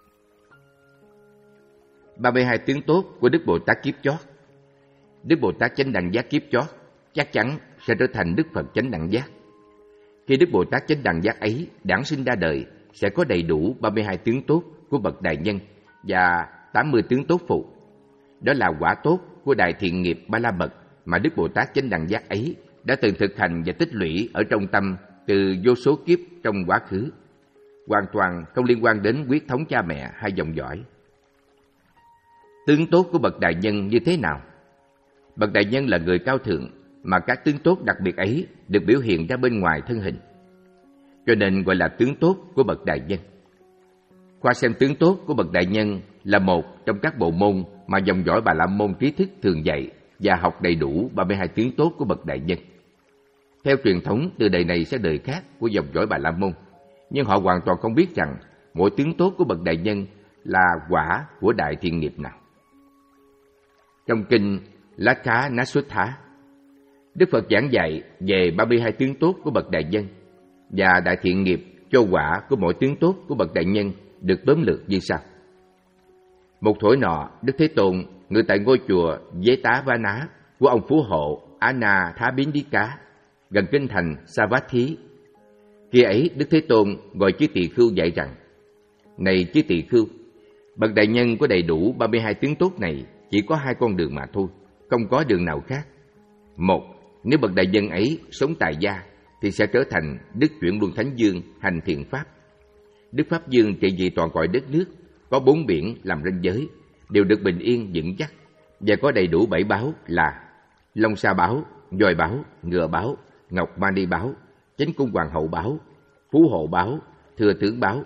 ba mươi hai tướng tốt của Đức Bồ Tát kiếp chót. Đức Bồ Tát chánh đẳng giác kiếp chót chắc chắn sẽ trở thành Đức Phật chánh đẳng giác. Khi Đức Bồ Tát chánh đẳng giác ấy đản sinh ra đời, sẽ có đầy đủ ba mươi hai tướng tốt của bậc đại nhân và tám mươi tướng tốt phụ. Đó là quả tốt của đại thiện nghiệp ba la mật mà Đức Bồ Tát chánh đẳng giác ấy đã từng thực hành và tích lũy ở trong tâm từ vô số kiếp trong quá khứ, hoàn toàn không liên quan đến huyết thống cha mẹ hay dòng dõi. Tướng tốt của bậc đại nhân như thế nào? Bậc đại nhân là người cao thượng mà các tướng tốt đặc biệt ấy được biểu hiện ra bên ngoài thân hình, cho nên gọi là tướng tốt của bậc đại nhân. Khoa xem tướng tốt của bậc đại nhân là một trong các bộ môn mà dòng dõi Bà La Môn trí thức thường dạy và học đầy đủ ba mươi hai tướng tốt của bậc đại nhân. Theo truyền thống từ đời này sang đời khác của dòng dõi Bà La Môn, nhưng họ hoàn toàn không biết rằng mỗi tướng tốt của bậc đại nhân là quả của đại thiện nghiệp nào. Trong kinh Lá Cá Ná Xuất Thá, Đức Phật giảng dạy về ba mươi hai tướng tốt của bậc đại nhân và đại thiện nghiệp cho quả của mỗi tướng tốt của bậc đại nhân được tóm lược như sau. Một thuở nọ, Đức Thế Tôn ngự tại ngôi chùa Vế Tá Vá Ná của ông phú hộ Á Na Thá Biến Đi Cá, gần kinh thành Savatthi. Khi ấy, Đức Thế Tôn gọi chư tỳ khưu dạy rằng: Này chư tỳ khưu, bậc đại nhân có đầy đủ ba mươi hai tướng tốt này chỉ có hai con đường mà thôi, không có đường nào khác. Một, nếu bậc đại nhân ấy sống tại gia thì sẽ trở thành Đức Chuyển Luân Thánh Dương hành thiện pháp. Đức Pháp Dương trị vì toàn cõi đất nước, có bốn biển làm ranh giới, đều được bình yên vững chắc, và có đầy đủ bảy báo là Long Sa báo, Voi báo, Ngựa báo, Ngọc Mani báo, Chánh Cung Hoàng hậu báo, Phú hộ báo, Thừa tướng báo.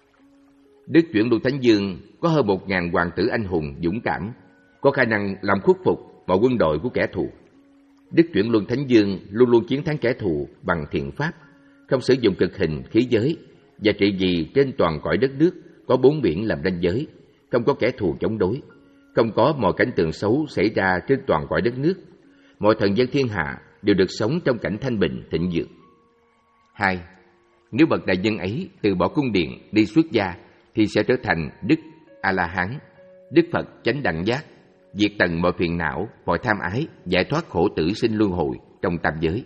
Đức Chuyển Luân Thánh Dương có hơn một ngàn hoàng tử anh hùng dũng cảm, có khả năng làm khuất phục mọi quân đội của kẻ thù. Đức Chuyển Luân Thánh Dương luôn luôn chiến thắng kẻ thù bằng thiện pháp, không sử dụng cực hình khí giới, và trị vì trên toàn cõi đất nước có bốn biển làm ranh giới, không có kẻ thù chống đối, không có mọi cảnh tượng xấu xảy ra trên toàn cõi đất nước. Mọi thần dân thiên hạ đều được sống trong cảnh thanh bình thịnh vượng. Hai, nếu bậc đại nhân ấy từ bỏ cung điện đi xuất gia thì sẽ trở thành Đức A-la-hán, Đức Phật chánh đẳng giác, diệt tận mọi phiền não, mọi tham ái, giải thoát khổ tử sinh luân hồi trong tam giới.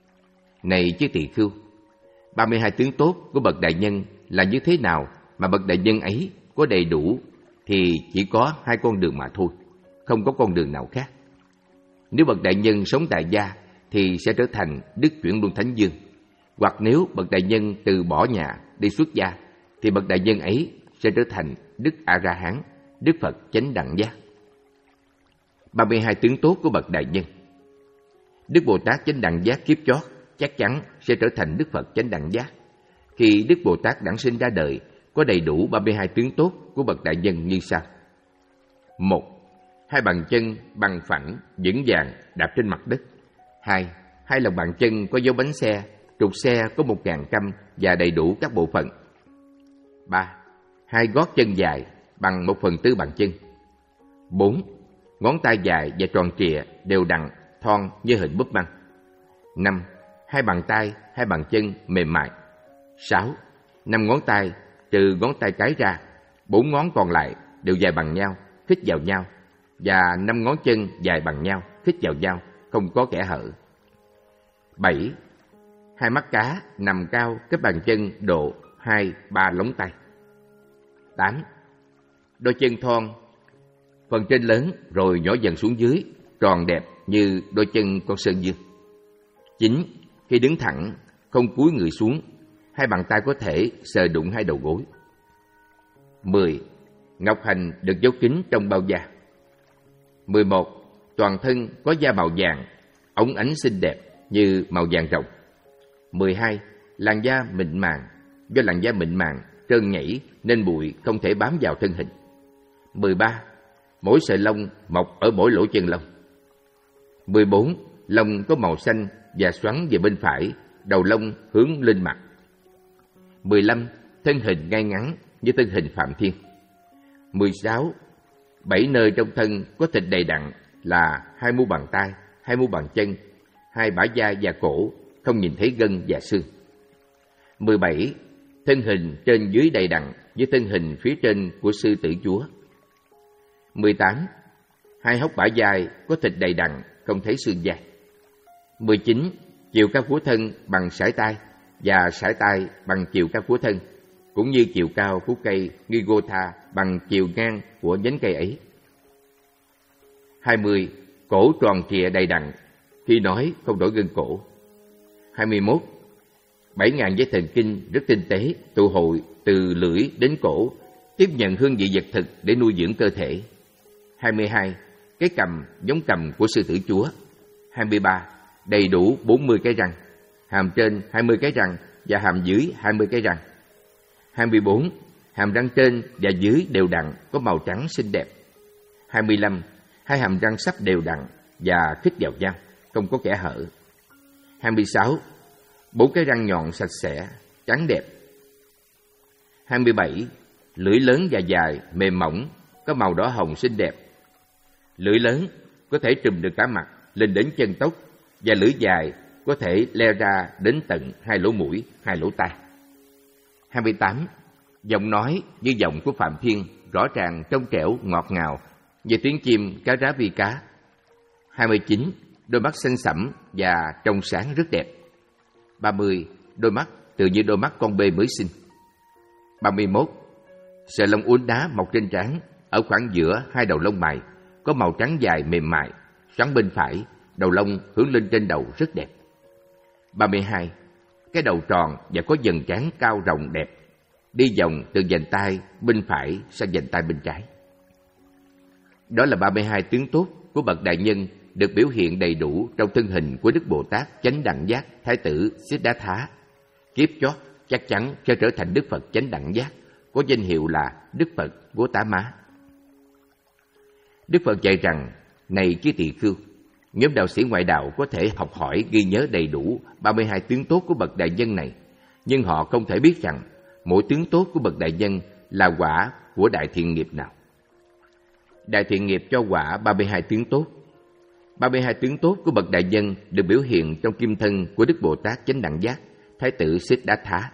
Này chư tỳ khưu, ba mươi hai tướng tốt của bậc đại nhân là như thế nào mà bậc đại nhân ấy có đầy đủ thì chỉ có hai con đường mà thôi, không có con đường nào khác. Nếu bậc đại nhân sống tại gia thì sẽ trở thành Đức Chuyển Luân Thánh Dương, hoặc nếu bậc đại nhân từ bỏ nhà đi xuất gia thì bậc đại nhân ấy sẽ trở thành Đức A-ra-hán, Đức Phật chánh đẳng giác. ba mươi hai tướng tốt của bậc đại nhân. Đức Bồ Tát chánh đẳng giác kiếp chót chắc chắn sẽ trở thành Đức Phật chánh đẳng giác. Khi Đức Bồ Tát đản sinh ra đời, có đầy đủ ba mươi hai tướng tốt của bậc đại nhân như sau. Một, hai bàn chân bằng phẳng, vững vàng đạp trên mặt đất. Hai, hai lòng bàn chân có dấu bánh xe, trục xe có một ngàn căm và đầy đủ các bộ phận. Ba, hai gót chân dài bằng một phần tư bàn chân. Bốn, ngón tay dài và tròn trịa đều đặn, thon như hình búp băng. Năm, hai bàn tay, hai bàn chân mềm mại. Sáu, năm ngón tay trừ ngón tay cái ra, bốn ngón còn lại đều dài bằng nhau, khít vào nhau, và năm ngón chân dài bằng nhau, khít vào nhau, không có kẽ hở. Bảy, hai mắt cá nằm cao cách bàn chân độ hai ba lóng tay. Tám, đôi chân thon, phần trên lớn rồi nhỏ dần xuống dưới, tròn đẹp như đôi chân con sơn dương. Chín, khi đứng thẳng, không cúi người xuống, hai bàn tay có thể sờ đụng hai đầu gối. Mười, ngọc hành được giấu kín trong bao da. Mười một, toàn thân có da màu vàng, óng ánh xinh đẹp như màu vàng rồng. Mười hai, làn da mịn màng, do làn da mịn màng, trơn nhảy nên bụi không thể bám vào thân hình. Mười ba, mỗi sợi lông mọc ở mỗi lỗ chân lông. Mười bốn, lông có màu xanh và xoắn về bên phải, đầu lông hướng lên mặt. Mười lăm, thân hình ngay ngắn như thân hình Phạm Thiên. Mười sáu, bảy nơi trong thân có thịt đầy đặn là hai mu bàn tay, hai mu bàn chân, hai bả vai và cổ, không nhìn thấy gân và xương. Mười bảy, thân hình trên dưới đầy đặn như thân hình phía trên của sư tử chúa. Mười tám, hai hốc bả vai có thịt đầy đặn, không thấy xương vai. Mười chín, chiều cao của thân bằng sải tay và sải tay bằng chiều cao của thân, cũng như chiều cao của cây Ngigotha bằng chiều ngang của nhánh cây ấy. Hai mươi, cổ tròn trịa đầy đặn, khi nói không đổi gân cổ. Hai mươi mốt, bảy ngàn dây thần kinh rất tinh tế, tụ hội từ lưỡi đến cổ, tiếp nhận hương vị vật thực để nuôi dưỡng cơ thể. Hai mươi hai, cái cằm giống cằm của sư tử chúa. Hai mươi ba, đầy đủ bốn mươi cái răng, hàm trên hai mươi cái răng và hàm dưới hai mươi cái răng. Hai mươi bốn, hàm răng trên và dưới đều đặn, có màu trắng xinh đẹp. Hai mươi lăm, hai hàm răng sắp đều đặn và khít vào nhau, không có kẽ hở. Hai mươi sáu, bốn cái răng nhọn sạch sẽ, trắng đẹp. Hai mươi bảy, Lưỡi lớn và dài, mềm mỏng, có màu đỏ hồng xinh đẹp. Lưỡi lớn có thể trùm được cả mặt lên đến chân tóc, và lưỡi dài có thể le ra đến tận hai lỗ mũi, hai lỗ tai. hai mươi tám. Giọng nói như giọng của Phạm Thiên, rõ ràng trong trẻo, ngọt ngào, như tiếng chim cá rá vi cá. hai mươi chín. Đôi mắt xanh sẫm và trong sáng rất đẹp. ba mươi. Đôi mắt tự như đôi mắt con bê mới sinh. ba mươi mốt. Sợi lông uốn đá mọc trên trán, ở khoảng giữa hai đầu lông mày, có màu trắng dài mềm mại, xoắn bên phải, đầu lông hướng lên trên đầu rất đẹp. ba mươi hai. Cái đầu tròn và có dần trán cao rộng đẹp, đi vòng từ vành tai bên phải sang vành tai bên trái. Đó là ba mươi hai tướng tốt của bậc đại nhân được biểu hiện đầy đủ trong thân hình của Đức Bồ Tát Chánh Đẳng Giác Thái tử Siddhartha. Kiếp chót chắc chắn sẽ trở thành Đức Phật Chánh Đẳng Giác, có danh hiệu là Đức Phật Gotama. Đức Phật dạy rằng, này chư tỳ khưu, nhóm đạo sĩ ngoại đạo có thể học hỏi ghi nhớ đầy đủ ba mươi hai tướng tốt của bậc đại nhân này, nhưng họ không thể biết rằng mỗi tướng tốt của bậc đại nhân là quả của đại thiện nghiệp nào. Đại thiện nghiệp cho quả ba mươi hai tướng tốt. ba mươi hai tướng tốt của bậc đại nhân được biểu hiện trong kim thân của Đức Bồ Tát Chánh Đẳng Giác Thái tử Siddhartha.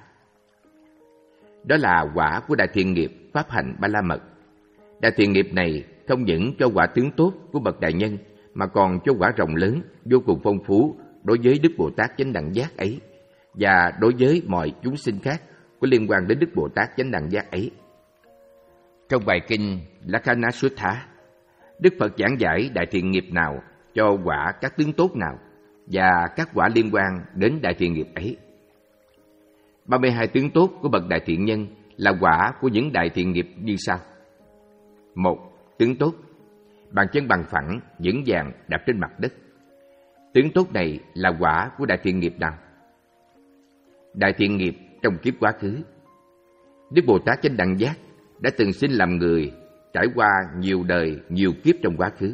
Đó là quả của đại thiện nghiệp pháp hạnh Ba La Mật. Đại thiện nghiệp này không những cho quả tướng tốt của bậc đại nhân, mà còn cho quả rộng lớn, vô cùng phong phú đối với Đức Bồ Tát Chánh Đẳng Giác ấy, và đối với mọi chúng sinh khác có liên quan đến Đức Bồ Tát Chánh Đẳng Giác ấy. Trong bài kinh Lakkhana Sutta, Đức Phật giảng giải đại thiện nghiệp nào cho quả các tướng tốt nào và các quả liên quan đến đại thiện nghiệp ấy. ba mươi hai tướng tốt của bậc đại thiện nhân là quả của những đại thiện nghiệp như sau. Một. Tướng tốt: bàn chân bằng phẳng, vững vàng đạp trên mặt đất. Tướng tốt này là quả của đại thiện nghiệp nào? Đại thiện nghiệp trong kiếp quá khứ. Đức Bồ Tát Chánh Đẳng Giác đã từng sinh làm người, trải qua nhiều đời, nhiều kiếp trong quá khứ.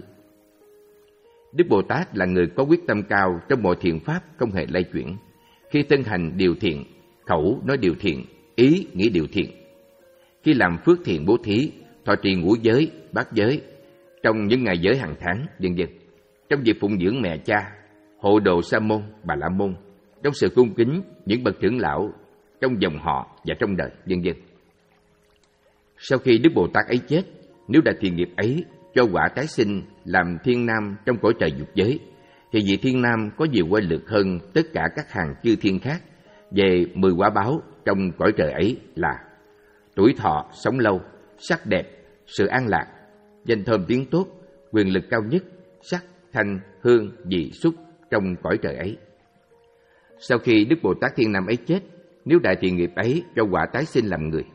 Đức Bồ Tát là người có quyết tâm cao trong mọi thiện pháp không hề lay chuyển. Khi thân hành điều thiện, khẩu nói điều thiện, ý nghĩ điều thiện. Khi làm phước thiện bố thí, thọ trì ngũ giới, bát giới, trong những ngày giới hàng tháng, vân vân. Trong việc phụng dưỡng mẹ cha, hộ độ sa môn, bà la môn, trong sự cung kính những bậc trưởng lão, trong dòng họ và trong đời, vân vân. Sau khi Đức Bồ Tát ấy chết, nếu đại thiện nghiệp ấy cho quả tái sinh làm thiên nam trong cõi trời dục giới, thì vị thiên nam có nhiều oai lực hơn tất cả các hàng chư thiên khác về mười quả báo trong cõi trời ấy là tuổi thọ, sống lâu, sắc đẹp, sự an lạc, danh thơm tiếng tốt, quyền lực cao nhất, sắc, thanh, hương, vị, xúc trong cõi trời ấy. Sau khi Đức Bồ Tát Thiên Nam ấy chết, nếu đại thiện nghiệp ấy cho quả tái sinh làm người.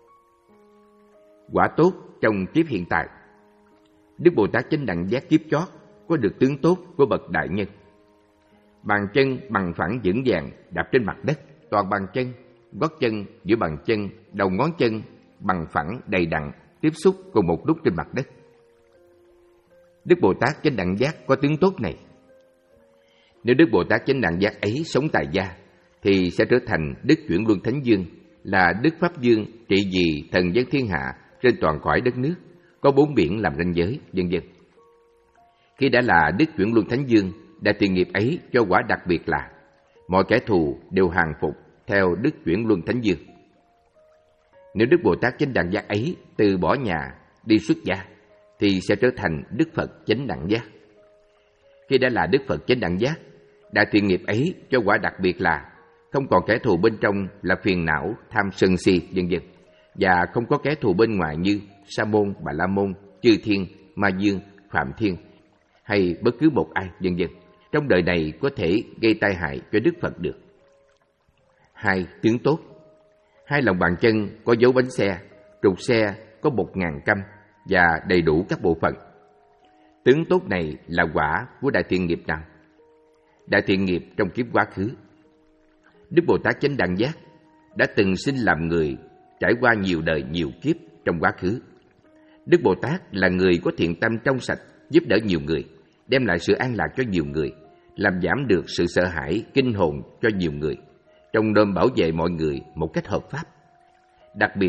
Quả tốt trong kiếp hiện tại. Đức Bồ Tát Chánh Đẳng Giác kiếp chót có được tướng tốt của bậc đại nhân. Bàn chân bằng phẳng vững vàng đạp trên mặt đất, toàn bàn chân, gót chân, giữa bàn chân, đầu ngón chân bằng phẳng đầy đặn tiếp xúc cùng một lúc trên mặt đất. Đức Bồ Tát Chánh Đẳng Giác có tướng tốt này. Nếu Đức Bồ Tát Chánh Đẳng Giác ấy sống tại gia, thì sẽ trở thành Đức Chuyển Luân Thánh Dương, là Đức Pháp Dương trị vì thần dân thiên hạ trên toàn cõi đất nước, có bốn biển làm ranh giới, vân vân. Khi đã là Đức Chuyển Luân Thánh Dương, đại thiện nghiệp ấy cho quả đặc biệt là mọi kẻ thù đều hàng phục theo Đức Chuyển Luân Thánh Dương. Nếu Đức Bồ Tát Chánh Đẳng Giác ấy từ bỏ nhà đi xuất gia, thì sẽ trở thành Đức Phật Chánh Đẳng Giác. Khi đã là Đức Phật Chánh Đẳng Giác, đại thiện nghiệp ấy cho quả đặc biệt là không còn kẻ thù bên trong là phiền não, tham sân si, vân vân, và không có kẻ thù bên ngoài như Sa môn, Bà la môn, chư thiên, ma dương, phạm thiên hay bất cứ một ai, vân vân, trong đời này có thể gây tai hại cho Đức Phật được. Hai, tướng tốt. Hai lòng bàn chân có dấu bánh xe, trục xe có một ngàn căm và đầy đủ các bộ phận. Tướng tốt này là quả của đại thiện nghiệp nào? Đại thiện nghiệp trong kiếp quá khứ. Đức Bồ Tát Chánh Đẳng Giác đã từng sinh làm người, trải qua nhiều đời nhiều kiếp trong quá khứ. Đức Bồ Tát là người có thiện tâm trong sạch, giúp đỡ nhiều người, đem lại sự an lạc cho nhiều người, làm giảm được sự sợ hãi, kinh hồn cho nhiều người, trong đêm bảo vệ mọi người một cách hợp pháp. Đặc biệt,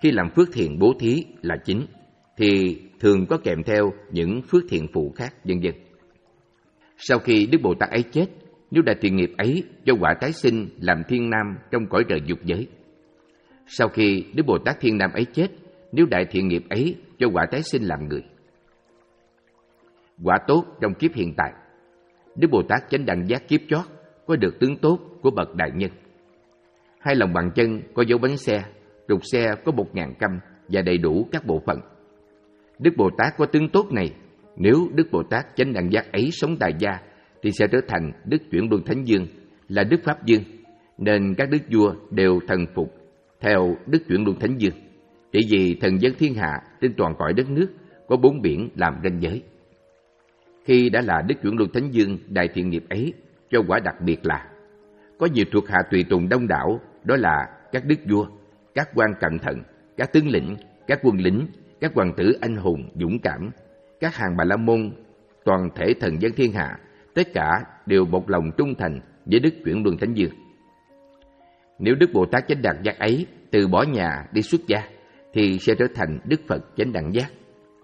Khi làm phước thiện bố thí là chính, thì thường có kèm theo những phước thiện phụ khác, vân vân. Sau khi Đức Bồ Tát ấy chết, nếu đại thiện nghiệp ấy cho quả tái sinh làm thiên nam trong cõi trời dục giới. Sau khi Đức Bồ Tát thiên nam ấy chết, nếu đại thiện nghiệp ấy cho quả tái sinh làm người. Quả tốt trong kiếp hiện tại, Đức Bồ Tát chánh đẳng giác kiếp chót có được tướng tốt của bậc đại nhân. Hai lòng bàn chân có dấu bánh xe, trục xe có một ngàn căm và đầy đủ các bộ phận. Đức Bồ Tát có tướng tốt này, nếu Đức Bồ Tát chánh đẳng giác ấy sống tại gia thì sẽ trở thành Đức Chuyển Luân Thánh Dương, là Đức Pháp Dương, nên các đức vua đều thần phục theo Đức Chuyển Luân Thánh Dương, chỉ vì thần dân thiên hạ trên toàn cõi đất nước có bốn biển làm ranh giới. Khi đã là Đức Chuyển Luân Thánh Dương, đại thiện nghiệp ấy cho quả đặc biệt là có nhiều thuộc hạ tùy tùng đông đảo, đó là các đức vua, các quan cẩn thận, các tướng lĩnh, các quân lính, các hoàng tử anh hùng dũng cảm, các hàng Bà La Môn, toàn thể thần dân thiên hạ, tất cả đều một lòng trung thành với Đức Chuyển Luân Thánh Dương. Nếu Đức Bồ Tát chánh đẳng giác ấy từ bỏ nhà đi xuất gia thì sẽ trở thành Đức Phật chánh đẳng giác.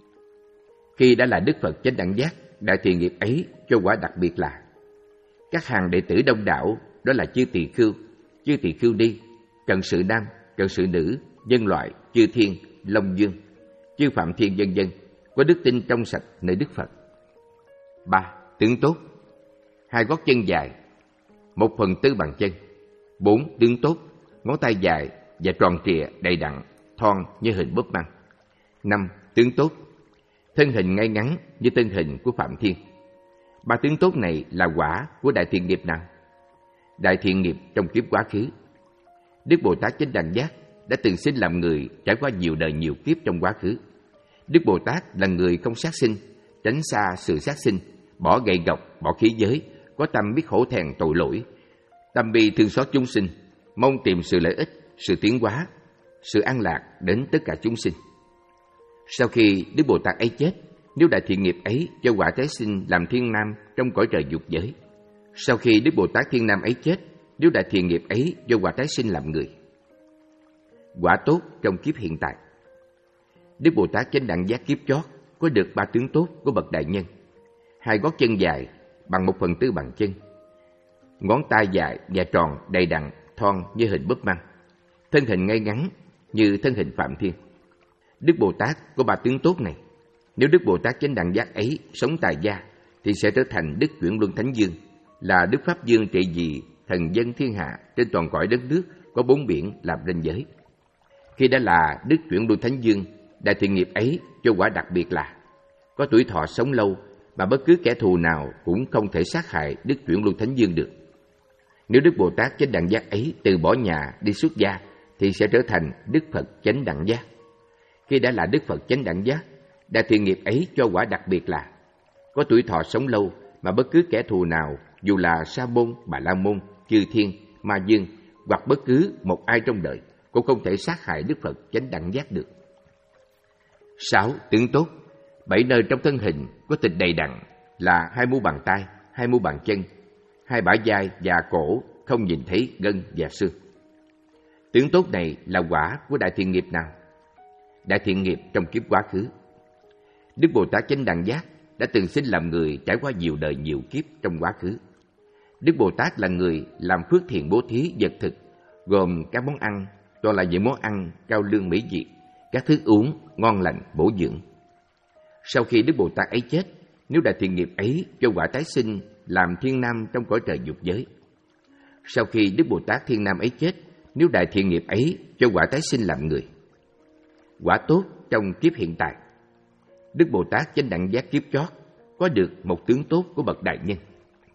Khi đã là Đức Phật chánh đẳng giác, đại thiện nghiệp ấy cho quả đặc biệt là các hàng đệ tử đông đảo, đó là chư tỳ khưu, chư tỳ khưu ni, cận sự nam, cận sự nữ, nhân loại, chư thiên, long dương, chư phạm thiên vân vân, có đức tin trong sạch nơi Đức Phật. Ba, tướng tốt. Hai gót chân dài, một phần tư bằng chân. Bốn, tướng tốt, ngón tay dài và tròn trịa đầy đặn, thon như hình búp măng. Năm, tướng tốt, thân hình ngay ngắn như thân hình của Phạm Thiên. Ba tướng tốt này là quả của đại thiện nghiệp nào? Đại thiện nghiệp trong kiếp quá khứ. Đức Bồ Tát chánh đẳng giác đã từng sinh làm người, trải qua nhiều đời nhiều kiếp trong quá khứ. Đức Bồ Tát là người không sát sinh, tránh xa sự sát sinh, bỏ gậy gộc, bỏ khí giới, có tâm biết hổ thẹn tội lỗi, tâm bi thương xót chúng sinh, mong tìm sự lợi ích, sự tiến hóa, sự an lạc đến tất cả chúng sinh. Sau khi Đức Bồ Tát ấy chết, nếu đại thiện nghiệp ấy cho quả tái sinh làm thiên nam trong cõi trời dục giới. Sau khi Đức Bồ Tát thiên nam ấy chết, nếu đại thiện nghiệp ấy cho quả tái sinh làm người. Quả tốt trong kiếp hiện tại, Đức Bồ Tát chánh đẳng giác kiếp chót có được ba tướng tốt của bậc đại nhân. Hai gót chân dài bằng một phần tư bằng chân, ngón tay dài và tròn đầy đặn, thon như hình búp măng, thân hình ngay ngắn như thân hình Phạm Thiên. Đức Bồ Tát có ba tướng tốt này, nếu Đức Bồ Tát chánh đẳng giác ấy sống tại gia thì sẽ trở thành Đức Chuyển Luân Thánh Dương, là Đức Pháp Dương trị vì thần dân thiên hạ trên toàn cõi đất nước có bốn biển làm ranh giới. Khi đã là Đức Chuyển Luân Thánh Dương, đại thiện nghiệp ấy cho quả đặc biệt là có tuổi thọ sống lâu mà bất cứ kẻ thù nào cũng không thể sát hại Đức Chuyển Luân Thánh Dương được. Nếu Đức Bồ Tát chánh đẳng giác ấy từ bỏ nhà đi xuất gia thì sẽ trở thành Đức Phật chánh đẳng giác. Khi đã là Đức Phật chánh đẳng giác, đại thiện nghiệp ấy cho quả đặc biệt là có tuổi thọ sống lâu mà bất cứ kẻ thù nào, dù là Sa môn, Bà La môn, chư thiên, ma dương hoặc bất cứ một ai trong đời cũng không thể sát hại Đức Phật chánh đẳng giác được. Sáu, tướng tốt. Bảy nơi trong thân hình có thịt đầy đặn là hai mu bàn tay, hai mu bàn chân, hai bả vai và cổ không nhìn thấy gân và xương. Tướng tốt này là quả của đại thiện nghiệp nào? Đại thiện nghiệp trong kiếp quá khứ. Đức Bồ Tát chánh đẳng giác đã từng sinh làm người, trải qua nhiều đời nhiều kiếp trong quá khứ. Đức Bồ Tát là người làm phước thiện bố thí vật thực, gồm các món ăn, toàn là những món ăn cao lương mỹ vị, các thức uống ngon lành bổ dưỡng. Sau khi Đức Bồ Tát ấy chết, nếu đại thiện nghiệp ấy cho quả tái sinh làm thiên nam trong cõi trời dục giới. Sau khi Đức Bồ Tát thiên nam ấy chết, nếu đại thiện nghiệp ấy cho quả tái sinh làm người. Quả tốt trong kiếp hiện tại, Đức Bồ Tát chánh đẳng giác kiếp chót có được một tướng tốt của bậc đại nhân.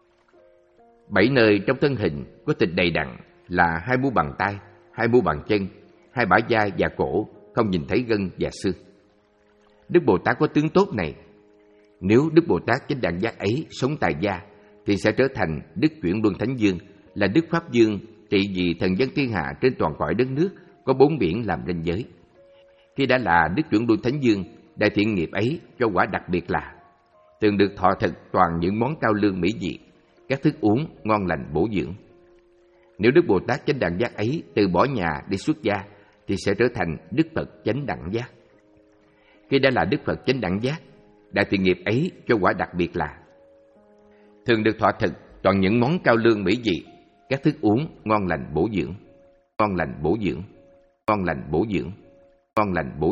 Bảy nơi trong thân hình có thịt đầy đặn là hai mu bàn tay, hai mu bàn chân, hai bả vai và cổ không nhìn thấy gân và xương. Đức Bồ Tát có tướng tốt này, nếu Đức Bồ Tát chánh đẳng giác ấy sống tại gia thì sẽ trở thành Đức Chuyển Luân Thánh Dương, là Đức Pháp Dương trị vì thần dân thiên hạ trên toàn cõi đất nước có bốn biển làm ranh giới. Khi đã là Đức Chuyển Luân Thánh Dương, đại thiện nghiệp ấy cho quả đặc biệt là thường được thọ thực toàn những món cao lương mỹ vị, các thức uống ngon lành bổ dưỡng. Nếu Đức Bồ Tát chánh đẳng giác ấy từ bỏ nhà đi xuất gia thì sẽ trở thành Đức Phật chánh đẳng giác. Khi đã là Đức Phật chánh đẳng giác, đại thiện nghiệp ấy cho quả đặc biệt là thường được thọ thực toàn những món cao lương mỹ vị, các thức uống ngon lành bổ dưỡng, ngon lành bổ dưỡng, ngon lành bổ dưỡng, ngon lành bổ